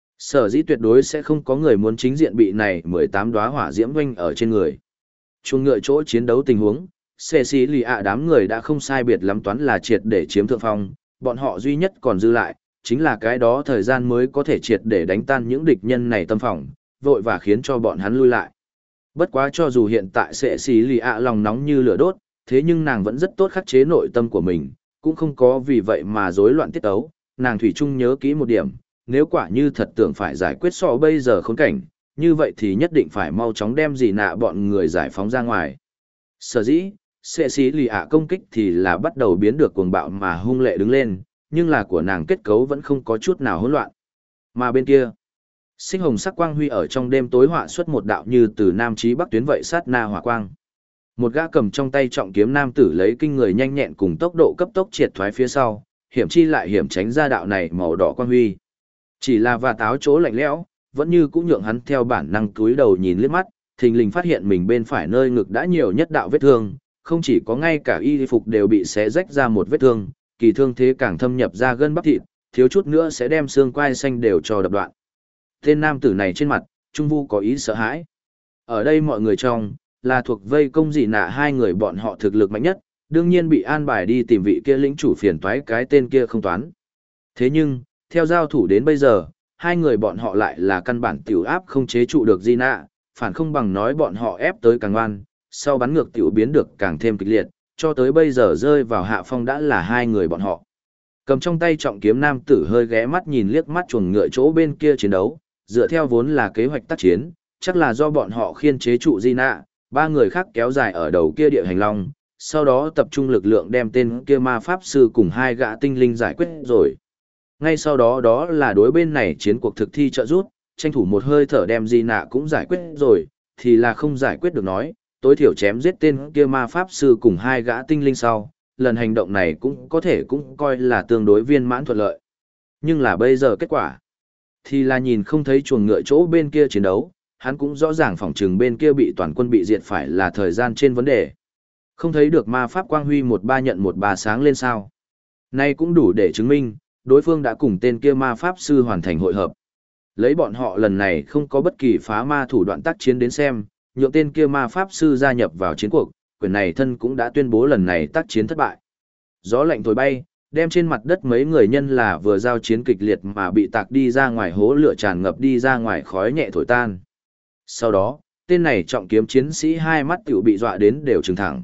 Sở dĩ tuyệt đối sẽ không có người muốn chính diện bị này 18 đóa hỏa diễm vênh ở trên người. Chuồng ngựa chỗ chiến đấu tình huống, sệ xì lì ạ đám người đã không sai biệt lắm toán là triệt để chiếm thượng phong, bọn họ duy nhất còn dư lại, chính là cái đó thời gian mới có thể triệt để đánh tan những địch nhân này tâm phòng, vội và khiến cho bọn hắn lui lại. Bất quá cho dù hiện tại sệ xì lì ạ lòng nóng như lửa đốt, thế nhưng nàng vẫn rất tốt khắc chế nội tâm của mình, cũng không có vì vậy mà rối loạn tiết tấu, nàng thủy chung nhớ kỹ một điểm, nếu quả như thật tưởng phải giải quyết so bây giờ khốn cảnh, như vậy thì nhất định phải mau chóng đem gì nạ bọn người giải phóng ra ngoài. Sở dĩ, sệ xì lì ạ công kích thì là bắt đầu biến được cuồng bạo mà hung lệ đứng lên, nhưng là của nàng kết cấu vẫn không có chút nào hỗn loạn. Mà bên kia, sinh hồng sắc quang huy ở trong đêm tối họa xuất một đạo như từ nam chí bắc tuyến vậy sát na hỏa quang. Một gã cầm trong tay trọng kiếm nam tử lấy kinh người nhanh nhẹn cùng tốc độ cấp tốc triệt thoái phía sau, hiểm chi lại hiểm tránh ra đạo này màu đỏ quang huy. Chỉ là và táo chỗ lạnh lẽo, vẫn như cũng nhượng hắn theo bản năng cúi đầu nhìn liếc mắt, thình lình phát hiện mình bên phải nơi ngực đã nhiều nhất đạo vết thương, không chỉ có ngay cả y phục đều bị xé rách ra một vết thương, kỳ thương thế càng thâm nhập ra gân bắp thịt, thiếu chút nữa sẽ đem xương quai xanh đều cho đập đoạn. Tên nam tử này trên mặt, Trung Vu có ý sợ hãi. Ở đây mọi người trong, là thuộc vây công dị nạ hai người bọn họ thực lực mạnh nhất, đương nhiên bị an bài đi tìm vị kia lĩnh chủ phiền toái cái tên kia không toán. Thế nhưng, theo giao thủ đến bây giờ, hai người bọn họ lại là căn bản tiểu áp không chế trụ được dị nạ, phản không bằng nói bọn họ ép tới càng ngoan, sau bắn ngược tiểu biến được càng thêm kịch liệt, cho tới bây giờ rơi vào hạ phong đã là hai người bọn họ. Cầm trong tay trọng kiếm nam tử hơi ghé mắt nhìn liếc mắt chuồng ngựa chỗ bên kia chiến đấu, dựa theo vốn là kế hoạch tác chiến, chắc là do bọn họ khiên chế trụ Di Nạ, ba người khác kéo dài ở đầu kia địa hành long, sau đó tập trung lực lượng đem tên kia ma pháp sư cùng hai gã tinh linh giải quyết rồi. Ngay sau đó đó là đối bên này chiến cuộc thực thi trợ rút, tranh thủ một hơi thở đem Di Nạ cũng giải quyết rồi, thì là không giải quyết được nói, tối thiểu chém giết tên kia ma pháp sư cùng hai gã tinh linh sau, lần hành động này cũng có thể cũng coi là tương đối viên mãn thuận lợi. Nhưng là bây giờ kết quả, thì là nhìn không thấy chuồng ngựa chỗ bên kia chiến đấu, hắn cũng rõ ràng phỏng chừng bên kia bị toàn quân bị diệt phải là thời gian trên vấn đề. Không thấy được ma pháp quang huy một ba nhận một ba sáng lên sao. Nay cũng đủ để chứng minh, đối phương đã cùng tên kia ma pháp sư hoàn thành hội hợp. Lấy bọn họ lần này không có bất kỳ phá ma thủ đoạn tác chiến đến xem, nhượng tên kia ma pháp sư gia nhập vào chiến cuộc, quyền này thân cũng đã tuyên bố lần này tác chiến thất bại. Gió lạnh thổi bay, đem trên mặt đất mấy người nhân là vừa giao chiến kịch liệt mà bị tạc đi ra ngoài hố lửa tràn ngập đi ra ngoài khói nhẹ thổi tan. Sau đó, tên này trọng kiếm chiến sĩ hai mắt tiểu bị dọa đến đều trừng thẳng.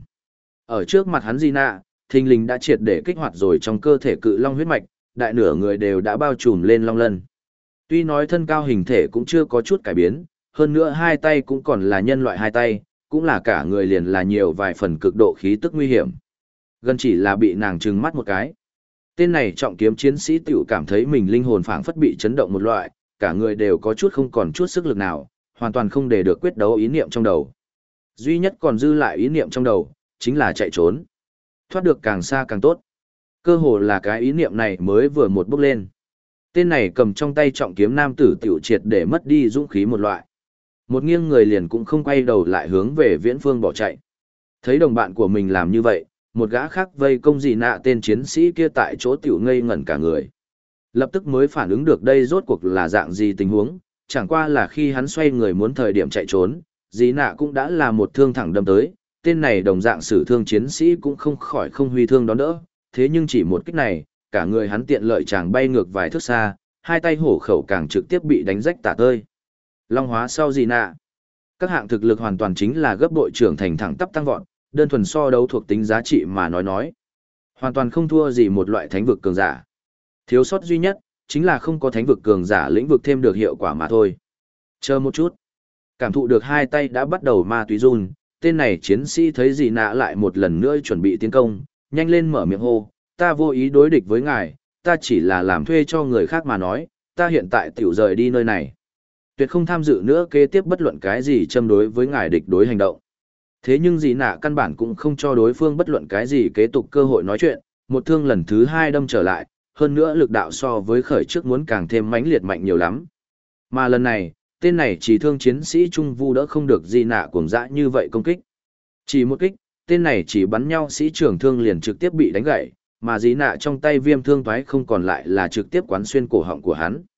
Ở trước mặt hắn Di Nạ, thình lình đã triệt để kích hoạt rồi trong cơ thể cự long huyết mạch, đại nửa người đều đã bao trùm lên long lân. Tuy nói thân cao hình thể cũng chưa có chút cải biến, hơn nữa hai tay cũng còn là nhân loại hai tay, cũng là cả người liền là nhiều vài phần cực độ khí tức nguy hiểm. Gần chỉ là bị nàng trừng mắt một cái. Tên này trọng kiếm chiến sĩ tiểu cảm thấy mình linh hồn phảng phất bị chấn động một loại, cả người đều có chút không còn chút sức lực nào, hoàn toàn không để được quyết đấu ý niệm trong đầu. Duy nhất còn dư lại ý niệm trong đầu, chính là chạy trốn. Thoát được càng xa càng tốt. Cơ hồ là cái ý niệm này mới vừa một bước lên. Tên này cầm trong tay trọng kiếm nam tử tiểu triệt để mất đi dũng khí một loại. Một nghiêng người liền cũng không quay đầu lại hướng về viễn phương bỏ chạy. Thấy đồng bạn của mình làm như vậy, một gã khác vây công dị nạ tên chiến sĩ kia tại chỗ tiểu ngây ngẩn cả người. Lập tức mới phản ứng được đây rốt cuộc là dạng gì tình huống, chẳng qua là khi hắn xoay người muốn thời điểm chạy trốn, dị nạ cũng đã là một thương thẳng đâm tới, tên này đồng dạng sử thương chiến sĩ cũng không khỏi không huy thương đón đỡ, thế nhưng chỉ một kích này, cả người hắn tiện lợi chàng bay ngược vài thước xa, hai tay hổ khẩu càng trực tiếp bị đánh rách tả tơi. Long hóa sau dị nạ, các hạng thực lực hoàn toàn chính là gấp bội trưởng thành thẳng tắp tăng vọt, đơn thuần so đấu thuộc tính giá trị mà nói. Hoàn toàn không thua gì một loại thánh vực cường giả. Thiếu sót duy nhất, chính là không có thánh vực cường giả lĩnh vực thêm được hiệu quả mà thôi. Chờ một chút. Cảm thụ được hai tay đã bắt đầu ma túy run, tên này chiến sĩ thấy dị nạ lại một lần nữa chuẩn bị tiến công, nhanh lên mở miệng hô, ta vô ý đối địch với ngài, ta chỉ là làm thuê cho người khác mà nói, ta hiện tại tiểu rời đi nơi này. Tuyệt không tham dự nữa kế tiếp bất luận cái gì châm đối với ngài địch đối hành động. Thế nhưng dị nạ căn bản cũng không cho đối phương bất luận cái gì kế tục cơ hội nói chuyện, một thương lần thứ hai đâm trở lại, hơn nữa lực đạo so với khởi trước muốn càng thêm mãnh liệt mạnh nhiều lắm. Mà lần này, tên này chỉ thương chiến sĩ Trung Vu đỡ không được dị nạ cuồng dã như vậy công kích. Chỉ một kích, tên này chỉ bắn nhau sĩ trưởng thương liền trực tiếp bị đánh gãy, mà dị nạ trong tay viêm thương toái không còn lại là trực tiếp quán xuyên cổ họng của hắn.